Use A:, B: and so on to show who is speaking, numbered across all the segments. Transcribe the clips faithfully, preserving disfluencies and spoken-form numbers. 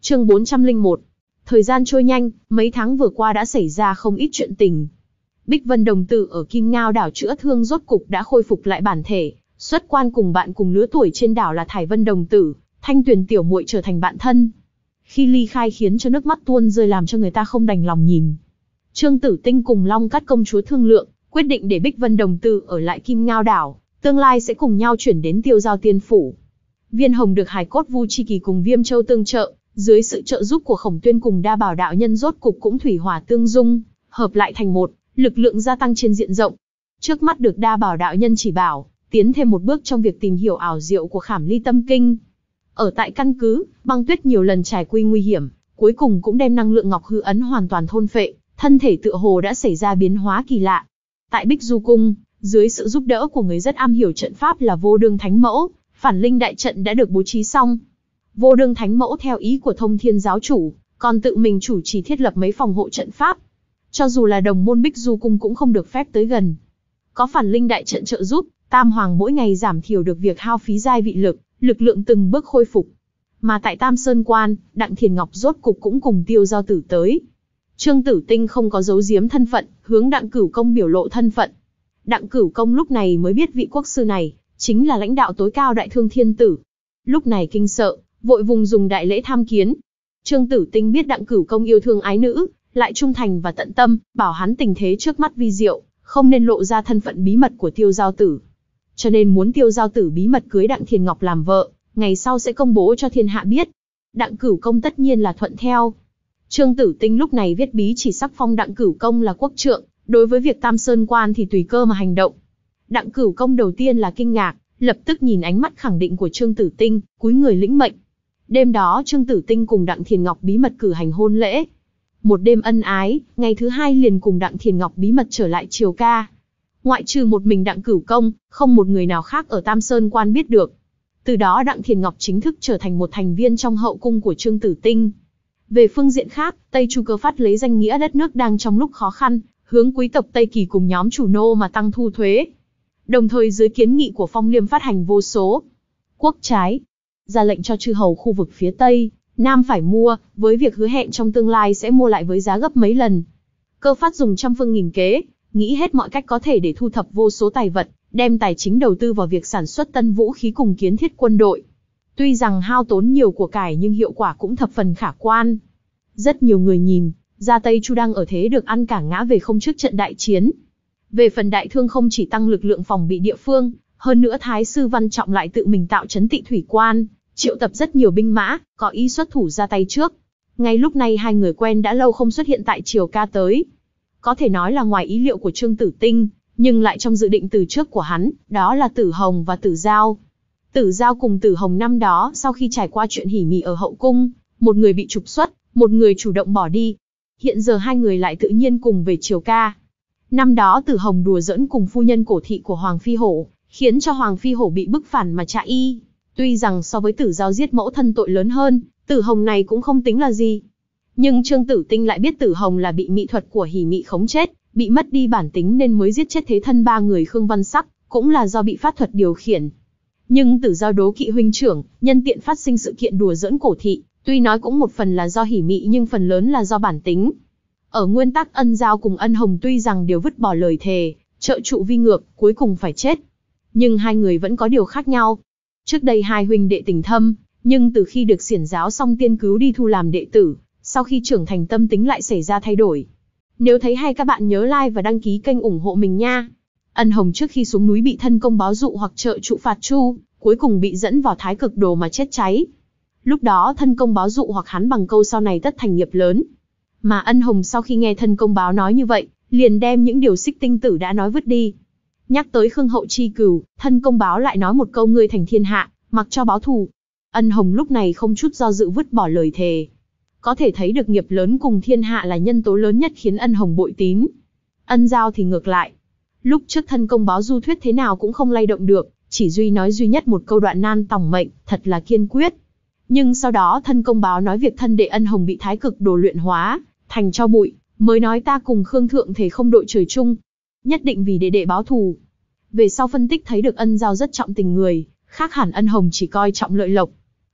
A: Chương bốn trăm lẻ một. Thời gian trôi nhanh, mấy tháng vừa qua đã xảy ra không ít chuyện tình. Bích Vân đồng tử ở Kim Ngao đảo chữa thương rốt cục đã khôi phục lại bản thể, xuất quan cùng bạn cùng lứa tuổi trên đảo là Thải Vân đồng tử, Thanh Tuyền tiểu muội trở thành bạn thân. Khi ly khai khiến cho nước mắt tuôn rơi làm cho người ta không đành lòng nhìn. Trương Tử Tinh cùng Long Cát công chúa thương lượng, quyết định để Bích Vân đồng tử ở lại Kim Ngao đảo, tương lai sẽ cùng nhau chuyển đến Tiêu Giao Tiên phủ. Viên Hồng được Hải Cốt Vu Chi Kỳ cùng Viêm Châu tương trợ, dưới sự trợ giúp của Khổng Tuyên cùng Đa Bảo đạo nhân rốt cục cũng thủy hỏa tương dung, hợp lại thành một, lực lượng gia tăng trên diện rộng. Trước mắt được Đa Bảo đạo nhân chỉ bảo, tiến thêm một bước trong việc tìm hiểu ảo diệu của Khảm Ly Tâm Kinh. Ở tại căn cứ, Băng Tuyết nhiều lần trải quy nguy hiểm, cuối cùng cũng đem năng lượng Ngọc Hư Ấn hoàn toàn thôn phệ, thân thể tựa hồ đã xảy ra biến hóa kỳ lạ. Tại Bích Du Cung, dưới sự giúp đỡ của người rất am hiểu trận pháp là Vô Đương Thánh Mẫu, Phản Linh đại trận đã được bố trí xong. Vô Đương Thánh Mẫu theo ý của Thông Thiên giáo chủ, còn tự mình chủ trì thiết lập mấy phòng hộ trận pháp. Cho dù là đồng môn Bích Du Cung cũng không được phép tới gần. Có Phản Linh đại trận trợ giúp, Tam Hoàng mỗi ngày giảm thiểu được việc hao phí giai vị lực, lực lượng từng bước khôi phục. Mà tại Tam Sơn Quan, Đặng Thiền Ngọc rốt cục cũng cùng Tiêu Giao Tử tới. Trương Tử Tinh không có giấu giếm thân phận, hướng Đặng Cửu Công biểu lộ thân phận. Đặng Cửu Công lúc này mới biết vị quốc sư này chính là lãnh đạo tối cao Đại Thương Thiên Tử. Lúc này kinh sợ, vội vùng dùng đại lễ tham kiến. Trương Tử Tinh biết Đặng Cửu Công yêu thương ái nữ, lại trung thành và tận tâm, bảo hắn tình thế trước mắt vi diệu, không nên lộ ra thân phận bí mật của Tiêu Giao Tử. Cho nên muốn Tiêu Giao Tử bí mật cưới Đặng Thiền Ngọc làm vợ, ngày sau sẽ công bố cho thiên hạ biết. Đặng Cửu Công tất nhiên là thuận theo. Trương Tử Tinh lúc này viết bí chỉ sắc phong Đặng Cửu Công là quốc trượng, đối với việc Tam Sơn Quan thì tùy cơ mà hành động. Đặng Cửu Công đầu tiên là kinh ngạc, lập tức nhìn ánh mắt khẳng định của Trương Tử Tinh, cúi người lĩnh mệnh. Đêm đó Trương Tử Tinh cùng Đặng Thiền Ngọc bí mật cử hành hôn lễ. Một đêm ân ái, ngày thứ hai liền cùng Đặng Thiền Ngọc bí mật trở lại Triều Ca. Ngoại trừ một mình Đặng Cửu Công, không một người nào khác ở Tam Sơn Quan biết được. Từ đó Đặng Thiền Ngọc chính thức trở thành một thành viên trong hậu cung của Trương Tử Tinh. Về phương diện khác, Tây Chu Cơ Phát lấy danh nghĩa đất nước đang trong lúc khó khăn, hướng quý tộc Tây Kỳ cùng nhóm chủ nô mà tăng thu thuế. Đồng thời dưới kiến nghị của Phong Liêm phát hành vô số quốc trái, ra lệnh cho chư hầu khu vực phía Tây, Nam phải mua, với việc hứa hẹn trong tương lai sẽ mua lại với giá gấp mấy lần. Cơ Phát dùng trăm phương nghìn kế, nghĩ hết mọi cách có thể để thu thập vô số tài vật, đem tài chính đầu tư vào việc sản xuất tân vũ khí cùng kiến thiết quân đội. Tuy rằng hao tốn nhiều của cải nhưng hiệu quả cũng thập phần khả quan. Rất nhiều người nhìn ra Tây Chu đang ở thế được ăn cả ngã về không trước trận đại chiến. Về phần Đại Thương không chỉ tăng lực lượng phòng bị địa phương, hơn nữa Thái sư Văn Trọng lại tự mình tạo trấn Tị Thủy Quan, triệu tập rất nhiều binh mã, có ý xuất thủ ra tay trước. Ngay lúc này hai người quen đã lâu không xuất hiện tại Triều Ca tới. Có thể nói là ngoài ý liệu của Trương Tử Tinh, nhưng lại trong dự định từ trước của hắn, đó là Tử Hồng và Tử Giao. Tử Giao cùng Tử Hồng năm đó sau khi trải qua chuyện hỉ mị ở hậu cung, một người bị trục xuất, một người chủ động bỏ đi. Hiện giờ hai người lại tự nhiên cùng về Triều Ca. Năm đó Tử Hồng đùa giỡn cùng phu nhân cổ thị của Hoàng Phi Hổ, khiến cho Hoàng Phi Hổ bị bức phản mà chạy y. Tuy rằng so với Tử Giao giết mẫu thân tội lớn hơn, Tử Hồng này cũng không tính là gì. Nhưng Trương Tử Tinh lại biết Tử Hồng là bị mỹ thuật của hỉ mị khống chết, bị mất đi bản tính nên mới giết chết thế thân ba người Khương Văn Sắc, cũng là do bị pháp thuật điều khiển. Nhưng Tử Giao đố kỵ huynh trưởng, nhân tiện phát sinh sự kiện đùa giỡn cổ thị, tuy nói cũng một phần là do hỉ mị nhưng phần lớn là do bản tính. Ở nguyên tắc Ân Giao cùng Ân Hồng tuy rằng đều vứt bỏ lời thề, trợ trụ vi ngược, cuối cùng phải chết. Nhưng hai người vẫn có điều khác nhau. Trước đây hai huynh đệ tình thâm, nhưng từ khi được xiển giáo Song Tiên cứu đi thu làm đệ tử, sau khi trưởng thành tâm tính lại xảy ra thay đổi. Nếu thấy hay các bạn nhớ like và đăng ký kênh ủng hộ mình nha. Ân Hồng trước khi xuống núi bị thân công báo dụ hoặc trợ trụ phạt Chu, cuối cùng bị dẫn vào Thái Cực Đồ mà chết cháy. Lúc đó thân công báo dụ hoặc hắn bằng câu sau này tất thành nghiệp lớn. Mà Ân Hồng sau khi nghe thân công báo nói như vậy, liền đem những điều Xích Tinh Tử đã nói vứt đi. Nhắc tới Khương Hậu chi cừu, thân công báo lại nói một câu ngươi thành thiên hạ, mặc cho báo thù. Ân Hồng lúc này không chút do dự vứt bỏ lời thề. Có thể thấy được nghiệp lớn cùng thiên hạ là nhân tố lớn nhất khiến Ân Hồng bội tín. Ân Giao thì ngược lại. Lúc trước thân công báo du thuyết thế nào cũng không lay động được, chỉ duy nói duy nhất một câu đoạn nan tòng mệnh, thật là kiên quyết. Nhưng sau đó thân công báo nói việc thân đệ Ân Hồng bị Thái Cực Đồ luyện hóa, thành tro bụi, mới nói ta cùng Khương Thượng thể không đội trời chung, nhất định vì đệ đệ báo thù. Về sau phân tích thấy được Ân Giao rất trọng tình người, khác hẳn Ân Hồng chỉ coi trọng lợi lộc.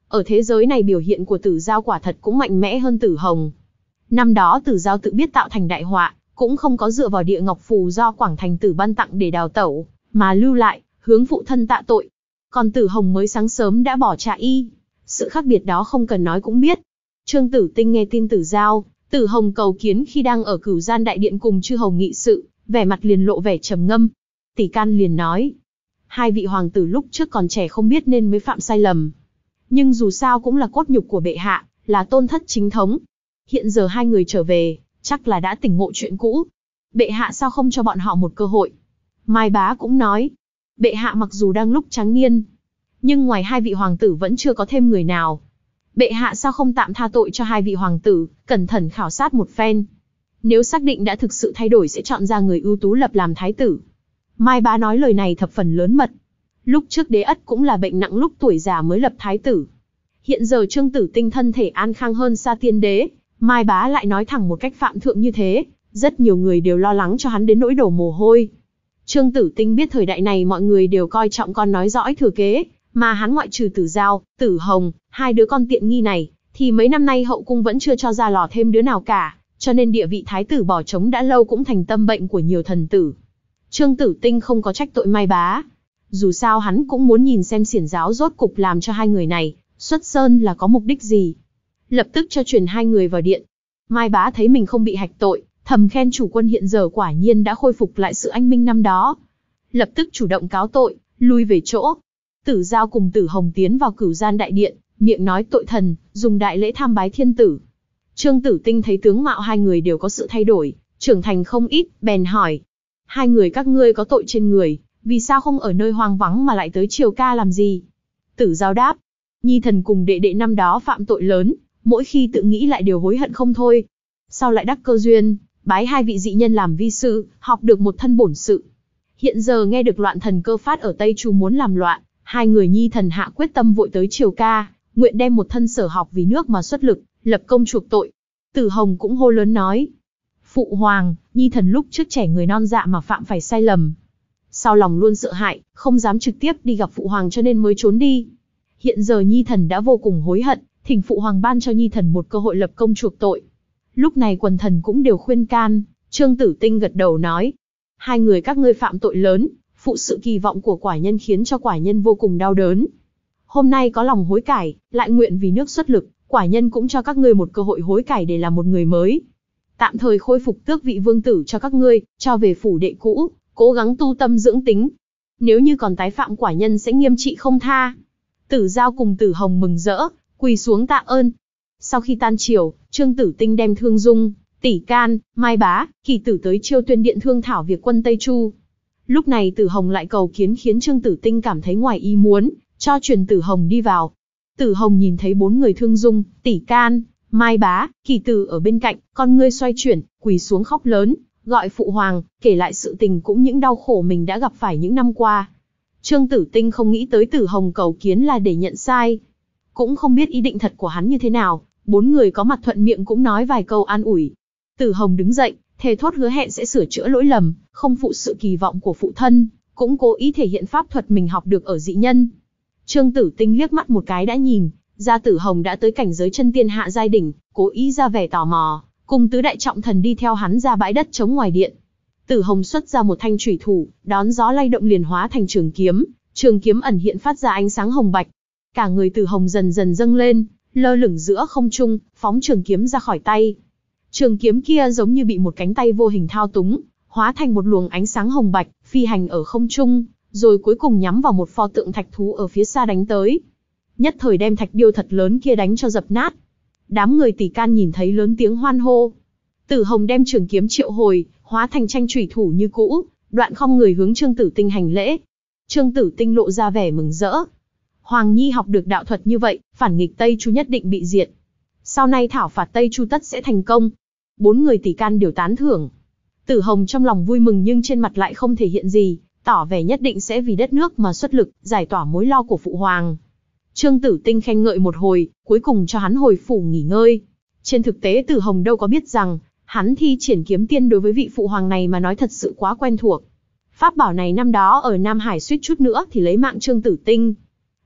A: ở thế giới này biểu hiện của Tử Giao quả thật cũng mạnh mẽ hơn Tử Hồng. Năm đó Tử Giao tự biết tạo thành đại họa, cũng không có dựa vào địa ngọc phù do Quảng Thành Tử ban tặng để đào tẩu, mà lưu lại, hướng phụ thân tạ tội. Còn Tử Hồng mới sáng sớm đã bỏ trà y. Sự khác biệt đó không cần nói cũng biết. Trương Tử Tinh nghe tin Tử Giao, Tử Hồng cầu kiến khi đang ở Cửu Gian đại điện cùng chư hầu nghị sự, vẻ mặt liền lộ vẻ trầm ngâm. Tỷ Can liền nói, hai vị hoàng tử lúc trước còn trẻ không biết nên mới phạm sai lầm. Nhưng dù sao cũng là cốt nhục của bệ hạ, là tôn thất chính thống. Hiện giờ hai người trở về, chắc là đã tỉnh ngộ chuyện cũ. Bệ hạ sao không cho bọn họ một cơ hội? Mai Bá cũng nói, bệ hạ mặc dù đang lúc tráng niên, nhưng ngoài hai vị hoàng tử vẫn chưa có thêm người nào. Bệ hạ sao không tạm tha tội cho hai vị hoàng tử, cẩn thận khảo sát một phen. Nếu xác định đã thực sự thay đổi sẽ chọn ra người ưu tú lập làm thái tử. Mai Bá nói lời này thập phần lớn mật. Lúc trước Đế Ất cũng là bệnh nặng lúc tuổi già mới lập thái tử. Hiện giờ Trương Tử Tinh thân thể an khang hơn xa tiên đế, Mai Bá lại nói thẳng một cách phạm thượng như thế, rất nhiều người đều lo lắng cho hắn đến nỗi đổ mồ hôi. Trương Tử Tinh biết thời đại này mọi người đều coi trọng con nói dõi thừa kế, mà hắn ngoại trừ Tử Giao, Tử Hồng, hai đứa con tiện nghi này, thì mấy năm nay hậu cung vẫn chưa cho ra lò thêm đứa nào cả, cho nên địa vị thái tử bỏ trống đã lâu cũng thành tâm bệnh của nhiều thần tử. Trương Tử Tinh không có trách tội Mai Bá. Dù sao hắn cũng muốn nhìn xem xiển giáo rốt cục làm cho hai người này xuất sơn là có mục đích gì. Lập tức cho truyền hai người vào điện. Mai Bá thấy mình không bị hạch tội, thầm khen chủ quân hiện giờ quả nhiên đã khôi phục lại sự anh minh năm đó. Lập tức chủ động cáo tội, lui về chỗ. Tử Giao cùng Tử Hồng tiến vào Cửu Gian đại điện, miệng nói tội thần, dùng đại lễ tham bái thiên tử. Trương Tử Tinh thấy tướng mạo hai người đều có sự thay đổi, trưởng thành không ít, bèn hỏi. Hai người các ngươi có tội trên người, vì sao không ở nơi hoang vắng mà lại tới Triều Ca làm gì? Tử Giao đáp, nhi thần cùng đệ đệ năm đó phạm tội lớn, mỗi khi tự nghĩ lại đều hối hận không thôi. Sau lại đắc cơ duyên, bái hai vị dị nhân làm vi sư, học được một thân bổn sự. Hiện giờ nghe được loạn thần cơ phát ở Tây Chu muốn làm loạn, hai người nhi thần hạ quyết tâm vội tới Triều Ca, nguyện đem một thân sở học vì nước mà xuất lực, lập công chuộc tội. Tử Hồng cũng hô lớn nói, phụ hoàng, nhi thần lúc trước trẻ người non dạ mà phạm phải sai lầm. Sau lòng luôn sợ hãi, không dám trực tiếp đi gặp phụ hoàng cho nên mới trốn đi. Hiện giờ nhi thần đã vô cùng hối hận, thỉnh phụ hoàng ban cho nhi thần một cơ hội lập công chuộc tội. Lúc này quần thần cũng đều khuyên can, Trương Tử Tinh gật đầu nói, hai người các ngươi phạm tội lớn, phụ sự kỳ vọng của quả nhân khiến cho quả nhân vô cùng đau đớn. Hôm nay có lòng hối cải, lại nguyện vì nước xuất lực, quả nhân cũng cho các ngươi một cơ hội hối cải để làm một người mới. Tạm thời khôi phục tước vị vương tử cho các ngươi, cho về phủ đệ cũ, cố gắng tu tâm dưỡng tính. Nếu như còn tái phạm quả nhân sẽ nghiêm trị không tha. Tử Giao cùng Tử Hồng mừng rỡ, quỳ xuống tạ ơn. Sau khi tan triều, Trương Tử Tinh đem Thương Dung, Tỷ Can, Mai Bá, Kỳ Tử tới Chiêu Tuyên điện thương thảo việc quân Tây Chu. Lúc này Tử Hồng lại cầu kiến khiến Trương Tử Tinh cảm thấy ngoài ý muốn, cho truyền Tử Hồng đi vào. Tử Hồng nhìn thấy bốn người Thương Dung, Tỷ Can, Mai Bá, Kỳ Tử ở bên cạnh, con ngươi xoay chuyển, quỳ xuống khóc lớn, gọi phụ hoàng, kể lại sự tình cũng những đau khổ mình đã gặp phải những năm qua. Trương Tử Tinh không nghĩ tới Tử Hồng cầu kiến là để nhận sai, cũng không biết ý định thật của hắn như thế nào. Bốn người có mặt thuận miệng cũng nói vài câu an ủi. Tử Hồng đứng dậy, thề thốt hứa hẹn sẽ sửa chữa lỗi lầm, không phụ sự kỳ vọng của phụ thân, cũng cố ý thể hiện pháp thuật mình học được ở dị nhân. Trương Tử Tinh liếc mắt một cái đã nhìn ra Tử Hồng đã tới cảnh giới chân tiên hạ giai đỉnh, cố ý ra vẻ tò mò, cùng tứ đại trọng thần đi theo hắn ra bãi đất trống ngoài điện. Tử Hồng xuất ra một thanh chủy thủ, đón gió lay động liền hóa thành trường kiếm, trường kiếm ẩn hiện phát ra ánh sáng hồng bạch. Cả người Tử Hồng dần dần dâng lên, lơ lửng giữa không trung, phóng trường kiếm ra khỏi tay. Trường kiếm kia giống như bị một cánh tay vô hình thao túng, hóa thành một luồng ánh sáng hồng bạch, phi hành ở không trung, rồi cuối cùng nhắm vào một pho tượng thạch thú ở phía xa đánh tới. Nhất thời đem thạch điêu thật lớn kia đánh cho dập nát. Đám người Tỷ Can nhìn thấy lớn tiếng hoan hô. Tử Hồng đem trường kiếm triệu hồi, hóa thành tranh chủy thủ như cũ, đoạn không người hướng Trương Tử Tinh hành lễ. Trương Tử Tinh lộ ra vẻ mừng rỡ. Hoàng Nhi học được đạo thuật như vậy, phản nghịch Tây Chu nhất định bị diệt. Sau này thảo phạt Tây Chu tất sẽ thành công. Bốn người Tỷ Can đều tán thưởng. Tử Hồng trong lòng vui mừng nhưng trên mặt lại không thể hiện gì, tỏ vẻ nhất định sẽ vì đất nước mà xuất lực, giải tỏa mối lo của phụ hoàng. Trương Tử Tinh khen ngợi một hồi, cuối cùng cho hắn hồi phủ nghỉ ngơi. Trên thực tế Tử Hồng đâu có biết rằng, hắn thi triển kiếm tiên đối với vị phụ hoàng này mà nói thật sự quá quen thuộc. Pháp bảo này năm đó ở Nam Hải suýt chút nữa thì lấy mạng Trương Tử Tinh.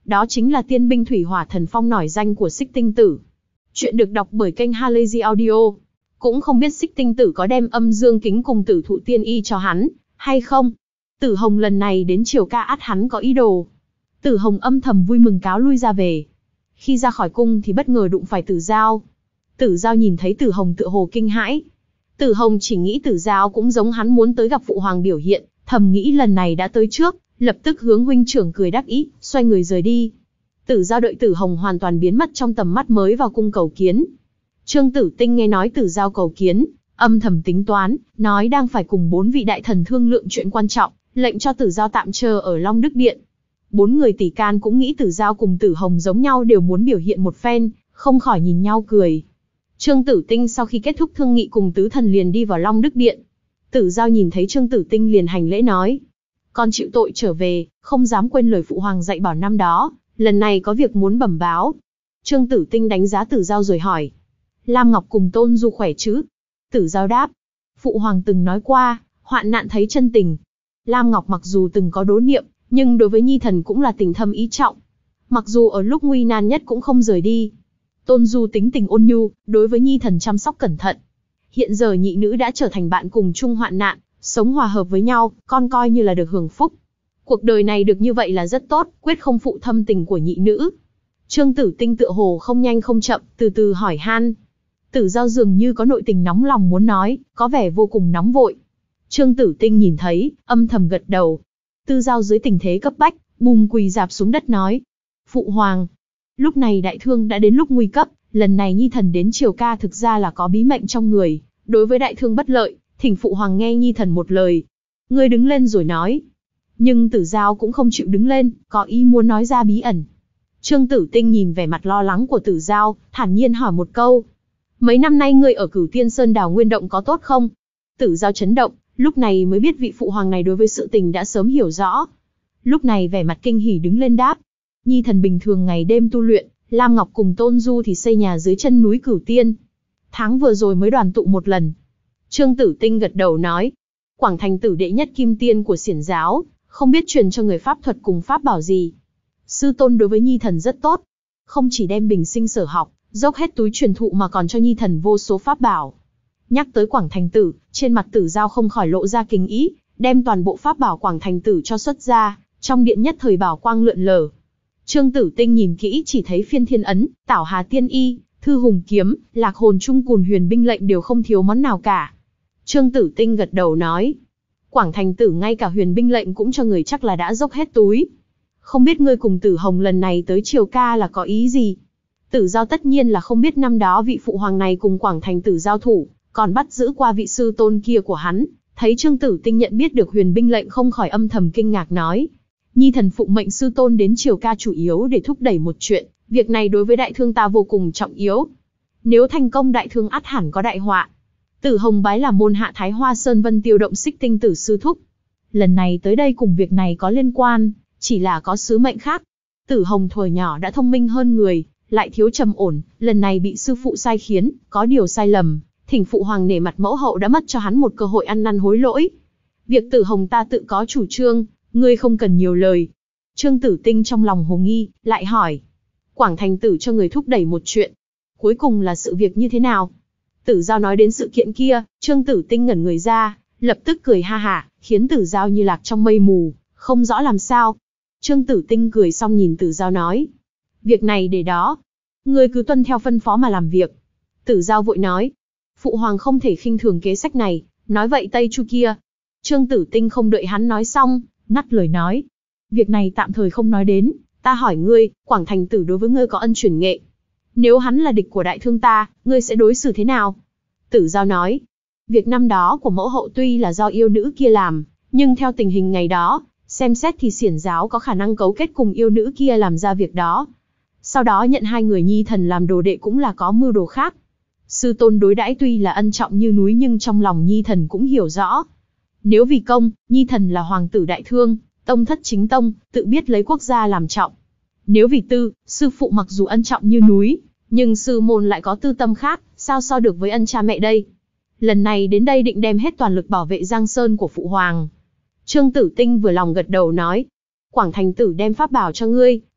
A: đó chính là tiên binh thủy hỏa thần phong nổi danh của Xích Tinh Tử. Chuyện được đọc bởi kênh Halazy Audio. Cũng không biết Xích Tinh Tử có đem âm dương kính cùng Tử Thụ Tiên Y cho hắn, hay không? Tử Hồng lần này đến Triều Ca ắt hắn có ý đồ. Tử Hồng âm thầm vui mừng cáo lui ra về. Khi ra khỏi cung thì bất ngờ đụng phải Tử Giao. Tử Giao nhìn thấy Tử Hồng tựa hồ kinh hãi. Tử Hồng chỉ nghĩ Tử Giao cũng giống hắn muốn tới gặp Phụ Hoàng biểu hiện, thầm nghĩ lần này đã tới trước, lập tức hướng huynh trưởng cười đắc ý, xoay người rời đi. Tử Giao đợi Tử Hồng hoàn toàn biến mất trong tầm mắt mới vào cung cầu kiến. Trương Tử Tinh nghe nói Tử Giao cầu kiến, âm thầm tính toán, nói đang phải cùng bốn vị đại thần thương lượng chuyện quan trọng, lệnh cho Tử Giao tạm chờ ở Long Đức Điện. Bốn người tỷ can cũng nghĩ Tử Giao cùng Tử Hồng giống nhau, đều muốn biểu hiện một phen, không khỏi nhìn nhau cười. Trương Tử Tinh sau khi kết thúc thương nghị cùng tứ thần liền đi vào Long Đức Điện. Tử Giao nhìn thấy Trương Tử Tinh liền hành lễ nói: con chịu tội trở về, không dám quên lời Phụ Hoàng dạy bảo năm đó, lần này có việc muốn bẩm báo. Trương Tử Tinh đánh giá Tử Giao rồi hỏi: Lam Ngọc cùng Tôn Du khỏe chứ? Tử Giao đáp: Phụ Hoàng từng nói qua, hoạn nạn thấy chân tình. Lam Ngọc mặc dù từng có đố niệm, nhưng đối với Nhi thần cũng là tình thâm ý trọng. Mặc dù ở lúc nguy nan nhất cũng không rời đi. Tôn Du tính tình ôn nhu, đối với Nhi thần chăm sóc cẩn thận. Hiện giờ nhị nữ đã trở thành bạn cùng chung hoạn nạn, sống hòa hợp với nhau, con coi như là được hưởng phúc. Cuộc đời này được như vậy là rất tốt, quyết không phụ thâm tình của nhị nữ. Trương Tử Tinh tựa hồ không nhanh không chậm, từ từ hỏi han. Tử Giao dường như có nội tình nóng lòng muốn nói, có vẻ vô cùng nóng vội. Trương Tử Tinh nhìn thấy, âm thầm gật đầu. Tư Giao dưới tình thế cấp bách, bùm quỳ dạp xuống đất nói: Phụ Hoàng, lúc này đại thương đã đến lúc nguy cấp, lần này Nhi thần đến Triều Ca thực ra là có bí mệnh trong người, đối với đại thương bất lợi, thỉnh Phụ Hoàng nghe Nhi thần một lời. Ngươi đứng lên rồi nói. Nhưng Tử Giao cũng không chịu đứng lên, có ý muốn nói ra bí ẩn. Trương Tử Tinh nhìn vẻ mặt lo lắng của Tử Giao, thản nhiên hỏi một câu: mấy năm nay ngươi ở Cửu Tiên Sơn Đào Nguyên Động có tốt không? Tử Giao chấn động, lúc này mới biết vị Phụ Hoàng này đối với sự tình đã sớm hiểu rõ. Lúc này vẻ mặt kinh hỉ đứng lên đáp: Nhi thần bình thường ngày đêm tu luyện, Lam Ngọc cùng Tôn Du thì xây nhà dưới chân núi Cửu Tiên. Tháng vừa rồi mới đoàn tụ một lần. Trương Tử Tinh gật đầu nói: Quảng Thành tử đệ nhất kim tiên của Xiển giáo, không biết truyền cho người pháp thuật cùng pháp bảo gì. Sư tôn đối với Nhi thần rất tốt, không chỉ đem bình sinh sở học, dốc hết túi truyền thụ mà còn cho Nhi thần vô số pháp bảo. Nhắc tới Quảng Thành tử, trên mặt Tử Giao không khỏi lộ ra kính ý, đem toàn bộ pháp bảo Quảng Thành tử cho xuất ra, trong điện nhất thời bảo quang lượn lờ. Trương Tử Tinh nhìn kỹ chỉ thấy Phiên Thiên Ấn, Tảo Hà Tiên Y, Thư Hùng Kiếm, Lạc Hồn Trung Cùn Huyền Binh lệnh đều không thiếu món nào cả. Trương Tử Tinh gật đầu nói: Quảng Thành tử ngay cả huyền binh lệnh cũng cho người, chắc là đã dốc hết túi. Không biết ngươi cùng Tử Hồng lần này tới Triều Ca là có ý gì? Tử Giao tất nhiên là không biết năm đó vị Phụ Hoàng này cùng Quảng Thành tử giao thủ, còn bắt giữ qua vị sư tôn kia của hắn. Thấy Trương Tử Tinh nhận biết được huyền binh lệnh không khỏi âm thầm kinh ngạc nói: Nhi thần phụng mệnh sư tôn đến Triều Ca chủ yếu để thúc đẩy một chuyện, việc này đối với đại thương ta vô cùng trọng yếu. Nếu thành công đại thương ắt hẳn có đại họa. Tử Hồng bái là môn hạ Thái Hoa Sơn Vân Tiêu Động Xích Tinh Tử sư thúc. Lần này tới đây cùng việc này có liên quan, chỉ là có sứ mệnh khác. Tử Hồng thuở nhỏ đã thông minh hơn người, lại thiếu trầm ổn, lần này bị sư phụ sai khiến, có điều sai lầm, thỉnh Phụ Hoàng nể mặt mẫu hậu đã mất cho hắn một cơ hội ăn năn hối lỗi. Việc Tử Hồng ta tự có chủ trương, ngươi không cần nhiều lời. Trương Tử Tinh trong lòng hồ nghi, lại hỏi: Quảng Thành tử cho người thúc đẩy một chuyện, cuối cùng là sự việc như thế nào? Tử Giao nói đến sự kiện kia, Trương Tử Tinh ngẩn người ra, lập tức cười ha hả, khiến Tử Giao như lạc trong mây mù, không rõ làm sao. Trương Tử Tinh cười xong nhìn Tử Giao nói: Việc này để đó, ngươi cứ tuân theo phân phó mà làm việc. Tử Giao vội nói: Phụ Hoàng không thể khinh thường kế sách này, nói vậy Tây Chu kia. Trương Tử Tinh không đợi hắn nói xong, ngắt lời nói: Việc này tạm thời không nói đến, ta hỏi ngươi, Quảng Thành tử đối với ngươi có ân truyền nghệ. Nếu hắn là địch của đại thương ta, ngươi sẽ đối xử thế nào? Tử Giao nói: Việc năm đó của mẫu hậu tuy là do yêu nữ kia làm, nhưng theo tình hình ngày đó, xem xét thì Xiển giáo có khả năng cấu kết cùng yêu nữ kia làm ra việc đó. Sau đó nhận hai người Nhi thần làm đồ đệ cũng là có mưu đồ khác. Sư tôn đối đãi tuy là ân trọng như núi nhưng trong lòng Nhi thần cũng hiểu rõ. Nếu vì công, Nhi thần là hoàng tử đại thương, tông thất chính tông, tự biết lấy quốc gia làm trọng. Nếu vì tư, sư phụ mặc dù ân trọng như núi, nhưng sư môn lại có tư tâm khác, sao so được với ân cha mẹ đây? Lần này đến đây định đem hết toàn lực bảo vệ Giang Sơn của Phụ Hoàng. Trương Tử Tinh vừa lòng gật đầu nói: Quảng Thành tử đem pháp bảo cho ngươi,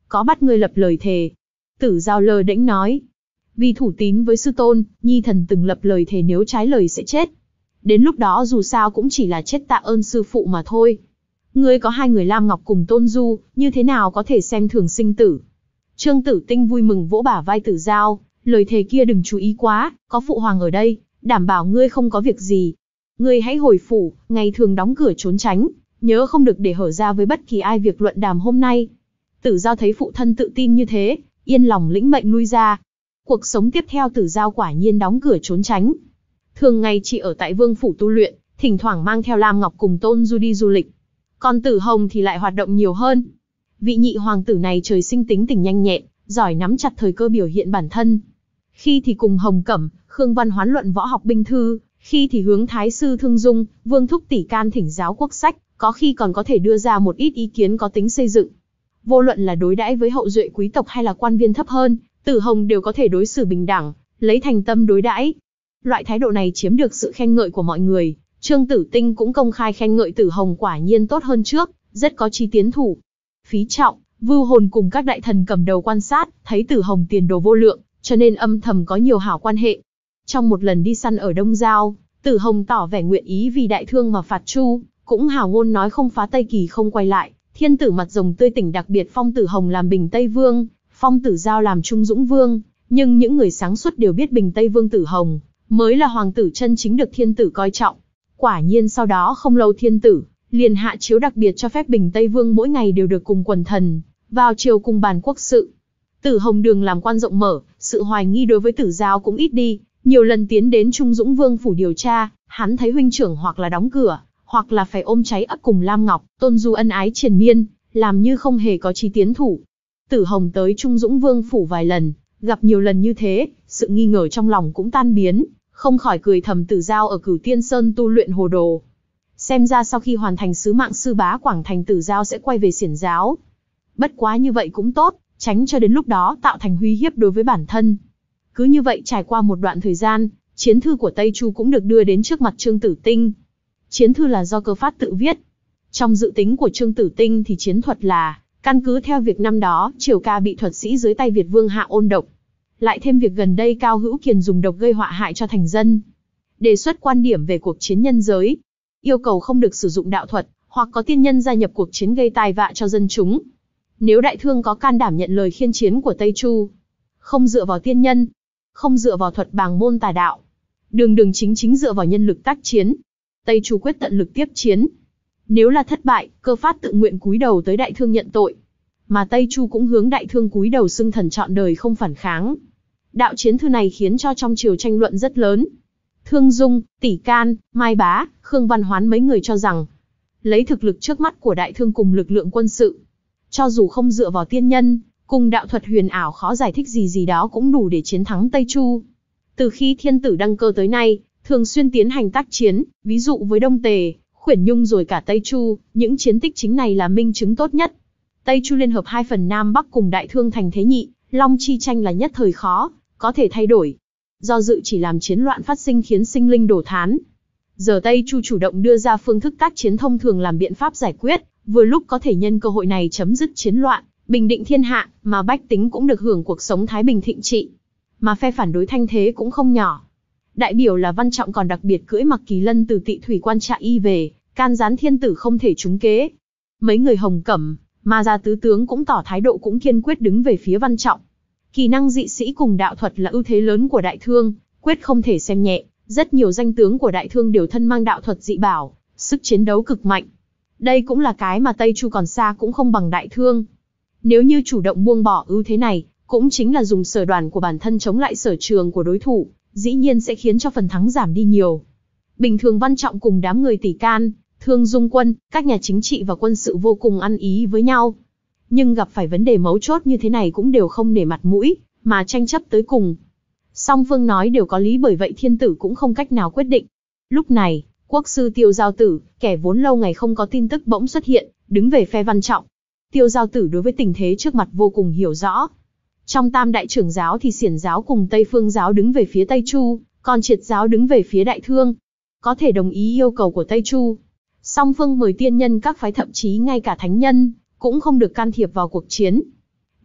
A: có bắt ngươi lập lời thề. Tử Giao lơ đễnh nói. Vì thủ tín với sư tôn, nhi thần từng lập lời thề nếu trái lời sẽ chết. Đến lúc đó dù sao cũng chỉ là chết tạ ơn sư phụ mà thôi. Ngươi có hai người Lam Ngọc cùng Tôn Du, như thế nào có thể xem thường sinh tử. Trương Tử Tinh vui mừng vỗ bả vai Tử Giao, lời thề kia đừng chú ý quá, có phụ hoàng ở đây, đảm bảo ngươi không có việc gì. Ngươi hãy hồi phủ, ngày thường đóng cửa trốn tránh, nhớ không được để hở ra với bất kỳ ai việc luận đàm hôm nay. Tử Giao thấy phụ thân tự tin như thế, yên lòng lĩnh mệnh lui ra. Cuộc sống tiếp theo Tử Giao quả nhiên đóng cửa trốn tránh. Thường ngày chỉ ở tại vương phủ tu luyện, thỉnh thoảng mang theo Lam Ngọc cùng Tôn Du đi du lịch. Còn Tử Hồng thì lại hoạt động nhiều hơn. Vị nhị hoàng tử này trời sinh tính tình nhanh nhẹn, giỏi nắm chặt thời cơ biểu hiện bản thân. Khi thì cùng Hồng Cẩm, Khương Văn hoán luận võ học binh thư, khi thì hướng Thái sư Thương Dung, Vương Thúc Tỷ can thỉnh giáo quốc sách, có khi còn có thể đưa ra một ít ý kiến có tính xây dựng. Vô luận là đối đãi với hậu duệ quý tộc hay là quan viên thấp hơn, Tử Hồng đều có thể đối xử bình đẳng, lấy thành tâm đối đãi. Loại thái độ này chiếm được sự khen ngợi của mọi người. Trương Tử Tinh cũng công khai khen ngợi Tử Hồng quả nhiên tốt hơn trước, rất có chí tiến thủ. Phí Trọng, Vưu Hồn cùng các đại thần cầm đầu quan sát, thấy Tử Hồng tiền đồ vô lượng, cho nên âm thầm có nhiều hảo quan hệ. Trong một lần đi săn ở Đông Giao, Tử Hồng tỏ vẻ nguyện ý vì đại thương mà phạt Chu, cũng hào ngôn nói không phá Tây Kỳ không quay lại. Thiên tử mặt rồng tươi tỉnh đặc biệt phong Tử Hồng làm Bình Tây Vương, phong Tử Giao làm Trung Dũng Vương, nhưng những người sáng suốt đều biết Bình Tây Vương Tử Hồng mới là hoàng tử chân chính được thiên tử coi trọng. Quả nhiên sau đó không lâu thiên tử liền hạ chiếu đặc biệt cho phép Bình Tây Vương mỗi ngày đều được cùng quần thần vào triều cùng bàn quốc sự. Tử Hồng đường làm quan rộng mở, sự hoài nghi đối với Tử Giao cũng ít đi, nhiều lần tiến đến Trung Dũng Vương phủ điều tra, hắn thấy huynh trưởng hoặc là đóng cửa, hoặc là phải ôm cháy ấp cùng Lam Ngọc, Tôn Du ân ái triền miên, làm như không hề có chí tiến thủ. Tử Hồng tới Trung Dũng Vương phủ vài lần, gặp nhiều lần như thế, sự nghi ngờ trong lòng cũng tan biến, không khỏi cười thầm Tử Giao ở Cửu Tiên Sơn tu luyện hồ đồ. Xem ra sau khi hoàn thành sứ mạng sư bá Quảng Thành Tử Giao sẽ quay về xiển giáo. Bất quá như vậy cũng tốt, tránh cho đến lúc đó tạo thành uy hiếp đối với bản thân. Cứ như vậy trải qua một đoạn thời gian, chiến thư của Tây Chu cũng được đưa đến trước mặt Trương Tử Tinh. Chiến thư là do Cơ Phát tự viết. Trong dự tính của Trương Tử Tinh thì chiến thuật là, căn cứ theo việc năm đó, Triều Ca bị thuật sĩ dưới tay Việt Vương hạ ôn độc. Lại thêm việc gần đây Cao Hữu Kiền dùng độc gây họa hại cho thành dân. Đề xuất quan điểm về cuộc chiến nhân giới. Yêu cầu không được sử dụng đạo thuật, hoặc có tiên nhân gia nhập cuộc chiến gây tai vạ cho dân chúng. Nếu đại thương có can đảm nhận lời khiên chiến của Tây Chu, không dựa vào tiên nhân, không dựa vào thuật bàng môn tà đạo, đường đường chính chính dựa vào nhân lực tác chiến, Tây Chu quyết tận lực tiếp chiến. Nếu là thất bại, Cơ Phát tự nguyện cúi đầu tới đại thương nhận tội, mà Tây Chu cũng hướng đại thương cúi đầu xưng thần trọn đời không phản kháng. Đạo chiến thư này khiến cho trong triều tranh luận rất lớn. Thương Dung, Tỷ Can, Mai Bá, Khương Văn Hoán mấy người cho rằng, lấy thực lực trước mắt của đại thương cùng lực lượng quân sự, cho dù không dựa vào tiên nhân, cùng đạo thuật huyền ảo khó giải thích gì gì đó cũng đủ để chiến thắng Tây Chu. Từ khi thiên tử đăng cơ tới nay, thường xuyên tiến hành tác chiến, ví dụ với Đông Tề, Khuyển Nhung rồi cả Tây Chu, những chiến tích chính này là minh chứng tốt nhất. Tây Chu liên hợp hai phần Nam Bắc cùng đại thương thành thế nhị, Long chi tranh là nhất thời khó, có thể thay đổi. Do dự chỉ làm chiến loạn phát sinh khiến sinh linh đổ thán. Giờ Tây Chu chủ động đưa ra phương thức tác chiến thông thường làm biện pháp giải quyết, vừa lúc có thể nhân cơ hội này chấm dứt chiến loạn, bình định thiên hạ, mà bách tính cũng được hưởng cuộc sống thái bình thịnh trị. Mà phe phản đối thanh thế cũng không nhỏ. Đại biểu là Văn Trọng còn đặc biệt cưỡi Mặc Kỳ Lân từ Tị Thủy Quan Trạ y về, can gián thiên tử không thể trúng kế. Mấy người Hồng Cẩm, Ma Gia tứ tướng cũng tỏ thái độ cũng kiên quyết đứng về phía Văn Trọng. Kỳ năng dị sĩ cùng đạo thuật là ưu thế lớn của đại thương, quyết không thể xem nhẹ. Rất nhiều danh tướng của đại thương đều thân mang đạo thuật dị bảo, sức chiến đấu cực mạnh. Đây cũng là cái mà Tây Chu còn xa cũng không bằng đại thương. Nếu như chủ động buông bỏ ưu thế này, cũng chính là dùng sở đoàn của bản thân chống lại sở trường của đối thủ, dĩ nhiên sẽ khiến cho phần thắng giảm đi nhiều. Bình thường Văn Trọng cùng đám người Tỷ Can, Thương Dung quân, các nhà chính trị và quân sự vô cùng ăn ý với nhau. Nhưng gặp phải vấn đề mấu chốt như thế này cũng đều không nể mặt mũi, mà tranh chấp tới cùng. Song phương nói đều có lý, bởi vậy thiên tử cũng không cách nào quyết định. Lúc này, quốc sư Tiêu Giao Tử, kẻ vốn lâu ngày không có tin tức bỗng xuất hiện, đứng về phe Văn Trọng. Tiêu Giao Tử đối với tình thế trước mặt vô cùng hiểu rõ. Trong tam đại trưởng giáo thì Xiển giáo cùng Tây Phương giáo đứng về phía Tây Chu, còn Triệt giáo đứng về phía Đại Thương. Có thể đồng ý yêu cầu của Tây Chu. Song phương mời tiên nhân các phái, thậm chí ngay cả thánh nhân, cũng không được can thiệp vào cuộc chiến.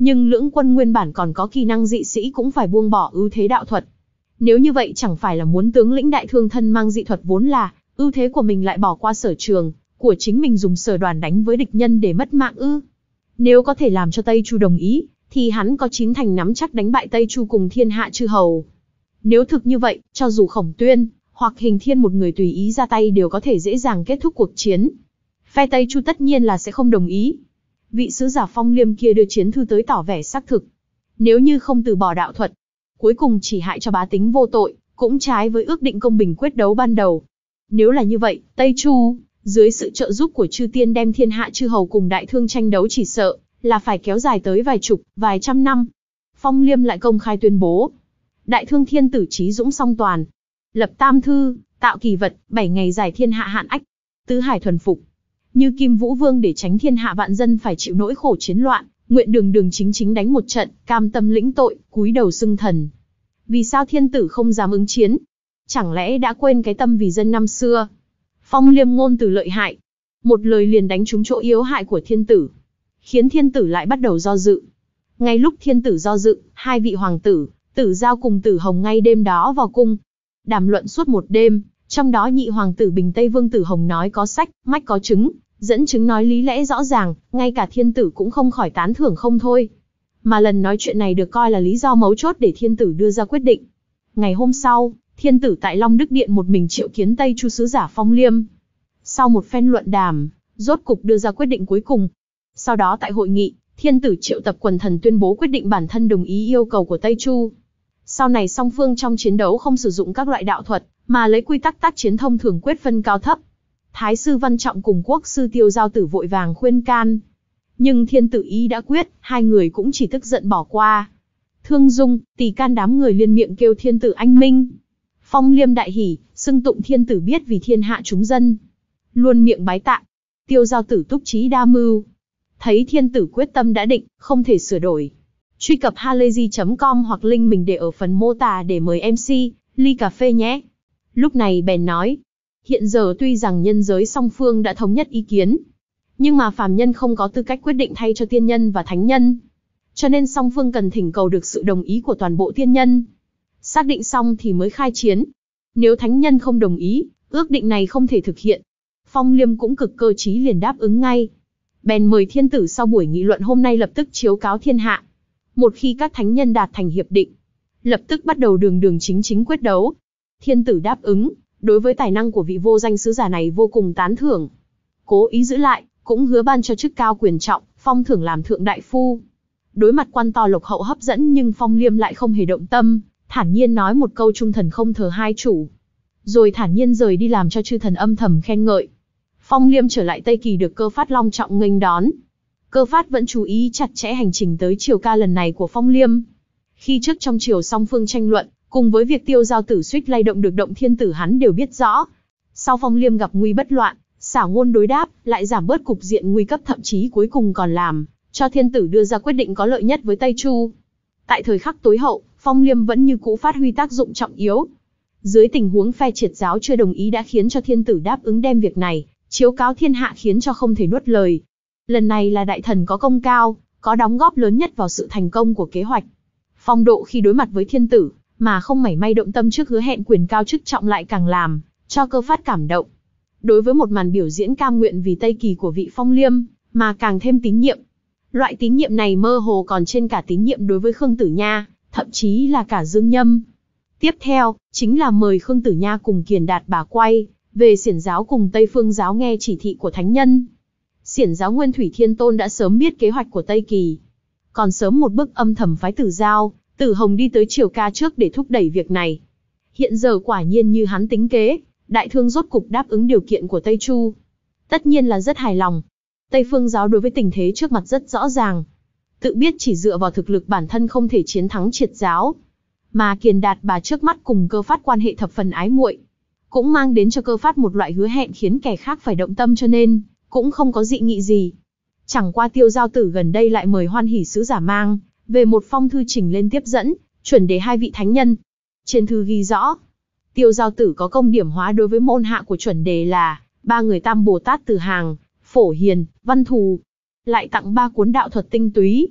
A: Nhưng lưỡng quân nguyên bản còn có kỹ năng dị sĩ cũng phải buông bỏ ưu thế đạo thuật. Nếu như vậy chẳng phải là muốn tướng lĩnh đại thương thân mang dị thuật vốn là ưu thế của mình lại bỏ qua sở trường của chính mình dùng sở đoàn đánh với địch nhân để mất mạng ư? Nếu có thể làm cho Tây Chu đồng ý, thì hắn có chín thành nắm chắc đánh bại Tây Chu cùng thiên hạ chư hầu. Nếu thực như vậy, cho dù Khổng Tuyên hoặc Hình Thiên một người tùy ý ra tay đều có thể dễ dàng kết thúc cuộc chiến. Phe Tây Chu tất nhiên là sẽ không đồng ý. Vị sứ giả Phong Liêm kia đưa chiến thư tới tỏ vẻ xác thực. Nếu như không từ bỏ đạo thuật, cuối cùng chỉ hại cho bá tính vô tội, cũng trái với ước định công bình quyết đấu ban đầu. Nếu là như vậy, Tây Chu, dưới sự trợ giúp của chư tiên đem thiên hạ chư hầu cùng đại thương tranh đấu chỉ sợ là phải kéo dài tới vài chục, vài trăm năm. Phong Liêm lại công khai tuyên bố, đại thương thiên tử chí dũng song toàn, lập tam thư, tạo kỳ vật, bảy ngày giải thiên hạ hạn ách, tứ hải thuần phục, như Kim Vũ Vương để tránh thiên hạ vạn dân phải chịu nỗi khổ chiến loạn, nguyện đường đường chính chính đánh một trận, cam tâm lĩnh tội, cúi đầu xưng thần. Vì sao thiên tử không dám ứng chiến? Chẳng lẽ đã quên cái tâm vì dân năm xưa? Phong Liêm ngôn từ lợi hại, một lời liền đánh trúng chỗ yếu hại của thiên tử, khiến thiên tử lại bắt đầu do dự. Ngay lúc thiên tử do dự, hai vị hoàng tử, Tử Giao cùng Tử Hồng ngay đêm đó vào cung, đàm luận suốt một đêm. Trong đó nhị hoàng tử Bình Tây Vương Tử Hồng nói có sách, mách có chứng, dẫn chứng nói lý lẽ rõ ràng, ngay cả thiên tử cũng không khỏi tán thưởng không thôi. Mà lần nói chuyện này được coi là lý do mấu chốt để thiên tử đưa ra quyết định. Ngày hôm sau, thiên tử tại Long Đức Điện một mình triệu kiến Tây Chu sứ giả Phong Liêm. Sau một phen luận đàm, rốt cục đưa ra quyết định cuối cùng. Sau đó tại hội nghị, thiên tử triệu tập quần thần tuyên bố quyết định bản thân đồng ý yêu cầu của Tây Chu. Sau này song phương trong chiến đấu không sử dụng các loại đạo thuật, mà lấy quy tắc tác chiến thông thường quyết phân cao thấp. Thái sư Văn Trọng cùng quốc sư Tiêu Giao Tử vội vàng khuyên can. Nhưng thiên tử ý đã quyết, hai người cũng chỉ tức giận bỏ qua. Thương Dung, Tỳ Can đám người liên miệng kêu thiên tử anh minh. Phong Liêm đại hỉ, xưng tụng thiên tử biết vì thiên hạ chúng dân. Luôn miệng bái tạ. Tiêu Giao Tử túc trí đa mưu. Thấy thiên tử quyết tâm đã định, không thể sửa đổi. Truy cập halayzi chấm com hoặc link mình để ở phần mô tả để mời em xê, ly cà phê nhé. Lúc này bèn nói, hiện giờ tuy rằng nhân giới song phương đã thống nhất ý kiến, nhưng mà phàm nhân không có tư cách quyết định thay cho tiên nhân và thánh nhân. Cho nên song phương cần thỉnh cầu được sự đồng ý của toàn bộ tiên nhân. Xác định xong thì mới khai chiến. Nếu thánh nhân không đồng ý, ước định này không thể thực hiện. Phong Liêm cũng cực cơ trí liền đáp ứng ngay. Bèn mời thiên tử sau buổi nghị luận hôm nay lập tức chiếu cáo thiên hạ. Một khi các thánh nhân đạt thành hiệp định, lập tức bắt đầu đường đường chính chính quyết đấu. Thiên tử đáp ứng, đối với tài năng của vị vô danh sứ giả này vô cùng tán thưởng. Cố ý giữ lại, cũng hứa ban cho chức cao quyền trọng, phong thưởng làm thượng đại phu. Đối mặt quan to lộc hậu hấp dẫn nhưng Phong Liêm lại không hề động tâm, thản nhiên nói một câu trung thần không thờ hai chủ. Rồi thản nhiên rời đi làm cho chư thần âm thầm khen ngợi. Phong Liêm trở lại Tây Kỳ được Cơ Phát long trọng nghênh đón. Cơ Phát vẫn chú ý chặt chẽ hành trình tới triều ca lần này của Phong Liêm. Khi trước trong triều song phương tranh luận, cùng với việc Tiêu Giao Tử suýt lay động được động thiên tử hắn đều biết rõ. Sau Phong Liêm gặp nguy bất loạn, xảo ngôn đối đáp, lại giảm bớt cục diện nguy cấp, thậm chí cuối cùng còn làm cho thiên tử đưa ra quyết định có lợi nhất với Tây Chu. Tại thời khắc tối hậu, Phong Liêm vẫn như cũ phát huy tác dụng trọng yếu. Dưới tình huống phe triệt giáo chưa đồng ý đã khiến cho thiên tử đáp ứng đem việc này chiếu cáo thiên hạ, khiến cho không thể nuốt lời. Lần này là đại thần có công cao, có đóng góp lớn nhất vào sự thành công của kế hoạch. Phong độ khi đối mặt với thiên tử, mà không mảy may động tâm trước hứa hẹn quyền cao chức trọng lại càng làm cho Cơ Phát cảm động. Đối với một màn biểu diễn cam nguyện vì Tây Kỳ của vị Phong Liêm, mà càng thêm tín nhiệm. Loại tín nhiệm này mơ hồ còn trên cả tín nhiệm đối với Khương Tử Nha, thậm chí là cả Dương Nhâm. Tiếp theo, chính là mời Khương Tử Nha cùng Kiền Đạt Bà quay về Xiển giáo cùng Tây Phương giáo nghe chỉ thị của thánh nhân. Xiển giáo Nguyên Thủy Thiên Tôn đã sớm biết kế hoạch của Tây Kỳ, còn sớm một bước âm thầm phái Tử Giao, Tử Hồng đi tới triều ca trước để thúc đẩy việc này. Hiện giờ quả nhiên như hắn tính kế, đại thương rốt cục đáp ứng điều kiện của Tây Chu. Tất nhiên là rất hài lòng. Tây Phương giáo đối với tình thế trước mặt rất rõ ràng. Tự biết chỉ dựa vào thực lực bản thân không thể chiến thắng triệt giáo. Mà Kiền Đạt Bà trước mắt cùng Cơ Phát quan hệ thập phần ái muội, cũng mang đến cho Cơ Phát một loại hứa hẹn khiến kẻ khác phải động tâm, cho nên cũng không có dị nghị gì. Chẳng qua Tiêu Giao Tử gần đây lại mời hoan hỷ sứ giả mang về một phong thư trình lên tiếp dẫn, chuẩn đề hai vị thánh nhân. Trên thư ghi rõ, Tiêu Giao Tử có công điểm hóa đối với môn hạ của chuẩn đề là ba người Tam Bồ Tát Từ Hàng, Phổ Hiền, Văn Thù, lại tặng ba cuốn đạo thuật tinh túy.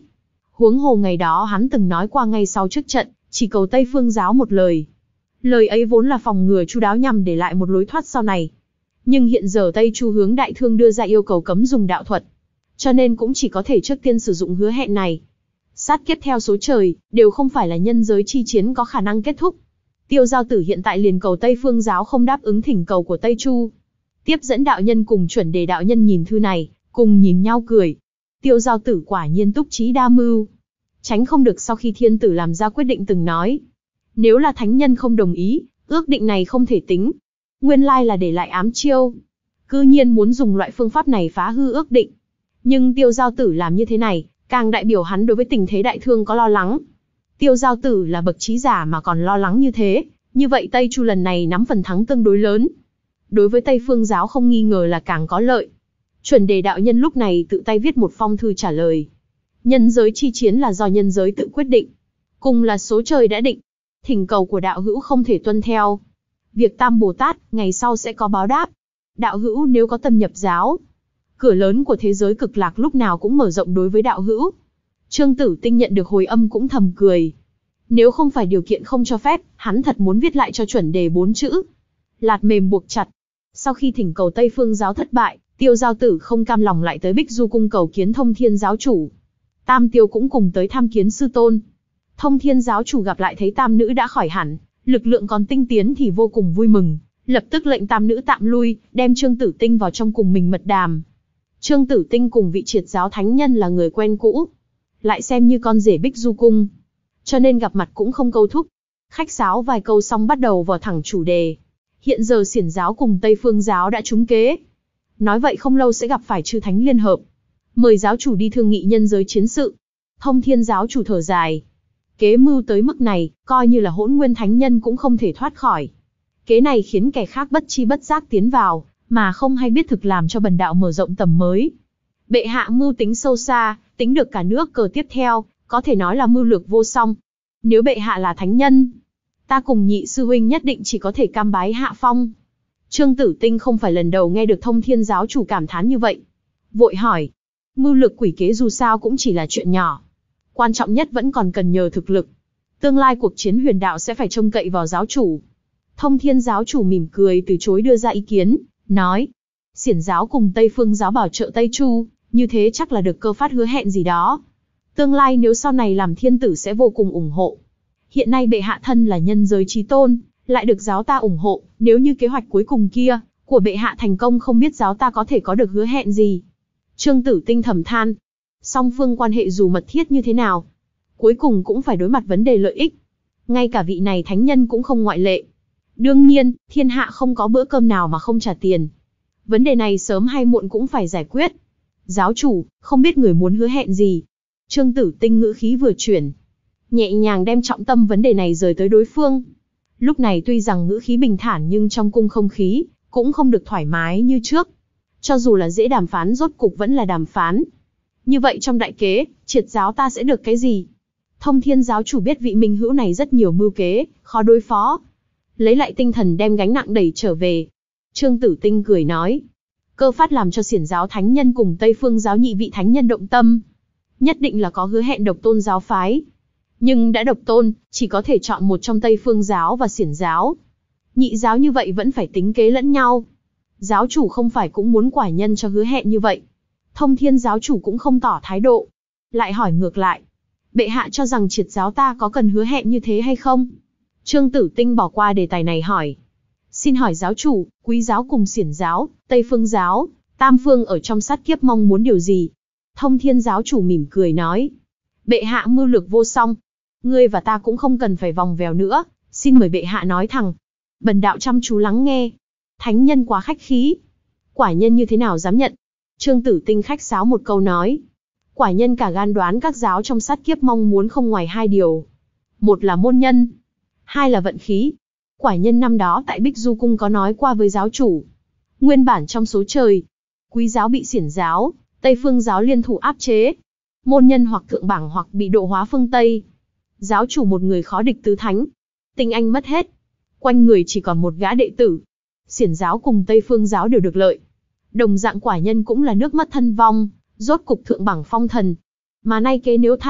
A: Huống hồ ngày đó hắn từng nói qua ngay sau trước trận, chỉ cầu Tây Phương giáo một lời. Lời ấy vốn là phòng ngừa chu đáo nhằm để lại một lối thoát sau này. Nhưng hiện giờ Tây Chu hướng đại thương đưa ra yêu cầu cấm dùng đạo thuật, cho nên cũng chỉ có thể trước tiên sử dụng hứa hẹn này. Sát kiếp theo số trời, đều không phải là nhân giới chi chiến có khả năng kết thúc. Tiêu Giao Tử hiện tại liền cầu Tây Phương giáo không đáp ứng thỉnh cầu của Tây Chu. Tiếp dẫn đạo nhân cùng chuẩn đề đạo nhân nhìn thư này, cùng nhìn nhau cười. Tiêu Giao Tử quả nhiên túc trí đa mưu. Tránh không được sau khi thiên tử làm ra quyết định từng nói. Nếu là thánh nhân không đồng ý, ước định này không thể tính. Nguyên lai là để lại ám chiêu. Cư nhiên muốn dùng loại phương pháp này phá hư ước định. Nhưng Tiêu Giao Tử làm như thế này, càng đại biểu hắn đối với tình thế đại thương có lo lắng. Tiêu Giao Tử là bậc trí giả mà còn lo lắng như thế, như vậy Tây Chu lần này nắm phần thắng tương đối lớn. Đối với Tây Phương giáo không nghi ngờ là càng có lợi. Chuẩn đề đạo nhân lúc này tự tay viết một phong thư trả lời. Nhân giới chi chiến là do nhân giới tự quyết định. Cùng là số trời đã định. Thỉnh cầu của đạo hữu không thể tuân theo. Việc Tam Bồ Tát, ngày sau sẽ có báo đáp. Đạo hữu nếu có tâm nhập giáo, cửa lớn của thế giới cực lạc lúc nào cũng mở rộng đối với đạo hữu. Trương Tử Tinh nhận được hồi âm cũng thầm cười. Nếu không phải điều kiện không cho phép, hắn thật muốn viết lại cho chuẩn đề bốn chữ. Lạt mềm buộc chặt. Sau khi thỉnh cầu Tây Phương giáo thất bại, Tiêu Giao Tử không cam lòng lại tới Bích Du cung cầu kiến Thông Thiên giáo chủ. Tam Tiêu cũng cùng tới tham kiến sư tôn. Thông Thiên giáo chủ gặp lại thấy tam nữ đã khỏi hẳn, lực lượng còn tinh tiến thì vô cùng vui mừng, lập tức lệnh tam nữ tạm lui, đem Trương Tử Tinh vào trong cùng mình mật đàm. Trương Tử Tinh cùng vị triệt giáo thánh nhân là người quen cũ, lại xem như con rể Bích Du cung, cho nên gặp mặt cũng không câu thúc. Khách sáo vài câu xong bắt đầu vào thẳng chủ đề. Hiện giờ Xiển giáo cùng Tây Phương giáo đã trúng kế. Nói vậy không lâu sẽ gặp phải chư thánh liên hợp. Mời giáo chủ đi thương nghị nhân giới chiến sự. Thông Thiên giáo chủ thở dài. Kế mưu tới mức này, coi như là Hỗn Nguyên thánh nhân cũng không thể thoát khỏi. Kế này khiến kẻ khác bất chi bất giác tiến vào, mà không hay biết thực làm cho bần đạo mở rộng tầm mới. Bệ hạ mưu tính sâu xa, tính được cả nước cờ tiếp theo, có thể nói là mưu lược vô song. Nếu bệ hạ là thánh nhân, ta cùng nhị sư huynh nhất định chỉ có thể cam bái hạ phong. Trương Tử Tinh không phải lần đầu nghe được Thông Thiên giáo chủ cảm thán như vậy. Vội hỏi, mưu lược quỷ kế dù sao cũng chỉ là chuyện nhỏ. Quan trọng nhất vẫn còn cần nhờ thực lực. Tương lai cuộc chiến huyền đạo sẽ phải trông cậy vào giáo chủ. Thông Thiên giáo chủ mỉm cười từ chối đưa ra ý kiến, nói, Xiển giáo cùng Tây Phương giáo bảo trợ Tây Chu, như thế chắc là được cơ phát hứa hẹn gì đó. Tương lai nếu sau này làm thiên tử sẽ vô cùng ủng hộ. Hiện nay bệ hạ thân là nhân giới chí tôn, lại được giáo ta ủng hộ, nếu như kế hoạch cuối cùng kia của bệ hạ thành công không biết giáo ta có thể có được hứa hẹn gì. Trương Tử Tinh thầm than, song phương quan hệ dù mật thiết như thế nào, cuối cùng cũng phải đối mặt vấn đề lợi ích. Ngay cả vị này thánh nhân cũng không ngoại lệ. Đương nhiên, thiên hạ không có bữa cơm nào mà không trả tiền. Vấn đề này sớm hay muộn cũng phải giải quyết. Giáo chủ, không biết người muốn hứa hẹn gì? Trương Tử Tinh ngữ khí vừa chuyển, nhẹ nhàng đem trọng tâm vấn đề này rời tới đối phương. Lúc này tuy rằng ngữ khí bình thản nhưng trong cung không khí cũng không được thoải mái như trước. Cho dù là dễ đàm phán rốt cục vẫn là đàm phán. Như vậy trong đại kế, triệt giáo ta sẽ được cái gì? Thông Thiên giáo chủ biết vị minh hữu này rất nhiều mưu kế, khó đối phó. Lấy lại tinh thần đem gánh nặng đẩy trở về. Trương Tử Tinh cười nói, cơ phát làm cho Xiển giáo thánh nhân cùng Tây Phương giáo nhị vị thánh nhân động tâm. Nhất định là có hứa hẹn độc tôn giáo phái. Nhưng đã độc tôn, chỉ có thể chọn một trong Tây Phương giáo và Xiển giáo. Nhị giáo như vậy vẫn phải tính kế lẫn nhau. Giáo chủ không phải cũng muốn quả nhân cho hứa hẹn như vậy. Thông Thiên giáo chủ cũng không tỏ thái độ. Lại hỏi ngược lại, bệ hạ cho rằng triệt giáo ta có cần hứa hẹn như thế hay không? Trương Tử Tinh bỏ qua đề tài này hỏi. Xin hỏi giáo chủ, Quý giáo cùng Xiển giáo, Tây Phương giáo, Tam Phương ở trong sát kiếp mong muốn điều gì? Thông Thiên giáo chủ mỉm cười nói, bệ hạ mưu lược vô song. Ngươi và ta cũng không cần phải vòng vèo nữa, xin mời bệ hạ nói thẳng. Bần đạo chăm chú lắng nghe. Thánh nhân quá khách khí. Quả nhân như thế nào dám nhận? Trương Tử Tinh khách sáo một câu nói. Quả nhân cả gan đoán các giáo trong sát kiếp mong muốn không ngoài hai điều. Một là môn nhân, hai là vận khí. Quả nhân năm đó tại Bích Du cung có nói qua với giáo chủ. Nguyên bản trong số trời, Quý giáo bị Xiển giáo, Tây Phương giáo liên thủ áp chế. Môn nhân hoặc thượng bảng hoặc bị độ hóa phương Tây. Giáo chủ một người khó địch tứ thánh. Tinh anh mất hết. Quanh người chỉ còn một gã đệ tử. Xiển giáo cùng Tây Phương giáo đều được lợi. Đồng dạng quả nhân cũng là nước mất thân vong, rốt cục thượng bảng phong thần. Mà nay kế nếu thành,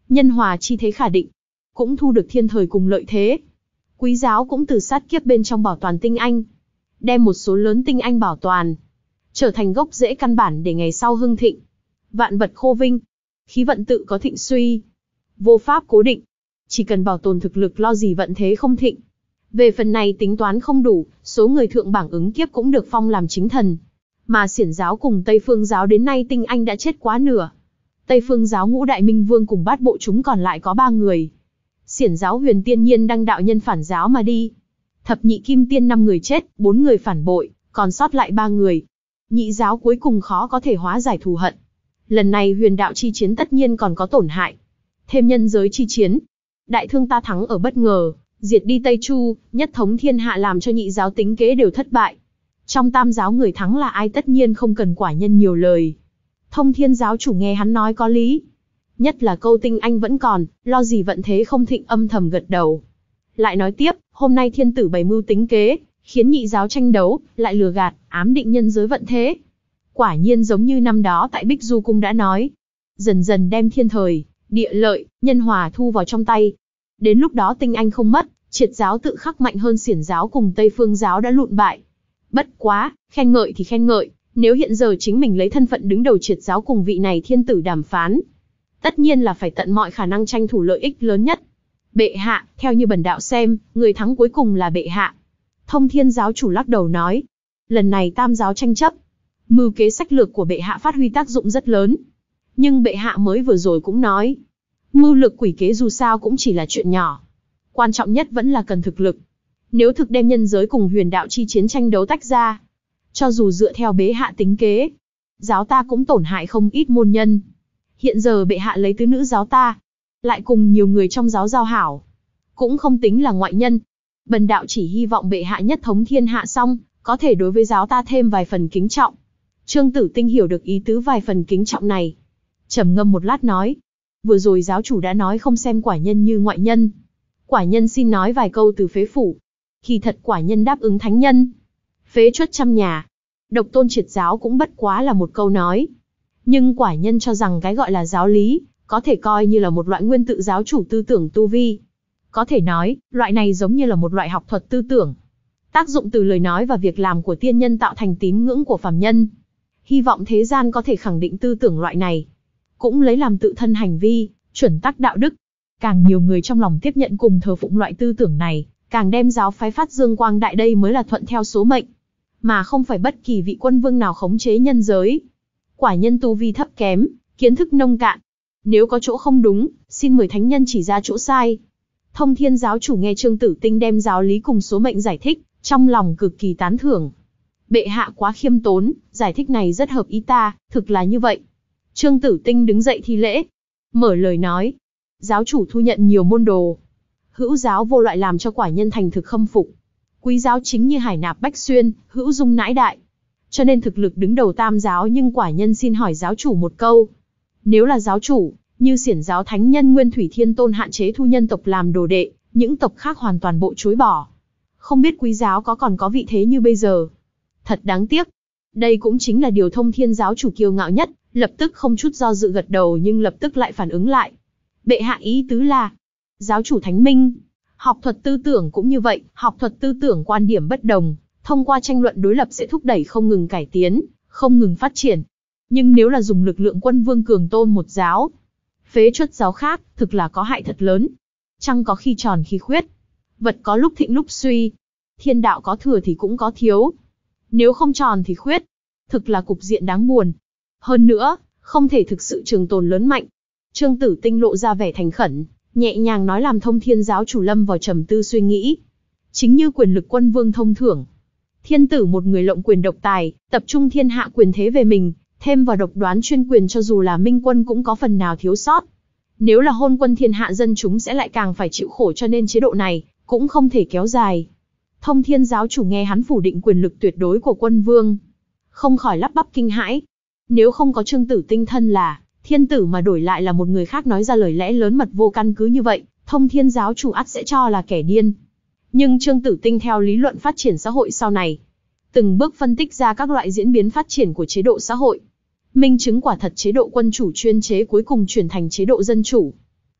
A: nhân hòa chi thế khả định, cũng thu được thiên thời cùng lợi thế. Quý giáo cũng từ sát kiếp bên trong bảo toàn tinh anh, đem một số lớn tinh anh bảo toàn, trở thành gốc rễ căn bản để ngày sau hưng thịnh. Vạn vật khô vinh, khí vận tự có thịnh suy, vô pháp cố định, chỉ cần bảo tồn thực lực lo gì vận thế không thịnh. Về phần này tính toán không đủ, số người thượng bảng ứng kiếp cũng được phong làm chính thần. Mà Xiển giáo cùng Tây Phương giáo đến nay tinh anh đã chết quá nửa. Tây Phương giáo Ngũ Đại Minh Vương cùng bát bộ chúng còn lại có ba người. Xiển giáo Huyền Tiên Nhiên đăng đạo nhân phản giáo mà đi. Thập nhị kim tiên năm người chết, bốn người phản bội, còn sót lại ba người. Nhị giáo cuối cùng khó có thể hóa giải thù hận. Lần này huyền đạo chi chiến tất nhiên còn có tổn hại. Thêm nhân giới chi chiến, đại thương ta thắng ở bất ngờ, diệt đi Tây Chu, nhất thống thiên hạ làm cho nhị giáo tính kế đều thất bại. Trong tam giáo người thắng là ai tất nhiên không cần quả nhân nhiều lời. Thông Thiên giáo chủ nghe hắn nói có lý. Nhất là câu tinh anh vẫn còn, lo gì vận thế không thịnh, âm thầm gật đầu. Lại nói tiếp, hôm nay thiên tử bày mưu tính kế, khiến nhị giáo tranh đấu, lại lừa gạt, ám định nhân giới vận thế. Quả nhiên giống như năm đó tại Bích Du Cung đã nói. Dần dần đem thiên thời, địa lợi, nhân hòa thu vào trong tay. Đến lúc đó tinh anh không mất, triệt giáo tự khắc mạnh hơn Xiển giáo cùng Tây Phương giáo đã lụn bại. Bất quá, khen ngợi thì khen ngợi, nếu hiện giờ chính mình lấy thân phận đứng đầu triệt giáo cùng vị này thiên tử đàm phán, tất nhiên là phải tận mọi khả năng tranh thủ lợi ích lớn nhất. Bệ hạ, theo như bần đạo xem, người thắng cuối cùng là bệ hạ. Thông Thiên giáo chủ lắc đầu nói, lần này tam giáo tranh chấp, mưu kế sách lược của bệ hạ phát huy tác dụng rất lớn. Nhưng bệ hạ mới vừa rồi cũng nói, mưu lược quỷ kế dù sao cũng chỉ là chuyện nhỏ. Quan trọng nhất vẫn là cần thực lực. Nếu thực đem nhân giới cùng huyền đạo chi chiến tranh đấu tách ra, cho dù dựa theo bệ hạ tính kế, giáo ta cũng tổn hại không ít môn nhân. Hiện giờ bệ hạ lấy tứ nữ giáo ta, lại cùng nhiều người trong giáo giao hảo, cũng không tính là ngoại nhân. Bần đạo chỉ hy vọng bệ hạ nhất thống thiên hạ xong, có thể đối với giáo ta thêm vài phần kính trọng. Trương Tử Tinh hiểu được ý tứ vài phần kính trọng này. Trầm ngâm một lát nói, vừa rồi giáo chủ đã nói không xem quả nhân như ngoại nhân. Quả nhân xin nói vài câu từ phế phủ. Khi thật quả nhân đáp ứng thánh nhân, phế truất trăm nhà, độc tôn triệt giáo cũng bất quá là một câu nói. Nhưng quả nhân cho rằng cái gọi là giáo lý, có thể coi như là một loại nguyên tự giáo chủ tư tưởng tu vi. Có thể nói, loại này giống như là một loại học thuật tư tưởng. Tác dụng từ lời nói và việc làm của tiên nhân tạo thành tín ngưỡng của phàm nhân. Hy vọng thế gian có thể khẳng định tư tưởng loại này, cũng lấy làm tự thân hành vi, chuẩn tắc đạo đức. Càng nhiều người trong lòng tiếp nhận cùng thờ phụng loại tư tưởng này, càng đem giáo phái phát dương quang đại, đây mới là thuận theo số mệnh, mà không phải bất kỳ vị quân vương nào khống chế nhân giới. Quả nhân tu vi thấp kém, kiến thức nông cạn. Nếu có chỗ không đúng, xin mời thánh nhân chỉ ra chỗ sai. Thông Thiên giáo chủ nghe Trương Tử Tinh đem giáo lý cùng số mệnh giải thích, trong lòng cực kỳ tán thưởng. Bệ hạ quá khiêm tốn, giải thích này rất hợp ý ta, thực là như vậy. Trương Tử Tinh đứng dậy thi lễ, mở lời nói. Giáo chủ thu nhận nhiều môn đồ, hữu giáo vô loại làm cho quả nhân thành thực khâm phục. Quý giáo chính như hải nạp bách xuyên, hữu dung nãi đại. Cho nên thực lực đứng đầu tam giáo, nhưng quả nhân xin hỏi giáo chủ một câu. Nếu là giáo chủ, như Xiển giáo thánh nhân Nguyên Thủy Thiên Tôn hạn chế thu nhân tộc làm đồ đệ, những tộc khác hoàn toàn bộ chối bỏ. Không biết quý giáo có còn có vị thế như bây giờ. Thật đáng tiếc. Đây cũng chính là điều Thông Thiên giáo chủ kiêu ngạo nhất, lập tức không chút do dự gật đầu, nhưng lập tức lại phản ứng lại. Bệ hạ ý tứ là, giáo chủ thánh minh, học thuật tư tưởng cũng như vậy, học thuật tư tưởng quan điểm bất đồng, thông qua tranh luận đối lập sẽ thúc đẩy không ngừng cải tiến, không ngừng phát triển. Nhưng nếu là dùng lực lượng quân vương cường tôn một giáo, phế truất giáo khác, thực là có hại thật lớn. Trăng có khi tròn khi khuyết, vật có lúc thịnh lúc suy, thiên đạo có thừa thì cũng có thiếu. Nếu không tròn thì khuyết, thực là cục diện đáng buồn. Hơn nữa, không thể thực sự trường tồn lớn mạnh. Trương Tử Tinh lộ ra vẻ thành khẩn, nhẹ nhàng nói làm Thông Thiên giáo chủ lâm vào trầm tư suy nghĩ. Chính như quyền lực quân vương thông thưởng, thiên tử một người lộng quyền độc tài, tập trung thiên hạ quyền thế về mình, thêm vào độc đoán chuyên quyền, cho dù là minh quân cũng có phần nào thiếu sót. Nếu là hôn quân thiên hạ, dân chúng sẽ lại càng phải chịu khổ, cho nên chế độ này cũng không thể kéo dài. Thông Thiên giáo chủ nghe hắn phủ định quyền lực tuyệt đối của quân vương, không khỏi lắp bắp kinh hãi. Nếu không có Trương Tử Tinh thân là thiên tử mà đổi lại là một người khác nói ra lời lẽ lớn mật vô căn cứ như vậy, Thông Thiên giáo chủ ắt sẽ cho là kẻ điên. Nhưng Trương Tử Tinh theo lý luận phát triển xã hội sau này, từng bước phân tích ra các loại diễn biến phát triển của chế độ xã hội, minh chứng quả thật chế độ quân chủ chuyên chế cuối cùng chuyển thành chế độ dân chủ.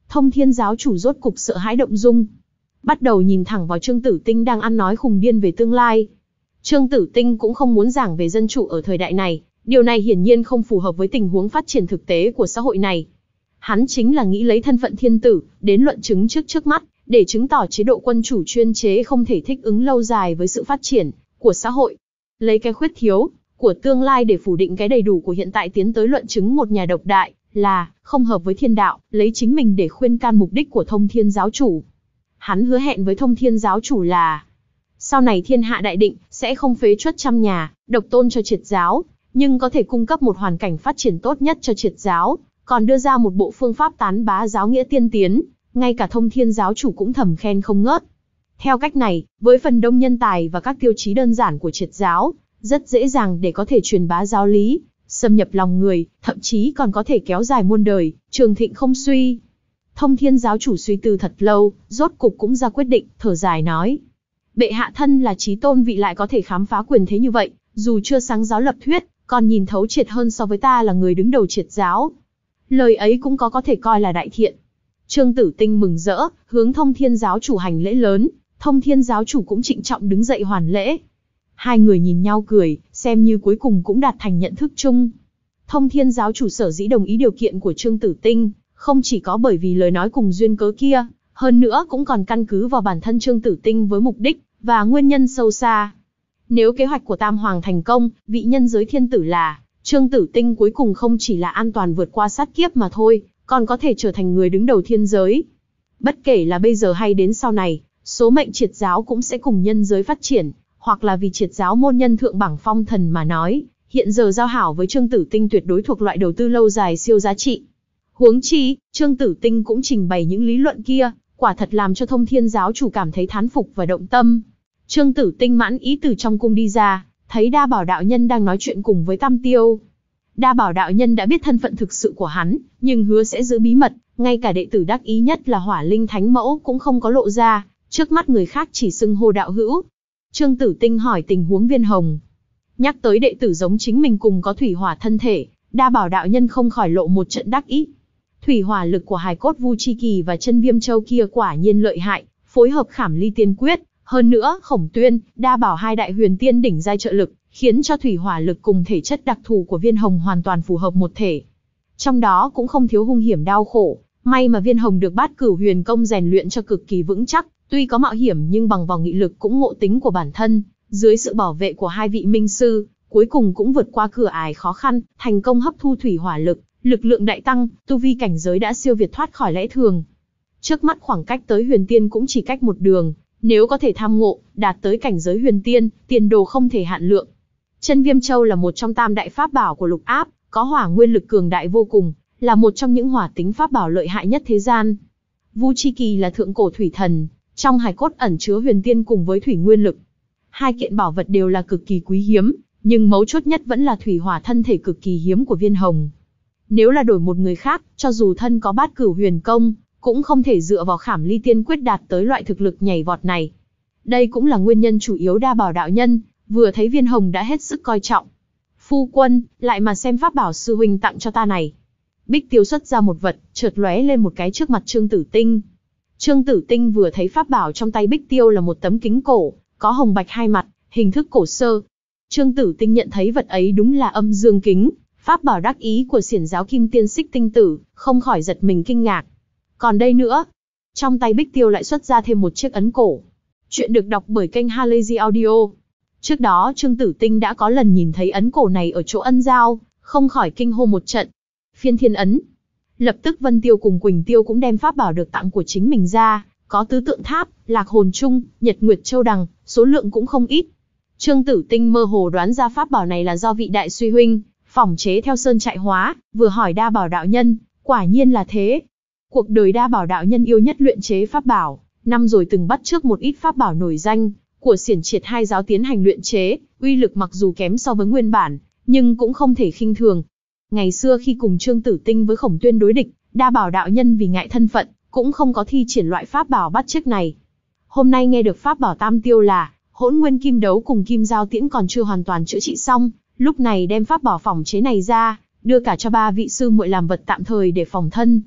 A: Thông Thiên giáo chủ rốt cục sợ hãi động dung, bắt đầu nhìn thẳng vào Trương Tử Tinh đang ăn nói khùng điên về tương lai. Trương Tử Tinh cũng không muốn giảng về dân chủ ở thời đại này, điều này hiển nhiên không phù hợp với tình huống phát triển thực tế của xã hội này. Hắn chính là nghĩ lấy thân phận thiên tử, đến luận chứng trước trước mắt, để chứng tỏ chế độ quân chủ chuyên chế không thể thích ứng lâu dài với sự phát triển của xã hội. Lấy cái khuyết thiếu của tương lai để phủ định cái đầy đủ của hiện tại, tiến tới luận chứng một nhà độc đại, là không hợp với thiên đạo, lấy chính mình để khuyên can mục đích của Thông Thiên giáo chủ. Hắn hứa hẹn với Thông Thiên giáo chủ là sau này thiên hạ đại định, sẽ không phế truất trăm nhà, độc tôn cho triệt giáo, nhưng có thể cung cấp một hoàn cảnh phát triển tốt nhất cho triệt giáo, còn đưa ra một bộ phương pháp tán bá giáo nghĩa tiên tiến, ngay cả Thông Thiên giáo chủ cũng thầm khen không ngớt. Theo cách này, với phần đông nhân tài và các tiêu chí đơn giản của triệt giáo, rất dễ dàng để có thể truyền bá giáo lý, xâm nhập lòng người, thậm chí còn có thể kéo dài muôn đời, trường thịnh không suy. Thông Thiên giáo chủ suy tư thật lâu, rốt cục cũng ra quyết định, thở dài nói: bệ hạ thân là chí tôn vị lại có thể khám phá quyền thế như vậy, dù chưa sáng giáo lập thuyết, còn nhìn thấu triệt hơn so với ta là người đứng đầu triệt giáo. Lời ấy cũng có có thể coi là đại thiện. Trương Tử Tinh mừng rỡ, hướng Thông Thiên giáo chủ hành lễ lớn, Thông Thiên giáo chủ cũng trịnh trọng đứng dậy hoàn lễ. Hai người nhìn nhau cười, xem như cuối cùng cũng đạt thành nhận thức chung. Thông Thiên giáo chủ sở dĩ đồng ý điều kiện của Trương Tử Tinh, không chỉ có bởi vì lời nói cùng duyên cớ kia, hơn nữa cũng còn căn cứ vào bản thân Trương Tử Tinh với mục đích và nguyên nhân sâu xa. Nếu kế hoạch của Tam Hoàng thành công, vị nhân giới thiên tử là Trương Tử Tinh cuối cùng không chỉ là an toàn vượt qua sát kiếp mà thôi, còn có thể trở thành người đứng đầu thiên giới. Bất kể là bây giờ hay đến sau này, số mệnh triệt giáo cũng sẽ cùng nhân giới phát triển, hoặc là vì triệt giáo môn nhân thượng bảng phong thần mà nói, hiện giờ giao hảo với Trương Tử Tinh tuyệt đối thuộc loại đầu tư lâu dài siêu giá trị. Huống chi, Trương Tử Tinh cũng trình bày những lý luận kia, quả thật làm cho Thông Thiên giáo chủ cảm thấy thán phục và động tâm. Trương Tử Tinh mãn ý từ trong cung đi ra, thấy Đa Bảo đạo nhân đang nói chuyện cùng với Tam Tiêu. Đa Bảo đạo nhân đã biết thân phận thực sự của hắn, nhưng hứa sẽ giữ bí mật, ngay cả đệ tử đắc ý nhất là Hỏa Linh Thánh Mẫu cũng không có lộ ra, trước mắt người khác chỉ xưng hô đạo hữu. Trương Tử Tinh hỏi tình huống Viên Hồng. Nhắc tới đệ tử giống chính mình cùng có thủy hỏa thân thể, Đa Bảo đạo nhân không khỏi lộ một trận đắc ý. Thủy hỏa lực của hài cốt Vu Chi Kỳ và Chân Viêm Châu kia quả nhiên lợi hại, phối hợp Khảm Ly Tiên Quyết, hơn nữa Khổng Tuyên, Đa Bảo hai đại huyền tiên đỉnh giai trợ lực, khiến cho thủy hỏa lực cùng thể chất đặc thù của Viên Hồng hoàn toàn phù hợp một thể. Trong đó cũng không thiếu hung hiểm đau khổ, may mà Viên Hồng được Bát Cửu Huyền Công rèn luyện cho cực kỳ vững chắc, tuy có mạo hiểm nhưng bằng vào nghị lực cũng ngộ tính của bản thân, dưới sự bảo vệ của hai vị minh sư, cuối cùng cũng vượt qua cửa ải khó khăn, thành công hấp thu thủy hỏa lực, lực lượng đại tăng, tu vi cảnh giới đã siêu việt thoát khỏi lẽ thường. Trước mắt khoảng cách tới huyền tiên cũng chỉ cách một đường, nếu có thể tham ngộ, đạt tới cảnh giới huyền tiên, tiền đồ không thể hạn lượng. Chân Viêm Châu là một trong tam đại pháp bảo của Lục Áp, có hỏa nguyên lực cường đại vô cùng, là một trong những hỏa tính pháp bảo lợi hại nhất thế gian. Vu Chi Kỳ là thượng cổ thủy thần, trong hài cốt ẩn chứa huyền tiên cùng với thủy nguyên lực. Hai kiện bảo vật đều là cực kỳ quý hiếm, nhưng mấu chốt nhất vẫn là thủy hỏa thân thể cực kỳ hiếm của Viên Hồng. Nếu là đổi một người khác, cho dù thân có Bát Cửu Huyền Công, cũng không thể dựa vào Khảm Ly Tiên Quyết đạt tới loại thực lực nhảy vọt này. Đây cũng là nguyên nhân chủ yếu Đa Bảo đạo nhân vừa thấy Viên Hồng đã hết sức coi trọng. Phu quân, lại mà xem pháp bảo sư huynh tặng cho ta này. Bích Tiêu xuất ra một vật, chợt lóe lên một cái trước mặt Trương Tử Tinh. Trương Tử Tinh vừa thấy pháp bảo trong tay Bích Tiêu là một tấm kính cổ, có hồng bạch hai mặt, hình thức cổ sơ. Trương Tử Tinh nhận thấy vật ấy đúng là âm dương kính, pháp bảo đắc ý của xiển giáo Kim Tiên Xích Tinh Tử, không khỏi giật mình kinh ngạc. Còn đây nữa, trong tay Bích Tiêu lại xuất ra thêm một chiếc ấn cổ. Chuyện được đọc bởi kênh Halazy Audio. Trước đó Trương Tử Tinh đã có lần nhìn thấy ấn cổ này ở chỗ ân giao, không khỏi kinh hô một trận. Phiên thiên ấn. Lập tức Vân Tiêu cùng Quỳnh Tiêu cũng đem pháp bảo được tặng của chính mình ra, có tứ tượng tháp, lạc hồn chung, nhật nguyệt châu đằng, số lượng cũng không ít. Trương Tử Tinh mơ hồ đoán ra pháp bảo này là do vị đại suy huynh phỏng chế theo sơn trại hóa, vừa hỏi Đa Bảo đạo nhân, quả nhiên là thế. Cuộc đời Đa Bảo đạo nhân yêu nhất luyện chế pháp bảo, năm rồi từng bắt chước một ít pháp bảo nổi danh của xiển triệt hai giáo tiến hành luyện chế, uy lực mặc dù kém so với nguyên bản, nhưng cũng không thể khinh thường. Ngày xưa khi cùng Trương Tử Tinh với Khổng Tuyên đối địch, Đa Bảo đạo nhân vì ngại thân phận, cũng không có thi triển loại pháp bảo bắt chước này. Hôm nay nghe được pháp bảo Tam Tiêu là Hỗn Nguyên Kim Đấu cùng Kim Giao Tiễn còn chưa hoàn toàn chữa trị xong, lúc này đem pháp bảo phỏng chế này ra, đưa cả cho ba vị sư muội làm vật tạm thời để phòng thân.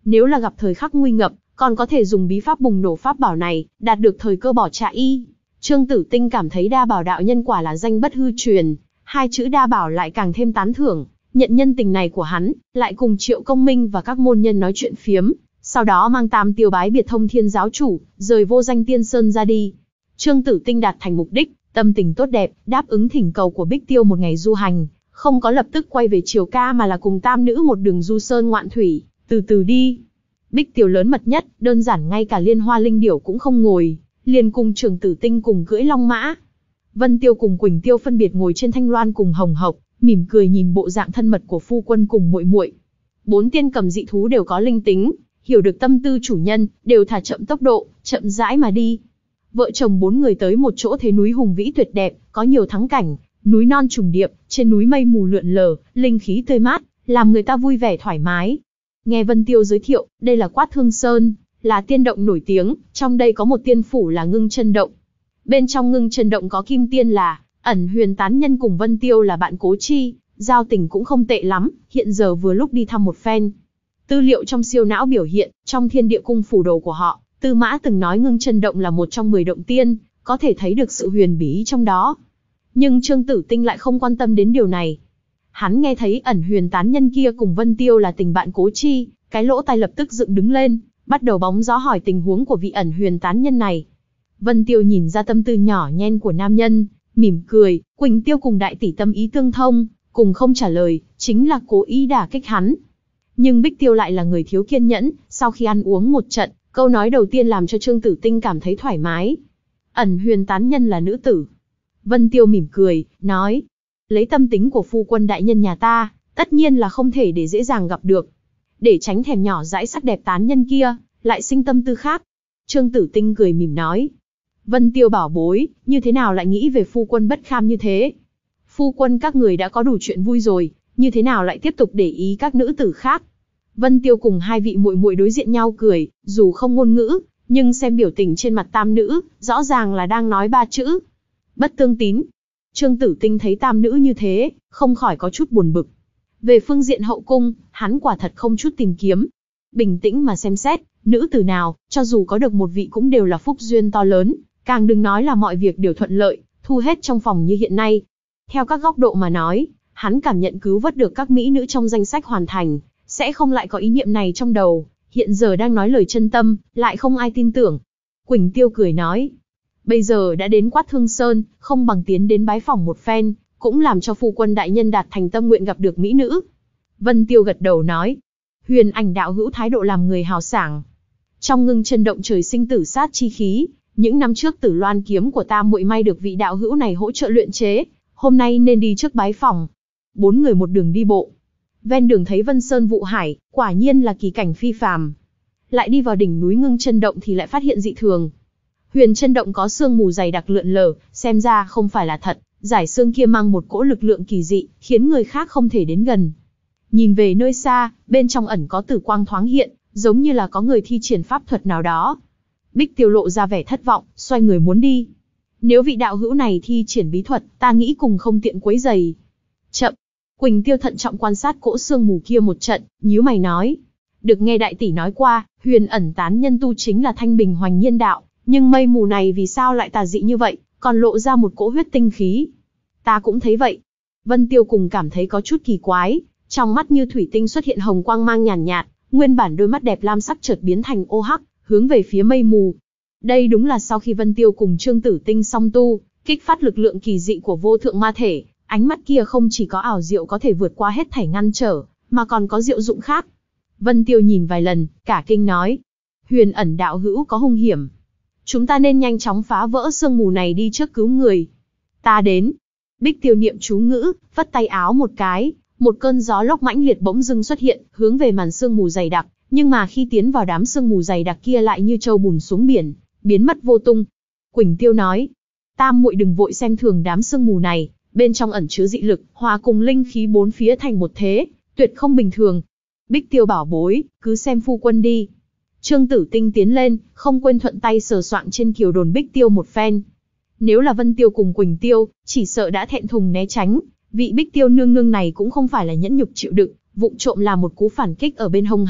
A: Nếu là gặp thời khắc nguy ngập, còn có thể dùng bí pháp bùng nổ pháp bảo này, đạt được thời cơ bỏ chạy y. Trương Tử Tinh cảm thấy đa bảo đạo nhân quả là danh bất hư truyền, hai chữ đa bảo lại càng thêm tán thưởng, nhận nhân tình này của hắn, lại cùng Triệu Công Minh và các môn nhân nói chuyện phiếm, sau đó mang Tam Tiêu bái biệt Thông Thiên giáo chủ, rời Vô Danh Tiên Sơn ra đi. Trương Tử Tinh đạt thành mục đích, tâm tình tốt đẹp, đáp ứng thỉnh cầu của Bích Tiêu một ngày du hành, không có lập tức quay về Triều Ca mà là cùng tam nữ một đường du sơn ngoạn thủy, từ từ đi. Bích Tiêu lớn mật nhất, đơn giản ngay cả Liên Hoa Linh Điểu cũng không ngồi, liền cùng Trương Tử Tinh cùng cưỡi long mã. Vân Tiêu cùng Quỳnh Tiêu phân biệt ngồi trên thanh loan cùng Hồng Hộc, mỉm cười nhìn bộ dạng thân mật của phu quân cùng muội muội. Bốn tiên cầm dị thú đều có linh tính, hiểu được tâm tư chủ nhân, đều thả chậm tốc độ, chậm rãi mà đi. Vợ chồng bốn người tới một chỗ thế núi hùng vĩ tuyệt đẹp, có nhiều thắng cảnh, núi non trùng điệp, trên núi mây mù lượn lờ, linh khí tươi mát, làm người ta vui vẻ thoải mái. Nghe Vân Tiêu giới thiệu, đây là Quát Thương Sơn, là tiên động nổi tiếng, trong đây có một tiên phủ là Ngưng Chân Động. Bên trong Ngưng Chân Động có kim tiên là Ẩn Huyền Tán Nhân cùng Vân Tiêu là bạn cố chi, giao tình cũng không tệ lắm, hiện giờ vừa lúc đi thăm một phen. Tư liệu trong siêu não biểu hiện, trong thiên địa cung phủ đồ của họ, Tư Mã từng nói Ngưng Chân Động là một trong mười động tiên, có thể thấy được sự huyền bí trong đó. Nhưng Trương Tử Tinh lại không quan tâm đến điều này. Hắn nghe thấy Ẩn Huyền Tán Nhân kia cùng Vân Tiêu là tình bạn cố chi, cái lỗ tai lập tức dựng đứng lên, bắt đầu bóng gió hỏi tình huống của vị Ẩn Huyền Tán Nhân này. Vân Tiêu nhìn ra tâm tư nhỏ nhen của nam nhân, mỉm cười. Quỳnh Tiêu cùng đại tỷ tâm ý tương thông, cùng không trả lời, chính là cố ý đả kích hắn. Nhưng Bích Tiêu lại là người thiếu kiên nhẫn, sau khi ăn uống một trận, câu nói đầu tiên làm cho Trương Tử Tinh cảm thấy thoải mái. Ẩn Huyền Tán Nhân là nữ tử. Vân Tiêu mỉm cười, nói, lấy tâm tính của phu quân đại nhân nhà ta, tất nhiên là không thể để dễ dàng gặp được. Để tránh thèm nhỏ dãi sắc đẹp tán nhân kia, lại sinh tâm tư khác. Trương Tử Tinh cười mỉm nói, Vân Tiêu bảo bối, như thế nào lại nghĩ về phu quân bất kham như thế? Phu quân các người đã có đủ chuyện vui rồi, như thế nào lại tiếp tục để ý các nữ tử khác? Vân Tiêu cùng hai vị muội muội đối diện nhau cười, dù không ngôn ngữ, nhưng xem biểu tình trên mặt tam nữ, rõ ràng là đang nói ba chữ. Bất tương tín. Trương Tử Tinh thấy tam nữ như thế, không khỏi có chút buồn bực. Về phương diện hậu cung, hắn quả thật không chút tìm kiếm. Bình tĩnh mà xem xét, nữ tử nào, cho dù có được một vị cũng đều là phúc duyên to lớn, càng đừng nói là mọi việc đều thuận lợi, thu hết trong phòng như hiện nay. Theo các góc độ mà nói, hắn cảm nhận cứu vớt được các mỹ nữ trong danh sách hoàn thành, sẽ không lại có ý niệm này trong đầu, hiện giờ đang nói lời chân tâm, lại không ai tin tưởng. Quỳnh Tiêu cười nói, bây giờ đã đến Quát Thương Sơn, không bằng tiến đến bái phỏng một phen, cũng làm cho phu quân đại nhân đạt thành tâm nguyện gặp được mỹ nữ. Vân Tiêu gật đầu nói, Huyền Ảnh đạo hữu thái độ làm người hào sảng. Trong Ngưng Chân Động trời sinh tử sát chi khí, những năm trước Tử Loan kiếm của ta muội may được vị đạo hữu này hỗ trợ luyện chế, hôm nay nên đi trước bái phỏng. Bốn người một đường đi bộ. Ven đường thấy Vân Sơn Vụ Hải, quả nhiên là kỳ cảnh phi phàm. Lại đi vào đỉnh núi Ngưng Chân Động thì lại phát hiện dị thường. Huyền Chân Động có sương mù dày đặc lượn lờ, xem ra không phải là thật, giải sương kia mang một cỗ lực lượng kỳ dị, khiến người khác không thể đến gần. Nhìn về nơi xa, bên trong ẩn có tử quang thoáng hiện, giống như là có người thi triển pháp thuật nào đó. Bích Tiêu lộ ra vẻ thất vọng, xoay người muốn đi. Nếu vị đạo hữu này thi triển bí thuật, ta nghĩ cùng không tiện quấy giày. Chậm. Quỳnh Tiêu thận trọng quan sát cỗ sương mù kia một trận, nhíu mày nói. Được nghe đại tỷ nói qua, Huyền Ẩn Tán Nhân tu chính là thanh bình hoành nhiên đạo, nhưng mây mù này vì sao lại tà dị như vậy, còn lộ ra một cỗ huyết tinh khí. Ta cũng thấy vậy. Vân Tiêu cùng cảm thấy có chút kỳ quái, trong mắt như thủy tinh xuất hiện hồng quang mang nhàn nhạt, nguyên bản đôi mắt đẹp lam sắc chợt biến thành ô hắc, hướng về phía mây mù. Đây đúng là sau khi Vân Tiêu cùng Trương Tử Tinh song tu, kích phát lực lượng kỳ dị của vô thượng ma thể, ánh mắt kia không chỉ có ảo diệu có thể vượt qua hết thảy ngăn trở, mà còn có diệu dụng khác. Vân Tiêu nhìn vài lần, cả kinh nói, Huyền Ẩn đạo hữu có hung hiểm. Chúng ta nên nhanh chóng phá vỡ sương mù này đi trước cứu người. Ta đến. Bích Tiêu niệm chú ngữ, vất tay áo một cái, một cơn gió lốc mãnh liệt bỗng dưng xuất hiện, hướng về màn sương mù dày đặc, nhưng mà khi tiến vào đám sương mù dày đặc kia lại như trâu bùn xuống biển, biến mất vô tung. Quỳnh Tiêu nói, tam muội đừng vội xem thường đám sương mù này, bên trong ẩn chứa dị lực, hòa cùng linh khí bốn phía thành một thế, tuyệt không bình thường. Bích Tiêu bảo bối, cứ xem phu quân đi. Trương Tử Tinh tiến lên, không quên thuận tay sờ soạng trên kiều đồn Bích Tiêu một phen. Nếu là Vân Tiêu cùng Quỳnh Tiêu, chỉ sợ đã thẹn thùng né tránh, vị Bích Tiêu nương nương này cũng không phải là nhẫn nhục chịu đựng, vụng trộm làm một cú phản kích ở bên hông hắn,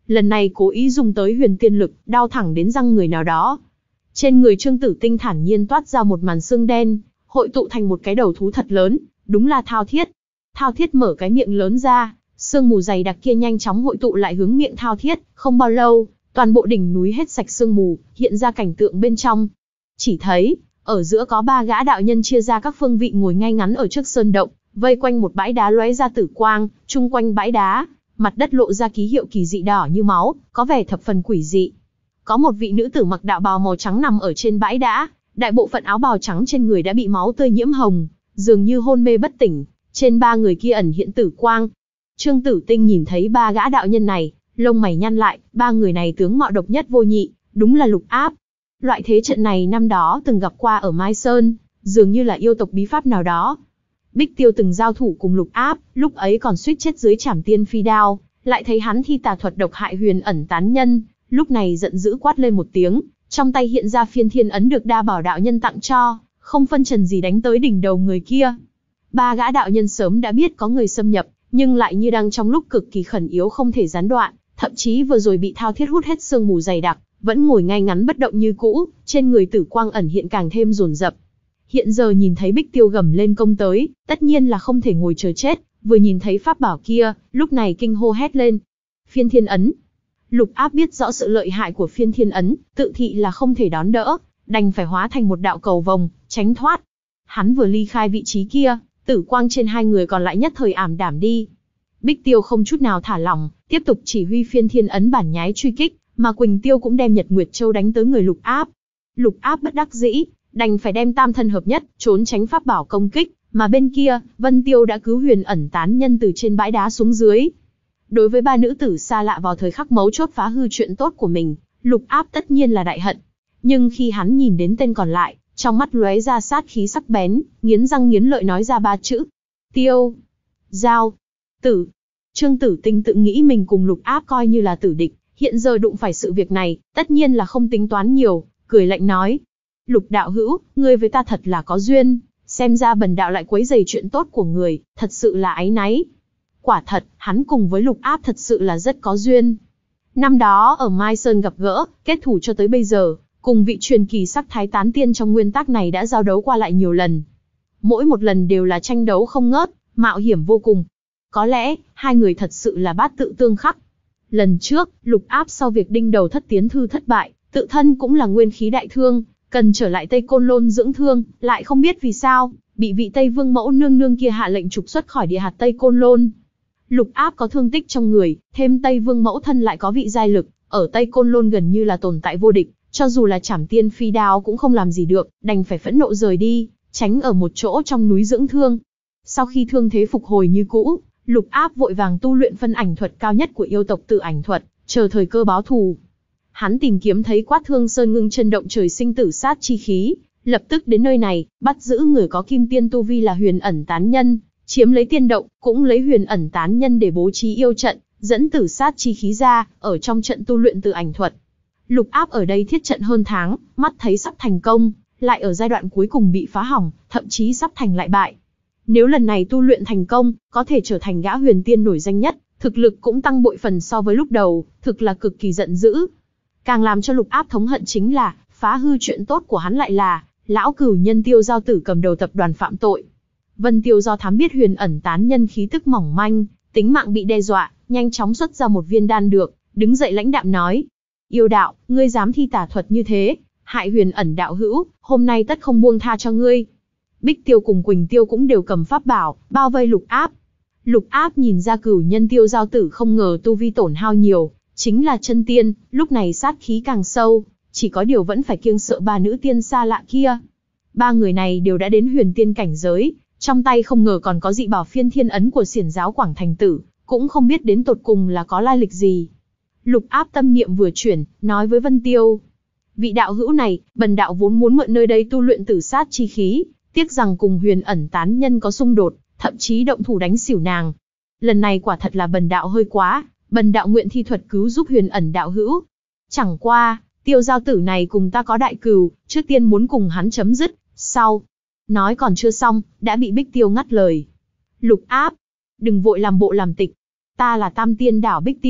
A: lần này cố ý dùng tới huyền tiên lực, đao thẳng đến răng người nào đó. Trên người Trương Tử Tinh thản nhiên toát ra một màn xương đen, hội tụ thành một cái đầu thú thật lớn, đúng là Thao Thiết. Thao Thiết mở cái miệng lớn ra, sương mù dày đặc kia nhanh chóng hội tụ lại hướng miệng Thao Thiết, không bao lâu, toàn bộ đỉnh núi hết sạch sương mù, hiện ra cảnh tượng bên trong. Chỉ thấy, ở giữa có ba gã đạo nhân chia ra các phương vị ngồi ngay ngắn ở trước sơn động, vây quanh một bãi đá lóe ra tử quang, chung quanh bãi đá, mặt đất lộ ra ký hiệu kỳ dị đỏ như máu, có vẻ thập phần quỷ dị. Có một vị nữ tử mặc đạo bào màu trắng nằm ở trên bãi đá, đại bộ phận áo bào trắng trên người đã bị máu tươi nhiễm hồng, dường như hôn mê bất tỉnh, trên ba người kia ẩn hiện tử quang. Trương Tử Tinh nhìn thấy ba gã đạo nhân này, lông mày nhăn lại, ba người này tướng mạo độc nhất vô nhị, đúng là Lục Áp. Loại thế trận này năm đó từng gặp qua ở Mai Sơn, dường như là yêu tộc bí pháp nào đó. Bích Tiêu từng giao thủ cùng Lục Áp, lúc ấy còn suýt chết dưới Trảm Tiên Phi đao, lại thấy hắn thi tà thuật độc hại Huyền Ẩn tán nhân, lúc này giận dữ quát lên một tiếng, trong tay hiện ra Phiên Thiên ấn được Đa Bảo đạo nhân tặng cho, không phân trần gì đánh tới đỉnh đầu người kia. Ba gã đạo nhân sớm đã biết có người xâm nhập, nhưng lại như đang trong lúc cực kỳ khẩn yếu không thể gián đoạn, thậm chí vừa rồi bị Thao Thiết hút hết sương mù dày đặc, vẫn ngồi ngay ngắn bất động như cũ, trên người tử quang ẩn hiện càng thêm dồn dập. Hiện giờ nhìn thấy Bích Tiêu gầm lên công tới, tất nhiên là không thể ngồi chờ chết, vừa nhìn thấy pháp bảo kia, lúc này kinh hô hét lên. Phiên Thiên ấn. Lục Áp biết rõ sự lợi hại của Phiên Thiên ấn, tự thị là không thể đón đỡ, đành phải hóa thành một đạo cầu vồng, tránh thoát. Hắn vừa ly khai vị trí kia, tử quang trên hai người còn lại nhất thời ảm đạm đi. Bích Tiêu không chút nào thả lỏng, tiếp tục chỉ huy Phiên Thiên ấn bản nhái truy kích, mà Quỳnh Tiêu cũng đem Nhật Nguyệt Châu đánh tới người Lục Áp. Lục Áp bất đắc dĩ, đành phải đem tam thân hợp nhất, trốn tránh pháp bảo công kích, mà bên kia, Vân Tiêu đã cứu Huyền Ẩn tán nhân từ trên bãi đá xuống dưới. Đối với ba nữ tử xa lạ vào thời khắc mấu chốt phá hư chuyện tốt của mình, Lục Áp tất nhiên là đại hận. Nhưng khi hắn nhìn đến tên còn lại, trong mắt lóe ra sát khí sắc bén, nghiến răng nghiến lợi nói ra ba chữ: Tiêu, Giao, Tử. Trương Tử Tinh tự nghĩ mình cùng Lục Áp coi như là tử địch, hiện giờ đụng phải sự việc này, tất nhiên là không tính toán nhiều, cười lạnh nói: Lục đạo hữu, ngươi với ta thật là có duyên, xem ra bần đạo lại quấy rầy chuyện tốt của người, thật sự là áy náy. Quả thật, hắn cùng với Lục Áp thật sự là rất có duyên. Năm đó ở Mai Sơn gặp gỡ, kết thủ cho tới bây giờ, cùng vị truyền kỳ sắc thái tán tiên trong nguyên tắc này đã giao đấu qua lại nhiều lần. Mỗi một lần đều là tranh đấu không ngớt, mạo hiểm vô cùng. Có lẽ, hai người thật sự là bát tự tương khắc. Lần trước, Lục Áp sau việc đinh đầu thất tiến thư thất bại, tự thân cũng là nguyên khí đại thương, cần trở lại Tây Côn Lôn dưỡng thương, lại không biết vì sao, bị vị Tây Vương mẫu nương nương kia hạ lệnh trục xuất khỏi địa hạt Tây Côn Lôn. Lục Áp có thương tích trong người, thêm Tây Vương mẫu thân lại có vị giai lực, ở Tây Côn Lôn gần như là tồn tại vô địch, cho dù là Trảm Tiên Phi đao cũng không làm gì được, đành phải phẫn nộ rời đi, tránh ở một chỗ trong núi dưỡng thương. Sau khi thương thế phục hồi như cũ, Lục Áp vội vàng tu luyện phân ảnh thuật cao nhất của yêu tộc Tự Ảnh thuật, chờ thời cơ báo thù. Hắn tìm kiếm thấy Quát Thương Sơn ngưng chân động trời sinh tử sát chi khí, lập tức đến nơi này, bắt giữ người có kim tiên tu vi là Huyền Ẩn tán nhân, chiếm lấy tiên động, cũng lấy Huyền Ẩn tán nhân để bố trí yêu trận, dẫn tử sát chi khí ra, ở trong trận tu luyện Tự Ảnh thuật. Lục Áp ở đây thiết trận hơn tháng, mắt thấy sắp thành công, lại ở giai đoạn cuối cùng bị phá hỏng, thậm chí sắp thành lại bại. Nếu lần này tu luyện thành công, có thể trở thành gã huyền tiên nổi danh nhất, thực lực cũng tăng bội phần so với lúc đầu, thực là cực kỳ giận dữ. Càng làm cho Lục Áp thống hận chính là, phá hư chuyện tốt của hắn lại là, lão cửu nhân Tiêu Giao Tử cầm đầu tập đoàn phạm tội. Vân Tiêu do thám biết Huyền Ẩn tán nhân khí tức mỏng manh, tính mạng bị đe dọa, nhanh chóng xuất ra một viên đan dược, đứng dậy lãnh đạm nói: Yêu đạo, ngươi dám thi tà thuật như thế, hại Huyền Ẩn đạo hữu, hôm nay tất không buông tha cho ngươi. Bích Tiêu cùng Quỳnh Tiêu cũng đều cầm pháp bảo, bao vây Lục Áp. Lục Áp nhìn ra cửu nhân Tiêu Giao Tử không ngờ tu vi tổn hao nhiều, chính là chân tiên, lúc này sát khí càng sâu, chỉ có điều vẫn phải kiêng sợ ba nữ tiên xa lạ kia. Ba người này đều đã đến huyền tiên cảnh giới, trong tay không ngờ còn có dị bảo Phiên Thiên ấn của Xiển giáo Quảng Thành Tử, cũng không biết đến tột cùng là có lai lịch gì. Lục Áp tâm niệm vừa chuyển, nói với Vân Tiêu: Vị đạo hữu này, bần đạo vốn muốn mượn nơi đây tu luyện tử sát chi khí, tiếc rằng cùng Huyền Ẩn tán nhân có xung đột, thậm chí động thủ đánh xỉu nàng. Lần này quả thật là bần đạo hơi quá, bần đạo nguyện thi thuật cứu giúp Huyền Ẩn đạo hữu. Chẳng qua, Tiêu Giao Tử này cùng ta có đại cừu, trước tiên muốn cùng hắn chấm dứt, sau. Nói còn chưa xong, đã bị Bích Tiêu ngắt lời. Lục Áp, đừng vội làm bộ làm tịch. Ta là Tam Tiên Đảo Bích Tiêu,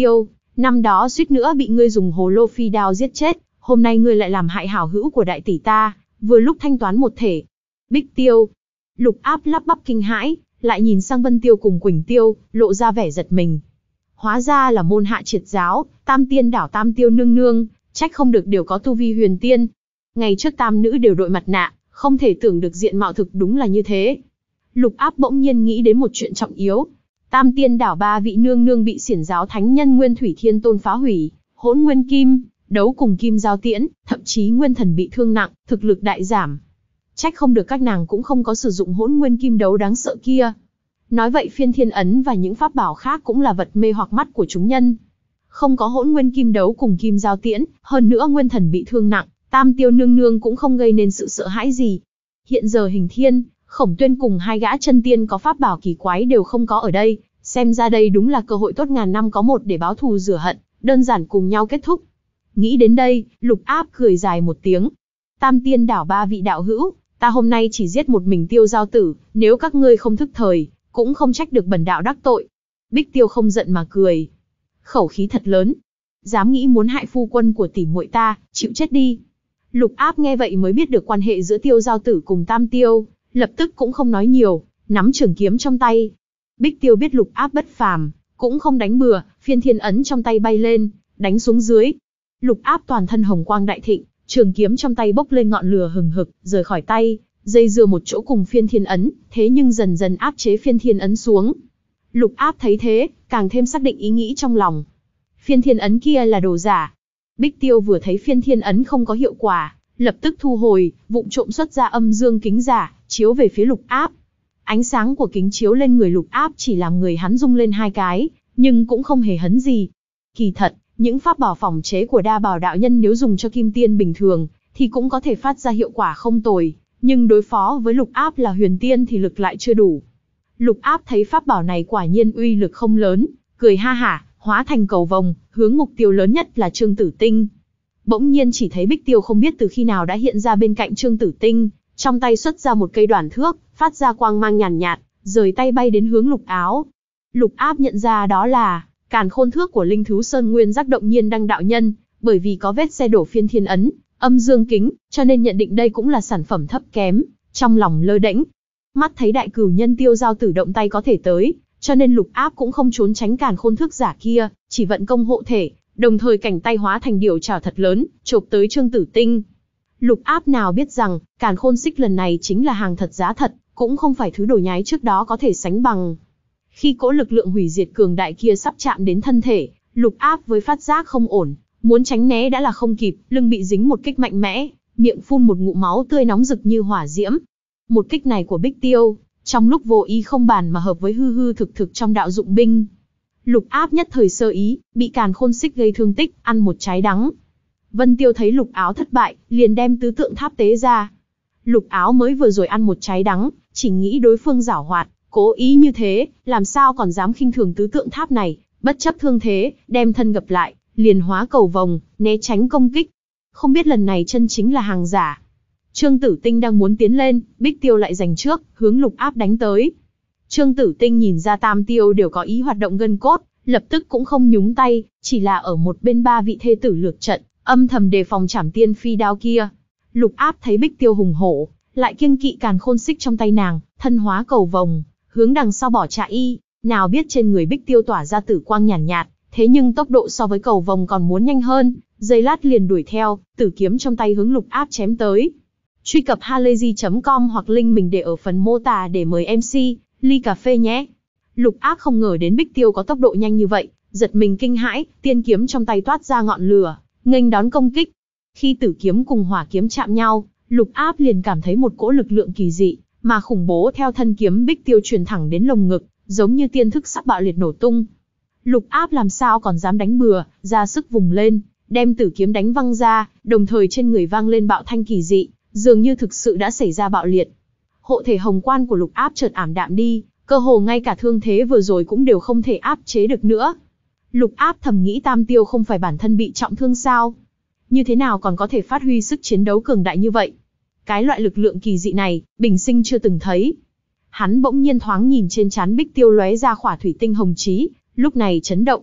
A: năm đó suýt nữa bị ngươi dùng hồ lô phi đao giết chết, hôm nay ngươi lại làm hại hảo hữu của đại tỷ ta, vừa lúc thanh toán một thể. Bích Tiêu. Lục Áp lắp bắp kinh hãi, lại nhìn sang Vân Tiêu cùng Quỳnh Tiêu, lộ ra vẻ giật mình. Hóa ra là môn hạ triệt giáo, Tam Tiên đảo Tam Tiêu nương nương, trách không được đều có tu vi huyền tiên. Ngày trước tam nữ đều đội mặt nạ, không thể tưởng được diện mạo thực đúng là như thế. Lục Áp bỗng nhiên nghĩ đến một chuyện trọng yếu. Tam Tiên đảo ba vị nương nương bị xiển giáo thánh nhân Nguyên Thủy Thiên Tôn phá hủy, Hỗn Nguyên Kim, đấu cùng Kim Giao Tiễn, thậm chí Nguyên Thần bị thương nặng, thực lực đại giảm. Trách không được các nàng cũng không có sử dụng Hỗn Nguyên Kim đấu đáng sợ kia. Nói vậy Phiên Thiên Ấn và những pháp bảo khác cũng là vật mê hoặc mắt của chúng nhân. Không có Hỗn Nguyên Kim đấu cùng Kim Giao Tiễn, hơn nữa Nguyên Thần bị thương nặng, Tam Tiêu nương nương cũng không gây nên sự sợ hãi gì. Hiện giờ Hình Thiên, Khổng Tuyên cùng hai gã chân tiên có pháp bảo kỳ quái đều không có ở đây, xem ra đây đúng là cơ hội tốt ngàn năm có một để báo thù rửa hận, đơn giản cùng nhau kết thúc. Nghĩ đến đây, Lục Áp cười dài một tiếng. Tam Tiên đảo ba vị đạo hữu, ta hôm nay chỉ giết một mình Tiêu giao tử, nếu các ngươi không thức thời, cũng không trách được bần đạo đắc tội. Bích Tiêu không giận mà cười. Khẩu khí thật lớn. Dám nghĩ muốn hại phu quân của tỷ muội ta, chịu chết đi. Lục Áp nghe vậy mới biết được quan hệ giữa Tiêu giao tử cùng Tam Tiêu, lập tức cũng không nói nhiều, nắm trường kiếm trong tay. Bích Tiêu biết Lục Áp bất phàm, cũng không đánh bừa, Phiên Thiên Ấn trong tay bay lên, đánh xuống dưới. Lục Áp toàn thân hồng quang đại thịnh, trường kiếm trong tay bốc lên ngọn lửa hừng hực, rời khỏi tay, dây dưa một chỗ cùng Phiên Thiên Ấn, thế nhưng dần dần áp chế Phiên Thiên Ấn xuống. Lục Áp thấy thế, càng thêm xác định ý nghĩ trong lòng. Phiên Thiên Ấn kia là đồ giả. Bích Tiêu vừa thấy Phiên Thiên Ấn không có hiệu quả, lập tức thu hồi, vụng trộm xuất ra âm dương kính giả, chiếu về phía Lục Áp. Ánh sáng của kính chiếu lên người Lục Áp chỉ làm người hắn rung lên hai cái, nhưng cũng không hề hấn gì. Kỳ thật, những pháp bảo phòng chế của đa bảo đạo nhân nếu dùng cho kim tiên bình thường, thì cũng có thể phát ra hiệu quả không tồi, nhưng đối phó với Lục Áp là huyền tiên thì lực lại chưa đủ. Lục Áp thấy pháp bảo này quả nhiên uy lực không lớn, cười ha hả, hóa thành cầu vồng, hướng mục tiêu lớn nhất là Trương Tử Tinh. Bỗng nhiên chỉ thấy Bích Tiêu không biết từ khi nào đã hiện ra bên cạnh Trương Tử Tinh, trong tay xuất ra một cây đoản thước, phát ra quang mang nhàn nhạt, nhạt, rời tay bay đến hướng Lục Áo. Lục Áp nhận ra đó là Càn Khôn Thước của Linh Thú Sơn Nguyên Giác Động Nhiên Đăng đạo nhân, bởi vì có vết xe đổ Phiên Thiên Ấn, âm dương kính, cho nên nhận định đây cũng là sản phẩm thấp kém, trong lòng lơ đễnh. Mắt thấy đại cửu nhân Tiêu giao tử động tay có thể tới, cho nên Lục Áp cũng không trốn tránh Càn Khôn Thước giả kia, chỉ vận công hộ thể, đồng thời cảnh tay hóa thành điểu trảo thật lớn, chộp tới Trương Tử Tinh. Lục Áp nào biết rằng, Càn Khôn Xích lần này chính là hàng thật giá thật, cũng không phải thứ đồ nhái trước đó có thể sánh bằng. Khi cỗ lực lượng hủy diệt cường đại kia sắp chạm đến thân thể, Lục Áp với phát giác không ổn, muốn tránh né đã là không kịp, lưng bị dính một kích mạnh mẽ, miệng phun một ngụm máu tươi nóng rực như hỏa diễm. Một kích này của Bích Tiêu, trong lúc vô ý không bàn mà hợp với hư hư thực thực trong đạo dụng binh. Lục Áp nhất thời sơ ý, bị Càn Khôn Xích gây thương tích, ăn một trái đắng. Vân Tiêu thấy Lục Áo thất bại, liền đem tứ tượng tháp tế ra. Lục Áo mới vừa rồi ăn một trái đắng, chỉ nghĩ đối phương giảo hoạt, cố ý như thế, làm sao còn dám khinh thường tứ tượng tháp này, bất chấp thương thế, đem thân gập lại, liền hóa cầu vồng, né tránh công kích. Không biết lần này chân chính là hàng giả. Trương Tử Tinh đang muốn tiến lên, Bích Tiêu lại giành trước, hướng Lục Áp đánh tới. Trương Tử Tinh nhìn ra Tam Tiêu đều có ý hoạt động gân cốt, lập tức cũng không nhúng tay, chỉ là ở một bên ba vị thê tử lược trận, âm thầm đề phòng Trảm Tiên phi đao kia. Lục Áp thấy Bích Tiêu hùng hổ, lại kiêng kỵ Càn Khôn Xích trong tay nàng, thân hóa cầu vồng, hướng đằng sau bỏ chạy. Nào biết trên người Bích Tiêu tỏa ra tử quang nhàn nhạt, nhạt, thế nhưng tốc độ so với cầu vồng còn muốn nhanh hơn, giây lát liền đuổi theo, tử kiếm trong tay hướng Lục Áp chém tới. Truy cập halayzi chấm com hoặc link mình để ở phần mô tả để mời em xê ly cà phê nhé. Lục Áp không ngờ đến Bích Tiêu có tốc độ nhanh như vậy, giật mình kinh hãi, tiên kiếm trong tay toát ra ngọn lửa, nghênh đón công kích. Khi tử kiếm cùng hỏa kiếm chạm nhau, Lục Áp liền cảm thấy một cỗ lực lượng kỳ dị mà khủng bố theo thân kiếm Bích Tiêu truyền thẳng đến lồng ngực, giống như tiên thức sắp bạo liệt nổ tung. Lục Áp làm sao còn dám đánh bừa, ra sức vùng lên, đem tử kiếm đánh văng ra, đồng thời trên người vang lên bạo thanh kỳ dị, dường như thực sự đã xảy ra bạo liệt. Hộ thể hồng quan của Lục Áp chợt ảm đạm đi, cơ hồ ngay cả thương thế vừa rồi cũng đều không thể áp chế được nữa. Lục Áp thầm nghĩ Tam Tiêu không phải bản thân bị trọng thương sao? Như thế nào còn có thể phát huy sức chiến đấu cường đại như vậy? Cái loại lực lượng kỳ dị này, bình sinh chưa từng thấy. Hắn bỗng nhiên thoáng nhìn trên trán Bích Tiêu lóe ra khỏa thủy tinh hồng chí, lúc này chấn động.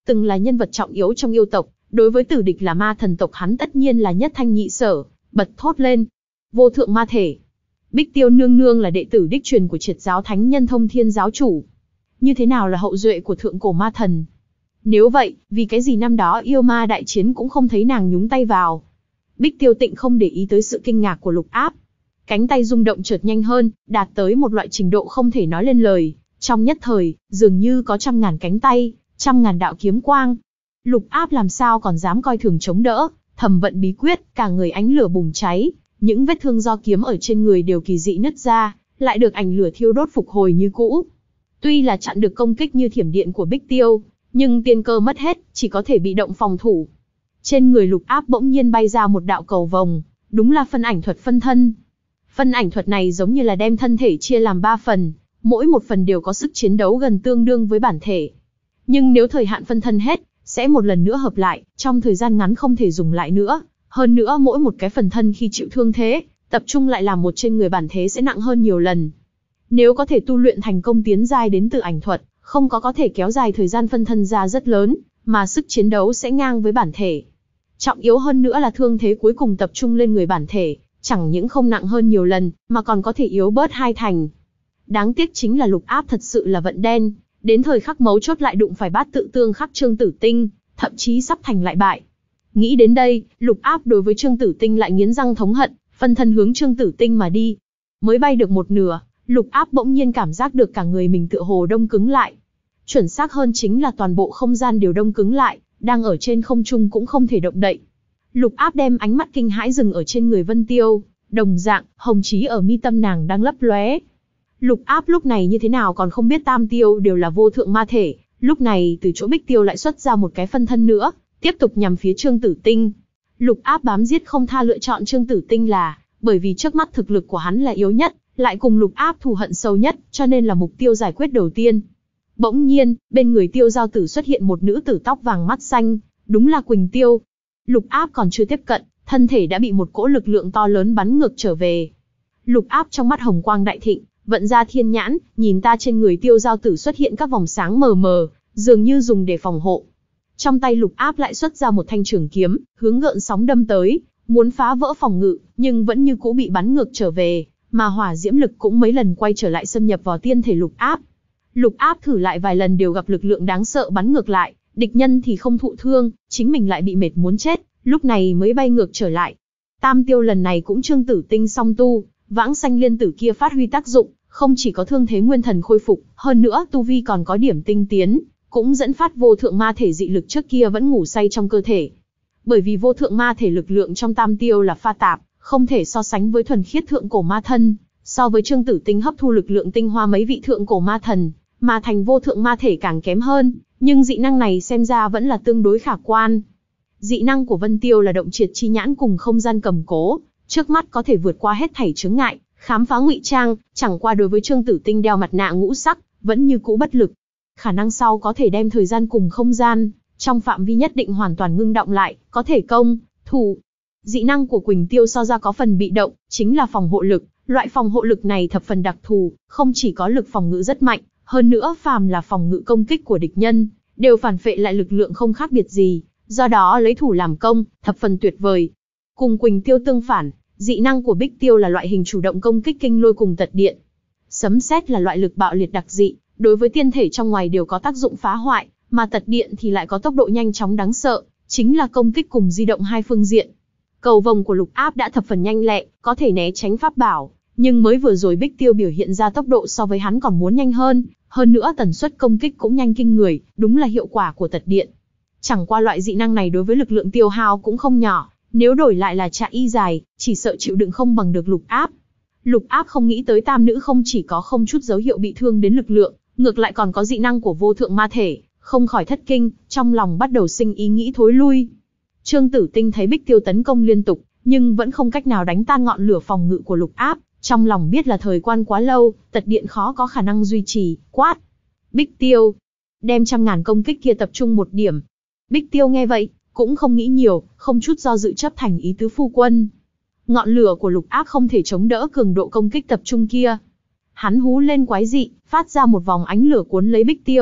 A: từng là nhân vật trọng yếu trong yêu tộc, đối với tử địch là ma thần tộc hắn tất nhiên là nhất thanh nhị sở, bật thốt lên. Vô thượng ma thể. Bích Tiêu nương nương là đệ tử đích truyền của Triệt giáo thánh nhân Thông Thiên giáo chủ. Như thế nào là hậu duệ của thượng cổ ma thần? Nếu vậy, vì cái gì năm đó yêu ma đại chiến cũng không thấy nàng nhúng tay vào? Bích Tiêu Tịnh không để ý tới sự kinh ngạc của Lục Áp. Cánh tay rung động chợt nhanh hơn, đạt tới một loại trình độ không thể nói lên lời. Trong nhất thời, dường như có trăm ngàn cánh tay, trăm ngàn đạo kiếm quang. Lục Áp làm sao còn dám coi thường chống đỡ, thầm vận bí quyết, cả người ánh lửa bùng cháy. Những vết thương do kiếm ở trên người đều kỳ dị nứt ra, lại được ánh lửa thiêu đốt phục hồi như cũ. Tuy là chặn được công kích như thiểm điện của Bích Tiêu, nhưng tiên cơ mất hết, chỉ có thể bị động phòng thủ. Trên người Lục Áp bỗng nhiên bay ra một đạo cầu vồng, đúng là phân ảnh thuật phân thân. Phân ảnh thuật này giống như là đem thân thể chia làm ba phần, mỗi một phần đều có sức chiến đấu gần tương đương với bản thể. Nhưng nếu thời hạn phân thân hết, sẽ một lần nữa hợp lại, trong thời gian ngắn không thể dùng lại nữa. Hơn nữa mỗi một cái phần thân khi chịu thương thế, tập trung lại làm một trên người bản thế sẽ nặng hơn nhiều lần. Nếu có thể tu luyện thành công tiến giai đến từ ảnh thuật, không có có thể kéo dài thời gian phân thân ra rất lớn, mà sức chiến đấu sẽ ngang với bản thể. Trọng yếu hơn nữa là thương thế cuối cùng tập trung lên người bản thể, chẳng những không nặng hơn nhiều lần, mà còn có thể yếu bớt hai thành. Đáng tiếc chính là Lục Áp thật sự là vận đen, đến thời khắc mấu chốt lại đụng phải bát tự tương khắc Trương Tử Tinh, thậm chí sắp thành lại bại. Nghĩ đến đây, Lục Áp đối với Trương Tử Tinh lại nghiến răng thống hận, phân thân hướng Trương Tử Tinh mà đi. Mới bay được một nửa, Lục Áp bỗng nhiên cảm giác được cả người mình tựa hồ đông cứng lại. Chuẩn xác hơn chính là toàn bộ không gian đều đông cứng lại, đang ở trên không trung cũng không thể động đậy. Lục Áp đem ánh mắt kinh hãi dừng ở trên người Vân Tiêu, đồng dạng, hồng chí ở mi tâm nàng đang lấp lóe. Lục Áp lúc này như thế nào còn không biết Tam Tiêu đều là vô thượng ma thể, lúc này từ chỗ Bích Tiêu lại xuất ra một cái phân thân nữa, tiếp tục nhằm phía Trương Tử Tinh. Lục Áp bám giết không tha lựa chọn Trương Tử Tinh là, bởi vì trước mắt thực lực của hắn là yếu nhất, lại cùng Lục Áp thù hận sâu nhất, cho nên là mục tiêu giải quyết đầu tiên. Bỗng nhiên, bên người Tiêu Giao Tử xuất hiện một nữ tử tóc vàng mắt xanh, đúng là Quỳnh Tiêu. Lục Áp còn chưa tiếp cận, thân thể đã bị một cỗ lực lượng to lớn bắn ngược trở về. Lục Áp trong mắt hồng quang đại thịnh, vận ra thiên nhãn, nhìn ta trên người Tiêu Giao Tử xuất hiện các vòng sáng mờ mờ, dường như dùng để phòng hộ. Trong tay Lục Áp lại xuất ra một thanh trường kiếm, hướng gợn sóng đâm tới, muốn phá vỡ phòng ngự, nhưng vẫn như cũ bị bắn ngược trở về, mà hỏa diễm lực cũng mấy lần quay trở lại xâm nhập vào tiên thể Lục Áp. Lục Áp thử lại vài lần đều gặp lực lượng đáng sợ bắn ngược lại, địch nhân thì không thụ thương, chính mình lại bị mệt muốn chết, lúc này mới bay ngược trở lại. Tam Tiêu lần này cũng Trương Tử Tinh song tu, Vãng Sanh Liên Tử kia phát huy tác dụng, không chỉ có thương thế nguyên thần khôi phục, hơn nữa tu vi còn có điểm tinh tiến, cũng dẫn phát vô thượng ma thể dị lực trước kia vẫn ngủ say trong cơ thể. Bởi vì vô thượng ma thể lực lượng trong Tam Tiêu là pha tạp, không thể so sánh với thuần khiết thượng cổ ma thân, so với Trương Tử Tinh hấp thu lực lượng tinh hoa mấy vị thượng cổ ma thần, mà thành vô thượng ma thể càng kém hơn, nhưng dị năng này xem ra vẫn là tương đối khả quan. Dị năng của Vân Tiêu là động triệt chi nhãn cùng không gian cầm cố, trước mắt có thể vượt qua hết thảy chướng ngại, khám phá ngụy trang, chẳng qua đối với Trương Tử Tinh đeo mặt nạ ngũ sắc, vẫn như cũ bất lực. Khả năng sau có thể đem thời gian cùng không gian, trong phạm vi nhất định hoàn toàn ngưng động lại, có thể công, thủ. Dị năng của Quỳnh Tiêu so ra có phần bị động, chính là phòng hộ lực, loại phòng hộ lực này thập phần đặc thù, không chỉ có lực phòng ngự rất mạnh, hơn nữa phàm là phòng ngự công kích của địch nhân, đều phản phệ lại lực lượng không khác biệt gì, do đó lấy thủ làm công, thập phần tuyệt vời. Cùng Quỳnh Tiêu tương phản, dị năng của Bích Tiêu là loại hình chủ động công kích kinh lôi cùng tật điện. Sấm sét là loại lực bạo liệt đặc dị, đối với tiên thể trong ngoài đều có tác dụng phá hoại, mà tật điện thì lại có tốc độ nhanh chóng đáng sợ, chính là công kích cùng di động hai phương diện. Cầu vồng của Lục Áp đã thập phần nhanh lẹ, có thể né tránh pháp bảo, nhưng mới vừa rồi Bích Tiêu biểu hiện ra tốc độ so với hắn còn muốn nhanh hơn, hơn nữa tần suất công kích cũng nhanh kinh người, đúng là hiệu quả của tật điện. Chẳng qua loại dị năng này đối với lực lượng tiêu hao cũng không nhỏ, nếu đổi lại là Trạ Y dài, chỉ sợ chịu đựng không bằng được Lục Áp. Lục Áp không nghĩ tới tam nữ không chỉ có không chút dấu hiệu bị thương đến lực lượng, ngược lại còn có dị năng của vô thượng ma thể, không khỏi thất kinh, trong lòng bắt đầu sinh ý nghĩ thối lui. Trương Tử Tinh thấy Bích Tiêu tấn công liên tục, nhưng vẫn không cách nào đánh tan ngọn lửa phòng ngự của Lục Áp, trong lòng biết là thời quan quá lâu, tật điện khó có khả năng duy trì, quát. Bích Tiêu, đem trăm ngàn công kích kia tập trung một điểm. Bích Tiêu nghe vậy, cũng không nghĩ nhiều, không chút do dự chấp thành ý tứ phu quân. Ngọn lửa của Lục Áp không thể chống đỡ cường độ công kích tập trung kia. Hắn hú lên quái dị, phát ra một vòng ánh lửa cuốn lấy Bích Tiêu,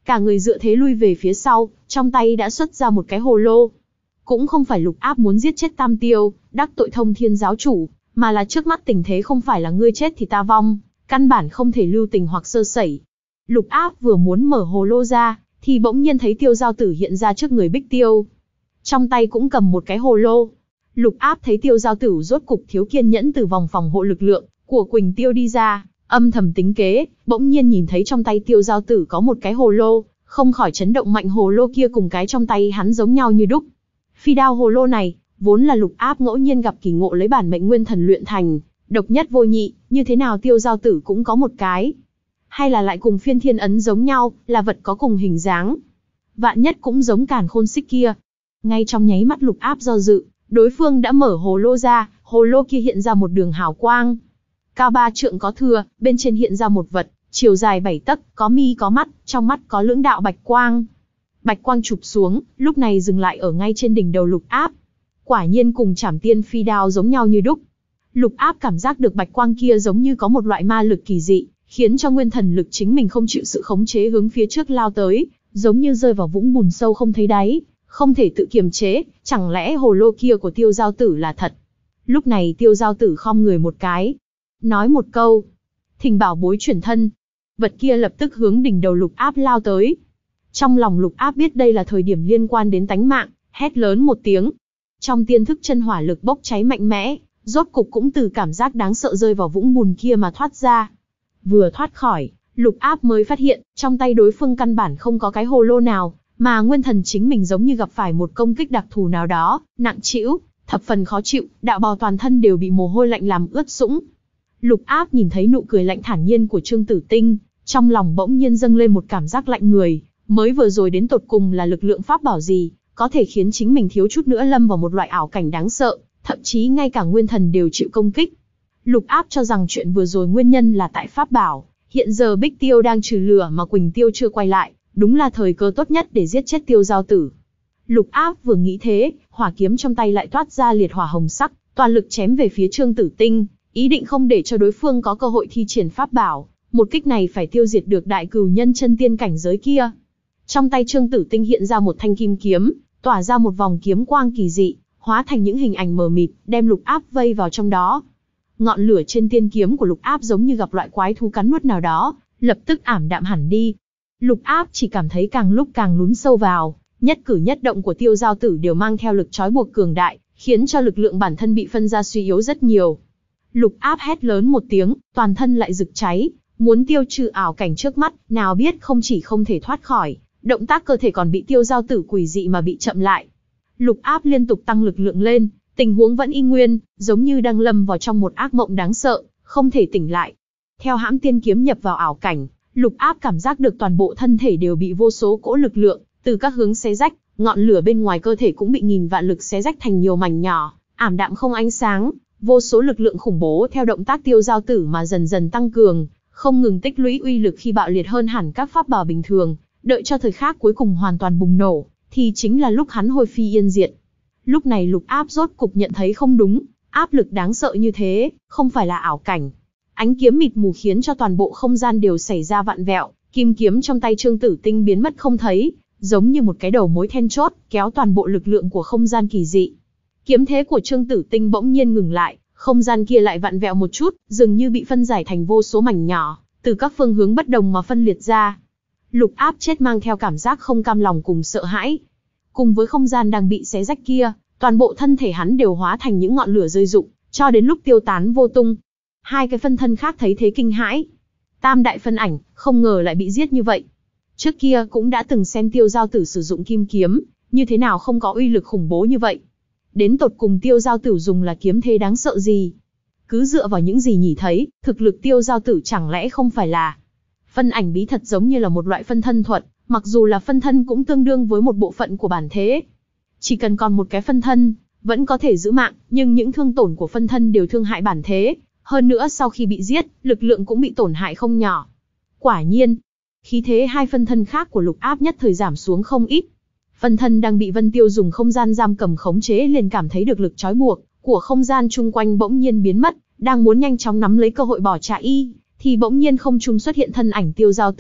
A: cả người dựa thế lui về phía sau, trong tay đã xuất ra một cái hồ lô. Cũng không phải Lục Áp muốn giết chết Tam Tiêu, đắc tội Thông Thiên giáo chủ, mà là trước mắt tình thế không phải là ngươi chết thì ta vong, căn bản không thể lưu tình hoặc sơ sẩy. Lục Áp vừa muốn mở hồ lô ra, thì bỗng nhiên thấy Tiêu Giao Tử hiện ra trước người Bích Tiêu. Trong tay cũng cầm một cái hồ lô. Lục Áp thấy Tiêu Giao Tử rốt cục thiếu kiên nhẫn từ vòng phòng hộ lực lượng của Quỳnh Tiêu đi ra, âm thầm tính kế, bỗng nhiên nhìn thấy trong tay Tiêu Giao Tử có một cái hồ lô, không khỏi chấn động mạnh. Hồ lô kia cùng cái trong tay hắn giống nhau như đúc. Phi đao hồ lô này, vốn là Lục Áp ngẫu nhiên gặp kỳ ngộ lấy bản mệnh nguyên thần luyện thành, độc nhất vô nhị, như thế nào Tiêu Giao Tử cũng có một cái. Hay là lại cùng Phiên Thiên ấn giống nhau, là vật có cùng hình dáng. Vạn nhất cũng giống Càn Khôn xích kia. Ngay trong nháy mắt Lục Áp do dự, đối phương đã mở hồ lô ra, hồ lô kia hiện ra một đường hào quang. Cao ba trượng có thừa, bên trên hiện ra một vật, chiều dài bảy tấc, có mi có mắt, trong mắt có lưỡng đạo bạch quang. Bạch quang chụp xuống, lúc này dừng lại ở ngay trên đỉnh đầu Lục Áp. Quả nhiên cùng Trảm Tiên phi đao giống nhau như đúc. Lục Áp cảm giác được bạch quang kia giống như có một loại ma lực kỳ dị, khiến cho nguyên thần lực chính mình không chịu sự khống chế hướng phía trước lao tới, giống như rơi vào vũng bùn sâu không thấy đáy, không thể tự kiềm chế. Chẳng lẽ hồ lô kia của Tiêu Giao Tử là thật? Lúc này Tiêu Giao Tử khom người một cái, nói một câu: "Thỉnh bảo bối chuyển thân." Vật kia lập tức hướng đỉnh đầu Lục Áp lao tới. Trong lòng Lục Áp biết đây là thời điểm liên quan đến tánh mạng, hét lớn một tiếng. Trong tiên thức chân hỏa lực bốc cháy mạnh mẽ, rốt cục cũng từ cảm giác đáng sợ rơi vào vũng bùn kia mà thoát ra. Vừa thoát khỏi, Lục Áp mới phát hiện, trong tay đối phương căn bản không có cái hồ lô nào, mà nguyên thần chính mình giống như gặp phải một công kích đặc thù nào đó, nặng trĩu, thập phần khó chịu, đạo bào toàn thân đều bị mồ hôi lạnh làm ướt sũng. Lục Áp nhìn thấy nụ cười lạnh thản nhiên của Trương Tử Tinh, trong lòng bỗng nhiên dâng lên một cảm giác lạnh người, mới vừa rồi đến tột cùng là lực lượng pháp bảo gì, có thể khiến chính mình thiếu chút nữa lâm vào một loại ảo cảnh đáng sợ, thậm chí ngay cả nguyên thần đều chịu công kích. Lục Áp cho rằng chuyện vừa rồi nguyên nhân là tại pháp bảo, hiện giờ Bích Tiêu đang trừ lửa mà Quỳnh Tiêu chưa quay lại, đúng là thời cơ tốt nhất để giết chết Tiêu Giao Tử. Lục Áp vừa nghĩ thế, hỏa kiếm trong tay lại toát ra liệt hỏa hồng sắc, toàn lực chém về phía Trương Tử Tinh, ý định không để cho đối phương có cơ hội thi triển pháp bảo, một kích này phải tiêu diệt được đại cửu nhân chân tiên cảnh giới kia. Trong tay Trương Tử Tinh hiện ra một thanh kim kiếm, tỏa ra một vòng kiếm quang kỳ dị, hóa thành những hình ảnh mờ mịt, đem Lục Áp vây vào trong đó. Ngọn lửa trên tiên kiếm của Lục Áp giống như gặp loại quái thú cắn nuốt nào đó, lập tức ảm đạm hẳn đi. Lục Áp chỉ cảm thấy càng lúc càng lún sâu vào, nhất cử nhất động của Tiêu Giao Tử đều mang theo lực trói buộc cường đại, khiến cho lực lượng bản thân bị phân ra suy yếu rất nhiều. Lục Áp hét lớn một tiếng, toàn thân lại rực cháy, muốn tiêu trừ ảo cảnh trước mắt, nào biết không chỉ không thể thoát khỏi, động tác cơ thể còn bị Tiêu Giao Tử quỷ dị mà bị chậm lại. Lục Áp liên tục tăng lực lượng lên, tình huống vẫn y nguyên, giống như đang lâm vào trong một ác mộng đáng sợ, không thể tỉnh lại. Theo hãm tiên kiếm nhập vào ảo cảnh, Lục Áp cảm giác được toàn bộ thân thể đều bị vô số cỗ lực lượng từ các hướng xé rách, ngọn lửa bên ngoài cơ thể cũng bị nghìn vạn lực xé rách thành nhiều mảnh nhỏ, ảm đạm không ánh sáng, vô số lực lượng khủng bố theo động tác Tiêu Giao Tử mà dần dần tăng cường, không ngừng tích lũy uy lực khi bạo liệt hơn hẳn các pháp bảo bình thường, đợi cho thời khắc cuối cùng hoàn toàn bùng nổ, thì chính là lúc hắn hôi phi yên diệt. Lúc này Lục Áp rốt cục nhận thấy không đúng, áp lực đáng sợ như thế, không phải là ảo cảnh. Ánh kiếm mịt mù khiến cho toàn bộ không gian đều xảy ra vặn vẹo, kim kiếm trong tay Trương Tử Tinh biến mất không thấy, giống như một cái đầu mối then chốt, kéo toàn bộ lực lượng của không gian kỳ dị. Kiếm thế của Trương Tử Tinh bỗng nhiên ngừng lại, không gian kia lại vặn vẹo một chút, dường như bị phân giải thành vô số mảnh nhỏ, từ các phương hướng bất đồng mà phân liệt ra. Lục Áp chết mang theo cảm giác không cam lòng cùng sợ hãi. Cùng với không gian đang bị xé rách kia, toàn bộ thân thể hắn đều hóa thành những ngọn lửa rơi rụng, cho đến lúc tiêu tán vô tung. Hai cái phân thân khác thấy thế kinh hãi. Tam đại phân ảnh, không ngờ lại bị giết như vậy. Trước kia cũng đã từng xem Tiêu Giao Tử sử dụng kim kiếm, như thế nào không có uy lực khủng bố như vậy. Đến tột cùng Tiêu Giao Tử dùng là kiếm thế đáng sợ gì? Cứ dựa vào những gì nhỉ thấy, thực lực Tiêu Giao Tử chẳng lẽ không phải là phân ảnh bí thật, giống như là một loại phân thân thuật, mặc dù là phân thân cũng tương đương với một bộ phận của bản thế. Chỉ cần còn một cái phân thân, vẫn có thể giữ mạng, nhưng những thương tổn của phân thân đều thương hại bản thế. Hơn nữa sau khi bị giết, lực lượng cũng bị tổn hại không nhỏ. Quả nhiên, khí thế hai phân thân khác của Lục Áp nhất thời giảm xuống không ít. Phân thân đang bị Vân Tiêu dùng không gian giam cầm khống chế liền cảm thấy được lực trói buộc của không gian chung quanh bỗng nhiên biến mất, đang muốn nhanh chóng nắm lấy cơ hội bỏ chạy y, thì bỗng nhiên không trung xuất hiện thân ảnh Tiêu Giao Tử,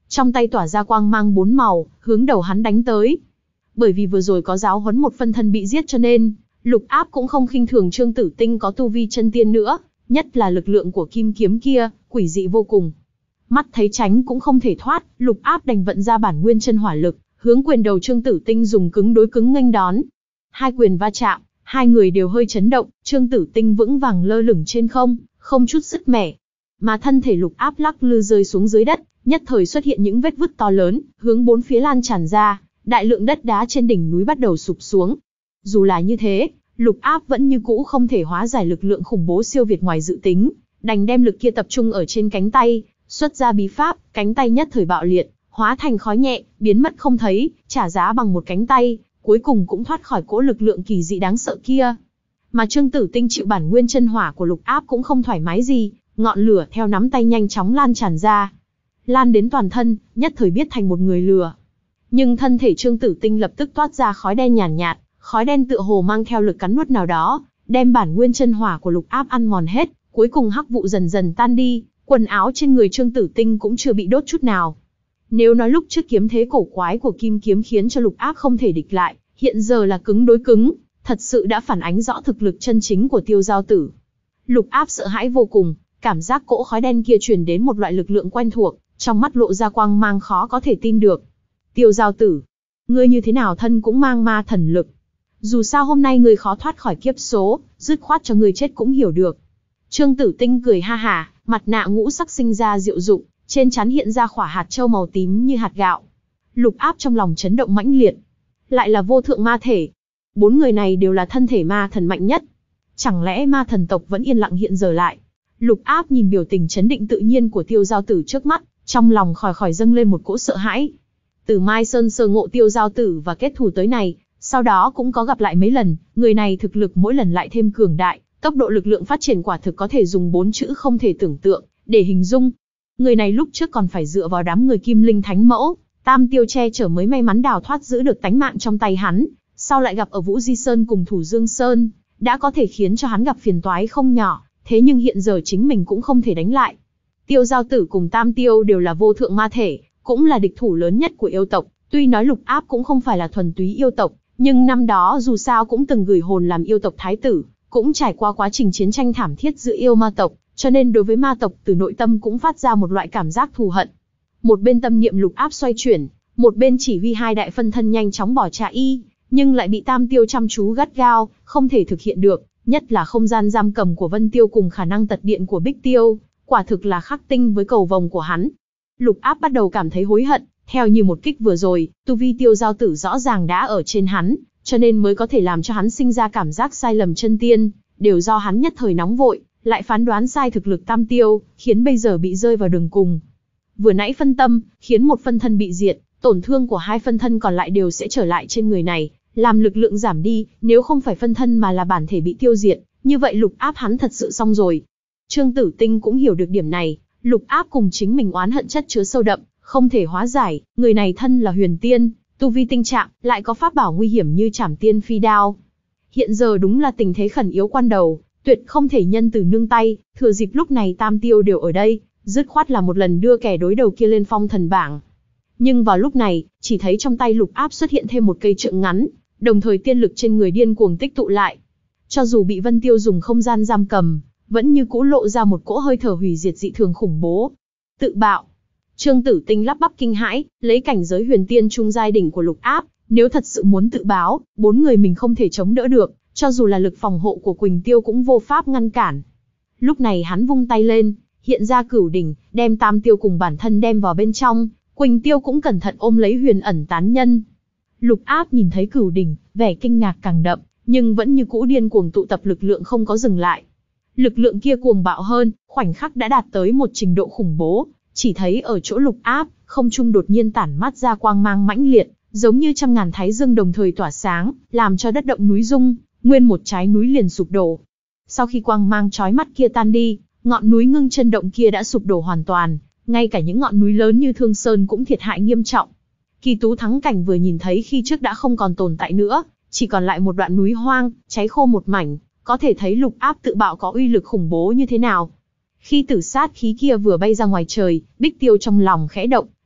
A: trong tay tỏa ra quang mang bốn màu, hướng đầu hắn đánh tới. Bởi vì vừa rồi có giáo huấn một phân thân bị giết cho nên, Lục Áp cũng không khinh thường Trương Tử Tinh có tu vi chân tiên nữa, nhất là lực lượng của kim kiếm kia, quỷ dị vô cùng. Mắt thấy tránh cũng không thể thoát, Lục Áp đành vận ra bản nguyên chân hỏa lực, hướng quyền đầu Trương Tử Tinh dùng cứng đối cứng nghênh đón. Hai quyền va chạm, hai người đều hơi chấn động, Trương Tử Tinh vững vàng lơ lửng trên không, không chút sứt mẻ. Mà thân thể Lục Áp lắc lư rơi xuống dưới đất, nhất thời xuất hiện những vết vứt to lớn, hướng bốn phía lan tràn ra, đại lượng đất đá trên đỉnh núi bắt đầu sụp xuống. Dù là như thế, Lục Áp vẫn như cũ không thể hóa giải lực lượng khủng bố siêu việt ngoài dự tính, đành đem lực kia tập trung ở trên cánh tay, xuất ra bí pháp, cánh tay nhất thời bạo liệt, hóa thành khói nhẹ, biến mất không thấy, trả giá bằng một cánh tay, cuối cùng cũng thoát khỏi cỗ lực lượng kỳ dị đáng sợ kia. Mà Trương Tử Tinh chịu bản nguyên chân hỏa của Lục Áp cũng không thoải mái gì, ngọn lửa theo nắm tay nhanh chóng lan tràn ra, lan đến toàn thân, nhất thời biết thành một người lửa. Nhưng thân thể Trương Tử Tinh lập tức toát ra khói đen nhàn nhạt, nhạt, khói đen tựa hồ mang theo lực cắn nuốt nào đó, đem bản nguyên chân hỏa của Lục Áp ăn mòn hết, cuối cùng hắc vụ dần dần tan đi, quần áo trên người Trương Tử Tinh cũng chưa bị đốt chút nào. Nếu nói lúc trước kiếm thế cổ quái của kim kiếm khiến cho Lục Áp không thể địch lại, hiện giờ là cứng đối cứng, thật sự đã phản ánh rõ thực lực chân chính của Tiêu Giao Tử. Lục Áp sợ hãi vô cùng, cảm giác cỗ khói đen kia truyền đến một loại lực lượng quen thuộc, trong mắt lộ ra quang mang khó có thể tin được. Tiêu Giao Tử, ngươi như thế nào thân cũng mang ma thần lực. Dù sao hôm nay ngươi khó thoát khỏi kiếp số, dứt khoát cho ngươi chết cũng hiểu được. Trương Tử Tinh cười ha hả, mặt nạ ngũ sắc sinh ra diệu dụng, trên trán hiện ra khỏa hạt châu màu tím như hạt gạo. Lục Áp trong lòng chấn động mãnh liệt. Lại là vô thượng ma thể. Bốn người này đều là thân thể ma thần mạnh nhất. Chẳng lẽ ma thần tộc vẫn yên lặng hiện giờ lại? Lục Áp nhìn biểu tình chấn định tự nhiên của Tiêu Giao Tử trước mắt, trong lòng khỏi khỏi dâng lên một cỗ sợ hãi. Từ Mai Sơn sơ ngộ Tiêu Giao Tử và kết thù tới này, sau đó cũng có gặp lại mấy lần, người này thực lực mỗi lần lại thêm cường đại, tốc độ lực lượng phát triển quả thực có thể dùng bốn chữ không thể tưởng tượng để hình dung. Người này lúc trước còn phải dựa vào đám người Kim Linh Thánh Mẫu, Tam Tiêu che chở mới may mắn đào thoát giữ được tánh mạng trong tay hắn, sau lại gặp ở Vũ Di Sơn cùng Thủ Dương Sơn, đã có thể khiến cho hắn gặp phiền toái không nhỏ, thế nhưng hiện giờ chính mình cũng không thể đánh lại. Tiêu Giao Tử cùng Tam Tiêu đều là vô thượng ma thể, cũng là địch thủ lớn nhất của yêu tộc, tuy nói Lục Áp cũng không phải là thuần túy yêu tộc, nhưng năm đó dù sao cũng từng gửi hồn làm yêu tộc thái tử, cũng trải qua quá trình chiến tranh thảm thiết giữa yêu ma tộc, cho nên đối với ma tộc từ nội tâm cũng phát ra một loại cảm giác thù hận. Một bên tâm niệm Lục Áp xoay chuyển, một bên chỉ huy hai đại phân thân nhanh chóng bỏ chạy, nhưng lại bị Tam Tiêu chăm chú gắt gao, không thể thực hiện được, nhất là không gian giam cầm của Vân Tiêu cùng khả năng tật điện của Bích Tiêu, quả thực là khắc tinh với cầu vồng của hắn. Lục Áp bắt đầu cảm thấy hối hận, theo như một kích vừa rồi, tu vi Tiêu Giao Tử rõ ràng đã ở trên hắn, cho nên mới có thể làm cho hắn sinh ra cảm giác sai lầm chân tiên, đều do hắn nhất thời nóng vội, lại phán đoán sai thực lực Tam Tiêu, khiến bây giờ bị rơi vào đường cùng. Vừa nãy phân tâm, khiến một phân thân bị diệt, tổn thương của hai phân thân còn lại đều sẽ trở lại trên người này, làm lực lượng giảm đi, nếu không phải phân thân mà là bản thể bị tiêu diệt, như vậy Lục Áp hắn thật sự xong rồi. Trương Tử Tinh cũng hiểu được điểm này, Lục Áp cùng chính mình oán hận chất chứa sâu đậm, không thể hóa giải, người này thân là huyền tiên, tu vi tinh trạng, lại có pháp bảo nguy hiểm như Trảm Tiên Phi Đao. Hiện giờ đúng là tình thế khẩn yếu quan đầu, tuyệt không thể nhân từ nương tay, thừa dịp lúc này Tam Tiêu đều ở đây, dứt khoát là một lần đưa kẻ đối đầu kia lên phong thần bảng. Nhưng vào lúc này, chỉ thấy trong tay Lục Áp xuất hiện thêm một cây trượng ngắn, đồng thời tiên lực trên người điên cuồng tích tụ lại. Cho dù bị Vân Tiêu dùng không gian giam cầm, vẫn như cũ lộ ra một cỗ hơi thở hủy diệt dị thường khủng bố. Tự bạo. Trương Tử Tinh lắp bắp kinh hãi, lấy cảnh giới huyền tiên trung giai đỉnh của Lục Áp, nếu thật sự muốn tự báo, bốn người mình không thể chống đỡ được, cho dù là lực phòng hộ của Quỳnh Tiêu cũng vô pháp ngăn cản. Lúc này hắn vung tay lên, hiện ra cửu đỉnh, đem Tam Tiêu cùng bản thân đem vào bên trong, Quỳnh Tiêu cũng cẩn thận ôm lấy huyền ẩn tán nhân. Lục Áp nhìn thấy cửu đỉnh, vẻ kinh ngạc càng đậm, nhưng vẫn như cũ điên cuồng tụ tập lực lượng không có dừng lại. Lực lượng kia cuồng bạo hơn, khoảnh khắc đã đạt tới một trình độ khủng bố, chỉ thấy ở chỗ Lục Áp, không trung đột nhiên tản mát ra quang mang mãnh liệt, giống như trăm ngàn thái dương đồng thời tỏa sáng, làm cho đất động núi rung, nguyên một trái núi liền sụp đổ. Sau khi quang mang chói mắt kia tan đi, ngọn núi Ngưng Chân Động kia đã sụp đổ hoàn toàn, ngay cả những ngọn núi lớn như Thương Sơn cũng thiệt hại nghiêm trọng. Kỳ Tú Thắng Cảnh vừa nhìn thấy khi trước đã không còn tồn tại nữa, chỉ còn lại một đoạn núi hoang, cháy khô một mảnh, có thể thấy Lục Áp tự bạo có uy lực khủng bố như thế nào. Khi tử sát khí kia vừa bay ra ngoài trời, Bích Tiêu trong lòng khẽ động,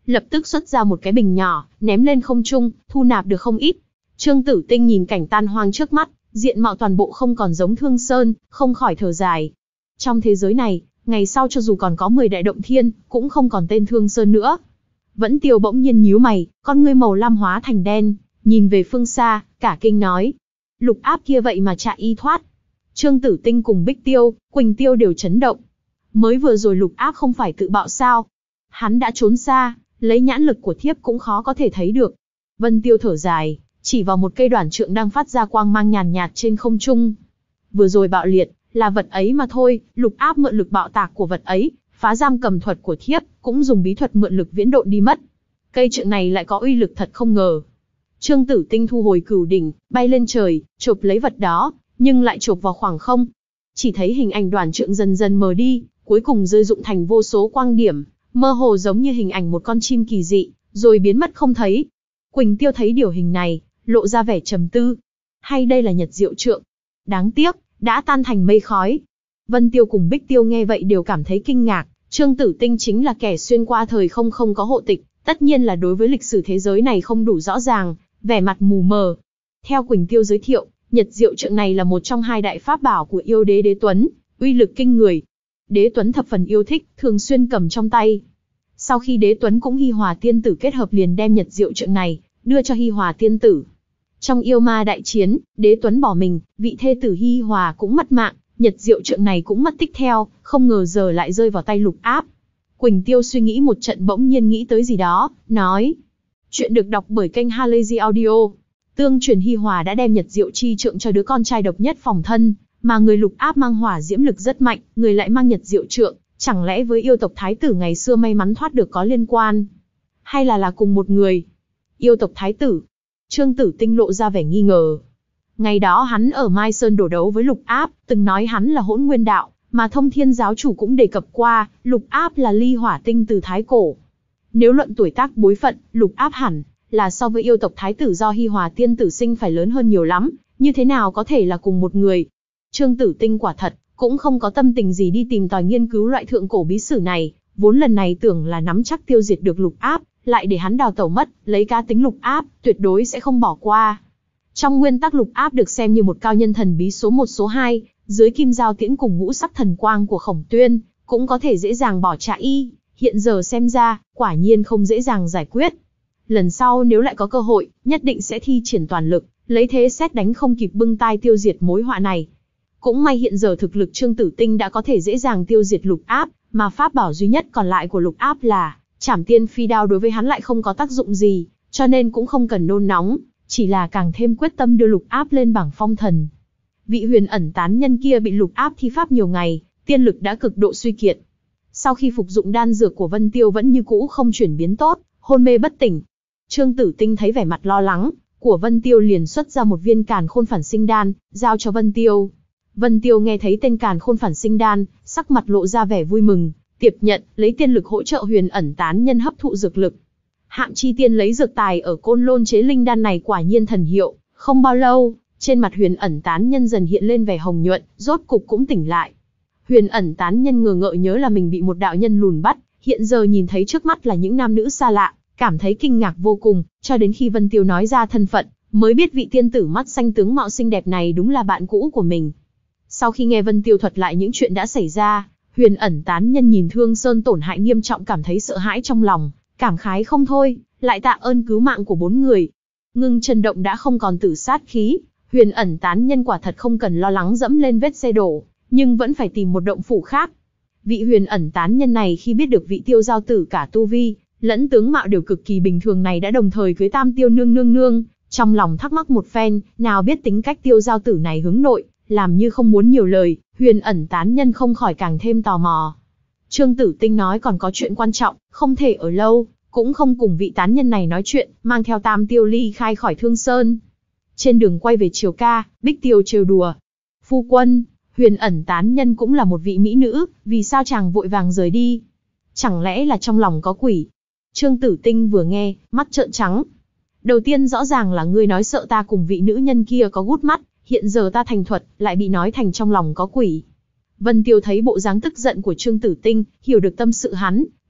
A: lập tức xuất ra một cái bình nhỏ, ném lên không trung, thu nạp được không ít. Trương Tử Tinh nhìn cảnh tan hoang trước mắt, diện mạo toàn bộ không còn giống Thương Sơn, không khỏi thở dài. Trong thế giới này, ngày sau cho dù còn có mười đại động thiên, cũng không còn tên Thương Sơn nữa. Vẫn Tiêu bỗng nhiên nhíu mày, con ngươi màu lam hóa thành đen, nhìn về phương xa, cả kinh nói. Lục Áp kia vậy mà chạy y thoát. Trương Tử Tinh cùng Bích Tiêu, Quỳnh Tiêu đều chấn động. Mới vừa rồi Lục Áp không phải tự bạo sao? Hắn đã trốn xa, lấy nhãn lực của thiếp cũng khó có thể thấy được. Vân Tiêu thở dài, chỉ vào một cây đoản trượng đang phát ra quang mang nhàn nhạt trên không trung. Vừa rồi bạo liệt, là vật ấy mà thôi, Lục Áp mượn lực bạo tạc của vật ấy, phá giam cầm thuật của thiếp, cũng dùng bí thuật mượn lực viễn độn đi mất. Cây trượng này lại có uy lực thật không ngờ. Trương Tử Tinh thu hồi cửu đỉnh, bay lên trời, chộp lấy vật đó, nhưng lại chộp vào khoảng không. Chỉ thấy hình ảnh đoản trượng dần dần mờ đi, cuối cùng rơi rụng thành vô số quang điểm, mơ hồ giống như hình ảnh một con chim kỳ dị, rồi biến mất không thấy. Quỳnh Tiêu thấy điều hình này, lộ ra vẻ trầm tư. Hay đây là Nhật Diệu Trượng? Đáng tiếc, đã tan thành mây khói. Vân Tiêu cùng Bích Tiêu nghe vậy đều cảm thấy kinh ngạc. Trương Tử Tinh chính là kẻ xuyên qua thời không không có hộ tịch, tất nhiên là đối với lịch sử thế giới này không đủ rõ ràng, vẻ mặt mù mờ. Theo Quỳnh Tiêu giới thiệu, Nhật Diệu Trượng này là một trong hai đại pháp bảo của yêu đế Đế Tuấn, uy lực kinh người. Đế Tuấn thập phần yêu thích, thường xuyên cầm trong tay. Sau khi Đế Tuấn cũng Hi Hòa Tiên Tử kết hợp liền đem Nhật Diệu Trượng này đưa cho Hi Hòa Tiên Tử. Trong yêu ma đại chiến, Đế Tuấn bỏ mình, vị thê tử Hi Hòa cũng mất mạng, Nhật Diệu Trượng này cũng mất tích theo, không ngờ giờ lại rơi vào tay Lục Áp. Quỳnh Tiêu suy nghĩ một trận bỗng nhiên nghĩ tới gì đó, nói: Chuyện được đọc bởi kênh Halazy Audio. Tương truyền Hi Hòa đã đem Nhật Diệu chi trượng cho đứa con trai độc nhất phòng thân, mà người Lục Áp mang hỏa diễm lực rất mạnh, người lại mang Nhật Diệu trượng, chẳng lẽ với yêu tộc thái tử ngày xưa may mắn thoát được có liên quan? Hay là là cùng một người? Yêu tộc thái tử? Trương Tử Tinh lộ ra vẻ nghi ngờ. Ngày đó hắn ở Mai Sơn đổ đấu với Lục Áp, từng nói hắn là Hỗn Nguyên Đạo, mà Thông Thiên giáo chủ cũng đề cập qua, Lục Áp là ly hỏa tinh từ thái cổ. Nếu luận tuổi tác bối phận, Lục Áp hẳn là so với yêu tộc thái tử do Hi Hòa Tiên Tử sinh phải lớn hơn nhiều lắm, như thế nào có thể là cùng một người? Trương Tử Tinh quả thật cũng không có tâm tình gì đi tìm tòi nghiên cứu loại thượng cổ bí sử này, vốn lần này tưởng là nắm chắc tiêu diệt được Lục Áp, lại để hắn đào tẩu mất, lấy cá tính Lục Áp, tuyệt đối sẽ không bỏ qua. Trong nguyên tắc Lục Áp được xem như một cao nhân thần bí số một số hai, dưới kim giao tiễn cùng ngũ sắc thần quang của Khổng Tuyên, cũng có thể dễ dàng bỏ chạy y, hiện giờ xem ra, quả nhiên không dễ dàng giải quyết. Lần sau nếu lại có cơ hội, nhất định sẽ thi triển toàn lực, lấy thế xét đánh không kịp bưng tai tiêu diệt mối họa này. Cũng may hiện giờ thực lực Trương Tử Tinh đã có thể dễ dàng tiêu diệt Lục Áp, mà pháp bảo duy nhất còn lại của Lục Áp là Trảm Tiên Phi Đao đối với hắn lại không có tác dụng gì, cho nên cũng không cần nôn nóng, chỉ là càng thêm quyết tâm đưa Lục Áp lên bảng phong thần. Vị huyền ẩn tán nhân kia bị Lục Áp thi pháp nhiều ngày, tiên lực đã cực độ suy kiệt. Sau khi phục dụng đan dược của Vân Tiêu vẫn như cũ không chuyển biến tốt, hôn mê bất tỉnh. Trương Tử Tinh thấy vẻ mặt lo lắng của Vân Tiêu liền xuất ra một viên Càn Khôn Phản Sinh Đan, giao cho Vân Tiêu. Vân Tiêu nghe thấy tên Càn Khôn Phản Sinh Đan, sắc mặt lộ ra vẻ vui mừng, tiếp nhận, lấy tiên lực hỗ trợ huyền ẩn tán nhân hấp thụ dược lực. Hạm Chi Tiên lấy dược tài ở Côn Lôn chế linh đan này quả nhiên thần hiệu, không bao lâu, trên mặt huyền ẩn tán nhân dần hiện lên vẻ hồng nhuận, rốt cục cũng tỉnh lại. Huyền ẩn tán nhân ngờ ngợ nhớ là mình bị một đạo nhân lùn bắt, hiện giờ nhìn thấy trước mắt là những nam nữ xa lạ, cảm thấy kinh ngạc vô cùng, cho đến khi Vân Tiêu nói ra thân phận, mới biết vị tiên tử mắt xanh tướng mạo xinh đẹp này đúng là bạn cũ của mình. Sau khi nghe Vân Tiêu thuật lại những chuyện đã xảy ra, huyền ẩn tán nhân nhìn Thương Sơn tổn hại nghiêm trọng cảm thấy sợ hãi trong lòng, cảm khái không thôi, lại tạ ơn cứu mạng của bốn người. Ngưng Chân Động đã không còn tử sát khí, huyền ẩn tán nhân quả thật không cần lo lắng dẫm lên vết xe đổ, nhưng vẫn phải tìm một động phủ khác. Vị huyền ẩn tán nhân này khi biết được vị Tiêu giao tử cả tu vi lẫn tướng mạo đều cực kỳ bình thường này đã đồng thời cưới Tam Tiêu nương nương nương, trong lòng thắc mắc một phen, nào biết tính cách Tiêu giao tử này hướng nội, làm như không muốn nhiều lời, huyền ẩn tán nhân không khỏi càng thêm tò mò. Trương Tử Tinh nói còn có chuyện quan trọng, không thể ở lâu, cũng không cùng vị tán nhân này nói chuyện, mang theo Tam Tiêu ly khai khỏi Thương Sơn. Trên đường quay về Triều Ca, Bích Tiêu trêu đùa: Phu quân, huyền ẩn tán nhân cũng là một vị mỹ nữ, vì sao chàng vội vàng rời đi? Chẳng lẽ là trong lòng có quỷ? Trương Tử Tinh vừa nghe, mắt trợn trắng. Đầu tiên rõ ràng là ngươi nói sợ ta cùng vị nữ nhân kia có gút mắt, hiện giờ ta thành thuật, lại bị nói thành trong lòng có quỷ. Vân Tiêu thấy bộ dáng tức giận của Trương Tử Tinh, hiểu được tâm sự hắn,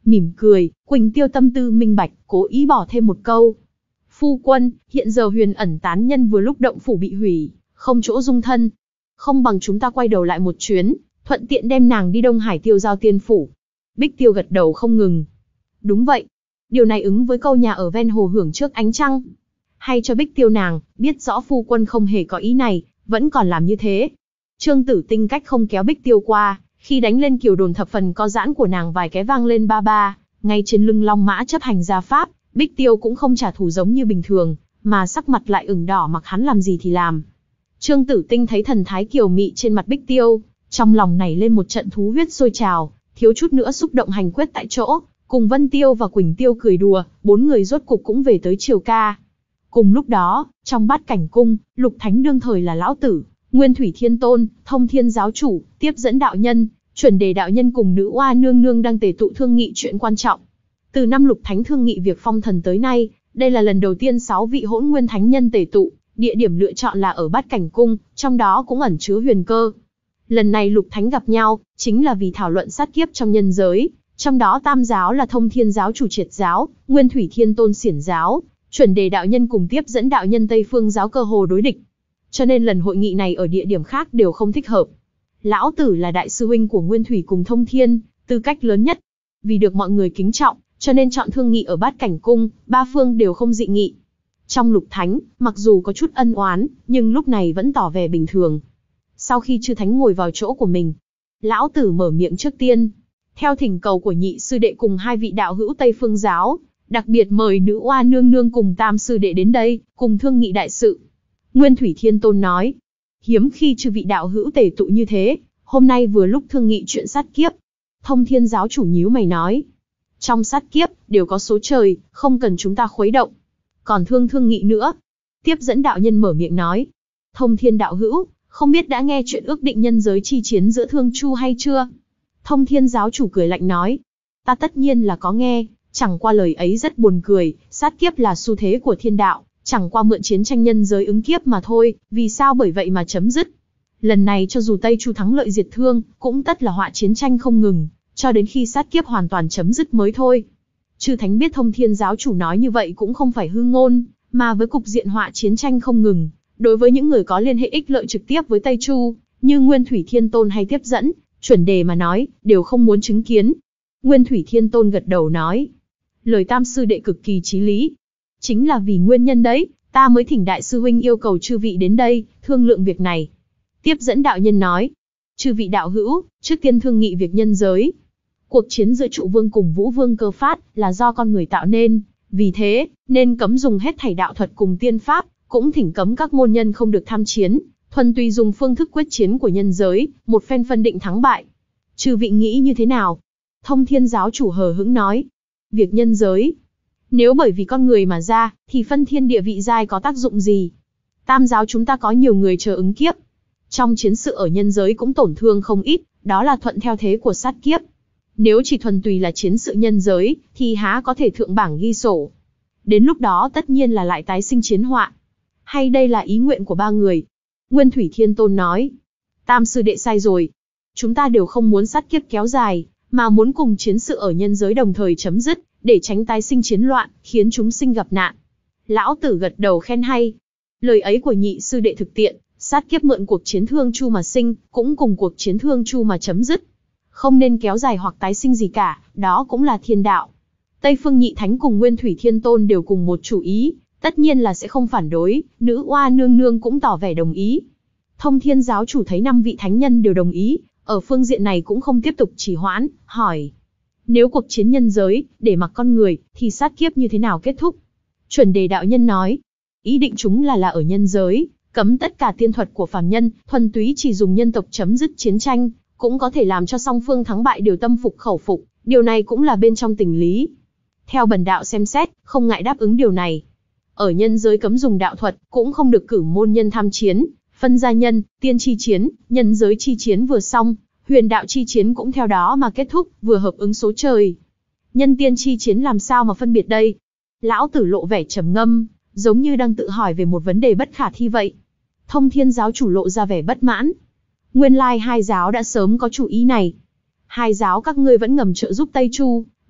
A: Mỉm cười, Quỳnh Tiêu tâm tư minh bạch, cố ý bỏ thêm một câu. Phu quân, hiện giờ Huyền ẩn tán nhân vừa lúc động phủ bị hủy, không chỗ dung thân. Không bằng chúng ta quay đầu lại một chuyến, thuận tiện đem nàng đi Đông Hải Tiêu Giao Tiên phủ. Bích Tiêu gật đầu không ngừng. Đúng vậy. Điều này ứng với câu nhà ở ven hồ hưởng trước ánh trăng. Hay cho Bích Tiêu nàng, biết rõ phu quân không hề có ý này, vẫn còn làm như thế. Trương Tử Tinh cách không kéo Bích Tiêu qua, khi đánh lên kiều đồn thập phần có giãn của nàng vài cái vang lên ba ba, ngay trên lưng long mã chấp hành gia pháp, Bích Tiêu cũng không trả thù giống như bình thường, mà sắc mặt lại ửng đỏ mặc hắn làm gì thì làm. Trương Tử Tinh thấy thần thái kiều mị trên mặt Bích Tiêu, trong lòng nảy lên một trận thú huyết sôi trào, thiếu chút nữa xúc động hành quyết tại chỗ, cùng Vân Tiêu và Quỳnh Tiêu cười đùa, bốn người rốt cục cũng về tới triều ca. Cùng lúc đó, trong bát cảnh cung, Lục Thánh đương thời là lão tử, Nguyên Thủy Thiên Tôn, Thông Thiên giáo chủ, tiếp dẫn đạo nhân, Chuẩn Đề đạo nhân cùng nữ oa nương nương đang tề tụ thương nghị chuyện quan trọng. Từ năm Lục Thánh thương nghị việc phong thần tới nay, đây là lần đầu tiên sáu vị Hỗn Nguyên Thánh nhân tề tụ, địa điểm lựa chọn là ở bát cảnh cung, trong đó cũng ẩn chứa huyền cơ. Lần này Lục Thánh gặp nhau, chính là vì thảo luận sát kiếp trong nhân giới, trong đó tam giáo là Thông Thiên giáo chủ Triệt giáo, Nguyên Thủy Thiên Tôn Xiển giáo, Chuẩn Đề đạo nhân cùng tiếp dẫn đạo nhân Tây Phương giáo cơ hồ đối địch. Cho nên lần hội nghị này ở địa điểm khác đều không thích hợp. Lão tử là đại sư huynh của Nguyên Thủy cùng Thông Thiên, tư cách lớn nhất. Vì được mọi người kính trọng, cho nên chọn thương nghị ở bát cảnh cung, ba phương đều không dị nghị. Trong Lục Thánh, mặc dù có chút ân oán, nhưng lúc này vẫn tỏ vẻ bình thường. Sau khi chư thánh ngồi vào chỗ của mình, lão tử mở miệng trước tiên. Theo thỉnh cầu của nhị sư đệ cùng hai vị đạo hữu Tây Phương giáo, đặc biệt mời nữ oa nương nương cùng tam sư đệ đến đây, cùng thương nghị đại sự. Nguyên Thủy Thiên Tôn nói, hiếm khi chư vị đạo hữu tề tụ như thế, hôm nay vừa lúc thương nghị chuyện sát kiếp. Thông Thiên giáo chủ nhíu mày nói, trong sát kiếp, đều có số trời, không cần chúng ta khuấy động. Còn thương thương nghị nữa. Tiếp dẫn đạo nhân mở miệng nói, Thông Thiên đạo hữu, không biết đã nghe chuyện ước định nhân giới chi chiến giữa Thương Chu hay chưa? Thông Thiên giáo chủ cười lạnh nói, ta tất nhiên là có nghe, chẳng qua lời ấy rất buồn cười, sát kiếp là xu thế của thiên đạo, chẳng qua mượn chiến tranh nhân giới ứng kiếp mà thôi, vì sao bởi vậy mà chấm dứt. Lần này cho dù Tây Chu thắng lợi diệt Thương, cũng tất là họa chiến tranh không ngừng, cho đến khi sát kiếp hoàn toàn chấm dứt mới thôi. Chư thánh biết Thông Thiên giáo chủ nói như vậy cũng không phải hư ngôn, mà với cục diện họa chiến tranh không ngừng, đối với những người có liên hệ ích lợi trực tiếp với Tây Chu, như Nguyên Thủy Thiên Tôn hay tiếp dẫn, Chuẩn Đề mà nói, đều không muốn chứng kiến. Nguyên Thủy Thiên Tôn gật đầu nói, lời tam sư đệ cực kỳ chí lý. Chính là vì nguyên nhân đấy, ta mới thỉnh đại sư huynh yêu cầu chư vị đến đây, thương lượng việc này. Tiếp dẫn đạo nhân nói, chư vị đạo hữu, trước tiên thương nghị việc nhân giới. Cuộc chiến giữa Trụ Vương cùng Vũ Vương cơ phát, là do con người tạo nên, vì thế, nên cấm dùng hết thảy đạo thuật cùng tiên pháp, cũng thỉnh cấm các môn nhân không được tham chiến, thuần túy dùng phương thức quyết chiến của nhân giới, một phen phân định thắng bại. Chư vị nghĩ như thế nào? Thông Thiên giáo chủ hờ hững nói, việc nhân giới, nếu bởi vì con người mà ra, thì phân thiên địa vị giai có tác dụng gì? Tam giáo chúng ta có nhiều người chờ ứng kiếp. Trong chiến sự ở nhân giới cũng tổn thương không ít, đó là thuận theo thế của sát kiếp. Nếu chỉ thuần túy là chiến sự nhân giới, thì há có thể thượng bảng ghi sổ. Đến lúc đó tất nhiên là lại tái sinh chiến họa. Hay đây là ý nguyện của ba người? Nguyên Thủy Thiên Tôn nói, tam sư đệ sai rồi. Chúng ta đều không muốn sát kiếp kéo dài, mà muốn cùng chiến sự ở nhân giới đồng thời chấm dứt, để tránh tái sinh chiến loạn, khiến chúng sinh gặp nạn. Lão tử gật đầu khen hay. Lời ấy của nhị sư đệ thực tiện, sát kiếp mượn cuộc chiến Thương Chu mà sinh, cũng cùng cuộc chiến Thương Chu mà chấm dứt. Không nên kéo dài hoặc tái sinh gì cả, đó cũng là thiên đạo. Tây Phương Nhị Thánh cùng Nguyên Thủy Thiên Tôn đều cùng một chủ ý, tất nhiên là sẽ không phản đối, nữ oa nương nương cũng tỏ vẻ đồng ý. Thông Thiên giáo chủ thấy năm vị thánh nhân đều đồng ý, ở phương diện này cũng không tiếp tục trì hoãn, hỏi. Nếu cuộc chiến nhân giới, để mặc con người, thì sát kiếp như thế nào kết thúc? Chuẩn Đề đạo nhân nói, ý định chúng là là ở nhân giới, cấm tất cả tiên thuật của phàm nhân, thuần túy chỉ dùng nhân tộc chấm dứt chiến tranh, cũng có thể làm cho song phương thắng bại đều tâm phục khẩu phục, điều này cũng là bên trong tình lý. Theo bần đạo xem xét, không ngại đáp ứng điều này. Ở nhân giới cấm dùng đạo thuật, cũng không được cử môn nhân tham chiến, phân gia nhân, tiên chi chiến, nhân giới chi chiến vừa xong, huyền đạo chi chiến cũng theo đó mà kết thúc, vừa hợp ứng số trời. Nhân tiên chi chiến làm sao mà phân biệt đây? Lão tử lộ vẻ trầm ngâm, giống như đang tự hỏi về một vấn đề bất khả thi vậy. Thông Thiên giáo chủ lộ ra vẻ bất mãn. Nguyên lai hai giáo đã sớm có chủ ý này. Hai giáo các ngươi vẫn ngầm trợ giúp Tây Chu,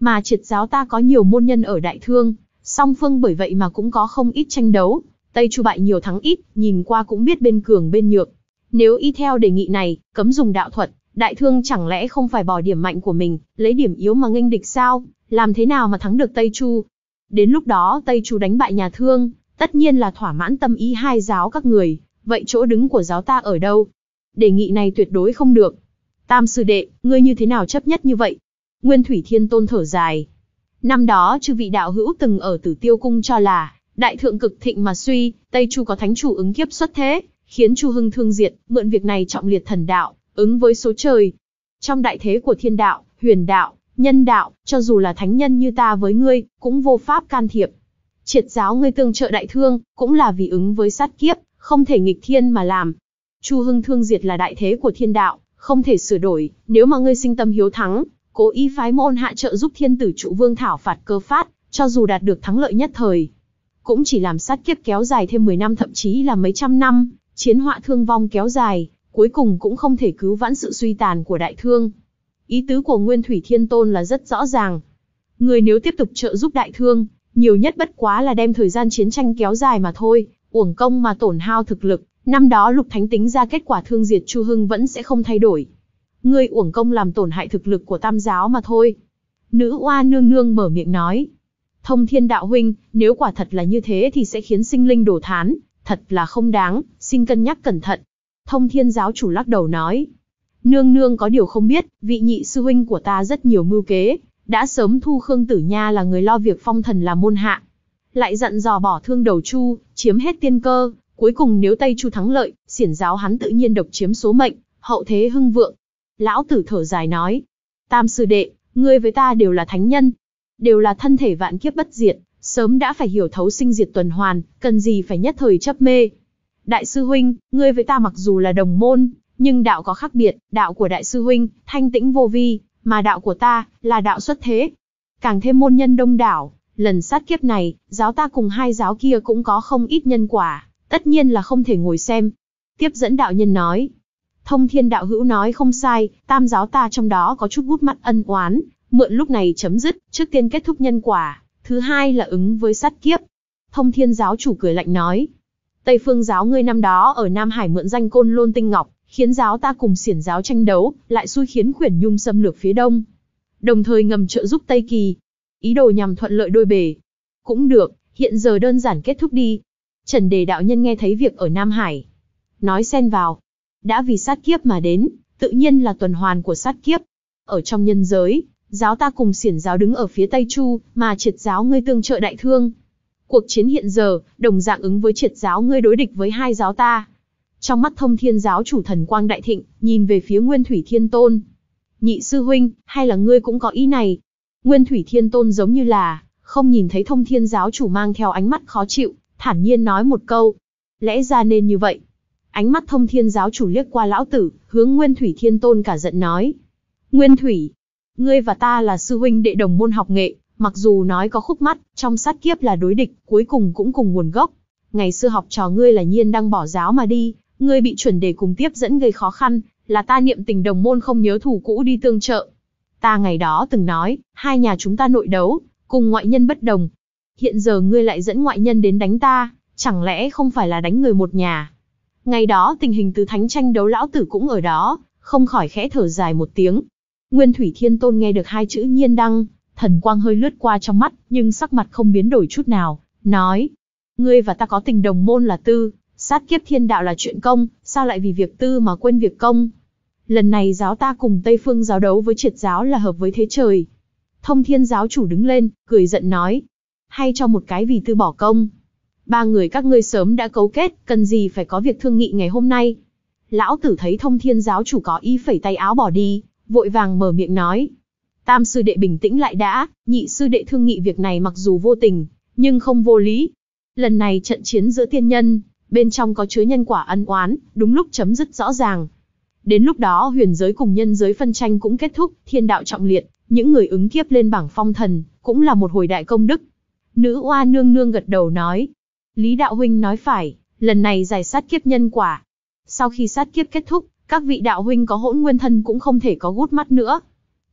A: mà Triệt giáo ta có nhiều môn nhân ở Đại Thương, song phương bởi vậy mà cũng có không ít tranh đấu. Tây Chu bại nhiều thắng ít, nhìn qua cũng biết bên cường bên nhược. Nếu y theo đề nghị này, cấm dùng đạo thuật, Đại Thương chẳng lẽ không phải bỏ điểm mạnh của mình, lấy điểm yếu mà nghênh địch sao? Làm thế nào mà thắng được Tây Chu? Đến lúc đó Tây Chu đánh bại nhà Thương, tất nhiên là thỏa mãn tâm ý hai giáo các người, vậy chỗ đứng của giáo ta ở đâu? Đề nghị này tuyệt đối không được. Tam sư đệ, ngươi như thế nào chấp nhất như vậy? Nguyên Thủy Thiên Tôn thở dài. Năm đó chư vị đạo hữu từng ở Tử Tiêu Cung cho là, Đại Thượng cực thịnh mà suy, Tây Chu có thánh chủ ứng kiếp xuất thế, khiến Chu Hưng thương diệt, mượn việc này trọng liệt thần đạo, ứng với số trời. Trong đại thế của thiên đạo, huyền đạo, nhân đạo, cho dù là thánh nhân như ta với ngươi, cũng vô pháp can thiệp. Triệt giáo ngươi tương trợ Đại Thương, cũng là vì ứng với sát kiếp, không thể nghịch thiên mà làm. Chu Hưng thương diệt là đại thế của thiên đạo, không thể sửa đổi, nếu mà ngươi sinh tâm hiếu thắng, cố ý phái môn hạ trợ giúp thiên tử trụ vương thảo phạt cơ phát, cho dù đạt được thắng lợi nhất thời, cũng chỉ làm sát kiếp kéo dài thêm mười năm thậm chí là mấy trăm năm, chiến họa thương vong kéo dài, cuối cùng cũng không thể cứu vãn sự suy tàn của Đại Thương. Ý tứ của Nguyên Thủy Thiên Tôn là rất rõ ràng. Người nếu tiếp tục trợ giúp Đại Thương, nhiều nhất bất quá là đem thời gian chiến tranh kéo dài mà thôi, uổng công mà tổn hao thực lực. Năm đó Lục Thánh tính ra kết quả thương diệt Chu Hưng vẫn sẽ không thay đổi. Ngươi uổng công làm tổn hại thực lực của Tam giáo mà thôi. Nữ oa nương nương mở miệng nói. Thông Thiên đạo huynh, nếu quả thật là như thế thì sẽ khiến sinh linh đổ thán, thật là không đáng, xin cân nhắc cẩn thận. Thông Thiên giáo chủ lắc đầu nói. Nương nương có điều không biết, vị nhị sư huynh của ta rất nhiều mưu kế, đã sớm thu Khương Tử Nha là người lo việc phong thần làm môn hạ. Lại dặn dò bỏ thương đầu Chu, chiếm hết tiên cơ, cuối cùng nếu Tây Chu thắng lợi, xiển giáo hắn tự nhiên độc chiếm số mệnh, hậu thế hưng vượng. Lão tử thở dài nói. Tam sư đệ, ngươi với ta đều là thánh nhân, đều là thân thể vạn kiếp bất diệt, sớm đã phải hiểu thấu sinh diệt tuần hoàn, cần gì phải nhất thời chấp mê. Đại sư huynh, ngươi với ta mặc dù là đồng môn, nhưng đạo có khác biệt, đạo của đại sư huynh, thanh tĩnh vô vi, mà đạo của ta, là đạo xuất thế. Càng thêm môn nhân đông đảo, lần sát kiếp này, giáo ta cùng hai giáo kia cũng có không ít nhân quả, tất nhiên là không thể ngồi xem. Tiếp dẫn đạo nhân nói. Thông Thiên đạo hữu nói không sai, tam giáo ta trong đó có chút gút mắt ân oán, mượn lúc này chấm dứt, trước tiên kết thúc nhân quả, thứ hai là ứng với sát kiếp. Thông Thiên giáo chủ cười lạnh nói. Tây Phương giáo ngươi năm đó ở Nam Hải mượn danh Côn Lôn Tinh Ngọc, khiến giáo ta cùng xiển giáo tranh đấu, lại xui khiến Khuyển Nhung xâm lược phía đông. Đồng thời ngầm trợ giúp Tây Kỳ, ý đồ nhằm thuận lợi đôi bề. Cũng được, hiện giờ đơn giản kết thúc đi. Trần Đề đạo nhân nghe thấy việc ở Nam Hải, nói xen vào. Đã vì sát kiếp mà đến, tự nhiên là tuần hoàn của sát kiếp. Ở trong nhân giới, giáo ta cùng xiển giáo đứng ở phía Tây Chu, mà triệt giáo ngươi tương trợ Đại Thương. Cuộc chiến hiện giờ, đồng dạng ứng với triệt giáo ngươi đối địch với hai giáo ta. Trong mắt Thông Thiên giáo chủ thần quang đại thịnh, nhìn về phía Nguyên Thủy Thiên Tôn. Nhị sư huynh, hay là ngươi cũng có ý này? Nguyên Thủy Thiên Tôn giống như là, không nhìn thấy Thông Thiên giáo chủ mang theo ánh mắt khó chịu, thản nhiên nói một câu. Lẽ ra nên như vậy. Ánh mắt Thông Thiên giáo chủ liếc qua lão tử, hướng Nguyên Thủy Thiên Tôn cả giận nói. Nguyên Thủy, ngươi và ta là sư huynh đệ đồng môn học nghệ, mặc dù nói có khúc mắc, trong sát kiếp là đối địch, cuối cùng cũng cùng nguồn gốc. Ngày xưa học trò ngươi là Nhiên đang bỏ giáo mà đi, ngươi bị chuẩn đề cùng tiếp dẫn gây khó khăn, là ta niệm tình đồng môn không nhớ thù cũ đi tương trợ. Ta ngày đó từng nói, hai nhà chúng ta nội đấu, cùng ngoại nhân bất đồng. Hiện giờ ngươi lại dẫn ngoại nhân đến đánh ta, chẳng lẽ không phải là đánh người một nhà? Ngày đó tình hình tứ thánh tranh đấu lão tử cũng ở đó, không khỏi khẽ thở dài một tiếng. Nguyên Thủy Thiên Tôn nghe được hai chữ Nhiên đăng, thần quang hơi lướt qua trong mắt, nhưng sắc mặt không biến đổi chút nào, nói. Ngươi và ta có tình đồng môn là tư, sát kiếp thiên đạo là chuyện công, sao lại vì việc tư mà quên việc công? Lần này giáo ta cùng Tây Phương giáo đấu với triệt giáo là hợp với thế trời. Thông Thiên giáo chủ đứng lên, cười giận nói. Hay cho một cái vì tư bỏ công. Ba người các ngươi sớm đã cấu kết, cần gì phải có việc thương nghị ngày hôm nay? Lão tử thấy Thông Thiên giáo chủ có ý phẩy tay áo bỏ đi, vội vàng mở miệng nói. Tam sư đệ bình tĩnh lại đã, nhị sư đệ thương nghị việc này mặc dù vô tình, nhưng không vô lý. Lần này trận chiến giữa tiên nhân, bên trong có chứa nhân quả ân oán, đúng lúc chấm dứt rõ ràng. Đến lúc đó huyền giới cùng nhân giới phân tranh cũng kết thúc, thiên đạo trọng liệt, những người ứng kiếp lên bảng phong thần, cũng là một hồi đại công đức. Nữ oa nương nương gật đầu nói. Lý đạo huynh nói phải, lần này giải sát kiếp nhân quả. Sau khi sát kiếp kết thúc, các vị đạo huynh có hỗn nguyên thân cũng không thể có gút mắt nữa.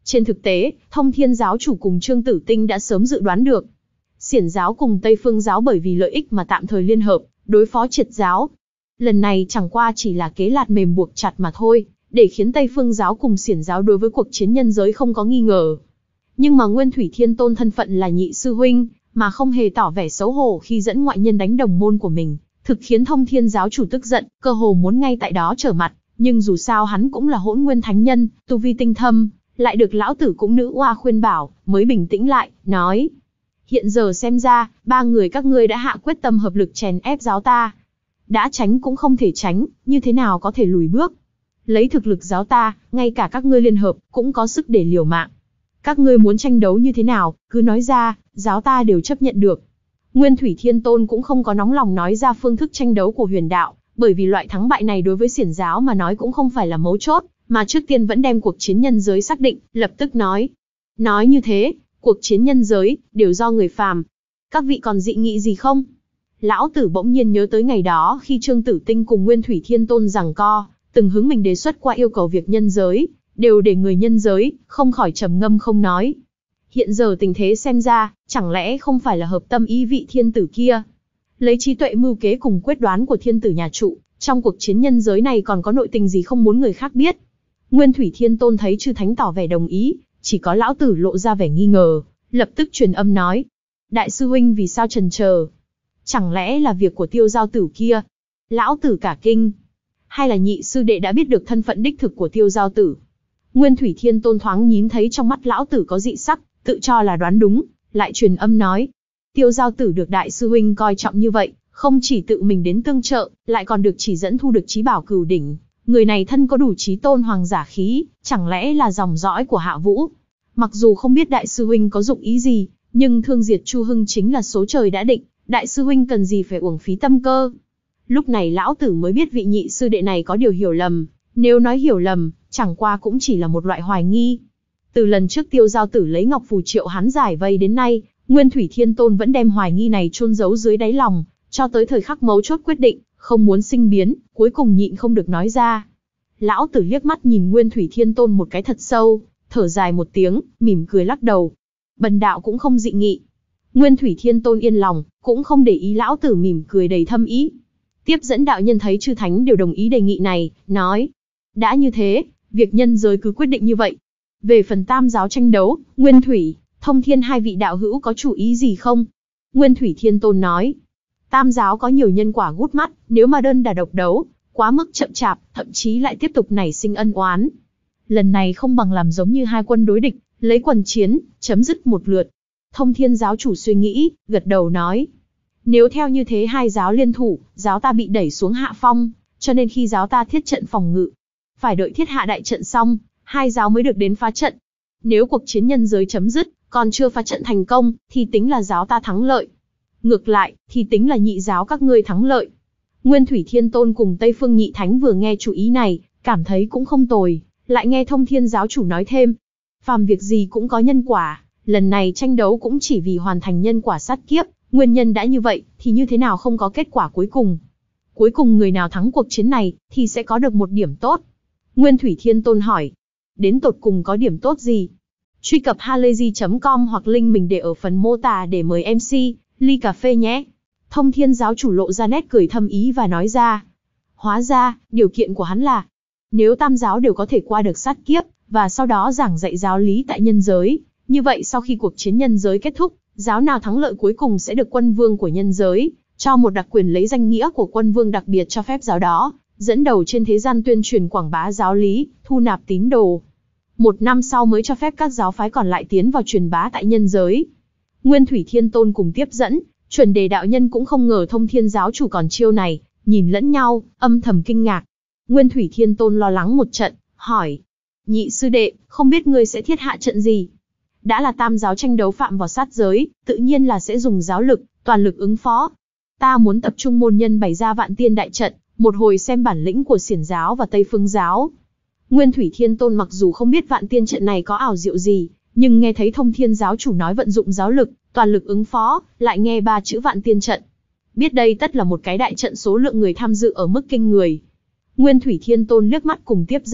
A: Trên thực tế, Thông Thiên giáo chủ cùng Trương Tử Tinh đã sớm dự đoán được. Xiển giáo cùng Tây Phương giáo bởi vì lợi ích mà tạm thời liên hợp, đối phó Triệt giáo. Lần này chẳng qua chỉ là kế lạt mềm buộc chặt mà thôi, để khiến Tây Phương giáo cùng Xiển giáo đối với cuộc chiến nhân giới không có nghi ngờ. Nhưng mà Nguyên Thủy Thiên Tôn thân phận là nhị sư huynh, mà không hề tỏ vẻ xấu hổ khi dẫn ngoại nhân đánh đồng môn của mình, thực khiến Thông Thiên giáo chủ tức giận, cơ hồ muốn ngay tại đó trở mặt. Nhưng dù sao hắn cũng là Hỗn Nguyên Thánh Nhân, tu vi tinh thâm, lại được lão tử cũng nữ oa khuyên bảo, mới bình tĩnh lại, nói: hiện giờ xem ra, ba người các ngươi đã hạ quyết tâm hợp lực chèn ép giáo ta. Đã tránh cũng không thể tránh, như thế nào có thể lùi bước. Lấy thực lực giáo ta, ngay cả các ngươi liên hợp, cũng có sức để liều mạng. Các ngươi muốn tranh đấu như thế nào, cứ nói ra, giáo ta đều chấp nhận được. Nguyên Thủy Thiên Tôn cũng không có nóng lòng nói ra phương thức tranh đấu của huyền đạo, bởi vì loại thắng bại này đối với xiển giáo mà nói cũng không phải là mấu chốt, mà trước tiên vẫn đem cuộc chiến nhân giới xác định, lập tức nói. Nói như thế, cuộc chiến nhân giới, đều do người phàm. Các vị còn dị nghị gì không? Lão tử bỗng nhiên nhớ tới ngày đó khi Trương Tử Tinh cùng Nguyên Thủy Thiên Tôn giằng co, từng hướng mình đề xuất qua yêu cầu việc nhân giới, đều để người nhân giới, không khỏi trầm ngâm không nói. Hiện giờ tình thế xem ra, chẳng lẽ không phải là hợp tâm ý vị thiên tử kia? Lấy trí tuệ mưu kế cùng quyết đoán của thiên tử nhà trụ, trong cuộc chiến nhân giới này còn có nội tình gì không muốn người khác biết? Nguyên Thủy Thiên Tôn thấy chư thánh tỏ vẻ đồng ý, chỉ có lão tử lộ ra vẻ nghi ngờ, lập tức truyền âm nói: đại sư huynh vì sao chần chờ? Chẳng lẽ là việc của Tiêu Giao Tử kia? Lão tử cả kinh. Hay là nhị sư đệ đã biết được thân phận đích thực của Tiêu Giao Tử? Nguyên Thủy Thiên Tôn thoáng nhìn thấy trong mắt lão tử có dị sắc, tự cho là đoán đúng, lại truyền âm nói: Tiêu Giao Tử được đại sư huynh coi trọng như vậy, không chỉ tự mình đến tương trợ, lại còn được chỉ dẫn thu được chí bảo cửu đỉnh. Người này thân có đủ chí tôn hoàng giả khí, chẳng lẽ là dòng dõi của Hạ Vũ? Mặc dù không biết đại sư huynh có dụng ý gì, nhưng thương diệt Chu Hưng chính là số trời đã định, đại sư huynh cần gì phải uổng phí tâm cơ? Lúc này lão tử mới biết vị nhị sư đệ này có điều hiểu lầm, nếu nói hiểu lầm, chẳng qua cũng chỉ là một loại hoài nghi. Từ lần trước Tiêu Giao Tử lấy ngọc phù triệu hắn giải vây đến nay, Nguyên Thủy Thiên Tôn vẫn đem hoài nghi này chôn giấu dưới đáy lòng, cho tới thời khắc mấu chốt quyết định, không muốn sinh biến, cuối cùng nhịn không được nói ra. Lão tử liếc mắt nhìn Nguyên Thủy Thiên Tôn một cái thật sâu, thở dài một tiếng, mỉm cười lắc đầu. Bần đạo cũng không dị nghị. Nguyên Thủy Thiên Tôn yên lòng, cũng không để ý lão tử mỉm cười đầy thâm ý. Tiếp dẫn đạo nhân thấy chư thánh đều đồng ý đề nghị này, nói: đã như thế, việc nhân giới cứ quyết định như vậy. Về phần tam giáo tranh đấu, Nguyên Thủy, Thông Thiên hai vị đạo hữu có chủ ý gì không? Nguyên Thủy Thiên Tôn nói: tam giáo có nhiều nhân quả gút mắt, nếu mà đơn đả độc đấu, quá mức chậm chạp, thậm chí lại tiếp tục nảy sinh ân oán. Lần này không bằng làm giống như hai quân đối địch, lấy quần chiến, chấm dứt một lượt. Thông Thiên giáo chủ suy nghĩ, gật đầu nói: nếu theo như thế hai giáo liên thủ, giáo ta bị đẩy xuống hạ phong, cho nên khi giáo ta thiết trận phòng ngự, phải đợi thiết hạ đại trận xong, hai giáo mới được đến phá trận. Nếu cuộc chiến nhân giới chấm dứt, còn chưa phá trận thành công, thì tính là giáo ta thắng lợi. Ngược lại, thì tính là nhị giáo các ngươi thắng lợi. Nguyên Thủy Thiên Tôn cùng Tây Phương Nhị Thánh vừa nghe chủ ý này, cảm thấy cũng không tồi, lại nghe Thông Thiên giáo chủ nói thêm: phàm việc gì cũng có nhân quả, lần này tranh đấu cũng chỉ vì hoàn thành nhân quả sát kiếp, nguyên nhân đã như vậy, thì như thế nào không có kết quả cuối cùng. Cuối cùng người nào thắng cuộc chiến này, thì sẽ có được một điểm tốt. Nguyên Thủy Thiên Tôn hỏi: đến tột cùng có điểm tốt gì? Truy cập halayzi chấm com hoặc link mình để ở phần mô tả để mời em xê, ly cà phê nhé. Thông Thiên giáo chủ lộ ra nét cười thâm ý và nói ra: hóa ra, điều kiện của hắn là, nếu tam giáo đều có thể qua được sát kiếp, và sau đó giảng dạy giáo lý tại nhân giới, như vậy sau khi cuộc chiến nhân giới kết thúc, giáo nào thắng lợi cuối cùng sẽ được quân vương của nhân giới, cho một đặc quyền lấy danh nghĩa của quân vương đặc biệt cho phép giáo đó, dẫn đầu trên thế gian tuyên truyền quảng bá giáo lý, thu nạp tín đồ. Một năm sau mới cho phép các giáo phái còn lại tiến vào truyền bá tại nhân giới. Nguyên Thủy Thiên Tôn cùng tiếp dẫn, Chuẩn Đề đạo nhân cũng không ngờ Thông Thiên giáo chủ còn chiêu này, nhìn lẫn nhau, âm thầm kinh ngạc. Nguyên Thủy Thiên Tôn lo lắng một trận, hỏi: nhị sư đệ, không biết ngươi sẽ thiết hạ trận gì? Đã là tam giáo tranh đấu phạm vào sát giới, tự nhiên là sẽ dùng giáo lực, toàn lực ứng phó. Ta muốn tập trung môn nhân bày ra vạn tiên đại trận, một hồi xem bản lĩnh của xiển giáo và Tây Phương giáo. Nguyên Thủy Thiên Tôn mặc dù không biết vạn tiên trận này có ảo diệu gì, nhưng nghe thấy Thông Thiên giáo chủ nói vận dụng giáo lực, toàn lực ứng phó, lại nghe ba chữ vạn tiên trận, biết đây tất là một cái đại trận số lượng người tham dự ở mức kinh người. Nguyên Thủy Thiên Tôn liếc mắt cùng tiếp dẫn,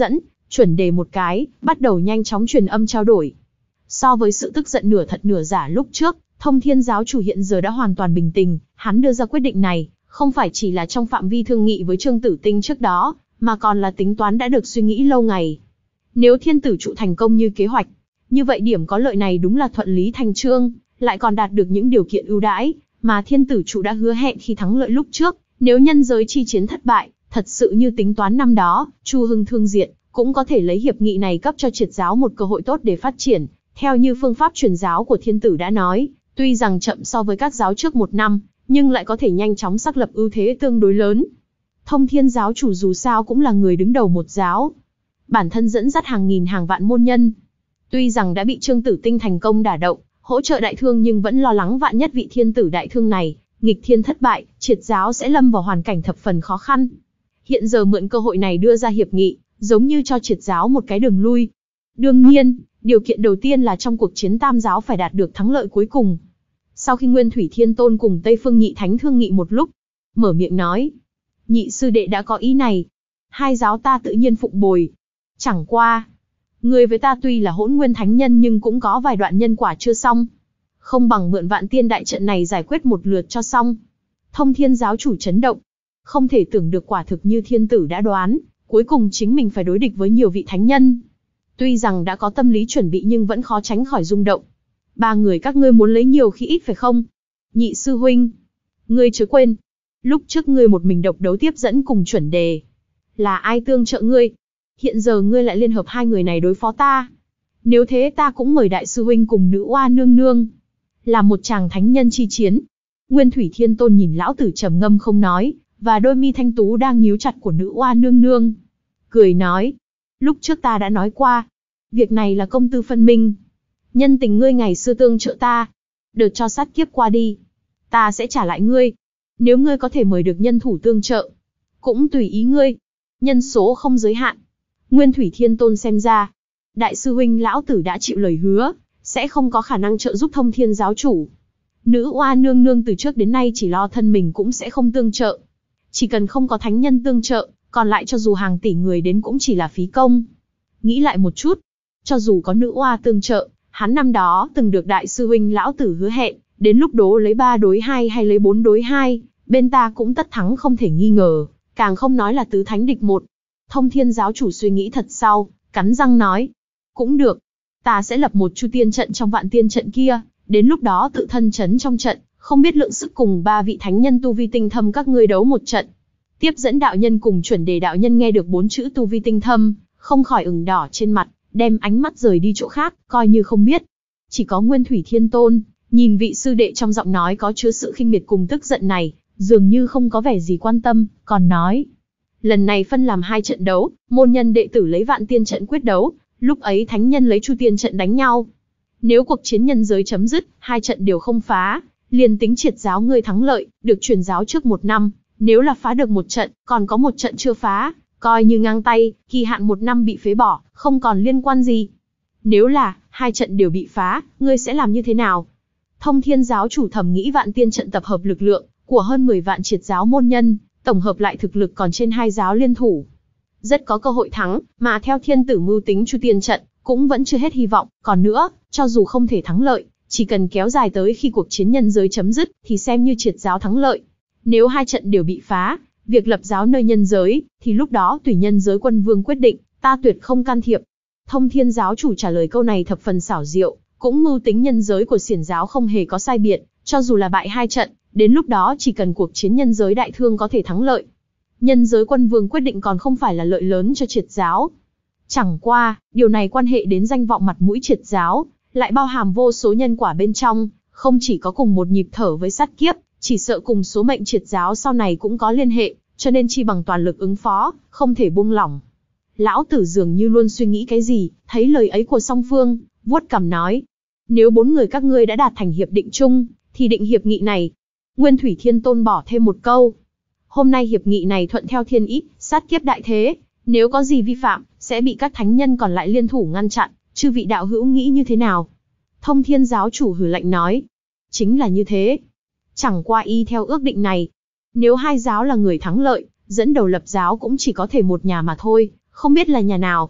A: chuẩn đề một cái, bắt đầu nhanh chóng truyền âm trao đổi. So với sự tức giận nửa thật nửa giả lúc trước, Thông Thiên giáo chủ hiện giờ đã hoàn toàn bình tĩnh, hắn đưa ra quyết định này, không phải chỉ là trong phạm vi thương nghị với Trương Tử Tinh trước đó, mà còn là tính toán đã được suy nghĩ lâu ngày. Nếu thiên tử trụ thành công như kế hoạch, như vậy điểm có lợi này đúng là thuận lý thành trương, lại còn đạt được những điều kiện ưu đãi mà thiên tử trụ đã hứa hẹn khi thắng lợi lúc trước. Nếu nhân giới chi chiến thất bại, thật sự như tính toán năm đó, Chu Hưng thương diện, cũng có thể lấy hiệp nghị này cấp cho triệt giáo một cơ hội tốt để phát triển. Theo như phương pháp truyền giáo của thiên tử đã nói, tuy rằng chậm so với các giáo trước một năm, nhưng lại có thể nhanh chóng xác lập ưu thế tương đối lớn. Thông Thiên giáo chủ dù sao cũng là người đứng đầu một giáo, bản thân dẫn dắt hàng nghìn hàng vạn môn nhân. Tuy rằng đã bị Trương Tử Tinh thành công đả động, hỗ trợ đại thương, nhưng vẫn lo lắng vạn nhất vị thiên tử đại thương này nghịch thiên thất bại, triệt giáo sẽ lâm vào hoàn cảnh thập phần khó khăn. Hiện giờ mượn cơ hội này đưa ra hiệp nghị, giống như cho triệt giáo một cái đường lui. Đương nhiên, điều kiện đầu tiên là trong cuộc chiến tam giáo phải đạt được thắng lợi cuối cùng. Sau khi Nguyên Thủy Thiên Tôn cùng Tây Phương Nhị Thánh thương nghị một lúc, mở miệng nói: nhị sư đệ đã có ý này, hai giáo ta tự nhiên phụng bồi. Chẳng qua, người với ta tuy là hỗn nguyên thánh nhân nhưng cũng có vài đoạn nhân quả chưa xong. Không bằng mượn Vạn Tiên đại trận này giải quyết một lượt cho xong. Thông Thiên giáo chủ chấn động. Không thể tưởng được quả thực như thiên tử đã đoán, cuối cùng chính mình phải đối địch với nhiều vị thánh nhân. Tuy rằng đã có tâm lý chuẩn bị nhưng vẫn khó tránh khỏi rung động. Ba người các ngươi muốn lấy nhiều khi ít phải không? Nhị sư huynh, ngươi chớ quên, lúc trước ngươi một mình độc đấu tiếp dẫn cùng chuẩn đề. Là ai tương trợ ngươi? Hiện giờ ngươi lại liên hợp hai người này đối phó ta. Nếu thế ta cũng mời đại sư huynh cùng nữ oa nương nương là một chàng thánh nhân chi chiến. Nguyên Thủy Thiên Tôn nhìn lão tử trầm ngâm không nói, và đôi mi thanh tú đang nhíu chặt của nữ oa nương nương, cười nói: lúc trước ta đã nói qua, việc này là công tư phân minh. Nhân tình ngươi ngày xưa tương trợ ta, đợt cho sát kiếp qua đi, ta sẽ trả lại ngươi. Nếu ngươi có thể mời được nhân thủ tương trợ, cũng tùy ý ngươi, nhân số không giới hạn. Nguyên Thủy Thiên Tôn xem ra, đại sư huynh lão tử đã chịu lời hứa, sẽ không có khả năng trợ giúp Thông Thiên giáo chủ. Nữ oa nương nương từ trước đến nay chỉ lo thân mình cũng sẽ không tương trợ. Chỉ cần không có thánh nhân tương trợ, còn lại cho dù hàng tỷ người đến cũng chỉ là phí công. Nghĩ lại một chút, cho dù có nữ oa tương trợ, hắn năm đó từng được đại sư huynh lão tử hứa hẹn, đến lúc đó lấy ba đối hai hay lấy bốn đối hai, bên ta cũng tất thắng không thể nghi ngờ, càng không nói là tứ thánh địch một. Thông Thiên giáo chủ suy nghĩ thật sau, cắn răng nói: cũng được, ta sẽ lập một chu tiên trận trong vạn tiên trận kia, đến lúc đó tự thân chấn trong trận, không biết lượng sức cùng ba vị thánh nhân tu vi tinh thâm các ngươi đấu một trận. Tiếp dẫn đạo nhân cùng chuẩn đề đạo nhân nghe được bốn chữ tu vi tinh thâm, không khỏi ửng đỏ trên mặt, đem ánh mắt rời đi chỗ khác, coi như không biết. Chỉ có Nguyên Thủy Thiên Tôn, nhìn vị sư đệ trong giọng nói có chứa sự khinh miệt cùng tức giận này, dường như không có vẻ gì quan tâm, còn nói: lần này phân làm hai trận đấu, môn nhân đệ tử lấy vạn tiên trận quyết đấu, lúc ấy thánh nhân lấy chu tiên trận đánh nhau. Nếu cuộc chiến nhân giới chấm dứt, hai trận đều không phá, liền tính triệt giáo ngươi thắng lợi, được truyền giáo trước một năm. Nếu là phá được một trận, còn có một trận chưa phá, coi như ngang tay, kỳ hạn một năm bị phế bỏ, không còn liên quan gì. Nếu là hai trận đều bị phá, ngươi sẽ làm như thế nào? Thông Thiên giáo chủ thầm nghĩ vạn tiên trận tập hợp lực lượng của hơn mười vạn triệt giáo môn nhân, tổng hợp lại thực lực còn trên hai giáo liên thủ, rất có cơ hội thắng, mà theo thiên tử mưu tính chu tiên trận, cũng vẫn chưa hết hy vọng. Còn nữa, cho dù không thể thắng lợi, chỉ cần kéo dài tới khi cuộc chiến nhân giới chấm dứt, thì xem như triệt giáo thắng lợi. Nếu hai trận đều bị phá, việc lập giáo nơi nhân giới, thì lúc đó tùy nhân giới quân vương quyết định, ta tuyệt không can thiệp. Thông Thiên giáo chủ trả lời câu này thập phần xảo diệu, cũng mưu tính nhân giới của xiển giáo không hề có sai biệt, cho dù là bại hai trận, đến lúc đó chỉ cần cuộc chiến nhân giới đại thương có thể thắng lợi, nhân giới quân vương quyết định còn không phải là lợi lớn cho triệt giáo. Chẳng qua, điều này quan hệ đến danh vọng mặt mũi triệt giáo, lại bao hàm vô số nhân quả bên trong, không chỉ có cùng một nhịp thở với sát kiếp, chỉ sợ cùng số mệnh triệt giáo sau này cũng có liên hệ, cho nên chi bằng toàn lực ứng phó, không thể buông lỏng. Lão tử dường như luôn suy nghĩ cái gì, thấy lời ấy của song phương, vuốt cằm nói: nếu bốn người các ngươi đã đạt thành hiệp định chung, thì định hiệp nghị này. Nguyên Thủy Thiên Tôn bỏ thêm một câu: hôm nay hiệp nghị này thuận theo thiên ý, sát kiếp đại thế, nếu có gì vi phạm, sẽ bị các thánh nhân còn lại liên thủ ngăn chặn, chư vị đạo hữu nghĩ như thế nào? Thông Thiên giáo chủ hừ lạnh nói: chính là như thế. Chẳng qua y theo ước định này, nếu hai giáo là người thắng lợi, dẫn đầu lập giáo cũng chỉ có thể một nhà mà thôi, không biết là nhà nào.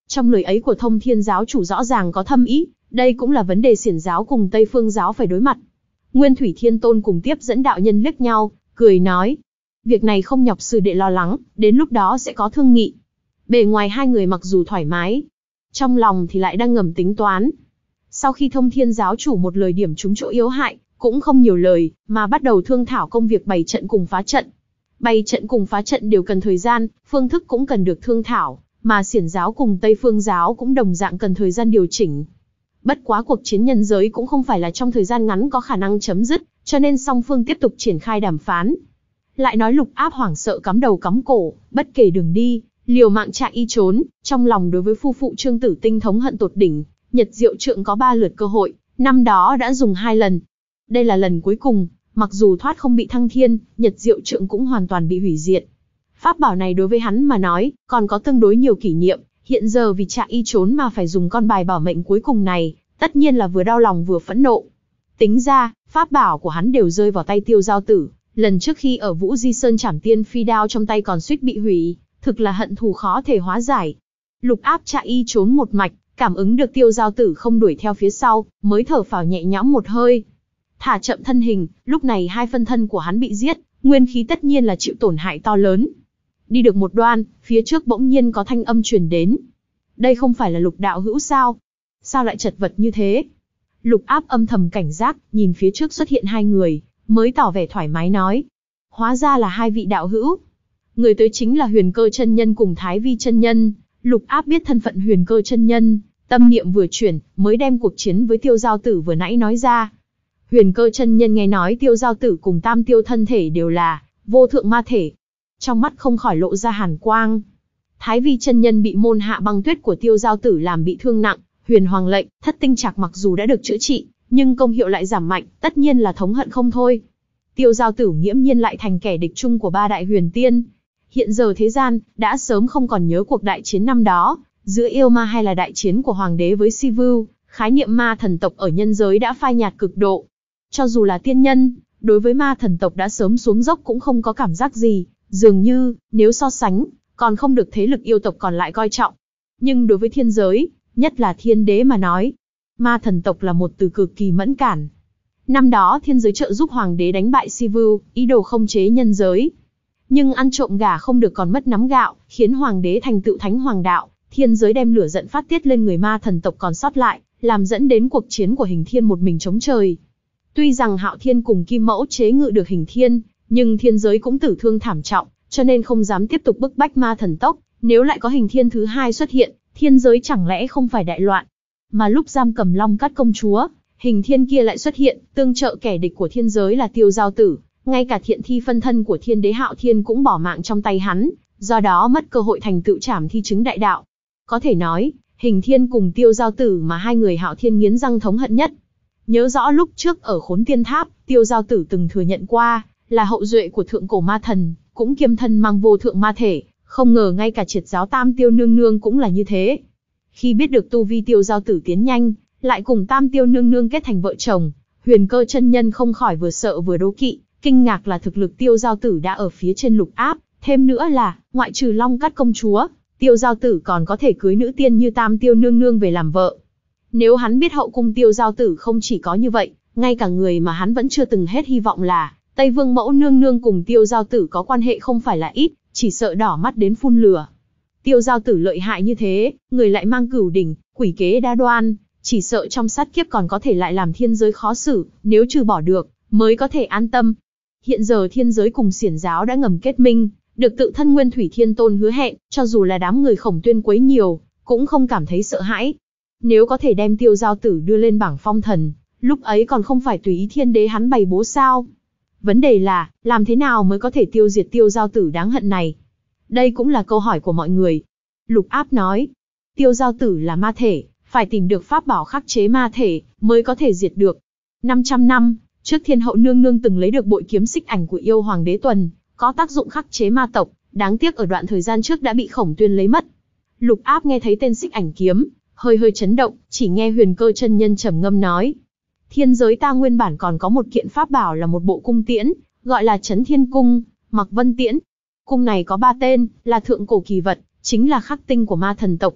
A: Trong lời ấy của Thông Thiên giáo chủ rõ ràng có thâm ý, đây cũng là vấn đề Xiển giáo cùng Tây Phương giáo phải đối mặt. Nguyên Thủy Thiên Tôn cùng tiếp dẫn đạo nhân liếc nhau, cười nói. Việc này không nhọc sư đệ lo lắng, đến lúc đó sẽ có thương nghị. Bề ngoài hai người mặc dù thoải mái, trong lòng thì lại đang ngầm tính toán. Sau khi Thông Thiên giáo chủ một lời điểm trúng chỗ yếu hại, cũng không nhiều lời, mà bắt đầu thương thảo công việc bày trận cùng phá trận. Bày trận cùng phá trận đều cần thời gian, phương thức cũng cần được thương thảo, mà Xiển giáo cùng Tây Phương giáo cũng đồng dạng cần thời gian điều chỉnh. Bất quá cuộc chiến nhân giới cũng không phải là trong thời gian ngắn có khả năng chấm dứt, cho nên song phương tiếp tục triển khai đàm phán. Lại nói Lục Áp hoảng sợ cắm đầu cắm cổ, bất kể đường đi, liều mạng chạy y trốn, trong lòng đối với phu phụ Trương Tử Tinh thống hận tột đỉnh. Nhật Diệu Trượng có ba lượt cơ hội, năm đó đã dùng hai lần. Đây là lần cuối cùng, mặc dù thoát không bị thăng thiên, Nhật Diệu Trượng cũng hoàn toàn bị hủy diệt. Pháp bảo này đối với hắn mà nói, còn có tương đối nhiều kỷ niệm, hiện giờ vì chạy y trốn mà phải dùng con bài bảo mệnh cuối cùng này, tất nhiên là vừa đau lòng vừa phẫn nộ. Tính ra, pháp bảo của hắn đều rơi vào tay Tiêu Giao Tử, lần trước khi ở Vũ Di Sơn Trảm Tiên Phi đao trong tay còn suýt bị hủy, thực là hận thù khó thể hóa giải. Lục Áp chạy y trốn một mạch, cảm ứng được Tiêu Giao Tử không đuổi theo phía sau, mới thở phào nhẹ nhõm một hơi. Thả chậm thân hình, lúc này hai phân thân của hắn bị giết, nguyên khí tất nhiên là chịu tổn hại to lớn. Đi được một đoạn, phía trước bỗng nhiên có thanh âm truyền đến. Đây không phải là Lục đạo hữu sao? Sao lại chật vật như thế? Lục Áp âm thầm cảnh giác, nhìn phía trước xuất hiện hai người, mới tỏ vẻ thoải mái nói. Hóa ra là hai vị đạo hữu. Người tới chính là Huyền Cơ chân nhân cùng Thái Vi chân nhân. Lục Áp biết thân phận Huyền Cơ chân nhân, tâm niệm vừa chuyển, mới đem cuộc chiến với Tiêu Giao Tử vừa nãy nói ra. Huyền Cơ chân nhân nghe nói Tiêu Giao Tử cùng Tam Tiêu thân thể đều là vô thượng ma thể, trong mắt không khỏi lộ ra hàn quang. Thái Vi chân nhân bị môn hạ băng tuyết của Tiêu Giao Tử làm bị thương nặng, Huyền Hoàng lệnh, thất tinh trạc mặc dù đã được chữa trị, nhưng công hiệu lại giảm mạnh, tất nhiên là thống hận không thôi. Tiêu Giao Tử nghiễm nhiên lại thành kẻ địch chung của ba đại huyền tiên. Hiện giờ thế gian đã sớm không còn nhớ cuộc đại chiến năm đó, giữa yêu ma hay là đại chiến của hoàng đế với Sivu, khái niệm ma thần tộc ở nhân giới đã phai nhạt cực độ. Cho dù là tiên nhân, đối với ma thần tộc đã sớm xuống dốc cũng không có cảm giác gì, dường như, nếu so sánh, còn không được thế lực yêu tộc còn lại coi trọng. Nhưng đối với thiên giới, nhất là thiên đế mà nói, ma thần tộc là một từ cực kỳ mẫn cản. Năm đó thiên giới trợ giúp hoàng đế đánh bại Sivu, ý đồ khống chế nhân giới. Nhưng ăn trộm gà không được còn mất nắm gạo, khiến hoàng đế thành tựu thánh hoàng đạo, thiên giới đem lửa giận phát tiết lên người ma thần tộc còn sót lại, làm dẫn đến cuộc chiến của Hình Thiên một mình chống trời. Tuy rằng Hạo Thiên cùng Kim Mẫu chế ngự được Hình Thiên, nhưng thiên giới cũng tử thương thảm trọng, cho nên không dám tiếp tục bức bách ma thần tộc. Nếu lại có Hình Thiên thứ hai xuất hiện, thiên giới chẳng lẽ không phải đại loạn? Mà lúc giam cầm Long Cát công chúa, Hình Thiên kia lại xuất hiện, tương trợ kẻ địch của thiên giới là Tiêu Giao Tử, ngay cả thiện thi phân thân của thiên đế Hạo Thiên cũng bỏ mạng trong tay hắn, do đó mất cơ hội thành tựu trảm thi chứng đại đạo. Có thể nói, Hình Thiên cùng Tiêu Giao Tử mà hai người Hạo Thiên nghiến răng thống hận nhất. Nhớ rõ lúc trước ở Khốn Tiên Tháp, Tiêu Giao Tử từng thừa nhận qua, là hậu duệ của thượng cổ ma thần, cũng kiêm thân mang vô thượng ma thể, không ngờ ngay cả triệt giáo Tam Tiêu nương nương cũng là như thế. Khi biết được tu vi Tiêu Giao Tử tiến nhanh, lại cùng Tam Tiêu nương nương kết thành vợ chồng, Huyền Cơ chân nhân không khỏi vừa sợ vừa đố kỵ, kinh ngạc là thực lực Tiêu Giao Tử đã ở phía trên Lục Áp, thêm nữa là, ngoại trừ Long Cát công chúa, Tiêu Giao Tử còn có thể cưới nữ tiên như Tam Tiêu nương nương về làm vợ. Nếu hắn biết hậu cung Tiêu Giao Tử không chỉ có như vậy, ngay cả người mà hắn vẫn chưa từng hết hy vọng là Tây Vương Mẫu nương nương cùng Tiêu Giao Tử có quan hệ không phải là ít, chỉ sợ đỏ mắt đến phun lửa. Tiêu Giao Tử lợi hại như thế, người lại mang cửu đỉnh, quỷ kế đa đoan, chỉ sợ trong sát kiếp còn có thể lại làm thiên giới khó xử, nếu trừ bỏ được, mới có thể an tâm. Hiện giờ thiên giới cùng Xiển giáo đã ngầm kết minh, được tự thân Nguyên Thủy Thiên Tôn hứa hẹn, cho dù là đám người Khổng Tuyên quấy nhiều, cũng không cảm thấy sợ hãi. Nếu có thể đem Tiêu Giao Tử đưa lên bảng phong thần, lúc ấy còn không phải tùy ý thiên đế hắn bày bố sao? Vấn đề là, làm thế nào mới có thể tiêu diệt Tiêu Giao Tử đáng hận này? Đây cũng là câu hỏi của mọi người. Lục Áp nói, Tiêu Giao Tử là ma thể, phải tìm được pháp bảo khắc chế ma thể, mới có thể diệt được. năm trăm năm, trước Thiên Hậu nương nương từng lấy được bội kiếm xích ảnh của yêu hoàng đế Tuần, có tác dụng khắc chế ma tộc, đáng tiếc ở đoạn thời gian trước đã bị Khổng Tuyên lấy mất. Lục Áp nghe thấy tên xích ảnh kiếm, hơi hơi chấn động, chỉ nghe Huyền Cơ chân nhân trầm ngâm nói. Thiên giới ta nguyên bản còn có một kiện pháp bảo là một bộ cung tiễn, gọi là Chấn Thiên Cung, Mặc Vân Tiễn. Cung này có ba tên, là thượng cổ kỳ vật, chính là khắc tinh của ma thần tộc.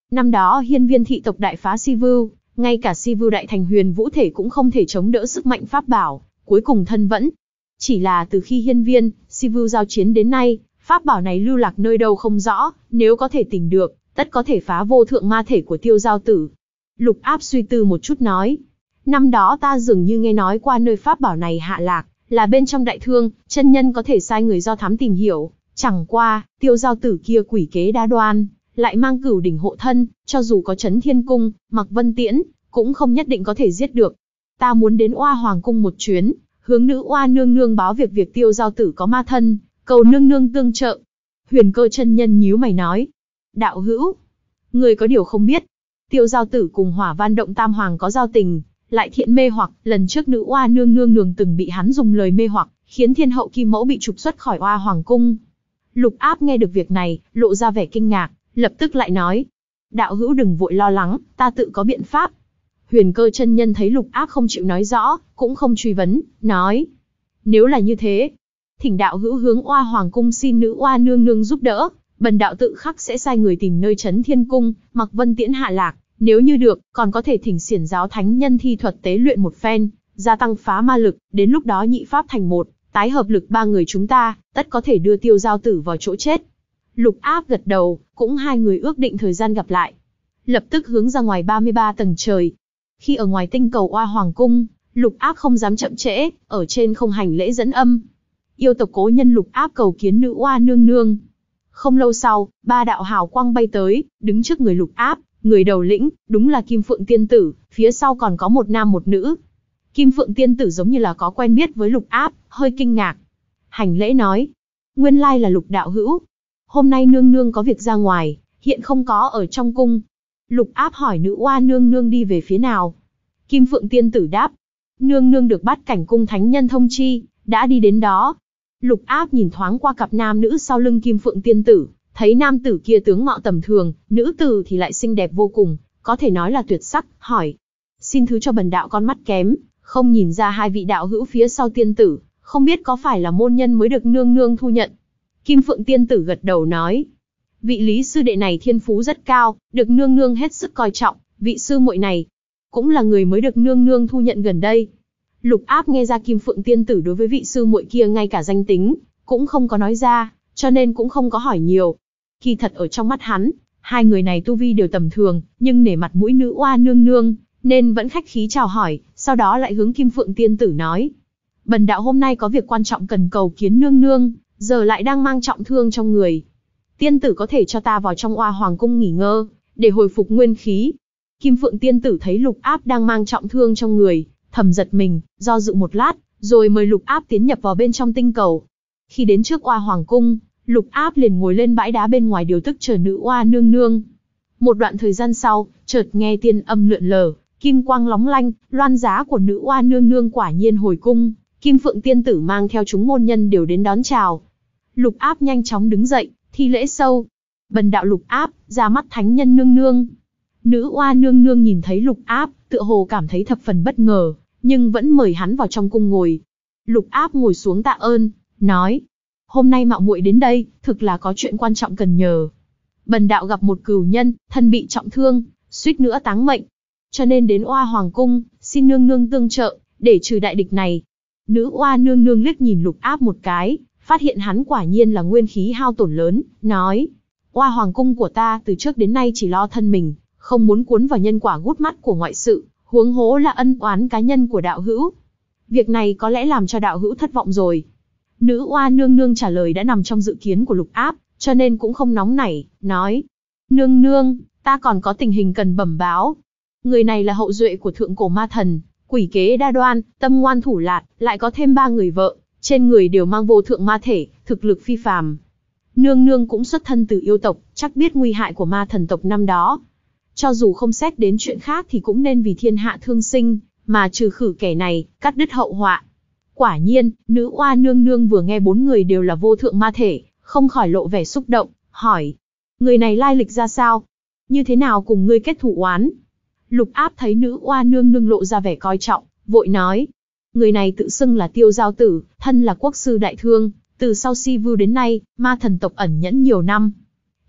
A: Năm đó hiên viên thị tộc đại phá Si Vưu, ngay cả Si Vưu đại thành huyền vũ thể cũng không thể chống đỡ sức mạnh pháp bảo, cuối cùng thân vẫn. Chỉ là từ khi hiên viên, Si Vưu giao chiến đến nay, pháp bảo này lưu lạc nơi đâu không rõ, nếu có thể tìm được, tất có thể phá vô thượng ma thể của Tiêu Giao Tử. Lục Áp suy tư một chút nói, năm đó ta dường như nghe nói qua nơi pháp bảo này hạ lạc, là bên trong Đại Thương, chân nhân có thể sai người do thám tìm hiểu, chẳng qua, Tiêu Giao Tử kia quỷ kế đa đoan, lại mang cửu đỉnh hộ thân, cho dù có Chấn Thiên Cung, Mặc Vân Tiễn, cũng không nhất định có thể giết được. Ta muốn đến Oa Hoàng Cung một chuyến, hướng nữ oa nương nương báo việc việc Tiêu Giao Tử có ma thân, cầu nương nương tương trợ. Huyền Cơ chân nhân nhíu mày nói, đạo hữu, người có điều không biết, Tiêu Giao Tử cùng Hỏa Văn Động Tam Hoàng có giao tình, lại thiện mê hoặc, lần trước nữ oa nương nương nương từng bị hắn dùng lời mê hoặc, khiến thiên hậu Kim Mẫu bị trục xuất khỏi Oa Hoàng Cung. Lục Áp nghe được việc này, lộ ra vẻ kinh ngạc, lập tức lại nói, đạo hữu đừng vội lo lắng, ta tự có biện pháp. Huyền Cơ chân nhân thấy Lục Áp không chịu nói rõ, cũng không truy vấn, nói, nếu là như thế, thỉnh đạo hữu hướng Oa Hoàng Cung xin nữ oa nương nương giúp đỡ, bần đạo tự khắc sẽ sai người tìm nơi Chấn Thiên Cung, Mặc Vân Tiễn hạ lạc, nếu như được, còn có thể thỉnh xiển giáo thánh nhân thi thuật tế luyện một phen, gia tăng phá ma lực, đến lúc đó nhị pháp thành một, tái hợp lực ba người chúng ta, tất có thể đưa Tiêu Giao Tử vào chỗ chết. Lục Áp gật đầu, cũng hai người ước định thời gian gặp lại. Lập tức hướng ra ngoài ba mươi ba tầng trời. Khi ở ngoài tinh cầu Oa Hoàng Cung, Lục Áp không dám chậm trễ, ở trên không hành lễ dẫn âm. Yêu tộc cố nhân Lục Áp cầu kiến nữ oa nương nương. Không lâu sau, ba đạo hào quang bay tới, đứng trước người Lục Áp, người đầu lĩnh, đúng là Kim Phượng Tiên Tử, phía sau còn có một nam một nữ. Kim Phượng Tiên Tử giống như là có quen biết với Lục Áp, hơi kinh ngạc. Hành lễ nói, nguyên lai là Lục đạo hữu. Hôm nay nương nương có việc ra ngoài, hiện không có ở trong cung. Lục Áp hỏi nữ oa nương nương đi về phía nào. Kim Phượng Tiên Tử đáp, nương nương được Bát Cảnh Cung thánh nhân thông chi, đã đi đến đó. Lục Áp nhìn thoáng qua cặp nam nữ sau lưng Kim Phượng Tiên Tử, thấy nam tử kia tướng mạo tầm thường, nữ tử thì lại xinh đẹp vô cùng, có thể nói là tuyệt sắc, hỏi, xin thứ cho bần đạo con mắt kém, không nhìn ra hai vị đạo hữu phía sau tiên tử, không biết có phải là môn nhân mới được nương nương thu nhận. Kim Phượng Tiên Tử gật đầu nói, vị Lý sư đệ này thiên phú rất cao, được nương nương hết sức coi trọng, vị sư muội này cũng là người mới được nương nương thu nhận gần đây. Lục Áp nghe ra Kim Phượng Tiên Tử đối với vị sư muội kia ngay cả danh tính cũng không có nói ra, cho nên cũng không có hỏi nhiều. Kỳ thật ở trong mắt hắn, hai người này tu vi đều tầm thường, nhưng nể mặt mũi nữ oa nương nương, nên vẫn khách khí chào hỏi, sau đó lại hướng Kim Phượng Tiên Tử nói, bần đạo hôm nay có việc quan trọng cần cầu kiến nương nương, giờ lại đang mang trọng thương trong người. Tiên tử có thể cho ta vào trong Oa Hoàng Cung nghỉ ngơi, để hồi phục nguyên khí. Kim Phượng Tiên Tử thấy Lục Áp đang mang trọng thương trong người, thầm giật mình, do dự một lát, rồi mời Lục Áp tiến nhập vào bên trong tinh cầu. Khi đến trước Oa Hoàng Cung, Lục Áp liền ngồi lên bãi đá bên ngoài điều tức chờ nữ oa nương nương. Một đoạn thời gian sau, chợt nghe tiên âm lượn lờ, kim quang lóng lanh, loan giá của nữ oa nương nương quả nhiên hồi cung. Kim Phượng Tiên Tử mang theo chúng môn nhân đều đến đón chào. Lục Áp nhanh chóng đứng dậy, thi lễ sâu. Bần đạo Lục Áp, ra mắt thánh nhân nương nương. Nữ oa nương nương nhìn thấy Lục Áp, tựa hồ cảm thấy thập phần bất ngờ, nhưng vẫn mời hắn vào trong cung ngồi. Lục Áp ngồi xuống tạ ơn, nói, hôm nay mạo muội đến đây, thực là có chuyện quan trọng cần nhờ. Bần đạo gặp một cửu nhân, thân bị trọng thương, suýt nữa táng mệnh, cho nên đến Oa Hoàng Cung, xin nương nương tương trợ, để trừ đại địch này. Nữ oa nương nương liếc nhìn Lục Áp một cái, phát hiện hắn quả nhiên là nguyên khí hao tổn lớn, nói, Oa Hoàng Cung của ta từ trước đến nay chỉ lo thân mình, không muốn cuốn vào nhân quả gút mắt của ngoại sự, huống hố là ân oán cá nhân của đạo hữu. Việc này có lẽ làm cho đạo hữu thất vọng rồi. Nữ oa nương nương trả lời đã nằm trong dự kiến của Lục Áp, cho nên cũng không nóng nảy, nói, nương nương, ta còn có tình hình cần bẩm báo. Người này là hậu duệ của thượng cổ ma thần, quỷ kế đa đoan, tâm ngoan thủ lạt, lại có thêm ba người vợ, trên người đều mang vô thượng ma thể, thực lực phi phàm. Nương nương cũng xuất thân từ yêu tộc, chắc biết nguy hại của ma thần tộc năm đó. Cho dù không xét đến chuyện khác thì cũng nên vì thiên hạ thương sinh, mà trừ khử kẻ này, cắt đứt hậu họa. Quả nhiên, nữ oa nương nương vừa nghe bốn người đều là vô thượng ma thể, không khỏi lộ vẻ xúc động, hỏi, người này lai lịch ra sao? Như thế nào cùng ngươi kết thủ oán? Lục Áp thấy nữ oa nương nương lộ ra vẻ coi trọng, vội nói, người này tự xưng là Tiêu Giao Tử, thân là quốc sư Đại Thương, từ sau Si Vưu đến nay, ma thần tộc ẩn nhẫn nhiều năm.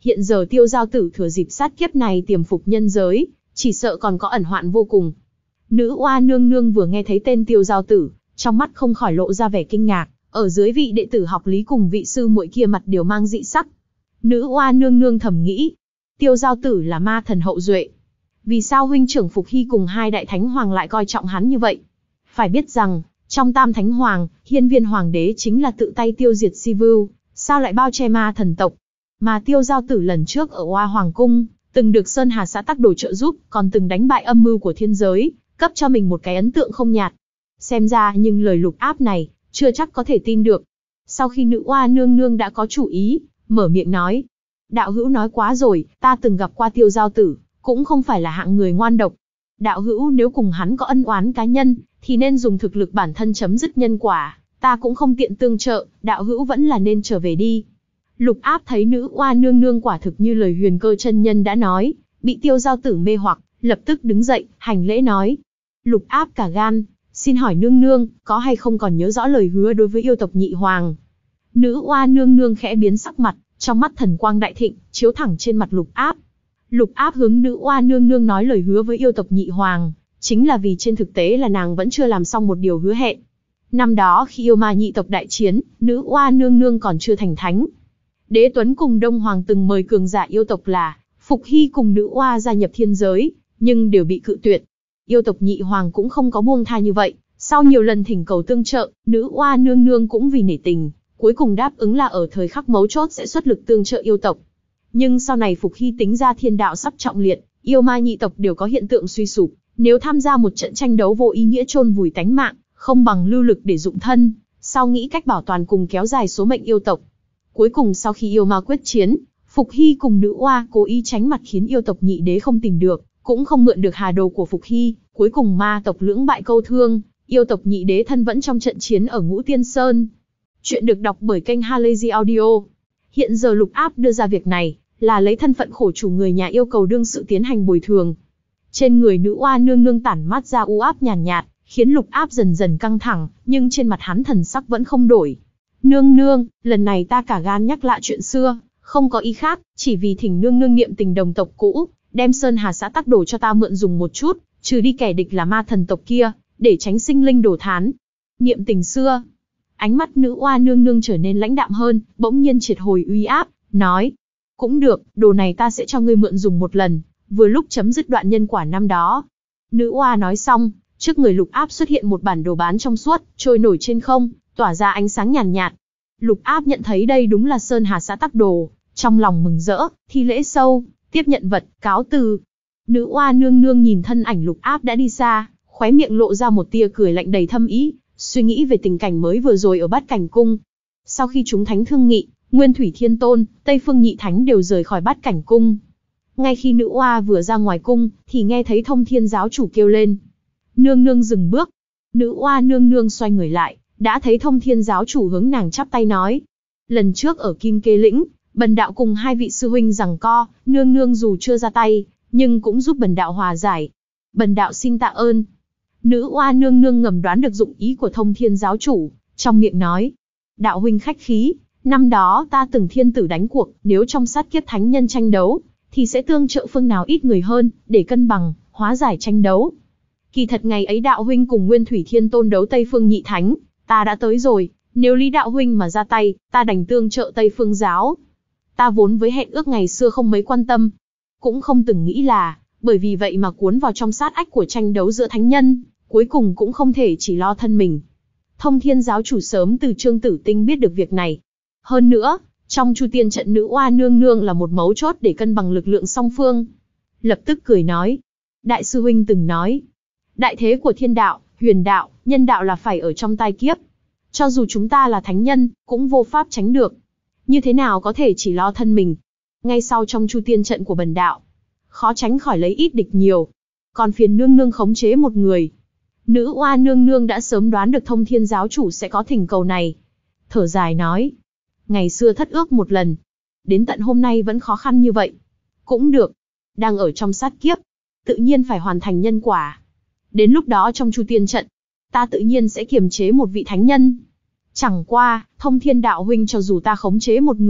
A: hiện giờ Tiêu Giao Tử thừa dịp sát kiếp này tiềm phục nhân giới, chỉ sợ còn có ẩn hoạn vô cùng. Nữ oa nương nương vừa nghe thấy tên Tiêu Giao Tử, trong mắt không khỏi lộ ra vẻ kinh ngạc, ở dưới vị đệ tử học lý cùng vị sư muội kia mặt đều mang dị sắc. Nữ oa nương nương thầm nghĩ, Tiêu Giao Tử là ma thần hậu duệ. Vì sao huynh trưởng Phục Hy cùng hai đại thánh hoàng lại coi trọng hắn như vậy? Phải biết rằng, trong tam thánh hoàng, hiên viên hoàng đế chính là tự tay tiêu diệt Si Vưu, sao lại bao che ma thần tộc? Mà Tiêu Giao Tử lần trước ở Oa Hoàng Cung, từng được Sơn Hà xã tắc đồ trợ giúp, còn từng đánh bại âm mưu của thiên giới, cấp cho mình một cái ấn tượng không nhạt. Xem ra nhưng lời Lục Áp này, chưa chắc có thể tin được. Sau khi nữ oa nương nương đã có chủ ý, mở miệng nói. Đạo hữu nói quá rồi, ta từng gặp qua Tiêu Giao Tử, cũng không phải là hạng người ngoan độc. Đạo hữu nếu cùng hắn có ân oán cá nhân, thì nên dùng thực lực bản thân chấm dứt nhân quả, ta cũng không tiện tương trợ, đạo hữu vẫn là nên trở về đi. Lục Áp thấy nữ oa nương nương quả thực như lời Huyền Cơ chân nhân đã nói, bị Tiêu Giao Tử mê hoặc, lập tức đứng dậy, hành lễ nói. Lục Áp cả gan, xin hỏi nương nương, có hay không còn nhớ rõ lời hứa đối với yêu tộc Nhị Hoàng? Nữ oa nương nương khẽ biến sắc mặt, trong mắt thần quang đại thịnh, chiếu thẳng trên mặt Lục Áp. Lục Áp hướng nữ oa nương nương nói lời hứa với yêu tộc Nhị Hoàng, chính là vì trên thực tế là nàng vẫn chưa làm xong một điều hứa hẹn. Năm đó khi yêu ma nhị tộc đại chiến, nữ oa nương nương còn chưa thành thánh. Đế Tuấn cùng Đông Hoàng từng mời cường giả yêu tộc là Phục Hy cùng nữ oa gia nhập thiên giới, nhưng đều bị cự tuyệt. Yêu tộc Nhị Hoàng cũng không có buông tha như vậy, sau nhiều lần thỉnh cầu tương trợ, nữ oa nương nương cũng vì nể tình, cuối cùng đáp ứng là ở thời khắc mấu chốt sẽ xuất lực tương trợ yêu tộc. Nhưng sau này Phục Hy tính ra thiên đạo sắp trọng liệt, yêu ma nhị tộc đều có hiện tượng suy sụp, nếu tham gia một trận tranh đấu vô ý nghĩa chôn vùi tánh mạng, không bằng lưu lực để dụng thân, sau nghĩ cách bảo toàn cùng kéo dài số mệnh yêu tộc. Cuối cùng sau khi yêu ma quyết chiến, Phục Hy cùng nữ oa cố ý tránh mặt khiến yêu tộc nhị đế không tìm được, cũng không mượn được hà đồ của Phục Hy, cuối cùng ma tộc lưỡng bại câu thương, yêu tộc nhị đế thân vẫn trong trận chiến ở Ngũ Tiên Sơn. Chuyện được đọc bởi kênh Halazy Audio. Hiện giờ Lục Áp đưa ra việc này, là lấy thân phận khổ chủ người nhà yêu cầu đương sự tiến hành bồi thường. Trên người nữ oa nương nương tản mát ra u áp nhàn nhạt, nhạt, khiến Lục Áp dần dần căng thẳng, nhưng trên mặt hắn thần sắc vẫn không đổi. Nương nương, lần này ta cả gan nhắc lại chuyện xưa, không có ý khác, chỉ vì thỉnh nương nương niệm tình đồng tộc cũ, đem Sơn Hà xã tắc đồ cho ta mượn dùng một chút, trừ đi kẻ địch là ma thần tộc kia, để tránh sinh linh đổ thán. Niệm tình xưa. Ánh mắt nữ oa nương nương trở nên lãnh đạm hơn, bỗng nhiên triệt hồi uy áp, nói. Cũng được, đồ này ta sẽ cho ngươi mượn dùng một lần, vừa lúc chấm dứt đoạn nhân quả năm đó. Nữ oa nói xong, trước người Lục Áp xuất hiện một bản đồ bán trong suốt, trôi nổi trên không, tỏa ra ánh sáng nhàn nhạt, nhạt. Lục Áp nhận thấy đây đúng là Sơn Hà xã tắc đồ, trong lòng mừng rỡ, thi lễ sâu, tiếp nhận vật, cáo từ. Nữ oa nương nương nhìn thân ảnh Lục Áp đã đi xa, khóe miệng lộ ra một tia cười lạnh đầy thâm ý, suy nghĩ về tình cảnh mới vừa rồi ở Bát Cảnh Cung. Sau khi chúng thánh thương nghị, Nguyên Thủy Thiên Tôn, Tây Phương Nhị Thánh đều rời khỏi Bát Cảnh Cung. Ngay khi nữ oa vừa ra ngoài cung, thì nghe thấy Thông Thiên giáo chủ kêu lên. Nương nương dừng bước. Nữ oa nương nương xoay người lại, đã thấy Thông Thiên giáo chủ hướng nàng chắp tay nói. Lần trước ở Kim Kê Lĩnh, bần đạo cùng hai vị sư huynh giằng co, nương nương dù chưa ra tay, nhưng cũng giúp bần đạo hòa giải. Bần đạo xin tạ ơn. Nữ oa nương nương ngầm đoán được dụng ý của Thông Thiên giáo chủ, trong miệng nói. Đạo huynh khách khí, năm đó ta từng thiên tử đánh cuộc, nếu trong sát kiếp thánh nhân tranh đấu, thì sẽ tương trợ phương nào ít người hơn, để cân bằng, hóa giải tranh đấu. Kỳ thật ngày ấy đạo huynh cùng Nguyên Thủy Thiên Tôn đấu Tây Phương Nhị Thánh, ta đã tới rồi, nếu Lý đạo huynh mà ra tay, ta đành tương trợ Tây Phương giáo. Ta vốn với hẹn ước ngày xưa không mấy quan tâm, cũng không từng nghĩ là, bởi vì vậy mà cuốn vào trong sát ách của tranh đấu giữa thánh nhân, cuối cùng cũng không thể chỉ lo thân mình. Thông Thiên giáo chủ sớm từ Trương Tử Tinh biết được việc này. Hơn nữa, trong Chu Tiên trận nữ oa nương nương là một mấu chốt để cân bằng lực lượng song phương. Lập tức cười nói. Đại sư huynh từng nói. Đại thế của thiên đạo, huyền đạo, nhân đạo là phải ở trong tai kiếp. Cho dù chúng ta là thánh nhân, cũng vô pháp tránh được. Như thế nào có thể chỉ lo thân mình. Ngay sau trong Chu Tiên trận của bần đạo, khó tránh khỏi lấy ít địch nhiều. Còn phiền nương nương khống chế một người. Nữ oa nương nương đã sớm đoán được Thông Thiên giáo chủ sẽ có thỉnh cầu này. Thở dài nói. Ngày xưa thất ước một lần, đến tận hôm nay vẫn khó khăn như vậy. Cũng được, đang ở trong sát kiếp, tự nhiên phải hoàn thành nhân quả. Đến lúc đó trong Chu Tiên trận, ta tự nhiên sẽ kiềm chế một vị thánh nhân. Chẳng qua, Thông Thiên đạo huynh cho dù ta khống chế một người,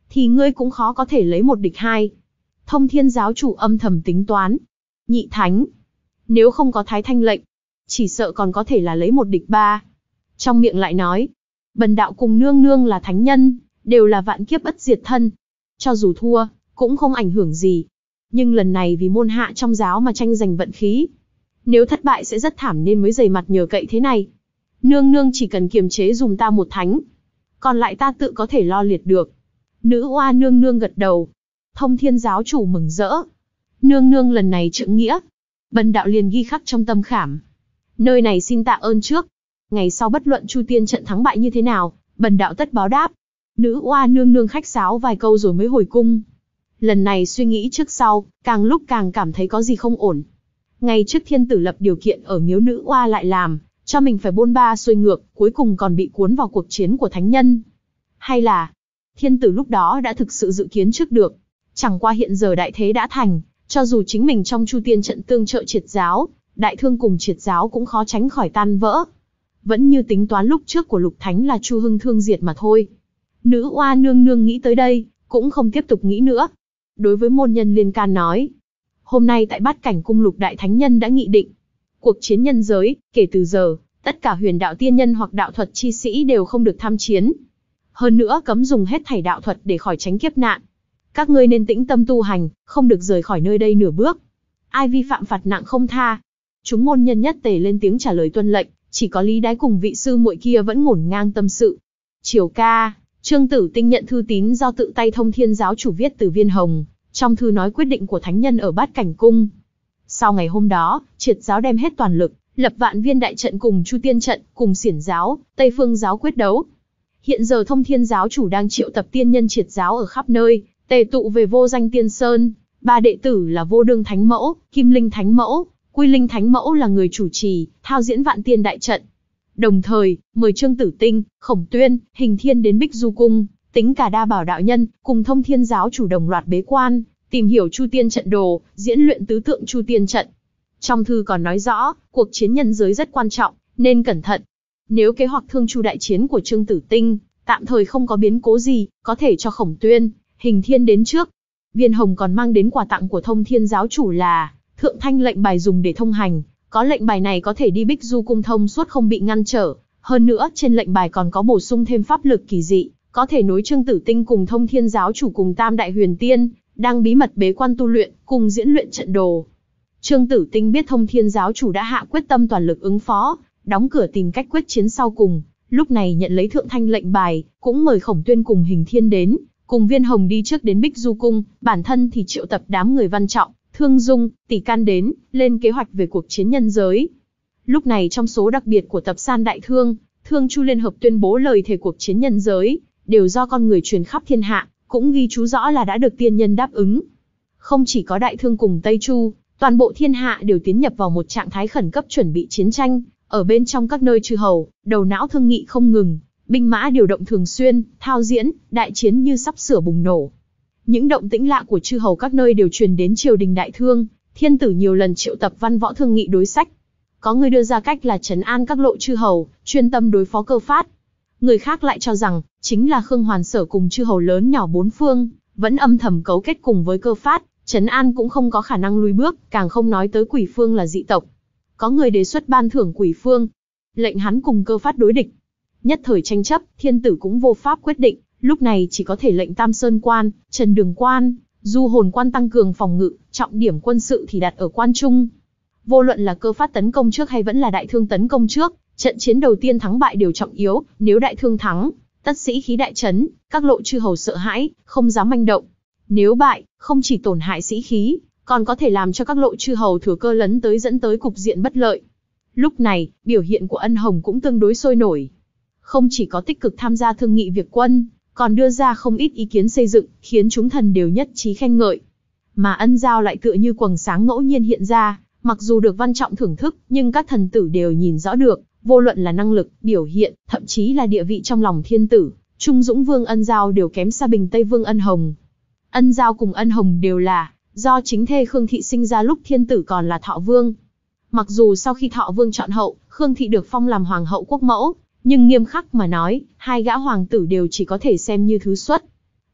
A: thì ngươi cũng khó có thể lấy một địch hai. Thông Thiên giáo chủ âm thầm tính toán. Nhị thánh, nếu không có Thái Thanh lệnh, chỉ sợ còn có thể là lấy một địch ba. Trong miệng lại nói, bần đạo cùng nương nương là thánh nhân, đều là vạn kiếp bất diệt thân. Cho dù thua, cũng không ảnh hưởng gì. Nhưng lần này vì môn hạ trong giáo mà tranh giành vận khí. Nếu thất bại sẽ rất thảm nên mới dày mặt nhờ cậy thế này. Nương nương chỉ cần kiềm chế dùng ta một thánh. Còn lại ta tự có thể lo liệt được. Nữ oa nương nương gật đầu. Thông Thiên giáo chủ mừng rỡ. Nương nương lần này trượng nghĩa. Bần đạo liền ghi khắc trong tâm khảm. Nơi này xin tạ ơn trước. Ngày sau bất luận Chu Tiên trận thắng bại như thế nào, bần đạo tất báo đáp. Nữ oa nương nương khách sáo vài câu rồi mới hồi cung. Lần này suy nghĩ trước sau, càng lúc càng cảm thấy có gì không ổn. Ngày trước thiên tử lập điều kiện ở miếu nữ oa lại làm, cho mình phải bôn ba xuôi ngược, cuối cùng còn bị cuốn vào cuộc chiến của thánh nhân. Hay là, thiên tử lúc đó đã thực sự dự kiến trước được. Chẳng qua hiện giờ đại thế đã thành, cho dù chính mình trong Chu Tiên trận tương trợ triệt giáo, đại thương cùng triệt giáo cũng khó tránh khỏi tan vỡ. Vẫn như tính toán lúc trước của Lục Thánh là Chu Hưng thương diệt mà thôi. Nữ oa nương nương nghĩ tới đây, cũng không tiếp tục nghĩ nữa. Đối với môn nhân liên can nói, hôm nay tại Bát Cảnh cung Lục Đại Thánh Nhân đã nghị định. Cuộc chiến nhân giới, kể từ giờ, tất cả huyền đạo tiên nhân hoặc đạo thuật chi sĩ đều không được tham chiến. Hơn nữa cấm dùng hết thảy đạo thuật để khỏi tránh kiếp nạn. Các ngươi nên tĩnh tâm tu hành, không được rời khỏi nơi đây nửa bước. Ai vi phạm phạt nặng không tha. Chúng môn nhân nhất tề lên tiếng trả lời tuân lệnh, chỉ có Lý Đái cùng vị sư muội kia vẫn ngổn ngang tâm sự. Chiều ca, Trương Tử Tinh nhận thư tín do tự tay Thông Thiên giáo chủ viết từ Viên Hồng, trong thư nói quyết định của thánh nhân ở Bát Cảnh cung. Sau ngày hôm đó, triệt giáo đem hết toàn lực, lập Vạn Viên đại trận cùng Chu Tiên trận, cùng Xiển giáo, Tây Phương giáo quyết đấu. Hiện giờ Thông Thiên giáo chủ đang triệu tập tiên nhân triệt giáo ở khắp nơi, tề tụ về Vô Danh Tiên Sơn. Ba đệ tử là Vô Đương Thánh Mẫu, Kim Linh Thánh Mẫu, Quy Linh Thánh Mẫu là người chủ trì, thao diễn Vạn Tiên đại trận. Đồng thời, mời Trương Tử Tinh, Khổng Tuyên, Hình Thiên đến Bích Du cung, tính cả Đa Bảo đạo nhân, cùng Thông Thiên giáo chủ đồng loạt bế quan, tìm hiểu Chu Tiên trận đồ, diễn luyện tứ tượng Chu Tiên trận. Trong thư còn nói rõ, cuộc chiến nhân giới rất quan trọng, nên cẩn thận. Nếu kế hoạch Thương Chu đại chiến của Trương Tử Tinh tạm thời không có biến cố gì, có thể cho Khổng Tuyên, Hình Thiên đến trước. Viên Hồng còn mang đến quà tặng của Thông Thiên giáo chủ là Thượng Thanh lệnh bài dùng để thông hành. Có lệnh bài này có thể đi Bích Du cung thông suốt không bị ngăn trở. Hơn nữa, trên lệnh bài còn có bổ sung thêm pháp lực kỳ dị, có thể nối Trương Tử Tinh cùng Thông Thiên giáo chủ cùng Tam Đại Huyền Tiên, đang bí mật bế quan tu luyện, cùng diễn luyện trận đồ. Trương Tử Tinh biết Thông Thiên giáo chủ đã hạ quyết tâm toàn lực ứng phó, đóng cửa tìm cách quyết chiến sau cùng. Lúc này nhận lấy Thượng Thanh lệnh bài, cũng mời Khổng Tuyên cùng Hình Thiên đến, cùng Viên Hồng đi trước đến Bích Du cung, bản thân thì triệu tập đám người Văn Trọng, Thương Dung, Tỷ Can đến, lên kế hoạch về cuộc chiến nhân giới. Lúc này trong số đặc biệt của tập san Đại Thương, Thương Chu liên hợp tuyên bố lời thề cuộc chiến nhân giới, đều do con người truyền khắp thiên hạ, cũng ghi chú rõ là đã được tiên nhân đáp ứng. Không chỉ có Đại Thương cùng Tây Chu, toàn bộ thiên hạ đều tiến nhập vào một trạng thái khẩn cấp chuẩn bị chiến tranh, ở bên trong các nơi chư hầu, đầu não thương nghị không ngừng, binh mã điều động thường xuyên, thao diễn, đại chiến như sắp sửa bùng nổ. Những động tĩnh lạ của chư hầu các nơi đều truyền đến triều đình Đại Thương, thiên tử nhiều lần triệu tập văn võ thương nghị đối sách. Có người đưa ra cách là trấn an các lộ chư hầu, chuyên tâm đối phó Cơ Phát. Người khác lại cho rằng, chính là Khương Hoàn Sở cùng chư hầu lớn nhỏ bốn phương, vẫn âm thầm cấu kết cùng với Cơ Phát, trấn an cũng không có khả năng lùi bước, càng không nói tới Quỷ Phương là dị tộc. Có người đề xuất ban thưởng Quỷ Phương, lệnh hắn cùng Cơ Phát đối địch. Nhất thời tranh chấp, thiên tử cũng vô pháp quyết định, lúc này chỉ có thể lệnh Tam Sơn Quan, Trần Đường Quan, Du Hồn Quan tăng cường phòng ngự, trọng điểm quân sự thì đặt ở Quan Trung. Vô luận là Cơ Phát tấn công trước hay vẫn là Đại Thương tấn công trước, trận chiến đầu tiên thắng bại đều trọng yếu, nếu Đại Thương thắng, tất sĩ khí đại chấn, các lộ chư hầu sợ hãi, không dám manh động. Nếu bại, không chỉ tổn hại sĩ khí, còn có thể làm cho các lộ chư hầu thừa cơ lấn tới dẫn tới cục diện bất lợi. Lúc này, biểu hiện của Ân Hồng cũng tương đối sôi nổi. Không chỉ có tích cực tham gia thương nghị việc quân, còn đưa ra không ít ý kiến xây dựng, khiến chúng thần đều nhất trí khen ngợi. Mà Ân Giao lại tựa như quầng sáng ngẫu nhiên hiện ra, mặc dù được Văn Trọng thưởng thức, nhưng các thần tử đều nhìn rõ được, vô luận là năng lực, biểu hiện, thậm chí là địa vị trong lòng thiên tử, Trung Dũng Vương Ân Giao đều kém xa Bình Tây Vương Ân Hồng. Ân Giao cùng Ân Hồng đều là do chính thê Khương Thị sinh ra lúc thiên tử còn là Thọ Vương. Mặc dù sau khi Thọ Vương chọn hậu, Khương Thị được phong làm hoàng hậu quốc mẫu, nhưng nghiêm khắc mà nói, hai gã hoàng tử đều chỉ có thể xem như thứ xuất.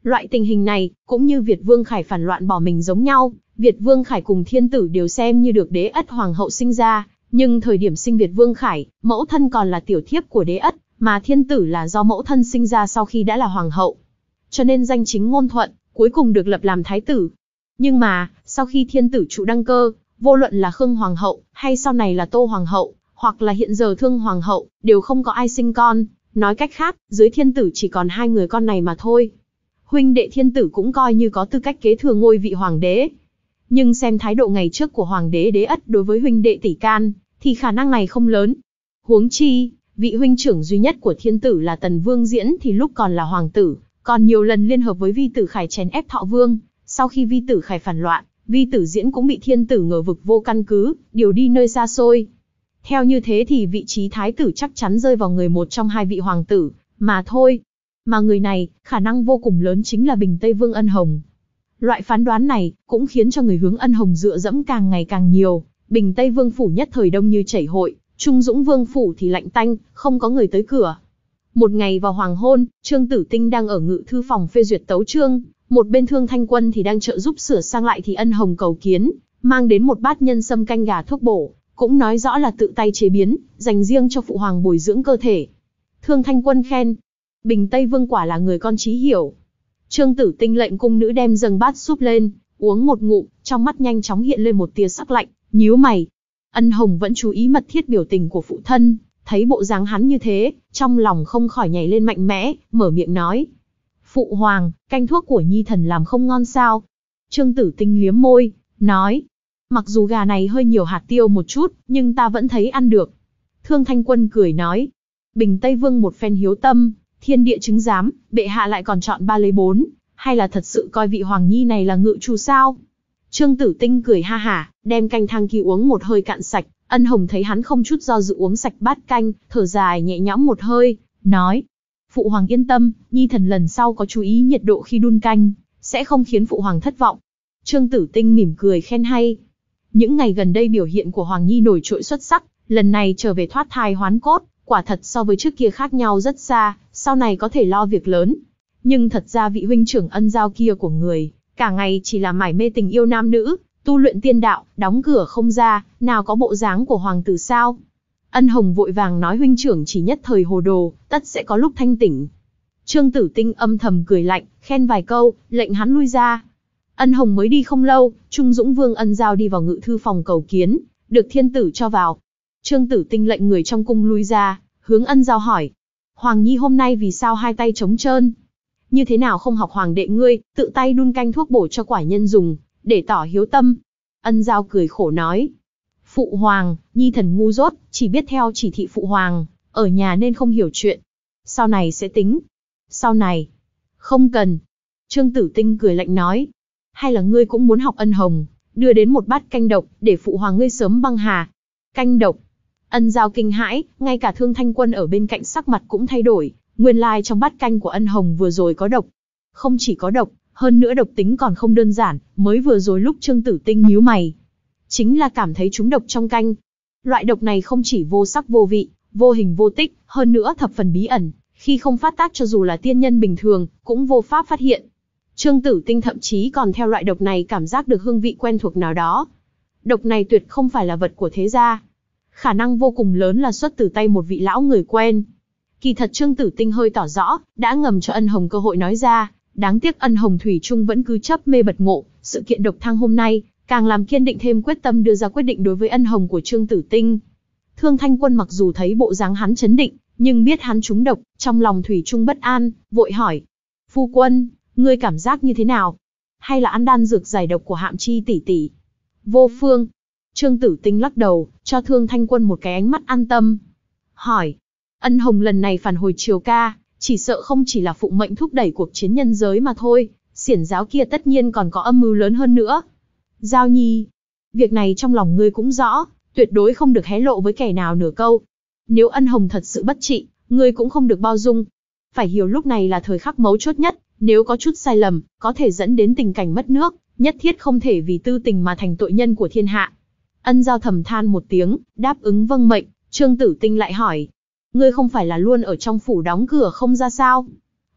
A: Loại tình hình này, cũng như Việt Vương Khải phản loạn bỏ mình giống nhau, Việt Vương Khải cùng thiên tử đều xem như được đế ất hoàng hậu sinh ra, nhưng thời điểm sinh Việt Vương Khải, mẫu thân còn là tiểu thiếp của đế ất, mà thiên tử là do mẫu thân sinh ra sau khi đã là hoàng hậu. Cho nên danh chính ngôn thuận, cuối cùng được lập làm thái tử. Nhưng mà, sau khi thiên tử trụ đăng cơ, vô luận là Khương hoàng hậu, hay sau này là Tô hoàng hậu, hoặc là hiện giờ Thương hoàng hậu, đều không có ai sinh con. Nói cách khác, dưới thiên tử chỉ còn hai người con này mà thôi. Huynh đệ thiên tử cũng coi như có tư cách kế thừa ngôi vị hoàng đế. Nhưng xem thái độ ngày trước của hoàng đế đế ất đối với huynh đệ tỷ can, thì khả năng này không lớn. Huống chi, vị huynh trưởng duy nhất của thiên tử là Tần Vương Diễn thì lúc còn là hoàng tử, còn nhiều lần liên hợp với vi tử Khải chèn ép Thọ Vương. Sau khi vi tử Khải phản loạn, vi tử Diễn cũng bị thiên tử ngờ vực vô căn cứ, điều đi nơi xa xôi. Theo như thế thì vị trí thái tử chắc chắn rơi vào người một trong hai vị hoàng tử, mà thôi. Mà người này, khả năng vô cùng lớn chính là Bình Tây Vương Ân Hồng. Loại phán đoán này, cũng khiến cho người hướng Ân Hồng dựa dẫm càng ngày càng nhiều. Bình Tây Vương phủ nhất thời đông như chảy hội, Trung Dũng Vương phủ thì lạnh tanh, không có người tới cửa. Một ngày vào hoàng hôn, Trương Tử Tinh đang ở ngự thư phòng phê duyệt tấu chương, một bên Thương Thanh Quân thì đang trợ giúp sửa sang lại thì Ân Hồng cầu kiến, mang đến một bát nhân sâm canh gà thuốc bổ, cũng nói rõ là tự tay chế biến, dành riêng cho phụ hoàng bồi dưỡng cơ thể. Thương Thanh Quân khen, Bình Tây Vương quả là người con trí hiểu. Trương Tử Tinh lệnh cung nữ đem dâng bát súp lên, uống một ngụm, trong mắt nhanh chóng hiện lên một tia sắc lạnh, nhíu mày. Ân Hồng vẫn chú ý mật thiết biểu tình của phụ thân, thấy bộ dáng hắn như thế, trong lòng không khỏi nhảy lên mạnh mẽ, mở miệng nói. Phụ hoàng, canh thuốc của nhi thần làm không ngon sao? Trương Tử Tinh liếm môi, nói. Mặc dù gà này hơi nhiều hạt tiêu một chút, nhưng ta vẫn thấy ăn được. Thương Thanh Quân cười nói. Bình Tây Vương một phen hiếu tâm, thiên địa chứng giám, bệ hạ lại còn chọn ba lấy bốn, hay là thật sự coi vị hoàng nhi này là ngự chủ sao? Trương Tử Tinh cười ha hả, đem canh thang kia uống một hơi cạn sạch. Ân Hồng thấy hắn không chút do dự uống sạch bát canh, thở dài nhẹ nhõm một hơi, nói. Phụ hoàng yên tâm, nhi thần lần sau có chú ý nhiệt độ khi đun canh, sẽ không khiến phụ hoàng thất vọng. Trương Tử Tinh mỉm cười khen hay. Những ngày gần đây biểu hiện của Hoàng Nhi nổi trội xuất sắc, lần này trở về thoát thai hoán cốt, quả thật so với trước kia khác nhau rất xa, sau này có thể lo việc lớn. Nhưng thật ra vị huynh trưởng Ân Giao kia của người, cả ngày chỉ là mải mê tình yêu nam nữ, tu luyện tiên đạo, đóng cửa không ra, nào có bộ dáng của hoàng tử sao? Ân Hồng vội vàng nói huynh trưởng chỉ nhất thời hồ đồ, tất sẽ có lúc thanh tỉnh. Trương Tử Tinh âm thầm cười lạnh, khen vài câu, lệnh hắn lui ra. Ân Hồng mới đi không lâu, Trung Dũng Vương Ân Giao đi vào ngự thư phòng cầu kiến, được thiên tử cho vào. Trương Tử Tinh lệnh người trong cung lui ra, hướng Ân Giao hỏi. Hoàng Nhi hôm nay vì sao hai tay trống trơn? Như thế nào không học hoàng đệ ngươi, tự tay đun canh thuốc bổ cho quả nhân dùng, để tỏ hiếu tâm? Ân Giao cười khổ nói. Phụ hoàng, Nhi thần ngu dốt, chỉ biết theo chỉ thị phụ hoàng, ở nhà nên không hiểu chuyện. Sau này sẽ tính. Sau này? Không cần. Trương Tử Tinh cười lạnh nói. Hay là ngươi cũng muốn học Ân Hồng, đưa đến một bát canh độc, để phụ hoàng ngươi sớm băng hà? Canh độc? Ân Giao kinh hãi, ngay cả Thương Thanh Quân ở bên cạnh sắc mặt cũng thay đổi, nguyên lai trong bát canh của Ân Hồng vừa rồi có độc. Không chỉ có độc, hơn nữa độc tính còn không đơn giản, mới vừa rồi lúc Trương Tử Tinh nhíu mày, chính là cảm thấy trúng độc trong canh. Loại độc này không chỉ vô sắc vô vị, vô hình vô tích, hơn nữa thập phần bí ẩn, khi không phát tác cho dù là tiên nhân bình thường, cũng vô pháp phát hiện. Trương Tử Tinh thậm chí còn theo loại độc này cảm giác được hương vị quen thuộc nào đó. Độc này tuyệt không phải là vật của thế gia. Khả năng vô cùng lớn là xuất từ tay một vị lão người quen. Kỳ thật Trương Tử Tinh hơi tỏ rõ, đã ngầm cho Ân Hồng cơ hội nói ra, đáng tiếc Ân Hồng thủy chung vẫn cứ chấp mê bật ngộ, sự kiện độc thang hôm nay, càng làm kiên định thêm quyết tâm đưa ra quyết định đối với Ân Hồng của Trương Tử Tinh. Thương Thanh Quân mặc dù thấy bộ dáng hắn chấn định, nhưng biết hắn trúng độc, trong lòng thủy chung bất an, vội hỏi. Phu quân, ngươi cảm giác như thế nào? Hay là ăn đan dược giải độc của Hạm Chi tỷ tỷ? Vô phương. Trương Tử Tinh lắc đầu, cho Thương Thanh Quân một cái ánh mắt an tâm. Hỏi. Ân Hồng lần này phản hồi Triều ca, chỉ sợ không chỉ là phụng mệnh thúc đẩy cuộc chiến nhân giới mà thôi, xiển giáo kia tất nhiên còn có âm mưu lớn hơn nữa. Giao Nhi, việc này trong lòng ngươi cũng rõ, tuyệt đối không được hé lộ với kẻ nào nửa câu. Nếu Ân Hồng thật sự bất trị, ngươi cũng không được bao dung. Phải hiểu lúc này là thời khắc mấu chốt nhất, nếu có chút sai lầm, có thể dẫn đến tình cảnh mất nước, nhất thiết không thể vì tư tình mà thành tội nhân của thiên hạ. Ân Giao thầm than một tiếng, đáp ứng vâng mệnh. Trương Tử Tinh lại hỏi, ngươi không phải là luôn ở trong phủ đóng cửa không ra sao?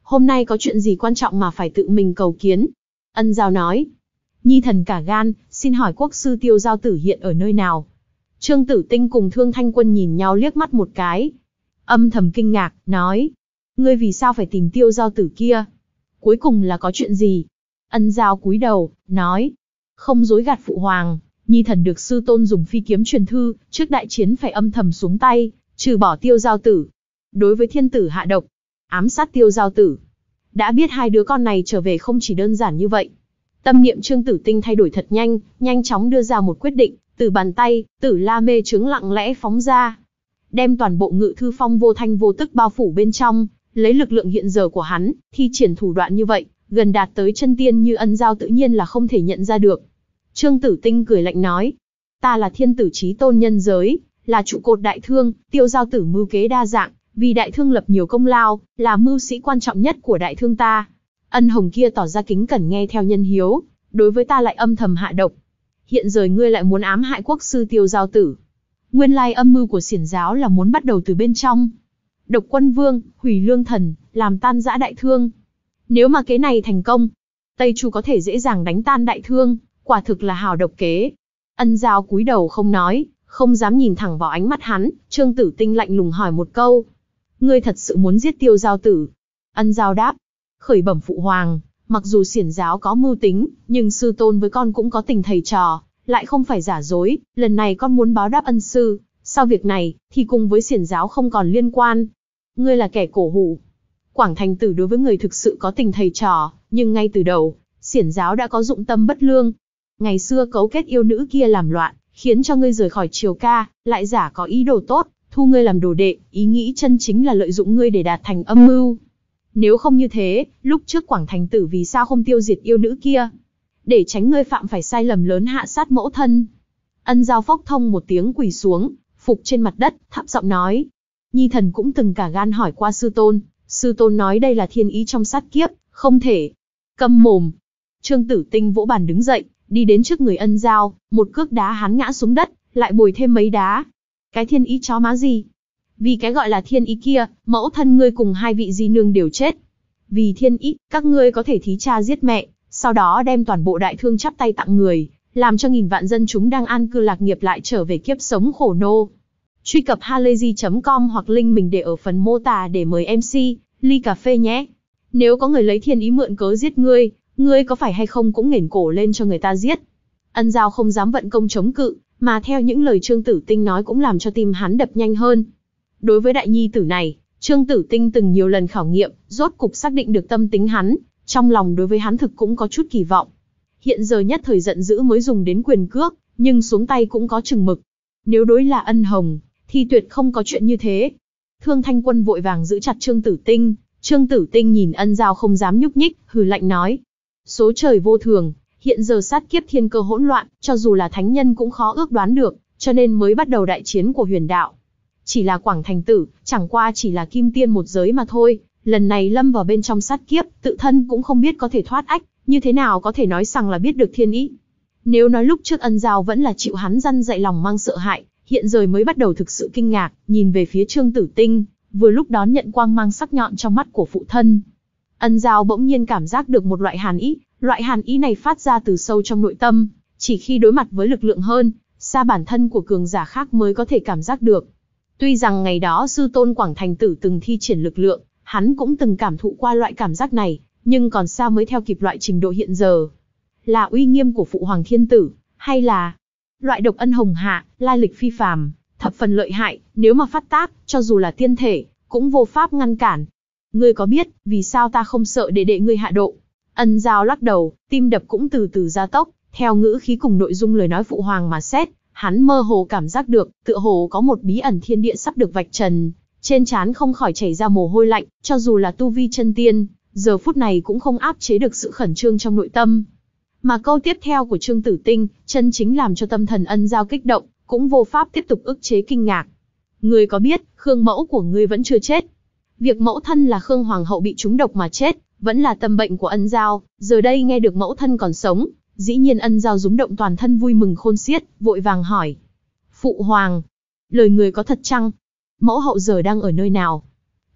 A: Hôm nay có chuyện gì quan trọng mà phải tự mình cầu kiến? Ân Giao nói. Nhi thần cả gan, xin hỏi quốc sư Tiêu Giao Tử hiện ở nơi nào? Trương Tử Tinh cùng Thương Thanh Quân nhìn nhau liếc mắt một cái. Âm thầm kinh ngạc, nói. Ngươi vì sao phải tìm Tiêu Giao Tử kia? Cuối cùng là có chuyện gì? Ân Giao cúi đầu, nói. Không dối gạt phụ hoàng, Nhi thần được sư tôn dùng phi kiếm truyền thư, trước đại chiến phải âm thầm xuống tay, trừ bỏ Tiêu Giao Tử. Đối với thiên tử hạ độc, ám sát Tiêu Giao Tử. Đã biết hai đứa con này trở về không chỉ đơn giản như vậy. Tâm niệm Trương Tử Tinh thay đổi thật nhanh, nhanh chóng đưa ra một quyết định, từ bàn tay, Tử La mê chướng lặng lẽ phóng ra. Đem toàn bộ Ngự Thư Phong vô thanh vô tức bao phủ bên trong, lấy lực lượng hiện giờ của hắn, thi triển thủ đoạn như vậy, gần đạt tới chân tiên như Ân Giao tự nhiên là không thể nhận ra được. Trương Tử Tinh cười lạnh nói, ta là thiên tử chí tôn nhân giới, là trụ cột đại thương, Tiêu Giao Tử mưu kế đa dạng, vì đại thương lập nhiều công lao, là mưu sĩ quan trọng nhất của đại thương ta. Ân Hồng kia tỏ ra kính cẩn nghe theo nhân hiếu, đối với ta lại âm thầm hạ độc. Hiện giờ ngươi lại muốn ám hại quốc sư Tiêu Giao Tử. Nguyên lai âm mưu của xiển giáo là muốn bắt đầu từ bên trong. Độc Quân Vương, hủy lương thần, làm tan rã đại thương. Nếu mà kế này thành công, Tây Chu có thể dễ dàng đánh tan đại thương, quả thực là hào độc kế. Ân Giao cúi đầu không nói, không dám nhìn thẳng vào ánh mắt hắn. Trương Tử Tinh lạnh lùng hỏi một câu. Ngươi thật sự muốn giết Tiêu Giao Tử? Ân Giao đáp. Khởi bẩm phụ hoàng, mặc dù xiển giáo có mưu tính, nhưng sư tôn với con cũng có tình thầy trò, lại không phải giả dối. Lần này con muốn báo đáp ân sư, sau việc này, thì cùng với xiển giáo không còn liên quan. Ngươi là kẻ cổ hủ. Quảng Thành Tử đối với người thực sự có tình thầy trò, nhưng ngay từ đầu, xiển giáo đã có dụng tâm bất lương. Ngày xưa cấu kết yêu nữ kia làm loạn, khiến cho ngươi rời khỏi triều ca, lại giả có ý đồ tốt, thu ngươi làm đồ đệ, ý nghĩ chân chính là lợi dụng ngươi để đạt thành âm mưu. Nếu không như thế, lúc trước Quảng Thành Tử vì sao không tiêu diệt yêu nữ kia? Để tránh ngươi phạm phải sai lầm lớn hạ sát mẫu thân. Ân Giao phốc thông một tiếng quỳ xuống, phục trên mặt đất, thấp giọng nói. Nhi thần cũng từng cả gan hỏi qua sư tôn, sư tôn nói đây là thiên ý trong sát kiếp, không thể. Câm mồm. Trương Tử Tinh vỗ bàn đứng dậy, đi đến trước người Ân Giao, một cước đá hắn ngã xuống đất, lại bồi thêm mấy đá. Cái thiên ý chó má gì? Vì cái gọi là thiên ý kia, mẫu thân ngươi cùng hai vị di nương đều chết. Vì thiên ý, các ngươi có thể thí cha giết mẹ, sau đó đem toàn bộ đại thương chắp tay tặng người, làm cho nghìn vạn dân chúng đang an cư lạc nghiệp lại trở về kiếp sống khổ nô. Truy cập halayzi chấm com hoặc link mình để ở phần mô tả để mời em xê, ly cà phê nhé. Nếu có người lấy thiên ý mượn cớ giết ngươi, ngươi có phải hay không cũng nghển cổ lên cho người ta giết. Ân Giao không dám vận công chống cự, mà theo những lời Trương Tử Tinh nói cũng làm cho tim hắn đập nhanh hơn. Đối với đại nhi tử này, Trương Tử Tinh từng nhiều lần khảo nghiệm, rốt cục xác định được tâm tính hắn, trong lòng đối với hắn thực cũng có chút kỳ vọng. Hiện giờ nhất thời giận dữ mới dùng đến quyền cước, nhưng xuống tay cũng có chừng mực. Nếu đối là Ân Hồng, thì tuyệt không có chuyện như thế. Thương Thanh Quân vội vàng giữ chặt Trương Tử Tinh, Trương Tử Tinh nhìn Ân Giao không dám nhúc nhích, hừ lạnh nói. Số trời vô thường, hiện giờ sát kiếp thiên cơ hỗn loạn, cho dù là thánh nhân cũng khó ước đoán được, cho nên mới bắt đầu đại chiến của huyền đạo. Chỉ là Quảng Thành Tử, chẳng qua chỉ là kim tiên một giới mà thôi, lần này lâm vào bên trong sát kiếp, tự thân cũng không biết có thể thoát ách, như thế nào có thể nói rằng là biết được thiên ý. Nếu nói lúc trước Ân Giao vẫn là chịu hắn răn dạy lòng mang sợ hãi, hiện giờ mới bắt đầu thực sự kinh ngạc, nhìn về phía Trương Tử Tinh, vừa lúc đón nhận quang mang sắc nhọn trong mắt của phụ thân. Ân Giao bỗng nhiên cảm giác được một loại hàn ý, loại hàn ý này phát ra từ sâu trong nội tâm, chỉ khi đối mặt với lực lượng hơn, xa bản thân của cường giả khác mới có thể cảm giác được. Tuy rằng ngày đó sư tôn Quảng Thành Tử từng thi triển lực lượng, hắn cũng từng cảm thụ qua loại cảm giác này, nhưng còn sao mới theo kịp loại trình độ hiện giờ. Là uy nghiêm của phụ hoàng thiên tử, hay là loại độc ân hồng hạ, lai lịch phi phàm, thập phần lợi hại, nếu mà phát tác, cho dù là tiên thể, cũng vô pháp ngăn cản. Ngươi có biết, vì sao ta không sợ để đệ ngươi hạ độ? Ân Giao lắc đầu, tim đập cũng từ từ gia tốc, theo ngữ khí cùng nội dung lời nói phụ hoàng mà xét, hắn mơ hồ cảm giác được, tựa hồ có một bí ẩn thiên địa sắp được vạch trần, trên trán không khỏi chảy ra mồ hôi lạnh, cho dù là tu vi chân tiên, giờ phút này cũng không áp chế được sự khẩn trương trong nội tâm. Mà câu tiếp theo của Trương Tử Tinh, chân chính làm cho tâm thần Ân Giao kích động, cũng vô pháp tiếp tục ức chế kinh ngạc. Ngươi có biết, Khương mẫu của ngươi vẫn chưa chết. Việc mẫu thân là Khương Hoàng hậu bị trúng độc mà chết, vẫn là tâm bệnh của Ân Giao, giờ đây nghe được mẫu thân còn sống, dĩ nhiên Ân Giao rúng động toàn thân vui mừng khôn xiết, vội vàng hỏi. Phụ hoàng, lời người có thật chăng? Mẫu hậu giờ đang ở nơi nào?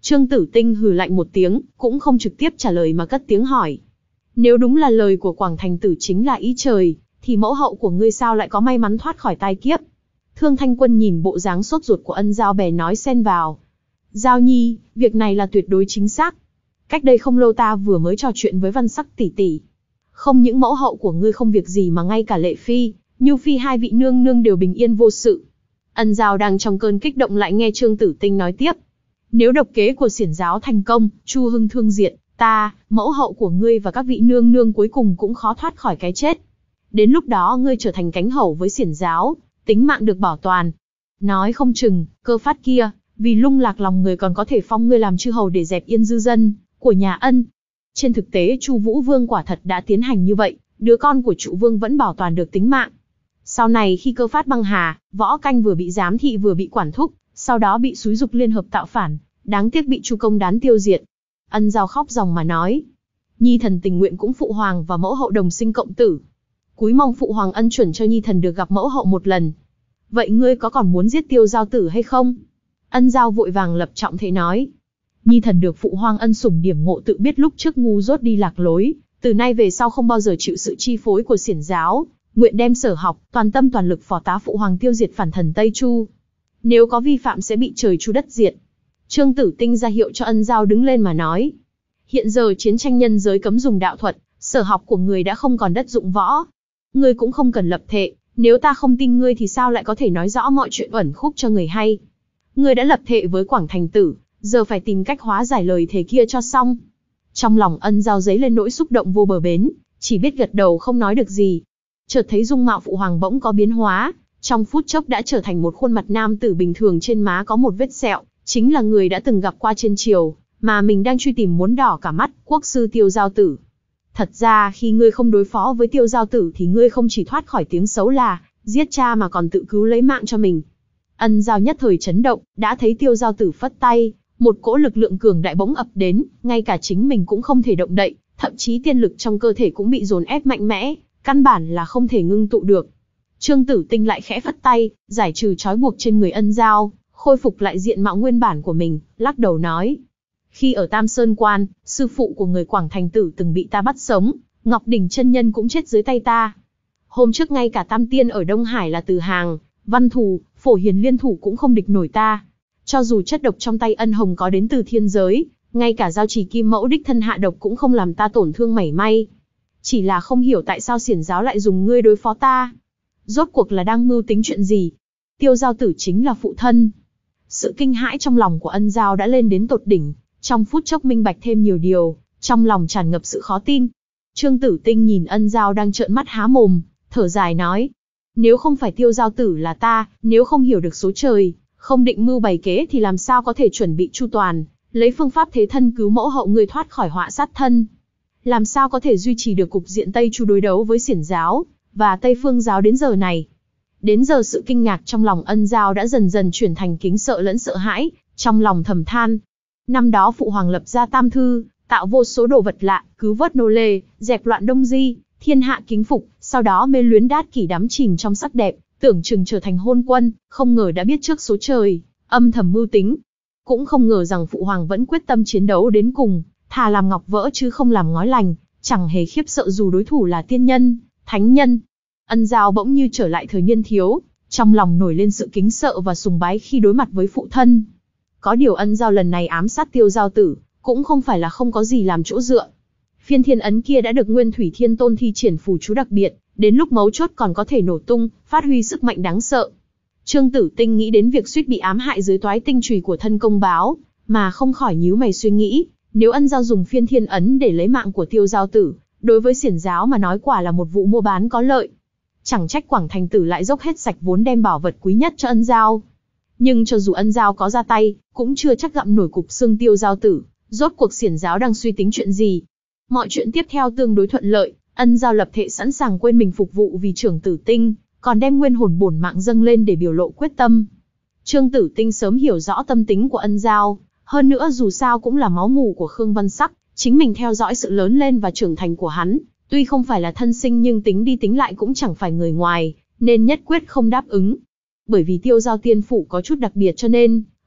A: Trương Tử Tinh hừ lạnh một tiếng, cũng không trực tiếp trả lời mà cất tiếng hỏi. Nếu đúng là lời của Quảng Thành Tử chính là ý trời, thì mẫu hậu của ngươi sao lại có may mắn thoát khỏi tai kiếp? Thương Thanh Quân nhìn bộ dáng sốt ruột của Ân Giao bè nói xen vào. Giao Nhi, việc này là tuyệt đối chính xác. Cách đây không lâu ta vừa mới trò chuyện với Văn Sắc tỷ tỷ. Không những mẫu hậu của ngươi không việc gì mà ngay cả Lệ Phi, Nhu Phi hai vị nương nương đều bình yên vô sự. Ân Giao đang trong cơn kích động lại nghe Trương Tử Tinh nói tiếp. Nếu độc kế của xiển giáo thành công, Chu Hưng thương diệt, ta, mẫu hậu của ngươi và các vị nương nương cuối cùng cũng khó thoát khỏi cái chết. Đến lúc đó ngươi trở thành cánh hầu với xiển giáo, tính mạng được bảo toàn. Nói không chừng, Cơ Phát kia, vì lung lạc lòng người còn có thể phong ngươi làm chư hầu để dẹp yên dư dân của nhà Ân. Trên thực tế Chu Vũ Vương quả thật đã tiến hành như vậy, đứa con của Trụ Vương vẫn bảo toàn được tính mạng. Sau này khi Cơ Phát băng hà, Võ Canh vừa bị giám thị vừa bị quản thúc, sau đó bị xúi giục liên hợp tạo phản, đáng tiếc bị Chu Công Đán tiêu diệt. Ân Giao khóc ròng mà nói, Nhi thần tình nguyện cũng phụ hoàng và mẫu hậu đồng sinh cộng tử. Cúi mong phụ hoàng ân chuẩn cho Nhi thần được gặp mẫu hậu một lần. Vậy ngươi có còn muốn giết Tiêu Giao Tử hay không? Ân Giao vội vàng lập trọng thể nói, Nhi thần được phụ hoàng ân sủng điểm ngộ tự biết lúc trước ngu dốt đi lạc lối, từ nay về sau không bao giờ chịu sự chi phối của xiển giáo, nguyện đem sở học, toàn tâm toàn lực phò tá phụ hoàng tiêu diệt phản thần Tây Chu. Nếu có vi phạm sẽ bị trời chu đất diệt. Trương Tử Tinh ra hiệu cho Ân Giao đứng lên mà nói, hiện giờ chiến tranh nhân giới cấm dùng đạo thuật, sở học của người đã không còn đất dụng võ. Ngươi cũng không cần lập thệ, nếu ta không tin ngươi thì sao lại có thể nói rõ mọi chuyện uẩn khúc cho người hay. Ngươi đã lập thệ với Quảng Thành Tử, giờ phải tìm cách hóa giải lời thề kia cho xong. Trong lòng Ân Giao dấy lên nỗi xúc động vô bờ bến, chỉ biết gật đầu không nói được gì. Chợt thấy dung mạo phụ hoàng bỗng có biến hóa, trong phút chốc đã trở thành một khuôn mặt nam tử bình thường, trên má có một vết sẹo, chính là người đã từng gặp qua trên triều, mà mình đang truy tìm muốn đỏ cả mắt, quốc sư Tiêu Giao Tử. Thật ra khi ngươi không đối phó với Tiêu Giao Tử thì ngươi không chỉ thoát khỏi tiếng xấu là giết cha mà còn tự cứu lấy mạng cho mình. Ân Giao nhất thời chấn động, đã thấy Tiêu Giao Tử phất tay, một cỗ lực lượng cường đại bỗng ập đến, ngay cả chính mình cũng không thể động đậy, thậm chí tiên lực trong cơ thể cũng bị dồn ép mạnh mẽ, căn bản là không thể ngưng tụ được. Trương Tử Tinh lại khẽ phất tay, giải trừ trói buộc trên người Ân Giao, khôi phục lại diện mạo nguyên bản của mình, lắc đầu nói. Khi ở Tam Sơn Quan, sư phụ của người Quảng Thành Tử từng bị ta bắt sống, Ngọc Đỉnh chân nhân cũng chết dưới tay ta. Hôm trước ngay cả Tam Tiên ở Đông Hải là Từ Hàng, Văn Thù, Phổ Hiền liên thủ cũng không địch nổi ta. Cho dù chất độc trong tay Ân Hồng có đến từ thiên giới, ngay cả Giao Trì Kim Mẫu đích thân hạ độc cũng không làm ta tổn thương mảy may. Chỉ là không hiểu tại sao xiển giáo lại dùng ngươi đối phó ta. Rốt cuộc là đang mưu tính chuyện gì? Tiêu Giao Tử chính là phụ thân. Sự kinh hãi trong lòng của Ân Giao đã lên đến tột đỉnh, trong phút chốc minh bạch thêm nhiều điều, trong lòng tràn ngập sự khó tin. Trương Tử Tinh nhìn Ân Giao đang trợn mắt há mồm, thở dài nói, nếu không phải Tiêu Giao Tử là ta, nếu không hiểu được số trời, không định mưu bày kế thì làm sao có thể chuẩn bị chu toàn, lấy phương pháp thế thân cứu mẫu hậu người thoát khỏi họa sát thân. Làm sao có thể duy trì được cục diện Tây Chu đối đấu với xiển giáo và Tây Phương giáo đến giờ này. Đến giờ sự kinh ngạc trong lòng Ân Giao đã dần dần chuyển thành kính sợ lẫn sợ hãi, trong lòng thầm than. Năm đó phụ hoàng lập ra Tam Thư, tạo vô số đồ vật lạ, cứu vớt nô lệ, dẹp loạn Đông Di, thiên hạ kính phục, sau đó mê luyến đát kỷ đắm chìm trong sắc đẹp, tưởng chừng trở thành hôn quân, không ngờ đã biết trước số trời, âm thầm mưu tính. Cũng không ngờ rằng phụ hoàng vẫn quyết tâm chiến đấu đến cùng, thà làm ngọc vỡ chứ không làm ngói lành, chẳng hề khiếp sợ dù đối thủ là tiên nhân, thánh nhân. Ân Giao bỗng như trở lại thời niên thiếu, trong lòng nổi lên sự kính sợ và sùng bái khi đối mặt với phụ thân. Có điều Ân Giao lần này ám sát Tiêu Giao Tử, cũng không phải là không có gì làm chỗ dựa. Phiên thiên ấn kia đã được Nguyên Thủy Thiên Tôn thi triển phù chú đặc biệt, đến lúc mấu chốt còn có thể nổ tung, phát huy sức mạnh đáng sợ. Trương Tử Tinh nghĩ đến việc suýt bị ám hại dưới toái tinh chùy của thân công báo, mà không khỏi nhíu mày suy nghĩ, nếu Ân Giao dùng phiên thiên ấn để lấy mạng của Tiêu Giao Tử, đối với xiển giáo mà nói quả là một vụ mua bán có lợi. Chẳng trách Quảng Thành Tử lại dốc hết sạch vốn đem bảo vật quý nhất cho Ân Giao. Nhưng cho dù Ân Giao có ra tay, cũng chưa chắc gặm nổi cục xương Tiêu Giao Tử. Rốt cuộc xiển giáo đang suy tính chuyện gì? Mọi chuyện tiếp theo tương đối thuận lợi, Ân Giao lập thệ sẵn sàng quên mình phục vụ vì Trương Tử Tinh, còn đem nguyên hồn bổn mạng dâng lên để biểu lộ quyết tâm. Trương Tử Tinh sớm hiểu rõ tâm tính của Ân Giao, hơn nữa dù sao cũng là máu mủ của Khương Văn Sắc, chính mình theo dõi sự lớn lên và trưởng thành của hắn, tuy không phải là thân sinh nhưng tính đi tính lại cũng chẳng phải người ngoài, nên nhất quyết không đáp ứng. Bởi vì Tiêu Giao tiên phủ có chút đặc biệt cho nên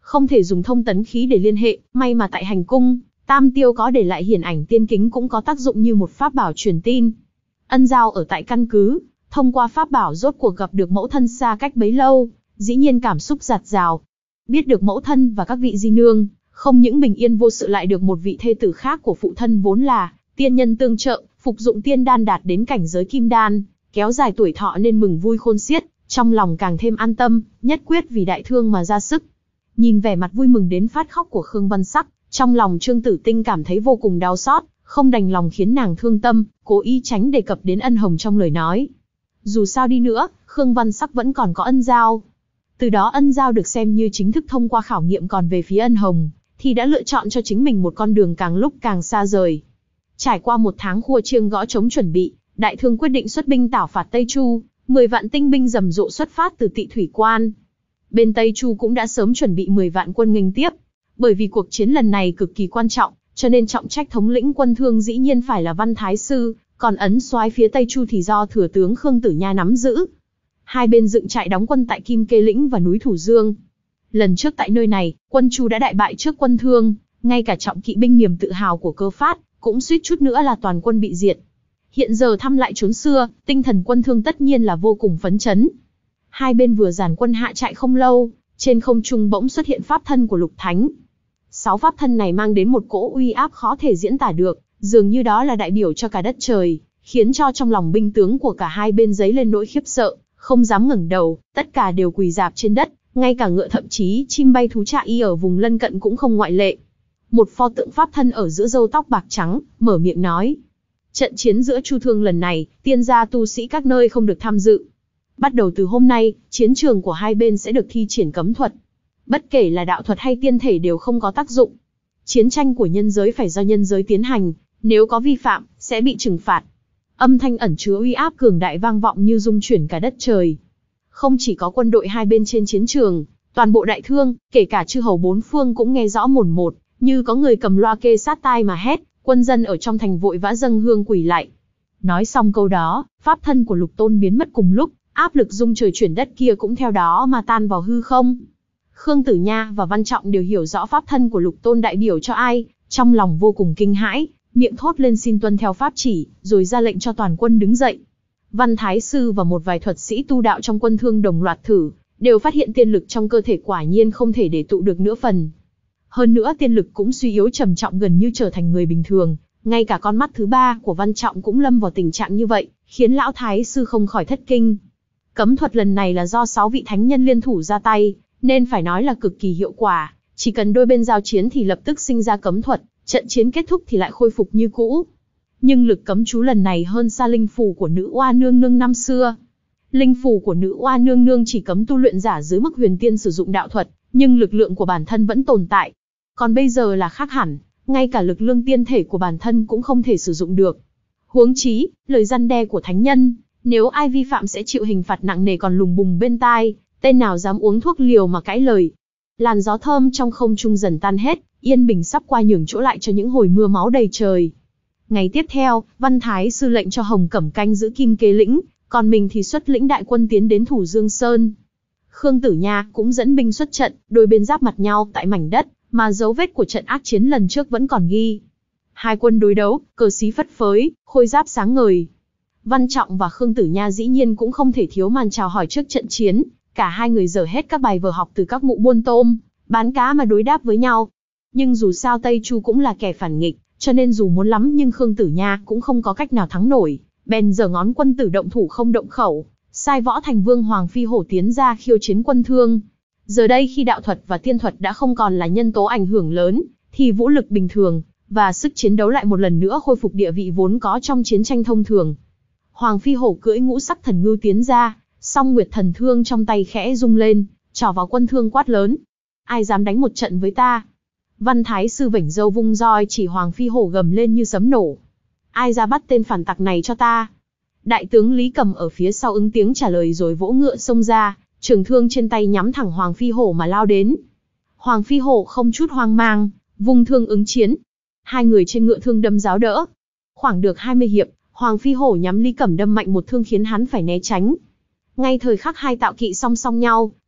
A: không thể dùng thông tấn khí để liên hệ, may mà tại hành cung, Tam Tiêu có để lại hiển ảnh tiên kính cũng có tác dụng như một pháp bảo truyền tin. Ân Giao ở tại căn cứ, thông qua pháp bảo rốt cuộc gặp được mẫu thân xa cách bấy lâu, dĩ nhiên cảm xúc dạt dào. Biết được mẫu thân và các vị di nương, không những bình yên vô sự lại được một vị thê tử khác của phụ thân vốn là tiên nhân tương trợ, phục dụng tiên đan đạt đến cảnh giới kim đan, kéo dài tuổi thọ nên mừng vui khôn xiết, trong lòng càng thêm an tâm, nhất quyết vì đại thương mà ra sức. Nhìn vẻ mặt vui mừng đến phát khóc của Khương Văn Sắc, trong lòng Trương Tử Tinh cảm thấy vô cùng đau xót, không đành lòng khiến nàng thương tâm, cố ý tránh đề cập đến Ân Hồng trong lời nói. Dù sao đi nữa, Khương Văn Sắc vẫn còn có Ân Giao. Từ đó Ân Giao được xem như chính thức thông qua khảo nghiệm, còn về phía Ân Hồng, thì đã lựa chọn cho chính mình một con đường càng lúc càng xa rời. Trải qua một tháng khua chiêng gõ trống chuẩn bị, đại thương quyết định xuất binh tảo phạt Tây Chu, mười vạn tinh binh rầm rộ xuất phát từ Tị Thủy Quan. Bên Tây Chu cũng đã sớm chuẩn bị mười vạn quân nghênh tiếp. Bởi vì cuộc chiến lần này cực kỳ quan trọng, cho nên trọng trách thống lĩnh quân Thương dĩ nhiên phải là Văn Thái Sư, còn ấn soái phía Tây Chu thì do thừa tướng Khương Tử Nha nắm giữ. Hai bên dựng trại đóng quân tại Kim Kê Lĩnh và núi Thủ Dương. Lần trước tại nơi này, quân Chu đã đại bại trước quân Thương, ngay cả trọng kỵ binh niềm tự hào của Cơ Phát, cũng suýt chút nữa là toàn quân bị diệt. Hiện giờ thăm lại chốn xưa, tinh thần quân Thương tất nhiên là vô cùng phấn chấn. Hai bên vừa dàn quân hạ trại không lâu, trên không trung bỗng xuất hiện pháp thân của Lục Thánh. Sáu pháp thân này mang đến một cỗ uy áp khó thể diễn tả được, dường như đó là đại biểu cho cả đất trời, khiến cho trong lòng binh tướng của cả hai bên dấy lên nỗi khiếp sợ, không dám ngẩng đầu, tất cả đều quỳ rạp trên đất, ngay cả ngựa thậm chí chim bay thú trạ y ở vùng lân cận cũng không ngoại lệ. Một pho tượng pháp thân ở giữa râu tóc bạc trắng, mở miệng nói: trận chiến giữa Chu Thương lần này, tiên gia tu sĩ các nơi không được tham dự. Bắt đầu từ hôm nay, chiến trường của hai bên sẽ được thi triển cấm thuật. Bất kể là đạo thuật hay tiên thể đều không có tác dụng. Chiến tranh của nhân giới phải do nhân giới tiến hành, nếu có vi phạm, sẽ bị trừng phạt. Âm thanh ẩn chứa uy áp cường đại vang vọng như rung chuyển cả đất trời. Không chỉ có quân đội hai bên trên chiến trường, toàn bộ đại thương, kể cả chư hầu bốn phương cũng nghe rõ mồn một, như có người cầm loa kê sát tai mà hét, quân dân ở trong thành vội vã dâng hương quỳ lạy. Nói xong câu đó, pháp thân của Lục Tôn biến mất cùng lúc, áp lực rung trời chuyển đất kia cũng theo đó mà tan vào hư không. Khương Tử Nha và Văn Trọng đều hiểu rõ pháp thân của Lục Tôn đại biểu cho ai, trong lòng vô cùng kinh hãi, miệng thốt lên xin tuân theo pháp chỉ, rồi ra lệnh cho toàn quân đứng dậy. Văn Thái Sư và một vài thuật sĩ tu đạo trong quân Thương đồng loạt thử, đều phát hiện tiên lực trong cơ thể quả nhiên không thể để tụ được nửa phần. Hơn nữa tiên lực cũng suy yếu trầm trọng, gần như trở thành người bình thường, ngay cả con mắt thứ ba của Văn Trọng cũng lâm vào tình trạng như vậy, khiến lão Thái Sư không khỏi thất kinh. Cấm thuật lần này là do sáu vị thánh nhân liên thủ ra tay, nên phải nói là cực kỳ hiệu quả, chỉ cần đôi bên giao chiến thì lập tức sinh ra cấm thuật, trận chiến kết thúc thì lại khôi phục như cũ. Nhưng lực cấm chú lần này hơn xa linh phù của nữ oa nương nương năm xưa. Linh phù của nữ oa nương nương chỉ cấm tu luyện giả dưới mức huyền tiên sử dụng đạo thuật, nhưng lực lượng của bản thân vẫn tồn tại. Còn bây giờ là khác hẳn, ngay cả lực lượng tiên thể của bản thân cũng không thể sử dụng được. Huống chí, lời răn đe của thánh nhân, nếu ai vi phạm sẽ chịu hình phạt nặng nề còn lùng bùng bên tai, tên nào dám uống thuốc liều mà cãi lời. Làn gió thơm trong không trung dần tan hết, yên bình sắp qua nhường chỗ lại cho những hồi mưa máu đầy trời. Ngày tiếp theo, Văn Thái Sư lệnh cho Hồng Cẩm canh giữ Kim Kế Lĩnh, còn mình thì xuất lĩnh đại quân tiến đến Thủ Dương Sơn. Khương Tử Nha cũng dẫn binh xuất trận, đôi bên giáp mặt nhau tại mảnh đất mà dấu vết của trận ác chiến lần trước vẫn còn ghi. Hai quân đối đấu, cờ xí phất phới, khôi giáp sáng ngời. Văn Trọng và Khương Tử Nha dĩ nhiên cũng không thể thiếu màn chào hỏi trước trận chiến, cả hai người dở hết các bài vở học từ các mụ buôn tôm, bán cá mà đối đáp với nhau. Nhưng dù sao Tây Chu cũng là kẻ phản nghịch, cho nên dù muốn lắm nhưng Khương Tử Nha cũng không có cách nào thắng nổi, bèn giở ngón quân tử động thủ không động khẩu, sai Võ Thành Vương Hoàng Phi Hổ tiến ra khiêu chiến quân Thương. Giờ đây khi đạo thuật và tiên thuật đã không còn là nhân tố ảnh hưởng lớn, thì vũ lực bình thường và sức chiến đấu lại một lần nữa khôi phục địa vị vốn có trong chiến tranh thông thường. Hoàng Phi Hổ cưỡi ngũ sắc thần ngưu tiến ra, song nguyệt thần thương trong tay khẽ rung lên, trỏ vào quân Thương quát lớn: ai dám đánh một trận với ta? Văn Thái Sư vểnh râu vung roi chỉ Hoàng Phi Hổ gầm lên như sấm nổ: ai ra bắt tên phản tặc này cho ta? Đại tướng Lý Cầm ở phía sau ứng tiếng trả lời rồi vỗ ngựa xông ra, trường thương trên tay nhắm thẳng Hoàng Phi Hổ mà lao đến. Hoàng Phi Hổ không chút hoang mang, vung thương ứng chiến. Hai người trên ngựa thương đâm giáo đỡ. Khoảng được hai mươi hiệp, Hoàng Phi Hổ nhắm Lý Cẩm đâm mạnh một thương khiến hắn phải né tránh. Ngay thời khắc hai tạo kỵ song song nhau,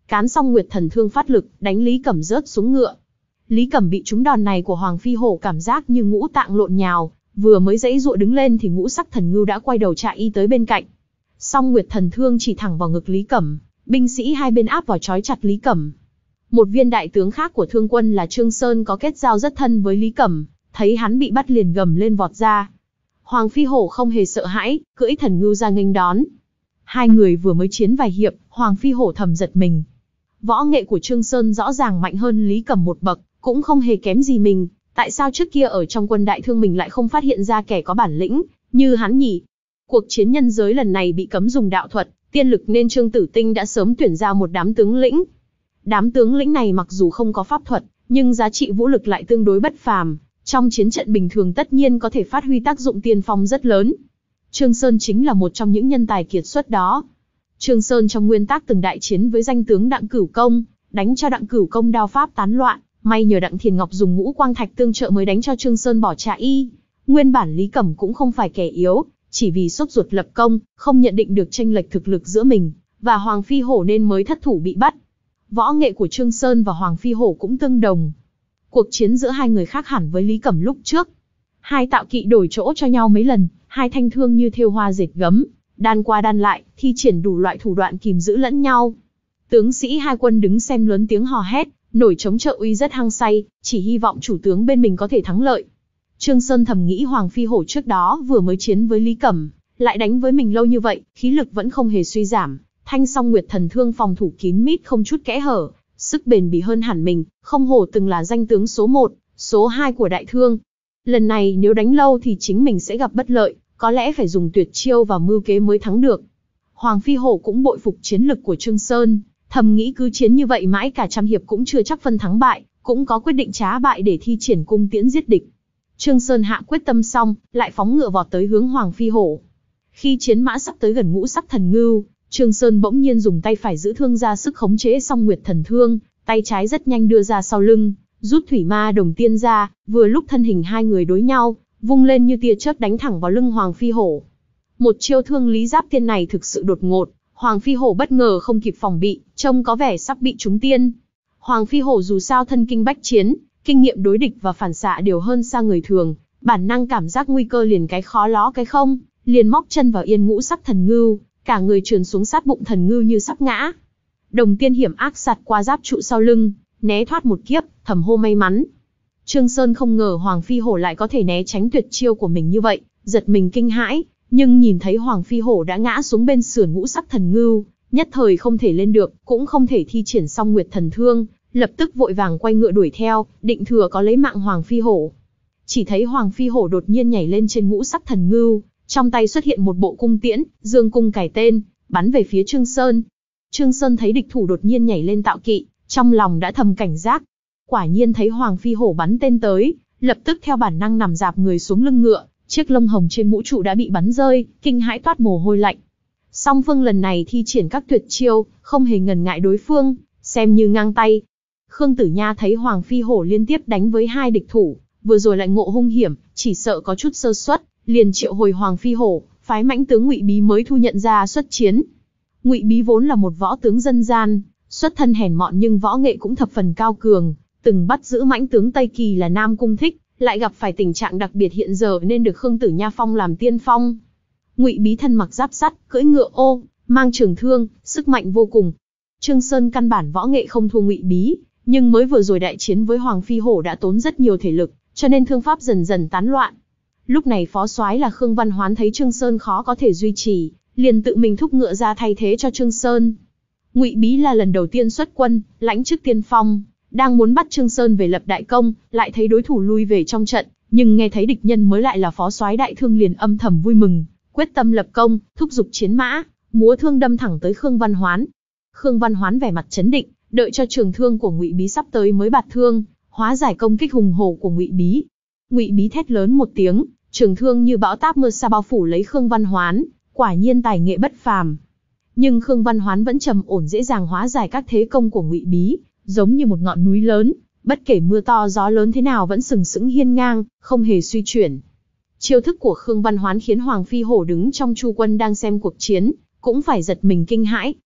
A: Cán xong Nguyệt Thần Thương phát lực, đánh Lý Cẩm rớt xuống ngựa. Lý Cẩm bị trúng đòn này của Hoàng Phi Hổ cảm giác như ngũ tạng lộn nhào, vừa mới giãy giụa đứng lên thì ngũ sắc thần ngưu đã quay đầu chạy y tới bên cạnh. Song Nguyệt Thần Thương chỉ thẳng vào ngực Lý Cẩm, binh sĩ hai bên áp vào trói chặt Lý Cẩm. Một viên đại tướng khác của Thương quân là Trương Sơn có kết giao rất thân với Lý Cẩm, thấy hắn bị bắt liền gầm lên vọt ra. Hoàng Phi Hổ không hề sợ hãi, cưỡi thần ngưu ra nghênh đón. Hai người vừa mới chiến vài hiệp, Hoàng Phi Hổ thầm giật mình. Võ nghệ của Trương Sơn rõ ràng mạnh hơn Lý Cẩm một bậc, cũng không hề kém gì mình. Tại sao trước kia ở trong quân đại thương mình lại không phát hiện ra kẻ có bản lĩnh như hắn nhỉ? Cuộc chiến nhân giới lần này bị cấm dùng đạo thuật, tiên lực nên Trương Tử Tinh đã sớm tuyển ra một đám tướng lĩnh. Đám tướng lĩnh này mặc dù không có pháp thuật, nhưng giá trị vũ lực lại tương đối bất phàm. Trong chiến trận bình thường tất nhiên có thể phát huy tác dụng tiên phong rất lớn. Trương Sơn chính là một trong những nhân tài kiệt xuất đó. Trương Sơn trong nguyên tắc từng đại chiến với danh tướng Đặng Cửu Công, đánh cho Đặng Cửu Công đao pháp tán loạn, may nhờ Đặng Thiền Ngọc dùng ngũ quang thạch tương trợ mới đánh cho Trương Sơn bỏ chạy. Nguyên bản Lý Cẩm cũng không phải kẻ yếu, chỉ vì sốt ruột lập công, không nhận định được chênh lệch thực lực giữa mình và Hoàng Phi Hổ nên mới thất thủ bị bắt. Võ nghệ của Trương Sơn và Hoàng Phi Hổ cũng tương đồng. Cuộc chiến giữa hai người khác hẳn với Lý Cẩm lúc trước. Hai tạo kỵ đổi chỗ cho nhau mấy lần, hai thanh thương như thêu hoa dệt gấm, đan qua đan lại, thi triển đủ loại thủ đoạn kìm giữ lẫn nhau. Tướng sĩ hai quân đứng xem lớn tiếng hò hét, nổi trống trợ uy rất hăng say, chỉ hy vọng chủ tướng bên mình có thể thắng lợi. Trương Sơn thầm nghĩ Hoàng Phi Hổ trước đó vừa mới chiến với Lý Cẩm, lại đánh với mình lâu như vậy, khí lực vẫn không hề suy giảm, thanh song Nguyệt Thần Thương phòng thủ kín mít không chút kẽ hở, sức bền bỉ hơn hẳn mình, không hổ từng là danh tướng số một, số hai của đại thương. Lần này nếu đánh lâu thì chính mình sẽ gặp bất lợi, có lẽ phải dùng tuyệt chiêu và mưu kế mới thắng được. Hoàng Phi Hổ cũng bội phục chiến lực của Trương Sơn, thầm nghĩ cứ chiến như vậy mãi cả trăm hiệp cũng chưa chắc phân thắng bại, cũng có quyết định trá bại để thi triển cung tiễn giết địch. Trương Sơn hạ quyết tâm xong, lại phóng ngựa vọt tới hướng Hoàng Phi Hổ. Khi chiến mã sắp tới gần ngũ sắc thần ngưu, Trương Sơn bỗng nhiên dùng tay phải giữ thương ra sức khống chế song Nguyệt Thần Thương, tay trái rất nhanh đưa ra sau lưng, rút thủy ma đồng tiên ra, vừa lúc thân hình hai người đối nhau, vung lên như tia chớp đánh thẳng vào lưng Hoàng Phi Hổ. Một chiêu thương lý giáp tiên này thực sự đột ngột, Hoàng Phi Hổ bất ngờ không kịp phòng bị, trông có vẻ sắp bị trúng tiên. Hoàng Phi Hổ dù sao thân kinh bách chiến, kinh nghiệm đối địch và phản xạ đều hơn xa người thường, bản năng cảm giác nguy cơ liền cái khó ló cái không, liền móc chân vào yên ngũ sắc thần ngưu, cả người trườn xuống sát bụng thần ngưu như sắp ngã. Đồng tiên hiểm ác sạt qua giáp trụ sau lưng, né thoát một kiếp, thầm hô may mắn. Trương Sơn không ngờ Hoàng Phi Hổ lại có thể né tránh tuyệt chiêu của mình như vậy, giật mình kinh hãi, nhưng nhìn thấy Hoàng Phi Hổ đã ngã xuống bên sườn ngũ sắc thần ngưu, nhất thời không thể lên được, cũng không thể thi triển xong Nguyệt Thần Thương, lập tức vội vàng quay ngựa đuổi theo, định thừa có lấy mạng Hoàng Phi Hổ. Chỉ thấy Hoàng Phi Hổ đột nhiên nhảy lên trên ngũ sắc thần ngưu, trong tay xuất hiện một bộ cung tiễn, dương cung cài tên, bắn về phía Trương Sơn. Trương Sơn thấy địch thủ đột nhiên nhảy lên tạo kỵ, trong lòng đã thầm cảnh giác. Quả nhiên thấy Hoàng Phi Hổ bắn tên tới, lập tức theo bản năng nằm dạp người xuống lưng ngựa, chiếc lông hồng trên mũ trụ đã bị bắn rơi, kinh hãi toát mồ hôi lạnh. Song phương lần này thi triển các tuyệt chiêu, không hề ngần ngại đối phương, xem như ngang tay. Khương Tử Nha thấy Hoàng Phi Hổ liên tiếp đánh với hai địch thủ, vừa rồi lại ngộ hung hiểm, chỉ sợ có chút sơ suất, liền triệu hồi Hoàng Phi Hổ, phái mãnh tướng Ngụy Bí mới thu nhận ra xuất chiến. Ngụy Bí vốn là một võ tướng dân gian, xuất thân hèn mọn nhưng võ nghệ cũng thập phần cao cường, từng bắt giữ mãnh tướng Tây Kỳ là Nam Cung Thích, lại gặp phải tình trạng đặc biệt hiện giờ nên được Khương Tử Nha phong làm tiên phong. Ngụy Bí thân mặc giáp sắt, cưỡi ngựa ô, mang trường thương, sức mạnh vô cùng. Trương Sơn căn bản võ nghệ không thua Ngụy Bí, nhưng mới vừa rồi đại chiến với Hoàng Phi Hổ đã tốn rất nhiều thể lực, cho nên thương pháp dần dần tán loạn. Lúc này phó soái là Khương Văn Hoán thấy Trương Sơn khó có thể duy trì, liền tự mình thúc ngựa ra thay thế cho Trương Sơn. Ngụy Bí là lần đầu tiên xuất quân, lãnh chức tiên phong, đang muốn bắt Trương Sơn về lập đại công, lại thấy đối thủ lui về trong trận, nhưng nghe thấy địch nhân mới lại là phó soái đại thương liền âm thầm vui mừng, quyết tâm lập công, thúc giục chiến mã, múa thương đâm thẳng tới Khương Văn Hoán. Khương Văn Hoán vẻ mặt chấn định, đợi cho trường thương của Ngụy Bí sắp tới mới bạt thương, hóa giải công kích hùng hổ của Ngụy Bí. Ngụy Bí thét lớn một tiếng, trường thương như bão táp mưa sa bao phủ lấy Khương Văn Hoán, quả nhiên tài nghệ bất phàm. Nhưng Khương Văn Hoán vẫn trầm ổn dễ dàng hóa giải các thế công của Ngụy Bí, giống như một ngọn núi lớn, bất kể mưa to gió lớn thế nào vẫn sừng sững hiên ngang, không hề suy chuyển. Chiêu thức của Khương Văn Hoán khiến Hoàng Phi Hổ đứng trong chu quân đang xem cuộc chiến, cũng phải giật mình kinh hãi.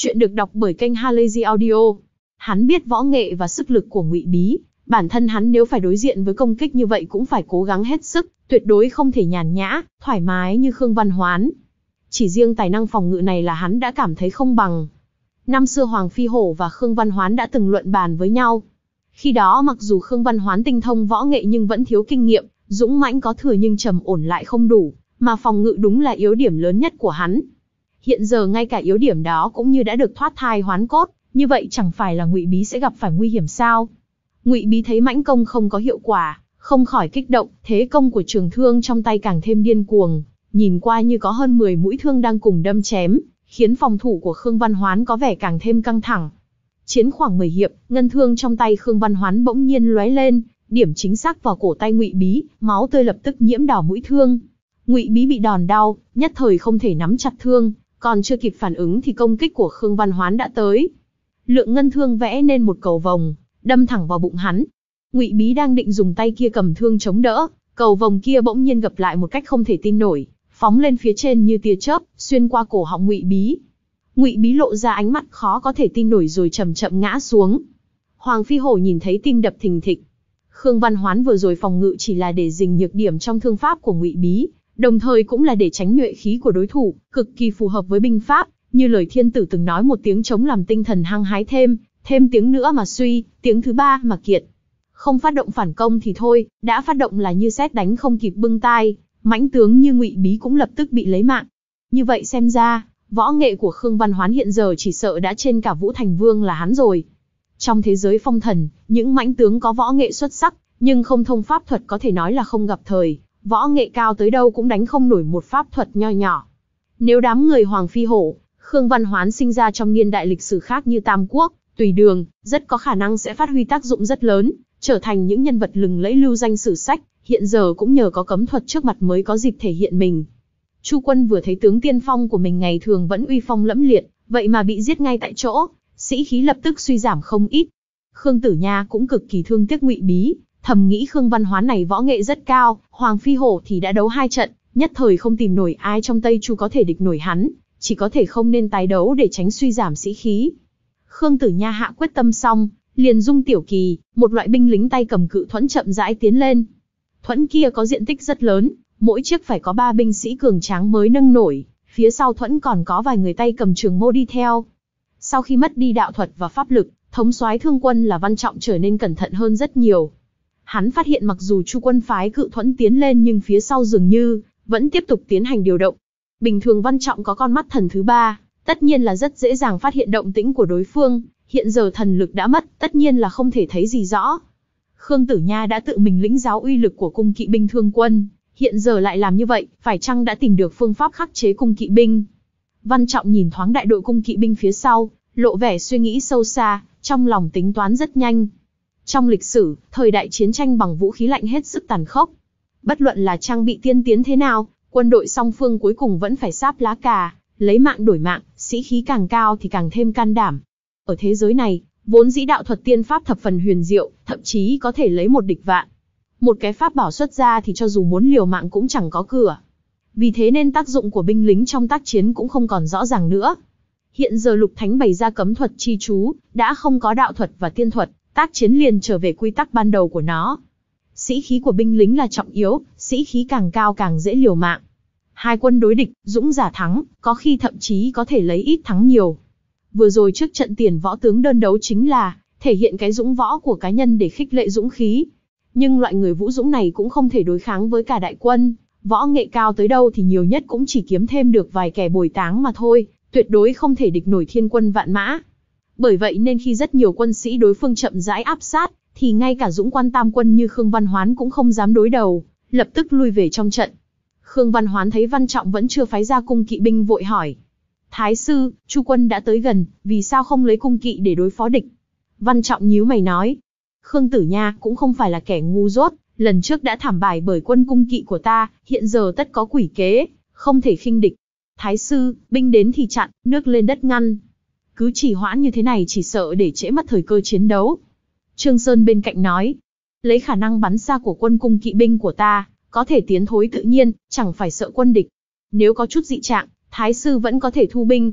A: Chuyện được đọc bởi kênh Halazy Audio. Hắn biết võ nghệ và sức lực của Ngụy Bí, bản thân hắn nếu phải đối diện với công kích như vậy cũng phải cố gắng hết sức, tuyệt đối không thể nhàn nhã, thoải mái như Khương Văn Hoán. Chỉ riêng tài năng phòng ngự này là hắn đã cảm thấy không bằng. Năm xưa Hoàng Phi Hổ và Khương Văn Hoán đã từng luận bàn với nhau. Khi đó mặc dù Khương Văn Hoán tinh thông võ nghệ nhưng vẫn thiếu kinh nghiệm, dũng mãnh có thừa nhưng trầm ổn lại không đủ, mà phòng ngự đúng là yếu điểm lớn nhất của hắn. Hiện giờ ngay cả yếu điểm đó cũng như đã được thoát thai hoán cốt, như vậy chẳng phải là Ngụy Bí sẽ gặp phải nguy hiểm sao? Ngụy Bí thấy mãnh công không có hiệu quả, không khỏi kích động, thế công của trường thương trong tay càng thêm điên cuồng, nhìn qua như có hơn mười mũi thương đang cùng đâm chém, khiến phòng thủ của Khương Văn Hoán có vẻ càng thêm căng thẳng. Chiến khoảng mười hiệp, ngân thương trong tay Khương Văn Hoán bỗng nhiên lóe lên, điểm chính xác vào cổ tay Ngụy Bí, máu tươi lập tức nhiễm đỏ mũi thương. Ngụy Bí bị đòn đau, nhất thời không thể nắm chặt thương, còn chưa kịp phản ứng thì công kích của Khương Văn Hoán đã tới. Lượng ngân thương vẽ nên một cầu vồng, đâm thẳng vào bụng hắn. Ngụy Bí đang định dùng tay kia cầm thương chống đỡ, cầu vồng kia bỗng nhiên gập lại một cách không thể tin nổi, phóng lên phía trên như tia chớp, xuyên qua cổ họng Ngụy Bí. Ngụy Bí lộ ra ánh mắt khó có thể tin nổi rồi chậm chậm ngã xuống. Hoàng Phi Hổ nhìn thấy tim đập thình thịch. Khương Văn Hoán vừa rồi phòng ngự chỉ là để dình nhược điểm trong thương pháp của Ngụy Bí, đồng thời cũng là để tránh nhuệ khí của đối thủ, cực kỳ phù hợp với binh pháp, như lời thiên tử từng nói một tiếng chống làm tinh thần hăng hái thêm, thêm tiếng nữa mà suy, tiếng thứ ba mà kiệt. Không phát động phản công thì thôi, đã phát động là như sét đánh không kịp bưng tai, mãnh tướng như Ngụy Bí cũng lập tức bị lấy mạng. Như vậy xem ra, võ nghệ của Khương Văn Hoán hiện giờ chỉ sợ đã trên cả Vũ Thành Vương là hắn rồi. Trong thế giới phong thần, những mãnh tướng có võ nghệ xuất sắc, nhưng không thông pháp thuật có thể nói là không gặp thời, võ nghệ cao tới đâu cũng đánh không nổi một pháp thuật nho nhỏ. Nếu đám người Hoàng Phi Hổ, Khương Văn Hoán sinh ra trong niên đại lịch sử khác như Tam Quốc, Tùy Đường, rất có khả năng sẽ phát huy tác dụng rất lớn, trở thành những nhân vật lừng lẫy lưu danh sử sách, hiện giờ cũng nhờ có cấm thuật trước mặt mới có dịp thể hiện mình. Chu Quân vừa thấy tướng tiên phong của mình ngày thường vẫn uy phong lẫm liệt, vậy mà bị giết ngay tại chỗ, sĩ khí lập tức suy giảm không ít. Khương Tử Nha cũng cực kỳ thương tiếc Ngụy Bí, thầm nghĩ Khương Văn Hoán này võ nghệ rất cao, Hoàng Phi Hổ thì đã đấu hai trận, nhất thời không tìm nổi ai trong Tây Chu có thể địch nổi hắn, chỉ có thể không nên tái đấu để tránh suy giảm sĩ khí. Khương Tử Nha hạ quyết tâm xong, liền dung tiểu kỳ, một loại binh lính tay cầm cự thuẫn chậm rãi tiến lên. Thuẫn kia có diện tích rất lớn, mỗi chiếc phải có ba binh sĩ cường tráng mới nâng nổi, phía sau thuẫn còn có vài người tay cầm trường mâu đi theo. Sau khi mất đi đạo thuật và pháp lực, thống soái thương quân là Văn Trọng trở nên cẩn thận hơn rất nhiều. Hắn phát hiện mặc dù Chu Quân phái cự thuẫn tiến lên nhưng phía sau dường như vẫn tiếp tục tiến hành điều động. Bình thường Văn Trọng có con mắt thần thứ ba, tất nhiên là rất dễ dàng phát hiện động tĩnh của đối phương, hiện giờ thần lực đã mất, tất nhiên là không thể thấy gì rõ. Khương Tử Nha đã tự mình lĩnh giáo uy lực của cung kỵ binh thương quân, hiện giờ lại làm như vậy, phải chăng đã tìm được phương pháp khắc chế cung kỵ binh? Văn Trọng nhìn thoáng đại đội cung kỵ binh phía sau, lộ vẻ suy nghĩ sâu xa, trong lòng tính toán rất nhanh. Trong lịch sử, thời đại chiến tranh bằng vũ khí lạnh hết sức tàn khốc. Bất luận là trang bị tiên tiến thế nào, quân đội song phương cuối cùng vẫn phải sáp lá cà, lấy mạng đổi mạng, sĩ khí càng cao thì càng thêm can đảm. Ở thế giới này, vốn dĩ đạo thuật tiên pháp thập phần huyền diệu, thậm chí có thể lấy một địch vạn. Một cái pháp bảo xuất ra thì cho dù muốn liều mạng cũng chẳng có cửa. Vì thế nên tác dụng của binh lính trong tác chiến cũng không còn rõ ràng nữa. Hiện giờ Lục Thánh bày ra cấm thuật chi chú, đã không có đạo thuật và tiên thuật, tác chiến liền trở về quy tắc ban đầu của nó. Sĩ khí của binh lính là trọng yếu, sĩ khí càng cao càng dễ liều mạng. Hai quân đối địch, dũng giả thắng, có khi thậm chí có thể lấy ít thắng nhiều. Vừa rồi trước trận tiền võ tướng đơn đấu chính là thể hiện cái dũng võ của cá nhân để khích lệ dũng khí. Nhưng loại người vũ dũng này cũng không thể đối kháng với cả đại quân, võ nghệ cao tới đâu thì nhiều nhất cũng chỉ kiếm thêm được vài kẻ bồi táng mà thôi, tuyệt đối không thể địch nổi thiên quân vạn mã. Bởi vậy nên khi rất nhiều quân sĩ đối phương chậm rãi áp sát, thì ngay cả dũng quan tam quân như Khương Văn Hoán cũng không dám đối đầu, lập tức lui về trong trận. Khương Văn Hoán thấy Văn Trọng vẫn chưa phái ra cung kỵ binh vội hỏi: Thái sư, Chu Quân đã tới gần, vì sao không lấy cung kỵ để đối phó địch? Văn Trọng nhíu mày nói: Khương Tử Nha cũng không phải là kẻ ngu dốt, lần trước đã thảm bại bởi quân cung kỵ của ta, hiện giờ tất có quỷ kế, không thể khinh địch. Thái sư, binh đến thì chặn, nước lên đất ngăn. Cứ trì hoãn như thế này chỉ sợ để trễ mất thời cơ chiến đấu. Trương Sơn bên cạnh nói: lấy khả năng bắn xa của quân cung kỵ binh của ta, có thể tiến thối tự nhiên, chẳng phải sợ quân địch. Nếu có chút dị trạng, Thái sư vẫn có thể thu binh.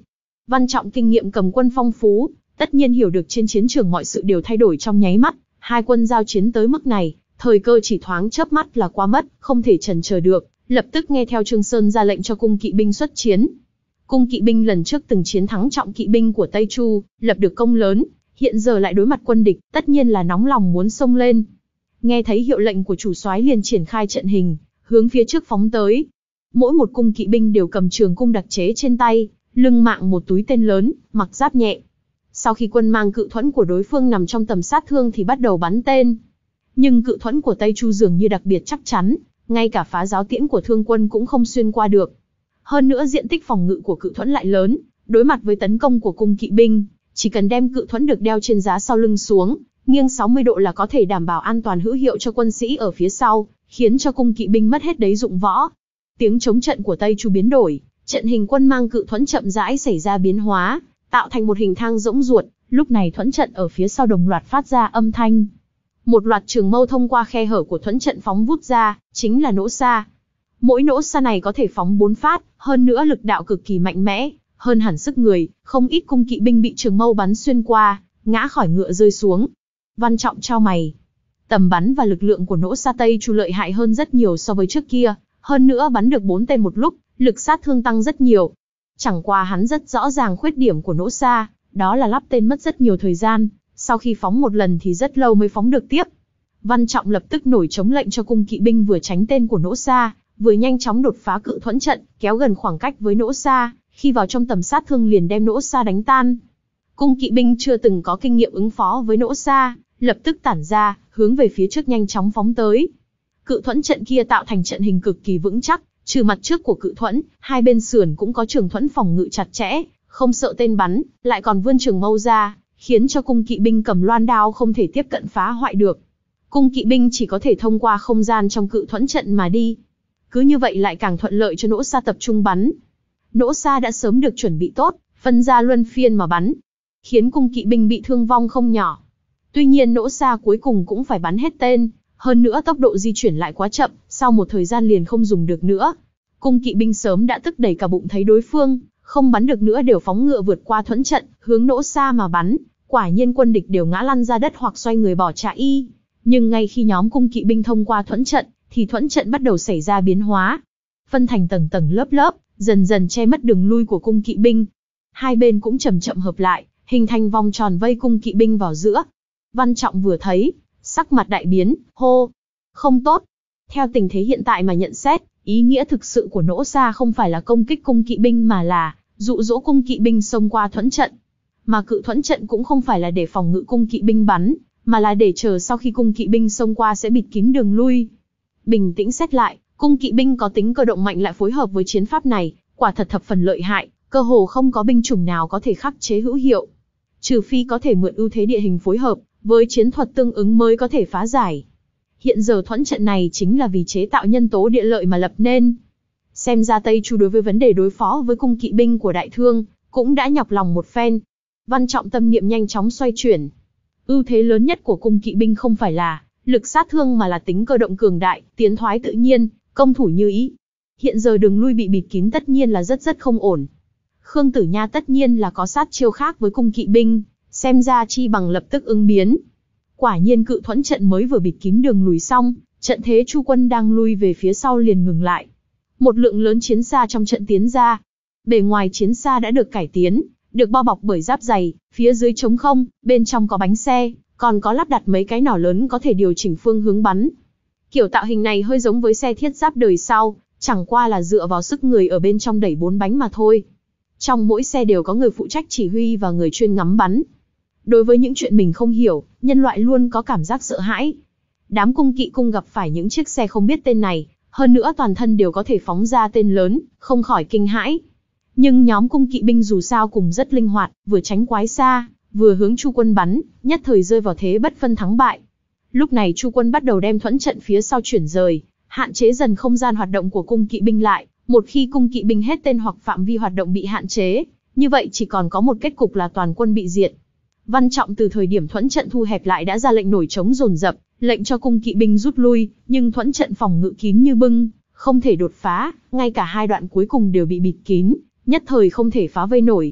A: Văn Trọng kinh nghiệm cầm quân phong phú, tất nhiên hiểu được trên chiến trường mọi sự đều thay đổi trong nháy mắt, hai quân giao chiến tới mức này, thời cơ chỉ thoáng chớp mắt là qua mất, không thể chần chờ được, lập tức nghe theo Trương Sơn ra lệnh cho cung kỵ binh xuất chiến. Cung kỵ binh lần trước từng chiến thắng trọng kỵ binh của Tây Chu, lập được công lớn, hiện giờ lại đối mặt quân địch, tất nhiên là nóng lòng muốn xông lên. Nghe thấy hiệu lệnh của chủ soái liền triển khai trận hình, hướng phía trước phóng tới. Mỗi một cung kỵ binh đều cầm trường cung đặc chế trên tay, lưng mạng một túi tên lớn, mặc giáp nhẹ. Sau khi quân mang cự thuẫn của đối phương nằm trong tầm sát thương thì bắt đầu bắn tên. Nhưng cự thuẫn của Tây Chu dường như đặc biệt chắc chắn, ngay cả phá giáo tiễn của thương quân cũng không xuyên qua được. Hơn nữa diện tích phòng ngự của cự thuẫn lại lớn, đối mặt với tấn công của cung kỵ binh, chỉ cần đem cự thuẫn được đeo trên giá sau lưng xuống, nghiêng sáu mươi độ là có thể đảm bảo an toàn hữu hiệu cho quân sĩ ở phía sau, khiến cho cung kỵ binh mất hết đấy dụng võ. Tiếng chống trận của Tây Chu biến đổi, trận hình quân mang cự thuẫn chậm rãi xảy ra biến hóa, tạo thành một hình thang rỗng ruột, lúc này thuẫn trận ở phía sau đồng loạt phát ra âm thanh. Một loạt trường mâu thông qua khe hở của thuẫn trận phóng vút ra, chính là nỗ xa. Mỗi nỗ xa này có thể phóng bốn phát, hơn nữa lực đạo cực kỳ mạnh mẽ, hơn hẳn sức người, không ít cung kỵ binh bị trường mâu bắn xuyên qua, ngã khỏi ngựa rơi xuống. Văn Trọng chau mày. Tầm bắn và lực lượng của nỗ xa Tây Chu lợi hại hơn rất nhiều so với trước kia, hơn nữa bắn được bốn tên một lúc, lực sát thương tăng rất nhiều. Chẳng qua hắn rất rõ ràng khuyết điểm của nỗ xa, đó là lắp tên mất rất nhiều thời gian, sau khi phóng một lần thì rất lâu mới phóng được tiếp. Văn Trọng lập tức nổi trống lệnh cho cung kỵ binh vừa tránh tên của nỗ xa, vừa nhanh chóng đột phá cự thuẫn trận, kéo gần khoảng cách với nỗ xa, khi vào trong tầm sát thương liền đem nỗ xa đánh tan. Cung kỵ binh chưa từng có kinh nghiệm ứng phó với nỗ xa, lập tức tản ra, hướng về phía trước nhanh chóng phóng tới. Cự thuẫn trận kia tạo thành trận hình cực kỳ vững chắc, trừ mặt trước của cự thuẫn, hai bên sườn cũng có trường thuẫn phòng ngự chặt chẽ, không sợ tên bắn, lại còn vươn trường mâu ra, khiến cho cung kỵ binh cầm loan đao không thể tiếp cận phá hoại được. Cung kỵ binh chỉ có thể thông qua không gian trong cự thuẫn trận mà đi. Cứ như vậy lại càng thuận lợi cho nỗ xa tập trung bắn. Nỗ xa đã sớm được chuẩn bị tốt, phân ra luân phiên mà bắn, khiến cung kỵ binh bị thương vong không nhỏ. Tuy nhiên nỗ xa cuối cùng cũng phải bắn hết tên, hơn nữa tốc độ di chuyển lại quá chậm, sau một thời gian liền không dùng được nữa. Cung kỵ binh sớm đã tức đầy cả bụng thấy đối phương không bắn được nữa đều phóng ngựa vượt qua thuẫn trận, hướng nỗ xa mà bắn. Quả nhiên quân địch đều ngã lăn ra đất hoặc xoay người bỏ chạy. Nhưng ngay khi nhóm cung kỵ binh thông qua thuẫn trận, thì thuẫn trận bắt đầu xảy ra biến hóa, phân thành tầng tầng lớp lớp, dần dần che mất đường lui của cung kỵ binh. Hai bên cũng chậm chậm hợp lại, hình thành vòng tròn vây cung kỵ binh vào giữa. Văn Trọng vừa thấy, sắc mặt đại biến, hô, không tốt. Theo tình thế hiện tại mà nhận xét, ý nghĩa thực sự của nỗ xa không phải là công kích cung kỵ binh mà là dụ dỗ cung kỵ binh xông qua thuẫn trận. Mà cự thuẫn trận cũng không phải là để phòng ngự cung kỵ binh bắn, mà là để chờ sau khi cung kỵ binh xông qua sẽ bịt kín đường lui. Bình tĩnh xét lại, cung kỵ binh có tính cơ động mạnh lại phối hợp với chiến pháp này, quả thật thập phần lợi hại, cơ hồ không có binh chủng nào có thể khắc chế hữu hiệu. Trừ phi có thể mượn ưu thế địa hình phối hợp với chiến thuật tương ứng mới có thể phá giải. Hiện giờ thuẫn trận này chính là vì chế tạo nhân tố địa lợi mà lập nên. Xem ra Tây Chu đối với vấn đề đối phó với cung kỵ binh của Đại Thương cũng đã nhọc lòng một phen. Văn Trọng tâm niệm nhanh chóng xoay chuyển. Ưu thế lớn nhất của cung kỵ binh không phải là lực sát thương mà là tính cơ động cường đại, tiến thoái tự nhiên, công thủ như ý. Hiện giờ đường lui bị bịt kín tất nhiên là rất rất không ổn. Khương Tử Nha tất nhiên là có sát chiêu khác với cung kỵ binh, xem ra chi bằng lập tức ứng biến. Quả nhiên cự thuẫn trận mới vừa bịt kín đường lùi xong, trận thế Chu quân đang lui về phía sau liền ngừng lại. Một lượng lớn chiến xa trong trận tiến ra. Bề ngoài chiến xa đã được cải tiến, được bao bọc bởi giáp dày, phía dưới trống không, bên trong có bánh xe, còn có lắp đặt mấy cái nỏ lớn có thể điều chỉnh phương hướng bắn. Kiểu tạo hình này hơi giống với xe thiết giáp đời sau, chẳng qua là dựa vào sức người ở bên trong đẩy bốn bánh mà thôi. Trong mỗi xe đều có người phụ trách chỉ huy và người chuyên ngắm bắn. Đối với những chuyện mình không hiểu, nhân loại luôn có cảm giác sợ hãi. Đám cung kỵ cung gặp phải những chiếc xe không biết tên này, hơn nữa toàn thân đều có thể phóng ra tên lớn, không khỏi kinh hãi. Nhưng nhóm cung kỵ binh dù sao cùng rất linh hoạt, vừa tránh quái xa, vừa hướng Chu quân bắn, nhất thời rơi vào thế bất phân thắng bại. Lúc này Chu quân bắt đầu đem thuẫn trận phía sau chuyển rời, hạn chế dần không gian hoạt động của cung kỵ binh lại. Một khi cung kỵ binh hết tên hoặc phạm vi hoạt động bị hạn chế, như vậy chỉ còn có một kết cục là toàn quân bị diệt. Văn Trọng từ thời điểm thuẫn trận thu hẹp lại đã ra lệnh nổi trống dồn dập, lệnh cho cung kỵ binh rút lui, nhưng thuẫn trận phòng ngự kín như bưng, không thể đột phá, ngay cả hai đoạn cuối cùng đều bị bịt kín, nhất thời không thể phá vây nổi.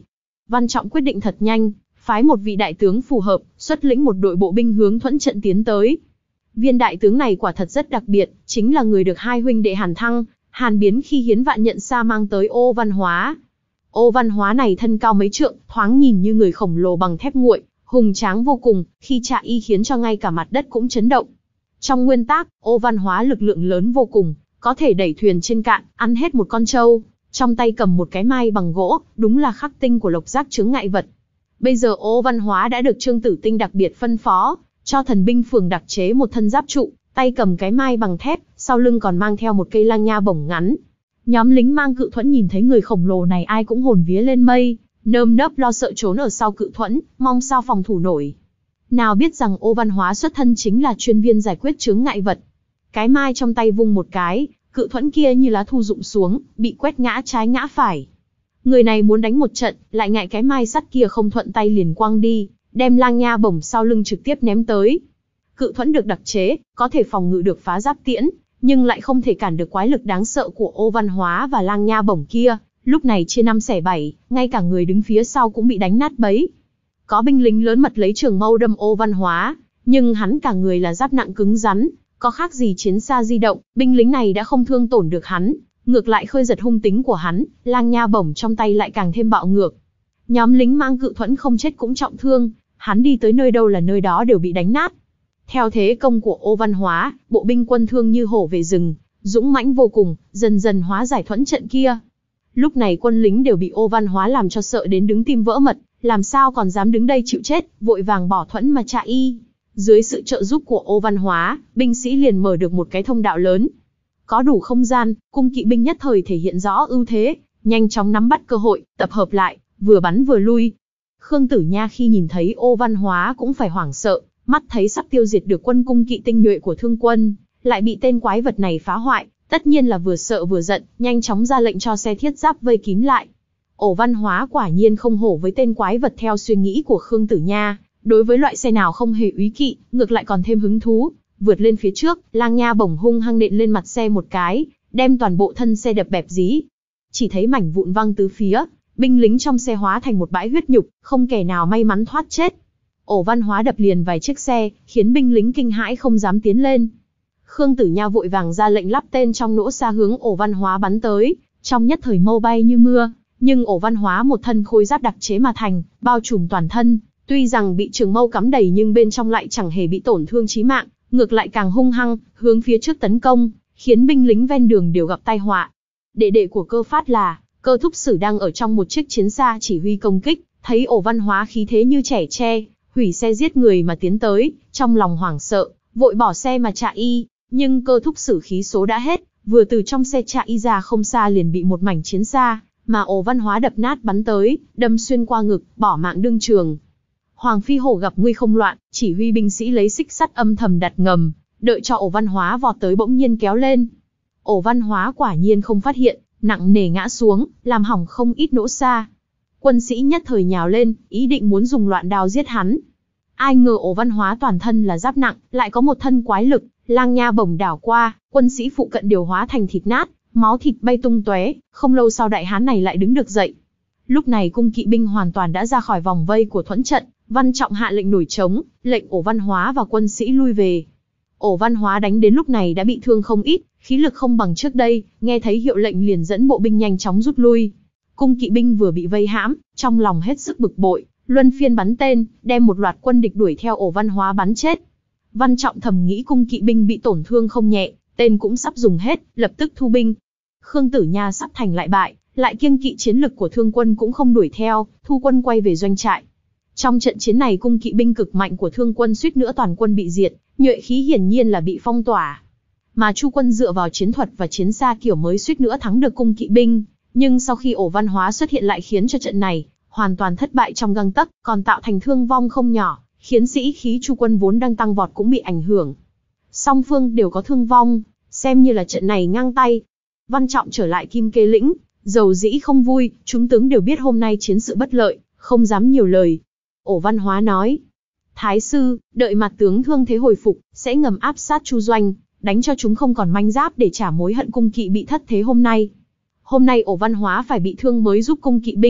A: Văn Trọng quyết định thật nhanh, phái một vị đại tướng phù hợp, xuất lĩnh một đội bộ binh hướng thuẫn trận tiến tới. Viên đại tướng này quả thật rất đặc biệt, chính là người được hai huynh đệ Hàn Thăng, Hàn Biến khi hiến vạn nhận xa mang tới Ô Văn Hóa. Ô Văn Hóa này thân cao mấy trượng, thoáng nhìn như người khổng lồ bằng thép nguội, hùng tráng vô cùng, khi trạ y khiến cho ngay cả mặt đất cũng chấn động. Trong nguyên tác, Ô Văn Hóa lực lượng lớn vô cùng, có thể đẩy thuyền trên cạn, ăn hết một con trâu, trong tay cầm một cái mai bằng gỗ, đúng là khắc tinh của lục giác chướng ngại vật. Bây giờ Ô Văn Hóa đã được Trương Tử Tinh đặc biệt phân phó, cho thần binh phường đặc chế một thân giáp trụ, tay cầm cái mai bằng thép, sau lưng còn mang theo một cây lang nha bổng ngắn. Nhóm lính mang cự thuẫn nhìn thấy người khổng lồ này ai cũng hồn vía lên mây, nơm nớp lo sợ trốn ở sau cự thuẫn, mong sao phòng thủ nổi. Nào biết rằng Ô Văn Hóa xuất thân chính là chuyên viên giải quyết chướng ngại vật. Cái mai trong tay vung một cái, cự thuẫn kia như lá thu rụng xuống, bị quét ngã trái ngã phải. Người này muốn đánh một trận, lại ngại cái mai sắt kia không thuận tay liền quăng đi, đem lang nha bổng sau lưng trực tiếp ném tới. Cự thuẫn được đặc chế, có thể phòng ngự được phá giáp tiễn, nhưng lại không thể cản được quái lực đáng sợ của Ô Văn Hóa và lang nha bổng kia. Lúc này chia năm xẻ bảy, ngay cả người đứng phía sau cũng bị đánh nát bấy. Có binh lính lớn mật lấy trường mâu đâm Ô Văn Hóa, nhưng hắn cả người là giáp nặng cứng rắn, có khác gì chiến xa di động, binh lính này đã không thương tổn được hắn, ngược lại khơi giật hung tính của hắn, lang nha bổng trong tay lại càng thêm bạo ngược. Nhóm lính mang cự thuẫn không chết cũng trọng thương, hắn đi tới nơi đâu là nơi đó đều bị đánh nát. Theo thế công của Ô Văn Hóa, bộ binh quân thương như hổ về rừng, dũng mãnh vô cùng, dần dần hóa giải thuẫn trận kia. Lúc này quân lính đều bị Ô Văn Hóa làm cho sợ đến đứng tim vỡ mật, làm sao còn dám đứng đây chịu chết, vội vàng bỏ thuẫn mà chạy y. Dưới sự trợ giúp của Ô Văn Hóa, binh sĩ liền mở được một cái thông đạo lớn. Có đủ không gian, cung kỵ binh nhất thời thể hiện rõ ưu thế, nhanh chóng nắm bắt cơ hội, tập hợp lại, vừa bắn vừa lui. Khương Tử Nha khi nhìn thấy Ô Văn Hóa cũng phải hoảng sợ, mắt thấy sắp tiêu diệt được quân cung kỵ tinh nhuệ của Thương quân, lại bị tên quái vật này phá hoại, tất nhiên là vừa sợ vừa giận, nhanh chóng ra lệnh cho xe thiết giáp vây kín lại. Ô Văn Hóa quả nhiên không hổ với tên quái vật theo suy nghĩ của Khương Tử Nha, đối với loại xe nào không hề úy kỵ, ngược lại còn thêm hứng thú, vượt lên phía trước, lang nha bổng hung hăng nện lên mặt xe một cái, đem toàn bộ thân xe đập bẹp dí. Chỉ thấy mảnh vụn văng tứ phía, binh lính trong xe hóa thành một bãi huyết nhục, không kẻ nào may mắn thoát chết. Ô Văn Hóa đập liền vài chiếc xe, khiến binh lính kinh hãi không dám tiến lên. Khương Tử Nha vội vàng ra lệnh lắp tên trong nỗ xa hướng Ô Văn Hóa bắn tới, trong nhất thời mâu bay như mưa, nhưng Ô Văn Hóa một thân khôi giáp đặc chế mà thành, bao trùm toàn thân, tuy rằng bị trường mâu cắm đầy nhưng bên trong lại chẳng hề bị tổn thương chí mạng, ngược lại càng hung hăng, hướng phía trước tấn công, khiến binh lính ven đường đều gặp tai họa. Đệ đệ của Cơ Phát là Cơ Thúc Sử đang ở trong một chiếc chiến xa chỉ huy công kích, thấy Ô Văn Hóa khí thế như trẻ tre, hủy xe giết người mà tiến tới, trong lòng hoảng sợ, vội bỏ xe mà chạy y, nhưng Cơ Thúc Sử khí số đã hết, vừa từ trong xe chạy y ra không xa liền bị một mảnh chiến xa mà Ô Văn Hóa đập nát bắn tới, đâm xuyên qua ngực, bỏ mạng đương trường. Hoàng Phi Hổ gặp nguy không loạn, chỉ huy binh sĩ lấy xích sắt âm thầm đặt ngầm, đợi cho Ô Văn Hóa vọt tới bỗng nhiên kéo lên. Ô Văn Hóa quả nhiên không phát hiện, nặng nề ngã xuống, làm hỏng không ít nỗ xa. Quân sĩ nhất thời nhào lên, ý định muốn dùng loạn đao giết hắn. Ai ngờ Ô Văn Hóa toàn thân là giáp nặng, lại có một thân quái lực, lang nha bổng đảo qua, quân sĩ phụ cận đều hóa thành thịt nát, máu thịt bay tung tóe. Không lâu sau đại hán này lại đứng được dậy. Lúc này cung kỵ binh hoàn toàn đã ra khỏi vòng vây của thuẫn trận, Văn Trọng hạ lệnh nổi trống, lệnh Ô Văn Hóa và quân sĩ lui về. Ô Văn Hóa đánh đến lúc này đã bị thương không ít, khí lực không bằng trước đây, nghe thấy hiệu lệnh liền dẫn bộ binh nhanh chóng rút lui. Cung kỵ binh vừa bị vây hãm, trong lòng hết sức bực bội, luân phiên bắn tên, đem một loạt quân địch đuổi theo Ô Văn Hóa bắn chết. Văn Trọng thầm nghĩ cung kỵ binh bị tổn thương không nhẹ, tên cũng sắp dùng hết, lập tức thu binh. Khương Tử Nha sắp thành lại bại, lại kiêng kỵ chiến lực của Thương quân cũng không đuổi theo, thu quân quay về doanh trại. Trong trận chiến này cung kỵ binh cực mạnh của Thương quân suýt nữa toàn quân bị diệt, nhuệ khí hiển nhiên là bị phong tỏa. Mà Chu quân dựa vào chiến thuật và chiến xa kiểu mới suýt nữa thắng được cung kỵ binh, nhưng sau khi Ô Văn Hóa xuất hiện lại khiến cho trận này hoàn toàn thất bại trong gang tấc, còn tạo thành thương vong không nhỏ, khiến sĩ khí Chu quân vốn đang tăng vọt cũng bị ảnh hưởng. Song phương đều có thương vong, xem như là trận này ngang tay. Văn Trọng trở lại Kim Kê lĩnh, dầu dĩ không vui, chúng tướng đều biết hôm nay chiến sự bất lợi, không dám nhiều lời. Ô Văn Hóa nói, Thái sư, đợi mặt tướng thương thế hồi phục, sẽ ngầm áp sát Chu doanh, đánh cho chúng không còn manh giáp để trả mối hận cung kỵ bị thất thế hôm nay. Hôm nay Ô Văn Hóa phải bị thương mới giúp cung kỵ binh,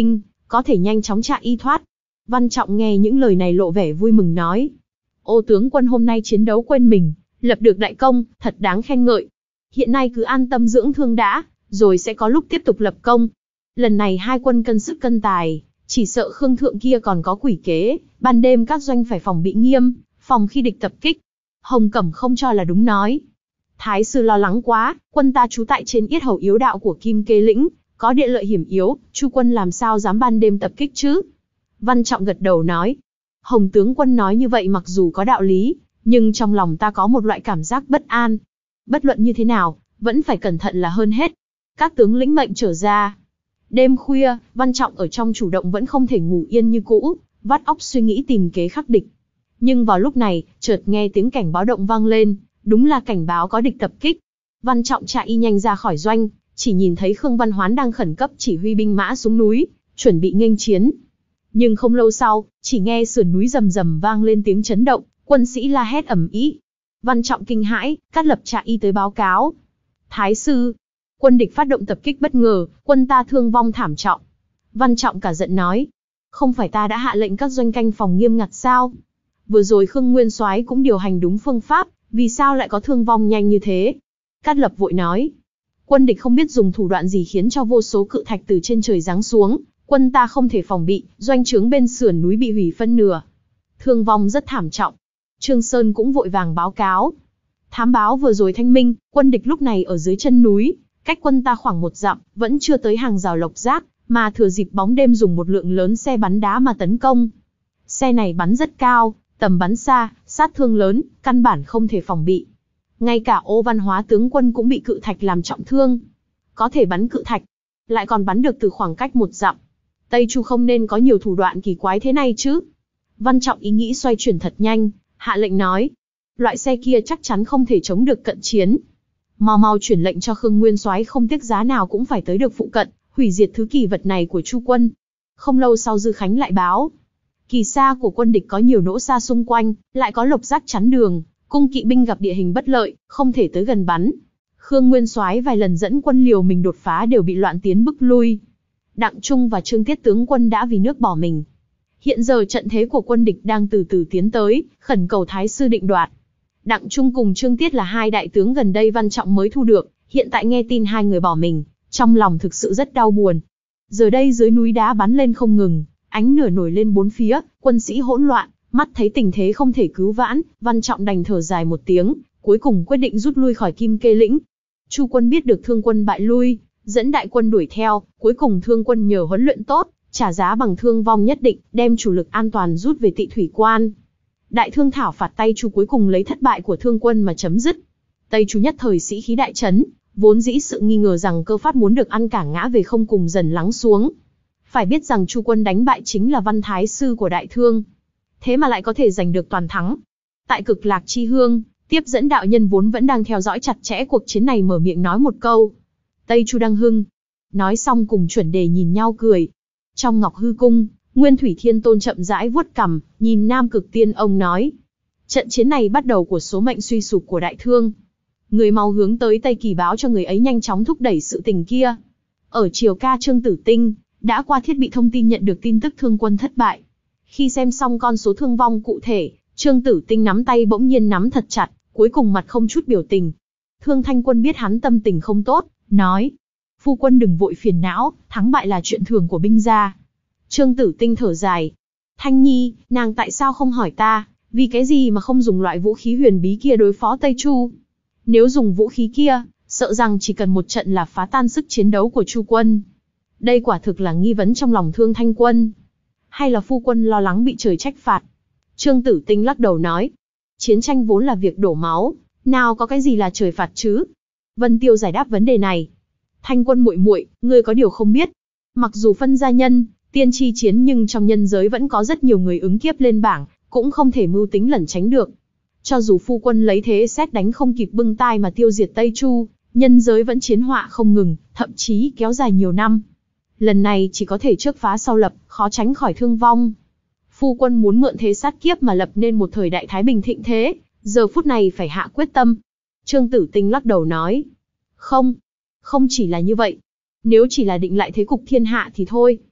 A: có thể nhanh chóng chạy y thoát. Văn Trọng nghe những lời này lộ vẻ vui mừng nói. Ô tướng quân hôm nay chiến đấu quên mình, lập được đại công, thật đáng khen ngợi. Hiện nay cứ an tâm dưỡng thương đã, rồi sẽ có lúc tiếp tục lập công. Lần này hai quân cân sức cân tài, chỉ sợ Khương Thượng kia còn có quỷ kế, ban đêm các doanh phải phòng bị nghiêm, phòng khi địch tập kích. Hồng Cẩm không cho là đúng nói. Thái sư lo lắng quá, quân ta trú tại trên yết hầu yếu đạo của Kim Kê Lĩnh, có địa lợi hiểm yếu, Chu quân làm sao dám ban đêm tập kích chứ? Văn Trọng gật đầu nói. Hồng tướng quân nói như vậy mặc dù có đạo lý, nhưng trong lòng ta có một loại cảm giác bất an. Bất luận như thế nào, vẫn phải cẩn thận là hơn hết. Các tướng lĩnh mệnh trở ra. Đêm khuya, Văn Trọng ở trong chủ động vẫn không thể ngủ yên như cũ, vắt óc suy nghĩ tìm kế khắc địch. Nhưng vào lúc này, chợt nghe tiếng cảnh báo động vang lên, đúng là cảnh báo có địch tập kích. Văn Trọng chạy y nhanh ra khỏi doanh, chỉ nhìn thấy Khương Văn Hoán đang khẩn cấp chỉ huy binh mã xuống núi, chuẩn bị nghênh chiến. Nhưng không lâu sau, chỉ nghe sườn núi rầm rầm vang lên tiếng chấn động, quân sĩ la hét ầm ĩ. Văn Trọng kinh hãi, cắt lập chạy y tới báo cáo. Thái sư, quân địch phát động tập kích bất ngờ, quân ta thương vong thảm trọng. Văn Trọng cả giận nói, không phải ta đã hạ lệnh các doanh canh phòng nghiêm ngặt sao? Vừa rồi Khương Nguyên Soái cũng điều hành đúng phương pháp, vì sao lại có thương vong nhanh như thế? Cát Lập vội nói, quân địch không biết dùng thủ đoạn gì khiến cho vô số cự thạch từ trên trời giáng xuống, quân ta không thể phòng bị, doanh trướng bên sườn núi bị hủy phân nửa. Thương vong rất thảm trọng. Trương Sơn cũng vội vàng báo cáo. Thám báo vừa rồi thanh minh, quân địch lúc này ở dưới chân núi, cách quân ta khoảng một dặm, vẫn chưa tới hàng rào lộc giác, mà thừa dịp bóng đêm dùng một lượng lớn xe bắn đá mà tấn công. Xe này bắn rất cao, tầm bắn xa, sát thương lớn, căn bản không thể phòng bị. Ngay cả Ô Văn Hóa tướng quân cũng bị cự thạch làm trọng thương. Có thể bắn cự thạch, lại còn bắn được từ khoảng cách một dặm. Tây Chu không nên có nhiều thủ đoạn kỳ quái thế này chứ. Văn Trọng ý nghĩ xoay chuyển thật nhanh, hạ lệnh nói. Loại xe kia chắc chắn không thể chống được cận chiến. Mau mau chuyển lệnh cho Khương Nguyên Soái không tiếc giá nào cũng phải tới được phụ cận, hủy diệt thứ kỳ vật này của Chu quân. Không lâu sau Dư Khánh lại báo. Kỳ xa của quân địch có nhiều nỗ xa xung quanh, lại có lộc giác chắn đường, cung kỵ binh gặp địa hình bất lợi, không thể tới gần bắn. Khương Nguyên Soái vài lần dẫn quân liều mình đột phá đều bị loạn tiến bức lui. Đặng Trung và Trương Tiết tướng quân đã vì nước bỏ mình. Hiện giờ trận thế của quân địch đang từ từ tiến tới, khẩn cầu Thái sư định đoạt. Đặng Trung cùng Trương Tiết là hai đại tướng gần đây Văn Trọng mới thu được, hiện tại nghe tin hai người bỏ mình, trong lòng thực sự rất đau buồn. Giờ đây dưới núi đá bắn lên không ngừng, ánh lửa nổi lên bốn phía, quân sĩ hỗn loạn, mắt thấy tình thế không thể cứu vãn, Văn Trọng đành thở dài một tiếng, cuối cùng quyết định rút lui khỏi Kim Kê Lĩnh. Chu quân biết được Thương quân bại lui, dẫn đại quân đuổi theo, cuối cùng Thương quân nhờ huấn luyện tốt, trả giá bằng thương vong nhất định, đem chủ lực an toàn rút về Tị Thủy Quan. Đại thương thảo phạt Tây Chu cuối cùng lấy thất bại của Thương quân mà chấm dứt. Tây Chu nhất thời sĩ khí đại chấn, vốn dĩ sự nghi ngờ rằng Cơ Phát muốn được ăn cả ngã về không cùng dần lắng xuống. Phải biết rằng Chu quân đánh bại chính là Văn Thái sư của Đại Thương, thế mà lại có thể giành được toàn thắng. Tại Cực Lạc Chi Hương, tiếp dẫn đạo nhân vốn vẫn đang theo dõi chặt chẽ cuộc chiến này mở miệng nói một câu. Tây Chu đăng hưng. Nói xong cùng chuẩn đề nhìn nhau cười. Trong Ngọc Hư Cung, Nguyên Thủy Thiên Tôn chậm rãi vuốt cằm, nhìn Nam Cực Tiên ông nói. Trận chiến này bắt đầu của số mệnh suy sụp của Đại Thương. Người mau hướng tới Tây Kỳ báo cho người ấy nhanh chóng thúc đẩy sự tình kia. Ở Triều Ca Trương Tử Tinh, đã qua thiết bị thông tin nhận được tin tức Thương quân thất bại. Khi xem xong con số thương vong cụ thể, Trương Tử Tinh nắm tay bỗng nhiên nắm thật chặt, cuối cùng mặt không chút biểu tình. Thương Thanh Quân biết hắn tâm tình không tốt, nói. Phu quân đừng vội phiền não, thắng bại là chuyện thường của binh gia. Trương Tử Tinh thở dài. Thanh Nhi, nàng tại sao không hỏi ta, vì cái gì mà không dùng loại vũ khí huyền bí kia đối phó Tây Chu? Nếu dùng vũ khí kia, sợ rằng chỉ cần một trận là phá tan sức chiến đấu của Chu quân. Đây quả thực là nghi vấn trong lòng Thương Thanh Quân. Hay là phu quân lo lắng bị trời trách phạt? Trương Tử Tinh lắc đầu nói. Chiến tranh vốn là việc đổ máu, nào có cái gì là trời phạt chứ? Vân Tiêu giải đáp vấn đề này. Thanh Quân muội muội, ngươi có điều không biết. Mặc dù phân gia nhân, tiên tri chiến nhưng trong nhân giới vẫn có rất nhiều người ứng kiếp lên bảng, cũng không thể mưu tính lẩn tránh được. Cho dù phu quân lấy thế xét đánh không kịp bưng tai mà tiêu diệt Tây Chu, nhân giới vẫn chiến họa không ngừng, thậm chí kéo dài nhiều năm. Lần này chỉ có thể trước phá sau lập, khó tránh khỏi thương vong. Phu quân muốn mượn thế sát kiếp mà lập nên một thời đại thái bình thịnh thế, giờ phút này phải hạ quyết tâm. Trương Tử Tinh lắc đầu nói. Không, không chỉ là như vậy. Nếu chỉ là định lại thế cục thiên hạ thì thôi.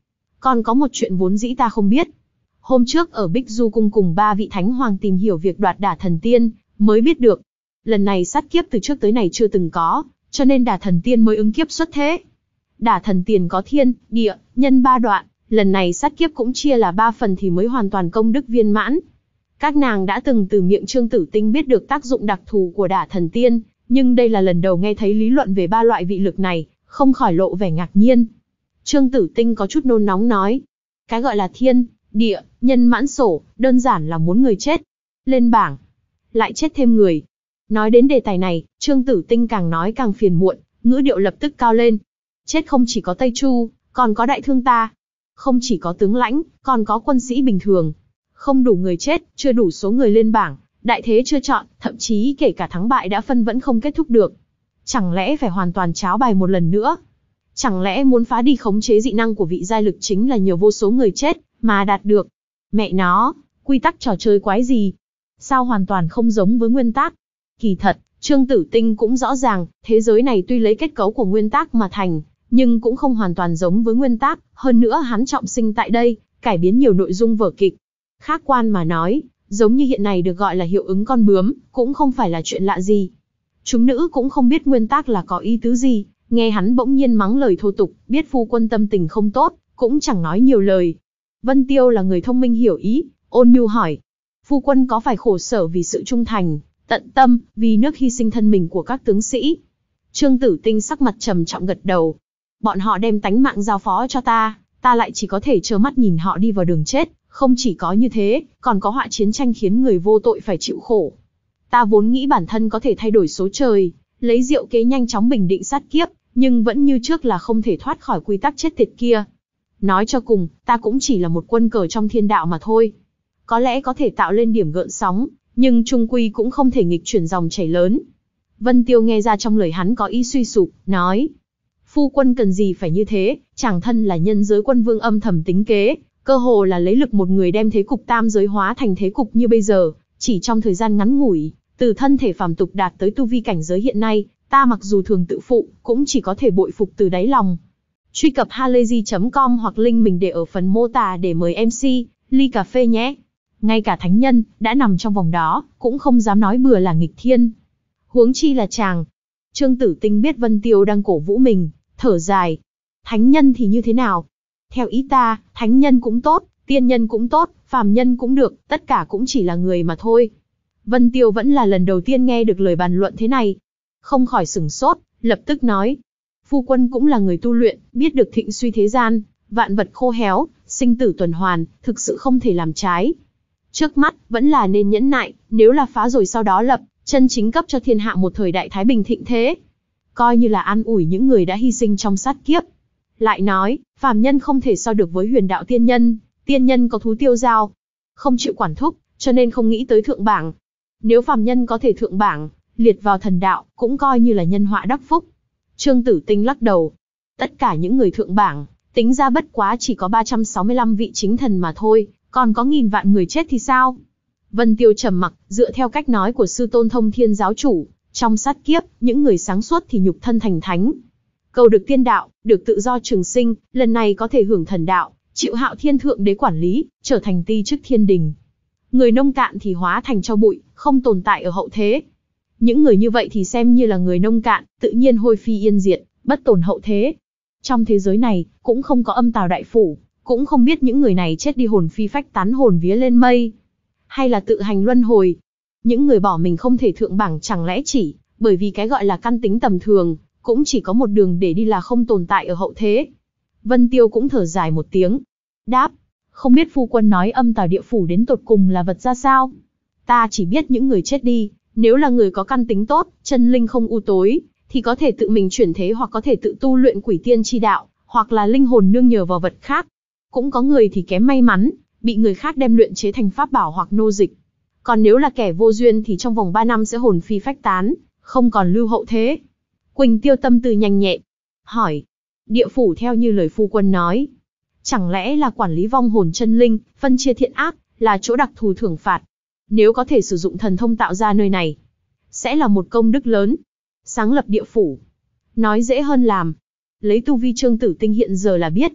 A: Còn có một chuyện vốn dĩ ta không biết. Hôm trước ở Bích Du Cung cùng ba vị thánh hoàng tìm hiểu việc đoạt Đả Thần Tiên, mới biết được. Lần này sát kiếp từ trước tới này chưa từng có, cho nên Đả Thần Tiên mới ứng kiếp xuất thế. Đả Thần Tiền có thiên, địa, nhân ba đoạn, lần này sát kiếp cũng chia là ba phần thì mới hoàn toàn công đức viên mãn. Các nàng đã từng từ miệng Trương Tử Tinh biết được tác dụng đặc thù của Đả Thần Tiên, nhưng đây là lần đầu nghe thấy lý luận về ba loại vị lực này, không khỏi lộ vẻ ngạc nhiên. Trương Tử Tinh có chút nôn nóng nói, cái gọi là thiên, địa, nhân mãn sổ, đơn giản là muốn người chết. Lên bảng, lại chết thêm người. Nói đến đề tài này, Trương Tử Tinh càng nói càng phiền muộn, ngữ điệu lập tức cao lên. Chết không chỉ có Tây Chu, còn có đại thương ta. Không chỉ có tướng lãnh, còn có quân sĩ bình thường. Không đủ người chết, chưa đủ số người lên bảng, đại thế chưa chọn, thậm chí kể cả thắng bại đã phân vẫn không kết thúc được. Chẳng lẽ phải hoàn toàn tráo bài một lần nữa? Chẳng lẽ muốn phá đi khống chế dị năng của vị giai lực chính là nhờ vô số người chết, mà đạt được? Mẹ nó, quy tắc trò chơi quái gì? Sao hoàn toàn không giống với nguyên tắc? Kỳ thật, Trương Tử Tinh cũng rõ ràng, thế giới này tuy lấy kết cấu của nguyên tắc mà thành, nhưng cũng không hoàn toàn giống với nguyên tắc, hơn nữa hắn trọng sinh tại đây, cải biến nhiều nội dung vở kịch. Khách quan mà nói, giống như hiện nay được gọi là hiệu ứng con bướm, cũng không phải là chuyện lạ gì. Chúng nữ cũng không biết nguyên tắc là có ý tứ gì, nghe hắn bỗng nhiên mắng lời thô tục, biết phu quân tâm tình không tốt, cũng chẳng nói nhiều lời. Vân Tiêu là người thông minh hiểu ý, ôn nhu hỏi, phu quân có phải khổ sở vì sự trung thành, tận tâm, vì nước hy sinh thân mình của các tướng sĩ? Trương Tử Tinh sắc mặt trầm trọng gật đầu. Bọn họ đem tánh mạng giao phó cho ta, ta lại chỉ có thể trơ mắt nhìn họ đi vào đường chết. Không chỉ có như thế, còn có họa chiến tranh khiến người vô tội phải chịu khổ. Ta vốn nghĩ bản thân có thể thay đổi số trời, lấy diệu kế nhanh chóng bình định sát kiếp, nhưng vẫn như trước là không thể thoát khỏi quy tắc chết tiệt kia. Nói cho cùng, ta cũng chỉ là một quân cờ trong thiên đạo mà thôi. Có lẽ có thể tạo lên điểm gợn sóng, nhưng chung quy cũng không thể nghịch chuyển dòng chảy lớn. Vân Tiêu nghe ra trong lời hắn có ý suy sụp, nói. Phu quân cần gì phải như thế, chàng thân là nhân giới quân vương âm thầm tính kế, cơ hồ là lấy lực một người đem thế cục tam giới hóa thành thế cục như bây giờ, chỉ trong thời gian ngắn ngủi, từ thân thể phàm tục đạt tới tu vi cảnh giới hiện nay, ta mặc dù thường tự phụ, cũng chỉ có thể bội phục từ đáy lòng. Truy cập halayzi chấm com hoặc link mình để ở phần mô tả để mời em xê, ly cà phê nhé. Ngay cả thánh nhân, đã nằm trong vòng đó, cũng không dám nói bừa là nghịch thiên. Huống chi là chàng. Trương Tử Tinh biết Vân Tiêu đang cổ vũ mình, thở dài. Thánh nhân thì như thế nào? Theo ý ta, thánh nhân cũng tốt, tiên nhân cũng tốt, phàm nhân cũng được, tất cả cũng chỉ là người mà thôi. Vân Tiêu vẫn là lần đầu tiên nghe được lời bàn luận thế này. Không khỏi sửng sốt, lập tức nói. Phu quân cũng là người tu luyện, biết được thịnh suy thế gian, vạn vật khô héo, sinh tử tuần hoàn, thực sự không thể làm trái. Trước mắt, vẫn là nên nhẫn nại, nếu là phá rồi sau đó lập, chân chính cấp cho thiên hạ một thời đại thái bình thịnh thế. Coi như là an ủi những người đã hy sinh trong sát kiếp. Lại nói, phàm nhân không thể so được với huyền đạo tiên nhân, tiên nhân có thú tiêu dao, không chịu quản thúc, cho nên không nghĩ tới thượng bảng. Nếu phàm nhân có thể thượng bảng, liệt vào thần đạo, cũng coi như là nhân họa đắc phúc. Trương Tử Tinh lắc đầu. Tất cả những người thượng bảng, tính ra bất quá chỉ có ba trăm sáu mươi lăm vị chính thần mà thôi, còn có nghìn vạn người chết thì sao? Vân Tiêu trầm mặc, dựa theo cách nói của sư tôn Thông Thiên giáo chủ, trong sát kiếp, những người sáng suốt thì nhục thân thành thánh. Cầu được tiên đạo, được tự do trường sinh, lần này có thể hưởng thần đạo, chịu Hạo Thiên thượng đế quản lý, trở thành ti chức thiên đình. Người nông cạn thì hóa thành tro bụi, không tồn tại ở hậu thế. Những người như vậy thì xem như là người nông cạn, tự nhiên hôi phi yên diệt, bất tồn hậu thế. Trong thế giới này, cũng không có âm tào đại phủ, cũng không biết những người này chết đi hồn phi phách tán hồn vía lên mây, hay là tự hành luân hồi. Những người bỏ mình không thể thượng bảng chẳng lẽ chỉ bởi vì cái gọi là căn tính tầm thường, cũng chỉ có một đường để đi là không tồn tại ở hậu thế. Vân Tiêu cũng thở dài một tiếng. Đáp, không biết phu quân nói âm tào địa phủ đến tột cùng là vật ra sao? Ta chỉ biết những người chết đi, nếu là người có căn tính tốt, chân linh không u tối, thì có thể tự mình chuyển thế hoặc có thể tự tu luyện quỷ tiên chi đạo, hoặc là linh hồn nương nhờ vào vật khác. Cũng có người thì kém may mắn, bị người khác đem luyện chế thành pháp bảo hoặc nô dịch. Còn nếu là kẻ vô duyên thì trong vòng ba năm sẽ hồn phi phách tán, không còn lưu hậu thế. Quỳnh Tiêu tâm tư nhanh nhẹn, hỏi, địa phủ theo như lời phu quân nói, chẳng lẽ là quản lý vong hồn chân linh, phân chia thiện ác, là chỗ đặc thù thưởng phạt? Nếu có thể sử dụng thần thông tạo ra nơi này, sẽ là một công đức lớn. Sáng lập địa phủ, nói dễ hơn làm. Lấy tu vi Trương Tử Tinh hiện giờ là biết,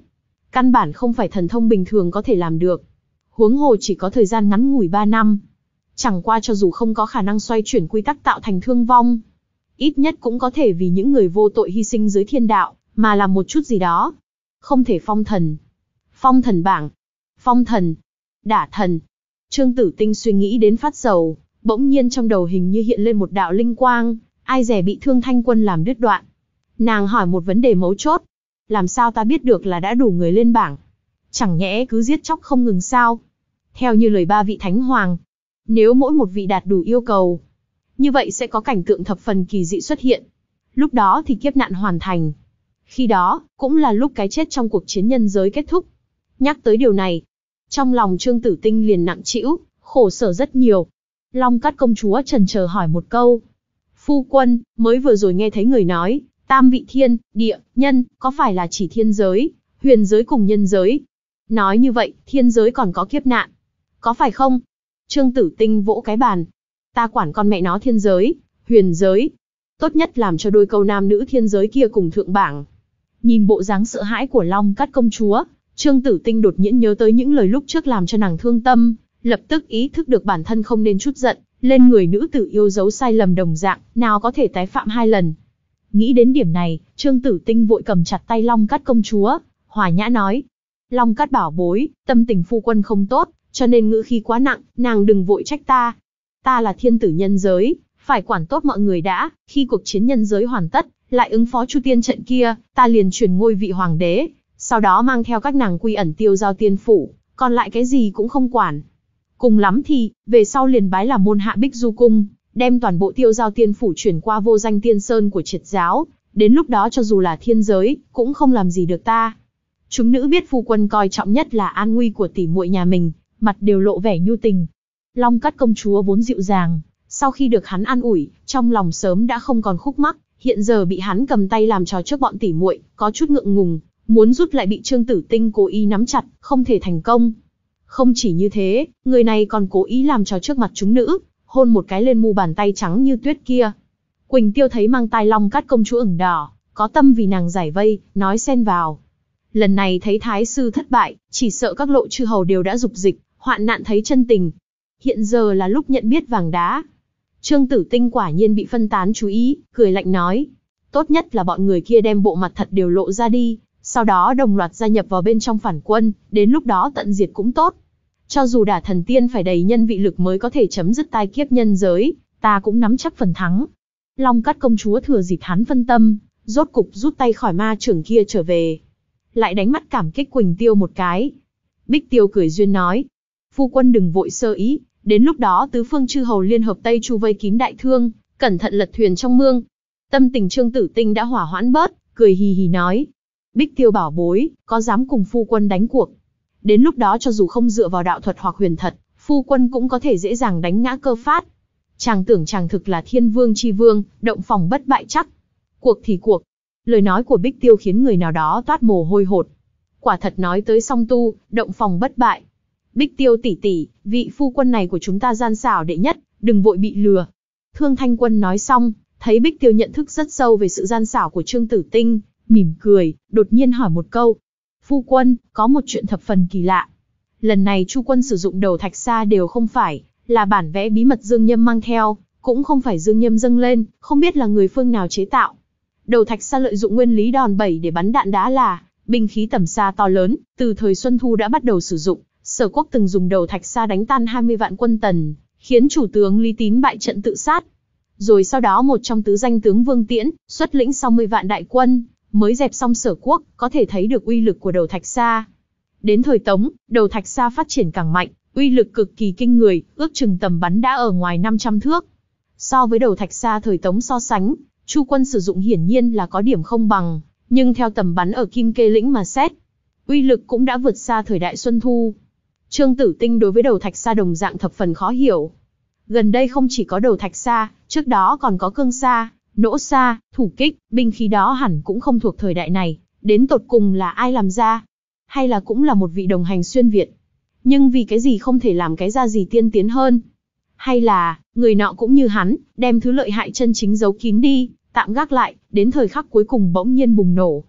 A: căn bản không phải thần thông bình thường có thể làm được. Huống hồ chỉ có thời gian ngắn ngủi ba năm. Chẳng qua cho dù không có khả năng xoay chuyển quy tắc tạo thành thương vong, ít nhất cũng có thể vì những người vô tội hy sinh dưới thiên đạo, mà làm một chút gì đó. Không thể phong thần. Phong thần bảng. Phong thần. Đả thần. Trương Tử Tinh suy nghĩ đến phát sầu, bỗng nhiên trong đầu hình như hiện lên một đạo linh quang, ai dè bị Thương Thanh Quân làm đứt đoạn. Nàng hỏi một vấn đề mấu chốt. Làm sao ta biết được là đã đủ người lên bảng? Chẳng nhẽ cứ giết chóc không ngừng sao? Theo như lời ba vị thánh hoàng, nếu mỗi một vị đạt đủ yêu cầu, như vậy sẽ có cảnh tượng thập phần kỳ dị xuất hiện. Lúc đó thì kiếp nạn hoàn thành. Khi đó, cũng là lúc cái chết trong cuộc chiến nhân giới kết thúc. Nhắc tới điều này, trong lòng Trương Tử Tinh liền nặng trĩu, khổ sở rất nhiều. Long Cát công chúa chần chờ hỏi một câu. Phu quân, mới vừa rồi nghe thấy người nói, tam vị thiên, địa, nhân, có phải là chỉ thiên giới, huyền giới cùng nhân giới? Nói như vậy, thiên giới còn có kiếp nạn. Có phải không? Trương Tử Tinh vỗ cái bàn. Ta quản con mẹ nó thiên giới, huyền giới. Tốt nhất làm cho đôi câu nam nữ thiên giới kia cùng thượng bảng. Nhìn bộ dáng sợ hãi của Long Cát công chúa, Trương Tử Tinh đột nhiên nhớ tới những lời lúc trước làm cho nàng thương tâm, lập tức ý thức được bản thân không nên chút giận, lên người nữ tử yêu dấu sai lầm đồng dạng, nào có thể tái phạm hai lần. Nghĩ đến điểm này, Trương Tử Tinh vội cầm chặt tay Long Cát công chúa, hòa nhã nói. Long Cát bảo bối, tâm tình phu quân không tốt, cho nên ngữ khí quá nặng, nàng đừng vội trách ta. Ta là thiên tử nhân giới, phải quản tốt mọi người đã, khi cuộc chiến nhân giới hoàn tất, lại ứng phó Chu Tiên trận kia, ta liền truyền ngôi vị hoàng đế, sau đó mang theo các nàng quy ẩn tiêu giao tiên phủ, còn lại cái gì cũng không quản. Cùng lắm thì, về sau liền bái làm môn hạ Bích Du Cung, đem toàn bộ tiêu giao tiên phủ chuyển qua vô danh tiên sơn của triệt giáo, đến lúc đó cho dù là thiên giới, cũng không làm gì được ta. Chúng nữ biết phu quân coi trọng nhất là an nguy của tỷ muội nhà mình, mặt đều lộ vẻ nhu tình. Long Cát công chúa vốn dịu dàng, sau khi được hắn an ủi, trong lòng sớm đã không còn khúc mắc, hiện giờ bị hắn cầm tay làm trò trước bọn tỷ muội, có chút ngượng ngùng, muốn rút lại bị Trương Tử Tinh cố ý nắm chặt, không thể thành công. Không chỉ như thế, người này còn cố ý làm trò trước mặt chúng nữ, hôn một cái lên mu bàn tay trắng như tuyết kia. Quỳnh Tiêu thấy mang tai Long Cát công chúa ửng đỏ, có tâm vì nàng giải vây, nói xen vào. Lần này thấy thái sư thất bại, chỉ sợ các lộ chư hầu đều đã dục dịch, hoạn nạn thấy chân tình. Hiện giờ là lúc nhận biết vàng đá. Trương Tử Tinh quả nhiên bị phân tán chú ý, cười lạnh nói. Tốt nhất là bọn người kia đem bộ mặt thật đều lộ ra đi, sau đó đồng loạt gia nhập vào bên trong phản quân, đến lúc đó tận diệt cũng tốt. Cho dù đả thần tiên phải đầy nhân vị lực mới có thể chấm dứt tai kiếp nhân giới, ta cũng nắm chắc phần thắng. Long Cát công chúa thừa dịp hắn phân tâm, rốt cục rút tay khỏi ma trưởng kia trở về. Lại đánh mắt cảm kích Quỳnh Tiêu một cái. Bích Tiêu cười duyên nói. Phu quân đừng vội sơ ý, đến lúc đó tứ phương chư hầu liên hợp Tây Chu vây kín đại thương, cẩn thận lật thuyền trong mương. Tâm tình Trương Tử Tinh đã hỏa hoãn bớt, cười hì hì nói. Bích Tiêu bảo bối, có dám cùng phu quân đánh cuộc? Đến lúc đó cho dù không dựa vào đạo thuật hoặc huyền thật, phu quân cũng có thể dễ dàng đánh ngã Cơ Phát. Chàng tưởng chàng thực là thiên vương chi vương, động phòng bất bại chắc. Cuộc thì cuộc. Lời nói của Bích Tiêu khiến người nào đó toát mồ hôi hột. Quả thật nói tới song tu, động phòng bất bại. Bích Tiêu tỷ tỷ, vị phu quân này của chúng ta gian xảo đệ nhất, đừng vội bị lừa. Thương Thanh Quân nói xong, thấy Bích Tiêu nhận thức rất sâu về sự gian xảo của Trương Tử Tinh, mỉm cười, đột nhiên hỏi một câu. Phu quân, có một chuyện thập phần kỳ lạ. Lần này Chu quân sử dụng đầu thạch sa đều không phải là bản vẽ bí mật Dương Nhâm mang theo, cũng không phải Dương Nhâm dâng lên, không biết là người phương nào chế tạo. Đầu thạch sa lợi dụng nguyên lý đòn bẩy để bắn đạn đá là binh khí tầm xa to lớn, từ thời Xuân Thu đã bắt đầu sử dụng. Sở Quốc từng dùng đầu thạch sa đánh tan hai mươi vạn quân Tần, khiến chủ tướng Lý Tín bại trận tự sát. Rồi sau đó một trong tứ danh tướng Vương Tiễn xuất lĩnh sáu mươi vạn đại quân, mới dẹp xong Sở Quốc, có thể thấy được uy lực của đầu thạch sa. Đến thời Tống, đầu thạch sa phát triển càng mạnh, uy lực cực kỳ kinh người, ước chừng tầm bắn đã ở ngoài năm trăm thước. So với đầu thạch sa thời Tống so sánh, Chu quân sử dụng hiển nhiên là có điểm không bằng, nhưng theo tầm bắn ở Kim Kê Lĩnh mà xét, uy lực cũng đã vượt xa thời đại Xuân Thu. Trương Tử Tinh đối với đầu thạch sa đồng dạng thập phần khó hiểu. Gần đây không chỉ có đầu thạch sa, trước đó còn có cương sa, nỗ sa, thủ kích, binh khí đó hẳn cũng không thuộc thời đại này, đến tột cùng là ai làm ra? Hay là cũng là một vị đồng hành xuyên Việt? Nhưng vì cái gì không thể làm cái ra gì tiên tiến hơn? Hay là, người nọ cũng như hắn, đem thứ lợi hại chân chính giấu kín đi, tạm gác lại, đến thời khắc cuối cùng bỗng nhiên bùng nổ?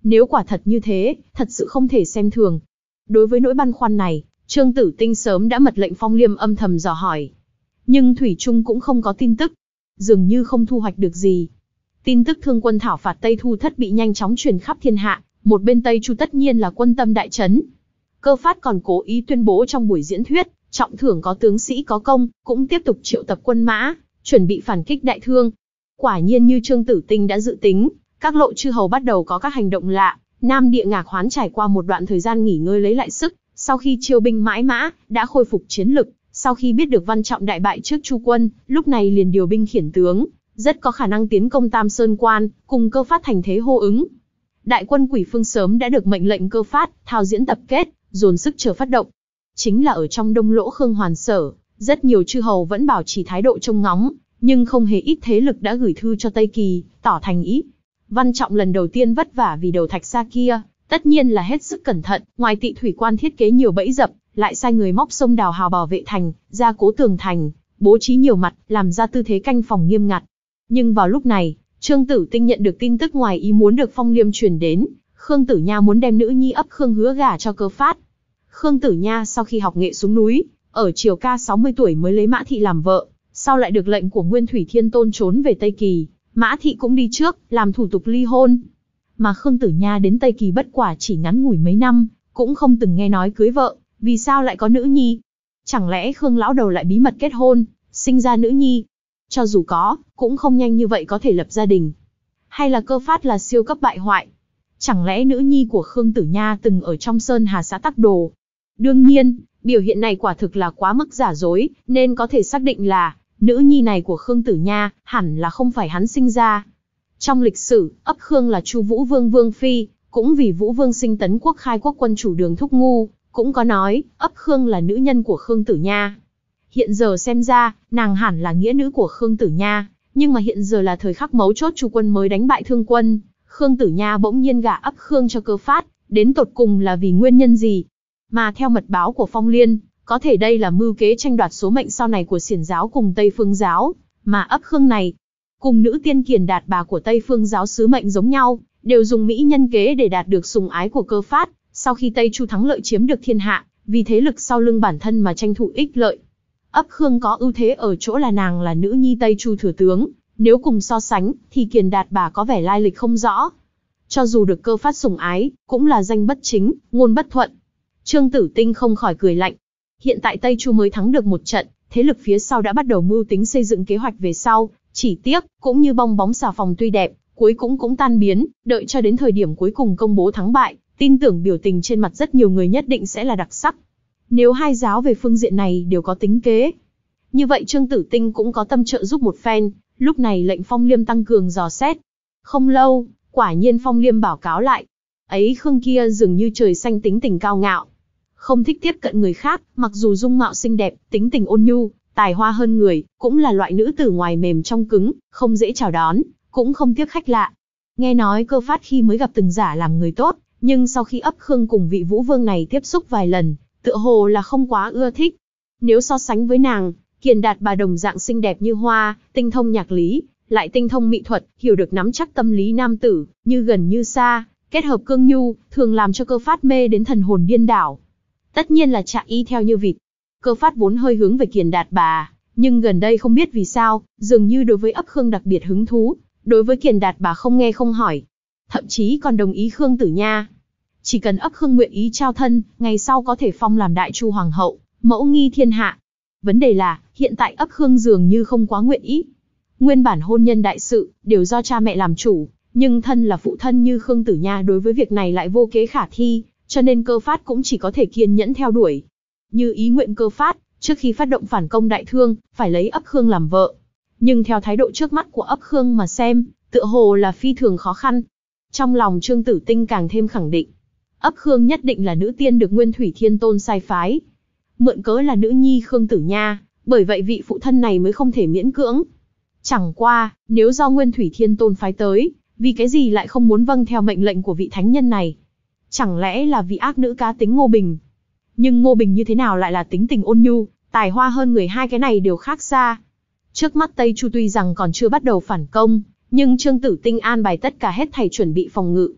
A: Nếu quả thật như thế, thật sự không thể xem thường. Đối với nỗi băn khoăn này, Trương Tử Tinh sớm đã mật lệnh Phong Liêm âm thầm dò hỏi. Nhưng thủy chung cũng không có tin tức, dường như không thu hoạch được gì. Tin tức thương quân thảo phạt Tây Thu Thất bị nhanh chóng truyền khắp thiên hạ, một bên Tây Chu tất nhiên là quân tâm đại chấn. Cơ Phát còn cố ý tuyên bố trong buổi diễn thuyết, trọng thưởng có tướng sĩ có công, cũng tiếp tục triệu tập quân mã, chuẩn bị phản kích Đại Thương. Quả nhiên như Trương Tử Tinh đã dự tính, các lộ chư hầu bắt đầu có các hành động lạ. Nam Địa Ngạc Hoán trải qua một đoạn thời gian nghỉ ngơi lấy lại sức, sau khi chiêu binh mãi mã, đã khôi phục chiến lực. Sau khi biết được Văn Trọng đại bại trước Chu quân, lúc này liền điều binh khiển tướng, rất có khả năng tiến công Tam Sơn Quan, cùng Cơ Phát thành thế hô ứng. Đại quân Quỷ Phương sớm đã được mệnh lệnh Cơ Phát, thao diễn tập kết, dồn sức chờ phát động. Chính là ở trong Đông Lỗ Khương Hoàn Sở, rất nhiều chư hầu vẫn bảo trì thái độ trông ngóng, nhưng không hề ít thế lực đã gửi thư cho Tây Kỳ, tỏ thành ý. Văn Trọng lần đầu tiên vất vả vì đầu thạch xa kia, tất nhiên là hết sức cẩn thận, ngoài Tị Thủy Quan thiết kế nhiều bẫy dập, lại sai người móc sông đào hào bảo vệ thành, gia cố tường thành, bố trí nhiều mặt, làm ra tư thế canh phòng nghiêm ngặt. Nhưng vào lúc này, Trương Tử Tinh nhận được tin tức ngoài ý muốn được Phong Liêm truyền đến, Khương Tử Nha muốn đem nữ nhi ấp Khương Hứa gả cho Cơ Phát. Khương Tử Nha sau khi học nghệ xuống núi, ở Triều Ca sáu mươi tuổi mới lấy Mã Thị làm vợ, sau lại được lệnh của Nguyên Thủy Thiên Tôn trốn về Tây Kỳ, Mã Thị cũng đi trước, làm thủ tục ly hôn. Mà Khương Tử Nha đến Tây Kỳ bất quả chỉ ngắn ngủi mấy năm, cũng không từng nghe nói cưới vợ, vì sao lại có nữ nhi? Chẳng lẽ Khương lão đầu lại bí mật kết hôn, sinh ra nữ nhi? Cho dù có, cũng không nhanh như vậy có thể lập gia đình. Hay là Cơ Phát là siêu cấp bại hoại? Chẳng lẽ nữ nhi của Khương Tử Nha từng ở trong Sơn Hà xã Tắc Đồ? Đương nhiên, biểu hiện này quả thực là quá mức giả dối, nên có thể xác định là nữ nhi này của Khương Tử Nha hẳn là không phải hắn sinh ra. Trong lịch sử, ấp Khương là Chu Vũ Vương vương phi, cũng vì Vũ Vương sinh Tấn Quốc khai quốc quân chủ Đường Thúc Ngu, cũng có nói ấp Khương là nữ nhân của Khương Tử Nha. Hiện giờ xem ra, nàng hẳn là nghĩa nữ của Khương Tử Nha, nhưng mà hiện giờ là thời khắc mấu chốt Chu quân mới đánh bại Thương quân, Khương Tử Nha bỗng nhiên gả ấp Khương cho Cơ Phát, đến tột cùng là vì nguyên nhân gì? Mà theo mật báo của Phong Liên, có thể đây là mưu kế tranh đoạt số mệnh sau này của Xiển giáo cùng Tây Phương giáo, mà ấp Khương này, cùng nữ tiên Kiền Đạt Bà của Tây Phương giáo sứ mệnh giống nhau, đều dùng mỹ nhân kế để đạt được sủng ái của Cơ Phát, sau khi Tây Chu thắng lợi chiếm được thiên hạ, vì thế lực sau lưng bản thân mà tranh thủ ích lợi. Ấp Khương có ưu thế ở chỗ là nàng là nữ nhi Tây Chu thừa tướng, nếu cùng so sánh, thì Kiền Đạt Bà có vẻ lai lịch không rõ. Cho dù được Cơ Phát sủng ái, cũng là danh bất chính, ngôn bất thuận. Trương Tử Tinh không khỏi cười lạnh. Hiện tại Tây Chu mới thắng được một trận, thế lực phía sau đã bắt đầu mưu tính xây dựng kế hoạch về sau, chỉ tiếc, cũng như bong bóng xà phòng tuy đẹp, cuối cũng cũng tan biến, đợi cho đến thời điểm cuối cùng công bố thắng bại, tin tưởng biểu tình trên mặt rất nhiều người nhất định sẽ là đặc sắc. Nếu hai giáo về phương diện này đều có tính kế, như vậy Trương Tử Tinh cũng có tâm trợ giúp một phen, lúc này lệnh Phong Liêm tăng cường dò xét. Không lâu, quả nhiên Phong Liêm báo cáo lại, ấy Khương kia dường như trời xanh tính tình cao ngạo, không thích tiếp cận người khác, mặc dù dung mạo xinh đẹp, tính tình ôn nhu, tài hoa hơn người, cũng là loại nữ tử ngoài mềm trong cứng, không dễ chào đón, cũng không tiếc khách lạ. Nghe nói Cơ Phát khi mới gặp từng giả làm người tốt, nhưng sau khi ấp Khương cùng vị Vũ Vương này tiếp xúc vài lần, tựa hồ là không quá ưa thích. Nếu so sánh với nàng, Kiền Đạt Bà đồng dạng xinh đẹp như hoa, tinh thông nhạc lý, lại tinh thông mỹ thuật, hiểu được nắm chắc tâm lý nam tử, như gần như xa, kết hợp cương nhu, thường làm cho Cơ Phát mê đến thần hồn điên đảo. Tất nhiên là chạy y theo như vịt. Cơ Phát vốn hơi hướng về Kiền Đạt Bà, nhưng gần đây không biết vì sao, dường như đối với ấp Khương đặc biệt hứng thú, đối với Kiền Đạt Bà không nghe không hỏi, thậm chí còn đồng ý Khương Tử Nha. Chỉ cần ấp Khương nguyện ý trao thân, ngày sau có thể phong làm Đại Chu hoàng hậu, mẫu nghi thiên hạ. Vấn đề là, hiện tại ấp Khương dường như không quá nguyện ý. Nguyên bản hôn nhân đại sự, đều do cha mẹ làm chủ, nhưng thân là phụ thân như Khương Tử Nha đối với việc này lại vô kế khả thi, cho nên Cơ Phát cũng chỉ có thể kiên nhẫn theo đuổi. Như ý nguyện Cơ Phát, trước khi phát động phản công Đại Thương, phải lấy ấp Khương làm vợ. Nhưng theo thái độ trước mắt của ấp Khương mà xem, tựa hồ là phi thường khó khăn. Trong lòng Trương Tử Tinh càng thêm khẳng định, ấp Khương nhất định là nữ tiên được Nguyên Thủy Thiên Tôn sai phái. Mượn cớ là nữ nhi Khương Tử Nha, bởi vậy vị phụ thân này mới không thể miễn cưỡng. Chẳng qua, nếu do Nguyên Thủy Thiên Tôn phái tới, vì cái gì lại không muốn vâng theo mệnh lệnh của vị thánh nhân này? Chẳng lẽ là vì ác nữ cá tính Ngô Bình? Nhưng Ngô Bình như thế nào lại là tính tình ôn nhu, tài hoa hơn người, hai cái này đều khác xa. Trước mắt Tây Chu tuy rằng còn chưa bắt đầu phản công, nhưng Trương Tử Tinh an bài tất cả hết thảy chuẩn bị phòng ngự.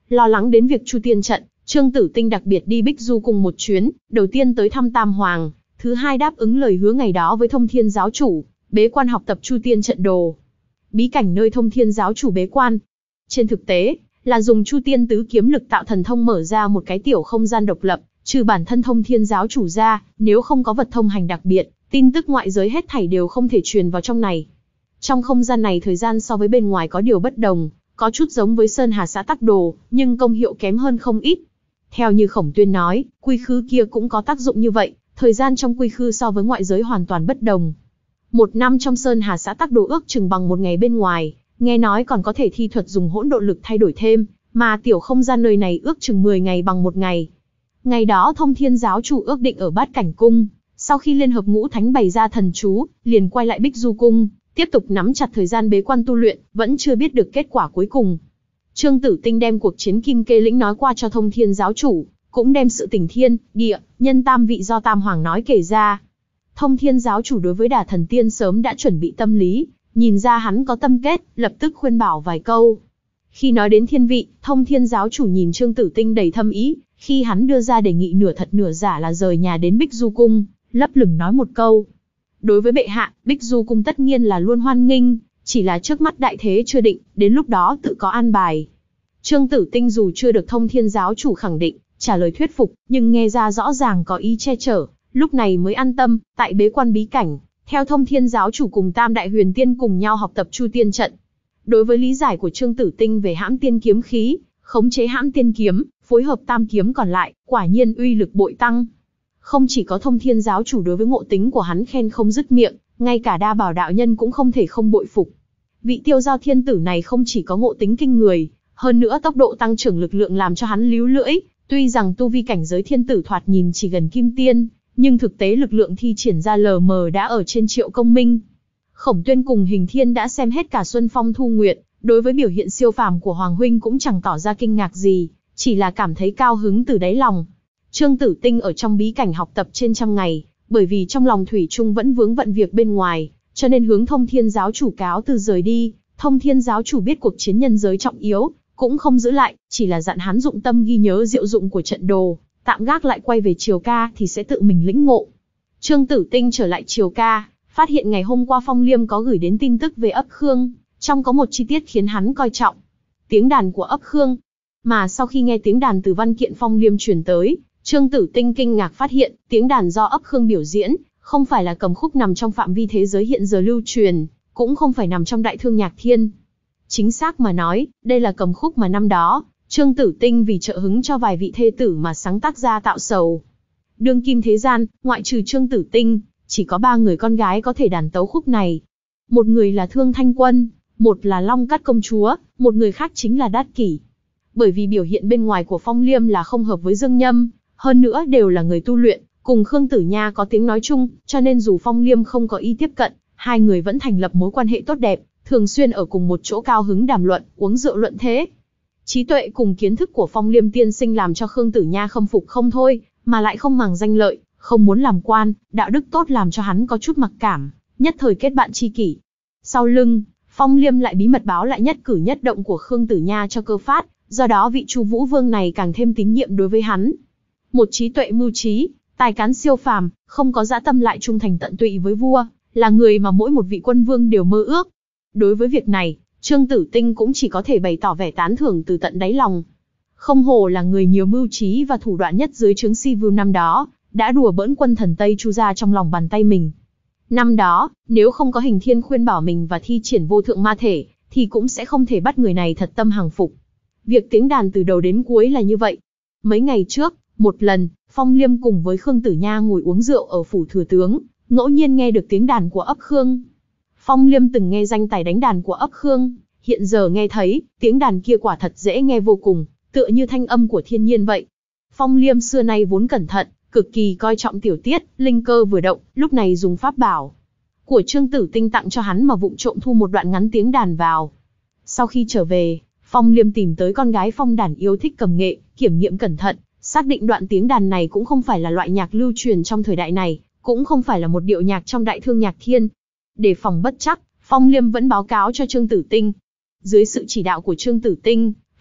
A: Lo lắng đến việc Chu Tiên trận, Trương Tử Tinh đặc biệt đi Bích Du Cung một chuyến, đầu tiên tới thăm Tam Hoàng, thứ hai đáp ứng lời hứa ngày đó với Thông Thiên giáo chủ, bế quan học tập Chu Tiên trận đồ. Bí cảnh nơi Thông Thiên giáo chủ bế quan, trên thực tế là dùng Chu Tiên tứ kiếm lực tạo thần thông mở ra một cái tiểu không gian độc lập, trừ bản thân Thông Thiên giáo chủ ra, nếu không có vật thông hành đặc biệt, tin tức ngoại giới hết thảy đều không thể truyền vào trong này. Trong không gian này thời gian so với bên ngoài có điều bất đồng, có chút giống với Sơn Hà xã tắc đồ, nhưng công hiệu kém hơn không ít. Theo như Khổng Tuyên nói, quy khư kia cũng có tác dụng như vậy, thời gian trong quy khư so với ngoại giới hoàn toàn bất đồng. Một năm trong Sơn Hà xã tắc đồ ước chừng bằng một ngày bên ngoài, nghe nói còn có thể thi thuật dùng hỗn độn lực thay đổi thêm, mà tiểu không gian nơi này ước chừng mười ngày bằng một ngày. Ngày đó Thông Thiên giáo chủ ước định ở Bát Cảnh cung, sau khi liên hợp ngũ thánh bày ra thần chú, liền quay lại Bích Du cung, tiếp tục nắm chặt thời gian bế quan tu luyện, vẫn chưa biết được kết quả cuối cùng. Trương Tử Tinh đem cuộc chiến Kim Kê lĩnh nói qua cho Thông Thiên giáo chủ, cũng đem sự tình thiên, địa, nhân tam vị do Tam Hoàng nói kể ra. Thông Thiên giáo chủ đối với Đả Thần Tiên sớm đã chuẩn bị tâm lý, nhìn ra hắn có tâm kết, lập tức khuyên bảo vài câu. Khi nói đến thiên vị, Thông Thiên giáo chủ nhìn Trương Tử Tinh đầy thâm ý, khi hắn đưa ra đề nghị nửa thật nửa giả là rời nhà đến Bích Du cung, lấp lửng nói một câu. Đối với bệ hạ, Bích Du cung tất nhiên là luôn hoan nghênh, chỉ là trước mắt đại thế chưa định, đến lúc đó tự có an bài. Trương Tử Tinh dù chưa được Thông Thiên giáo chủ khẳng định, trả lời thuyết phục, nhưng nghe ra rõ ràng có ý che chở, lúc này mới an tâm, tại bế quan bí cảnh, theo Thông Thiên giáo chủ cùng Tam Đại Huyền Tiên cùng nhau học tập Chu Tiên trận. Đối với lý giải của Trương Tử Tinh về hãm tiên kiếm khí, khống chế hãm tiên kiếm, phối hợp tam kiếm còn lại, quả nhiên uy lực bội tăng. Không chỉ có Thông Thiên giáo chủ đối với ngộ tính của hắn khen không dứt miệng, ngay cả Đa Bảo đạo nhân cũng không thể không bội phục. Vị Tiêu Giao thiên tử này không chỉ có ngộ tính kinh người, hơn nữa tốc độ tăng trưởng lực lượng làm cho hắn líu lưỡi, tuy rằng tu vi cảnh giới thiên tử thoạt nhìn chỉ gần kim tiên, nhưng thực tế lực lượng thi triển ra lờ mờ đã ở trên Triệu Công Minh. Khổng Tuyên cùng Hình Thiên đã xem hết cả Xuân Phong Thu Nguyệt, đối với biểu hiện siêu phàm của Hoàng huynh cũng chẳng tỏ ra kinh ngạc gì, chỉ là cảm thấy cao hứng từ đáy lòng. Trương Tử Tinh ở trong bí cảnh học tập trên trăm ngày, bởi vì trong lòng thủy chung vẫn vướng bận việc bên ngoài, cho nên hướng Thông Thiên giáo chủ cáo từ rời đi. Thông Thiên giáo chủ biết cuộc chiến nhân giới trọng yếu, cũng không giữ lại, chỉ là dặn hắn dụng tâm ghi nhớ diệu dụng của trận đồ, tạm gác lại quay về Triều Ca thì sẽ tự mình lĩnh ngộ. Trương Tử Tinh trở lại Triều Ca, phát hiện ngày hôm qua Phong Liêm có gửi đến tin tức về ấp Khương, trong có một chi tiết khiến hắn coi trọng. Tiếng đàn của ấp Khương. Mà sau khi nghe tiếng đàn từ văn kiện Phong Liêm truyền tới, Trương Tử Tinh kinh ngạc phát hiện, tiếng đàn do ấp Khương biểu diễn, không phải là cầm khúc nằm trong phạm vi thế giới hiện giờ lưu truyền, cũng không phải nằm trong Đại Thương Nhạc Thiên. Chính xác mà nói, đây là cầm khúc mà năm đó, Trương Tử Tinh vì trợ hứng cho vài vị thê tử mà sáng tác ra tạo sầu. Đương kim thế gian, ngoại trừ Trương Tử Tinh, chỉ có ba người con gái có thể đàn tấu khúc này. Một người là Thương Thanh Quân, một là Long Cát công chúa, một người khác chính là Đát Kỷ. Bởi vì biểu hiện bên ngoài của Phong Liêm là không hợp với Dương Nhâm, hơn nữa đều là người tu luyện, cùng Khương Tử Nha có tiếng nói chung, cho nên dù Phong Liêm không có ý tiếp cận, hai người vẫn thành lập mối quan hệ tốt đẹp, thường xuyên ở cùng một chỗ cao hứng đàm luận, uống rượu luận thế. Trí tuệ cùng kiến thức của Phong Liêm tiên sinh làm cho Khương Tử Nha khâm phục không thôi, mà lại không màng danh lợi, không muốn làm quan, đạo đức tốt làm cho hắn có chút mặc cảm, nhất thời kết bạn tri kỷ. Sau lưng, Phong Liêm lại bí mật báo lại nhất cử nhất động của Khương Tử Nha cho Cơ Phát, do đó vị Chu Vũ Vương này càng thêm tín nhiệm đối với hắn. Một trí tuệ mưu trí, tài cán siêu phàm, không có dã tâm lại trung thành tận tụy với vua, là người mà mỗi một vị quân vương đều mơ ước. Đối với việc này, Trương Tử Tinh cũng chỉ có thể bày tỏ vẻ tán thưởng từ tận đáy lòng. Không hổ là người nhiều mưu trí và thủ đoạn nhất dưới trướng Si Vưu năm đó, đã đùa bỡn quân thần Tây Chu ra trong lòng bàn tay mình. Năm đó, nếu không có Hình Thiên khuyên bảo mình và thi triển vô thượng ma thể, thì cũng sẽ không thể bắt người này thật tâm hàng phục. Việc tiếng đàn từ đầu đến cuối là như vậy. Mấy ngày trước, một lần, Phong Liêm cùng với Khương Tử Nha ngồi uống rượu ở phủ thừa tướng, ngẫu nhiên nghe được tiếng đàn của ấp Khương. Phong Liêm từng nghe danh tài đánh đàn của ấp Khương, hiện giờ nghe thấy, tiếng đàn kia quả thật dễ nghe vô cùng, tựa như thanh âm của thiên nhiên vậy. Phong Liêm xưa nay vốn cẩn thận, cực kỳ coi trọng tiểu tiết, linh cơ vừa động, lúc này dùng pháp bảo của Trương Tử Tinh tặng cho hắn mà vụng trộm thu một đoạn ngắn tiếng đàn vào. Sau khi trở về, Phong Liêm tìm tới con gái Phong Đản yêu thích cầm nghệ, kiểm nghiệm cẩn thận, xác định đoạn tiếng đàn này cũng không phải là loại nhạc lưu truyền trong thời đại này, cũng không phải là một điệu nhạc trong Đại Thương Nhạc Thiên. Để phòng bất chắc, Phong Liêm vẫn báo cáo cho Trương Tử Tinh. Dưới sự chỉ đạo của Trương Tử Tinh,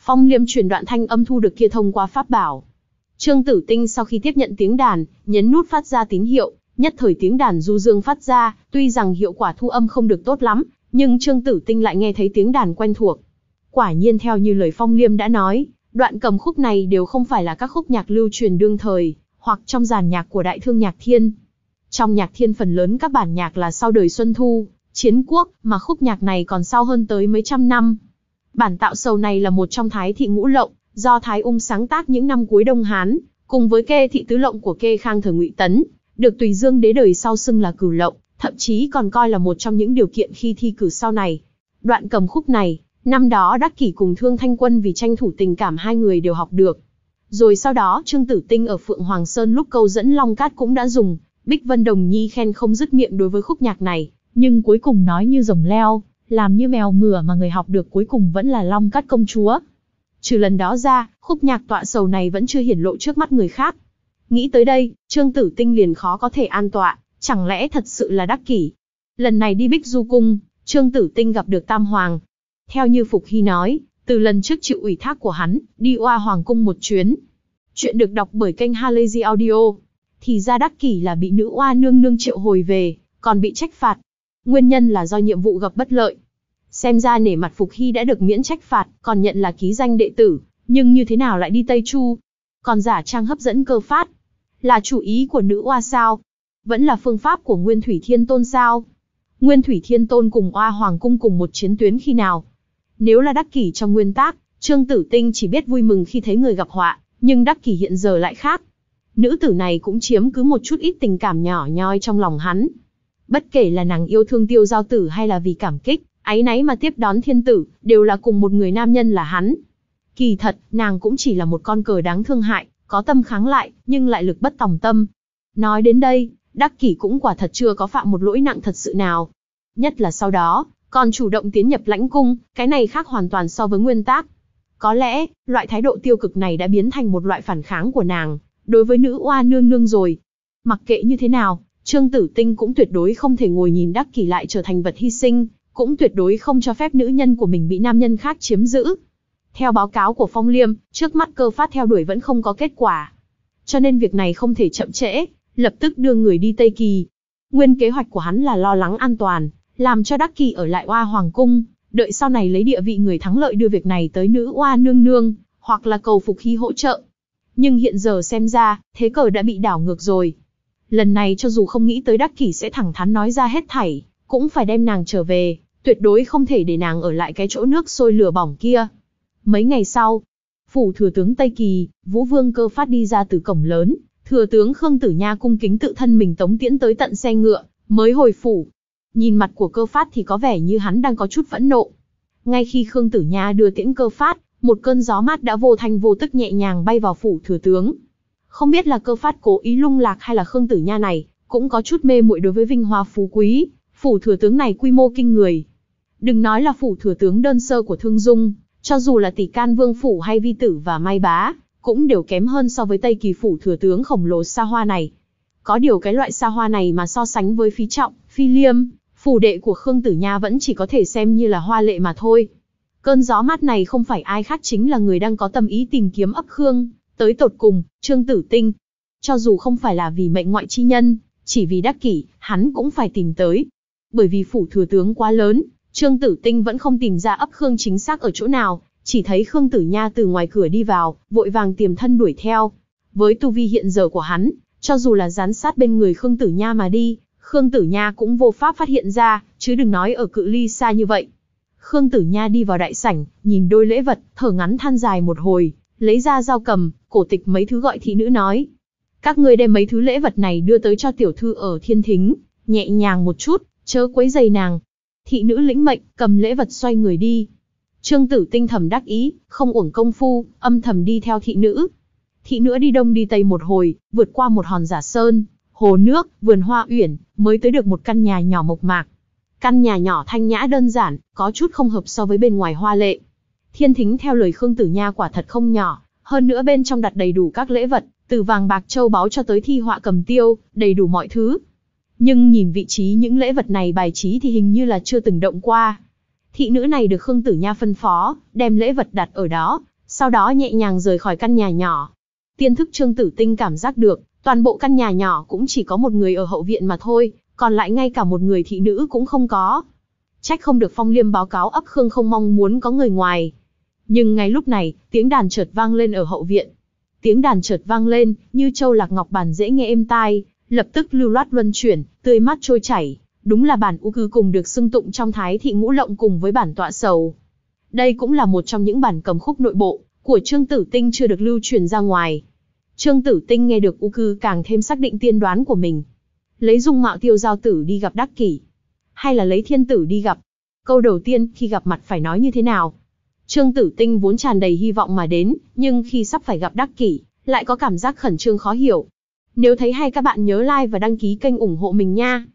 A: Phong Liêm truyền đoạn thanh âm thu được kia thông qua pháp bảo. Trương Tử Tinh sau khi tiếp nhận tiếng đàn, nhấn nút phát ra tín hiệu, nhất thời tiếng đàn du dương phát ra, tuy rằng hiệu quả thu âm không được tốt lắm, nhưng Trương Tử Tinh lại nghe thấy tiếng đàn quen thuộc. Quả nhiên theo như lời Phong Liêm đã nói, đoạn cầm khúc này đều không phải là các khúc nhạc lưu truyền đương thời, hoặc trong dàn nhạc của Đại Thương Nhạc Thiên. Trong Nhạc Thiên phần lớn các bản nhạc là sau đời Xuân Thu, Chiến Quốc, mà khúc nhạc này còn sau hơn tới mấy trăm năm. Bản tạo sầu này là một trong Thái thị ngũ lộng, do Thái Ung sáng tác những năm cuối Đông Hán, cùng với Kê thị tứ lộng của Kê Khang thời Ngụy Tấn, được Tùy Dương đế đời sau xưng là cửu lộng, thậm chí còn coi là một trong những điều kiện khi thi cử sau này. Đoạn cầm khúc này, năm đó Đắc Kỷ cùng Thương Thanh Quân vì tranh thủ tình cảm hai người đều học được. Rồi sau đó Trương Tử Tinh ở Phượng Hoàng Sơn lúc câu dẫn Long Cát cũng đã dùng, Bích Vân Đồng Nhi khen không dứt miệng đối với khúc nhạc này, nhưng cuối cùng nói như rồng leo, làm như mèo mửa mà người học được cuối cùng vẫn là Long Cát công chúa. Trừ lần đó ra, khúc nhạc tọa sầu này vẫn chưa hiển lộ trước mắt người khác. Nghĩ tới đây, Trương Tử Tinh liền khó có thể an tọa, chẳng lẽ thật sự là Đắc Kỷ. Lần này đi Bích Du Cung, Trương Tử Tinh gặp được Tam Hoàng. Theo như Phục Hy nói, từ lần trước chịu ủy thác của hắn, đi Oa Hoàng Cung một chuyến. Chuyện được đọc bởi kênh Halazy Audio. Thì ra Đắc Kỷ là bị nữ oa nương nương triệu hồi về, còn bị trách phạt. Nguyên nhân là do nhiệm vụ gặp bất lợi. Xem ra nể mặt Phục Hy đã được miễn trách phạt, còn nhận là ký danh đệ tử, nhưng như thế nào lại đi Tây Chu? Còn giả trang hấp dẫn Cơ Phát. Là chủ ý của nữ oa sao? Vẫn là phương pháp của Nguyên Thủy Thiên Tôn sao? Nguyên Thủy Thiên Tôn cùng Oa Hoàng Cung cùng một chiến tuyến khi nào? Nếu là Đắc Kỷ trong nguyên tác, Trương Tử Tinh chỉ biết vui mừng khi thấy người gặp họa, nhưng Đắc Kỷ hiện giờ lại khác. Nữ tử này cũng chiếm cứ một chút ít tình cảm nhỏ nhoi trong lòng hắn. Bất kể là nàng yêu thương Tiêu Giao Tử hay là vì cảm kích, áy náy mà tiếp đón thiên tử, đều là cùng một người nam nhân là hắn. Kỳ thật, nàng cũng chỉ là một con cờ đáng thương hại, có tâm kháng lại, nhưng lại lực bất tòng tâm. Nói đến đây, Đắc Kỷ cũng quả thật chưa có phạm một lỗi nặng thật sự nào. Nhất là sau đó, còn chủ động tiến nhập lãnh cung, cái này khác hoàn toàn so với nguyên tác. Có lẽ, loại thái độ tiêu cực này đã biến thành một loại phản kháng của nàng, đối với nữ oa nương nương rồi. Mặc kệ như thế nào, Trương Tử Tinh cũng tuyệt đối không thể ngồi nhìn Đắc Kỷ lại trở thành vật hy sinh, cũng tuyệt đối không cho phép nữ nhân của mình bị nam nhân khác chiếm giữ. Theo báo cáo của Phong Liêm, trước mắt Cơ Phát theo đuổi vẫn không có kết quả. Cho nên việc này không thể chậm trễ, lập tức đưa người đi Tây Kỳ. Nguyên kế hoạch của hắn là lo lắng an toàn, làm cho Đắc Kỷ ở lại Oa Hoàng Cung, đợi sau này lấy địa vị người thắng lợi đưa việc này tới nữ oa nương nương, hoặc là cầu Phục Hy hỗ trợ. Nhưng hiện giờ xem ra, thế cờ đã bị đảo ngược rồi. Lần này cho dù không nghĩ tới Đắc Kỷ sẽ thẳng thắn nói ra hết thảy, cũng phải đem nàng trở về, tuyệt đối không thể để nàng ở lại cái chỗ nước sôi lửa bỏng kia. Mấy ngày sau, phủ thừa tướng Tây Kỳ, Vũ Vương Cơ Phát đi ra từ cổng lớn, thừa tướng Khương Tử Nha cung kính tự thân mình tống tiễn tới tận xe ngựa, mới hồi phủ. Nhìn mặt của Cơ Phát thì có vẻ như hắn đang có chút phẫn nộ. Ngay khi Khương Tử Nha đưa tiễn Cơ Phát, một cơn gió mát đã vô thanh vô tức nhẹ nhàng bay vào phủ thừa tướng. Không biết là Cơ Phát cố ý lung lạc hay là Khương Tử Nha này cũng có chút mê muội đối với vinh hoa phú quý, phủ thừa tướng này quy mô kinh người. Đừng nói là phủ thừa tướng đơn sơ của Thương Dung, cho dù là Tỷ Can Vương phủ hay Vi Tử và Mai Bá, cũng đều kém hơn so với Tây Kỳ phủ thừa tướng khổng lồ xa hoa này. Có điều cái loại xa hoa này mà so sánh với Phí Trọng, Phi Liêm, phủ đệ của Khương Tử Nha vẫn chỉ có thể xem như là hoa lệ mà thôi. Cơn gió mát này không phải ai khác chính là người đang có tâm ý tìm kiếm ấp Khương, tới tột cùng, Trương Tử Tinh. Cho dù không phải là vì mệnh ngoại chi nhân, chỉ vì Đắc Kỷ, hắn cũng phải tìm tới. Bởi vì phủ thừa tướng quá lớn, Trương Tử Tinh vẫn không tìm ra ấp Khương chính xác ở chỗ nào, chỉ thấy Khương Tử Nha từ ngoài cửa đi vào, vội vàng tiềm thân đuổi theo. Với tu vi hiện giờ của hắn, cho dù là dán sát bên người Khương Tử Nha mà đi, Khương Tử Nha cũng vô pháp phát hiện ra, chứ đừng nói ở cự ly xa như vậy. Khương Tử Nha đi vào đại sảnh, nhìn đôi lễ vật, thở ngắn than dài một hồi, lấy ra dao cầm, cổ tịch mấy thứ gọi thị nữ nói. Các ngươi đem mấy thứ lễ vật này đưa tới cho tiểu thư ở Thiên Thính, nhẹ nhàng một chút, chớ quấy rầy nàng. Thị nữ lĩnh mệnh, cầm lễ vật xoay người đi. Trương Tử Tinh thầm đắc ý, không uổng công phu, âm thầm đi theo thị nữ. Thị nữ đi đông đi tây một hồi, vượt qua một hòn giả sơn, hồ nước, vườn hoa uyển, mới tới được một căn nhà nhỏ mộc mạc. Căn nhà nhỏ thanh nhã đơn giản, có chút không hợp so với bên ngoài hoa lệ. Thiên Thính theo lời Khương Tử Nha quả thật không nhỏ, hơn nữa bên trong đặt đầy đủ các lễ vật, từ vàng bạc châu báu cho tới thi họa cầm tiêu, đầy đủ mọi thứ. Nhưng nhìn vị trí những lễ vật này bài trí thì hình như là chưa từng động qua. Thị nữ này được Khương Tử Nha phân phó, đem lễ vật đặt ở đó, sau đó nhẹ nhàng rời khỏi căn nhà nhỏ. Tiên thức Trương Tử Tinh cảm giác được, toàn bộ căn nhà nhỏ cũng chỉ có một người ở hậu viện mà thôi, còn lại ngay cả một người thị nữ cũng không có. Trách không được Phong Liêm báo cáo ấp Khương không mong muốn có người ngoài. Nhưng ngay lúc này, tiếng đàn chợt vang lên ở hậu viện. Tiếng đàn chợt vang lên, như châu lạc ngọc bản dễ nghe êm tai, lập tức lưu loát luân chuyển, tươi mát trôi chảy. Đúng là bản U Cư cùng được xưng tụng trong Thái thị ngũ lộng cùng với bản Tọa Sầu. Đây cũng là một trong những bản cầm khúc nội bộ của Trương Tử Tinh chưa được lưu truyền ra ngoài. Trương Tử Tinh nghe được U Cư càng thêm xác định tiên đoán của mình. Lấy dung mạo Tiêu Giao Tử đi gặp Đắc Kỷ, hay là lấy thiên tử đi gặp? Câu đầu tiên khi gặp mặt phải nói như thế nào? Trương Tử Tinh vốn tràn đầy hy vọng mà đến, nhưng khi sắp phải gặp Đắc Kỷ, lại có cảm giác khẩn trương khó hiểu. Nếu thấy hay các bạn nhớ like và đăng ký kênh ủng hộ mình nha.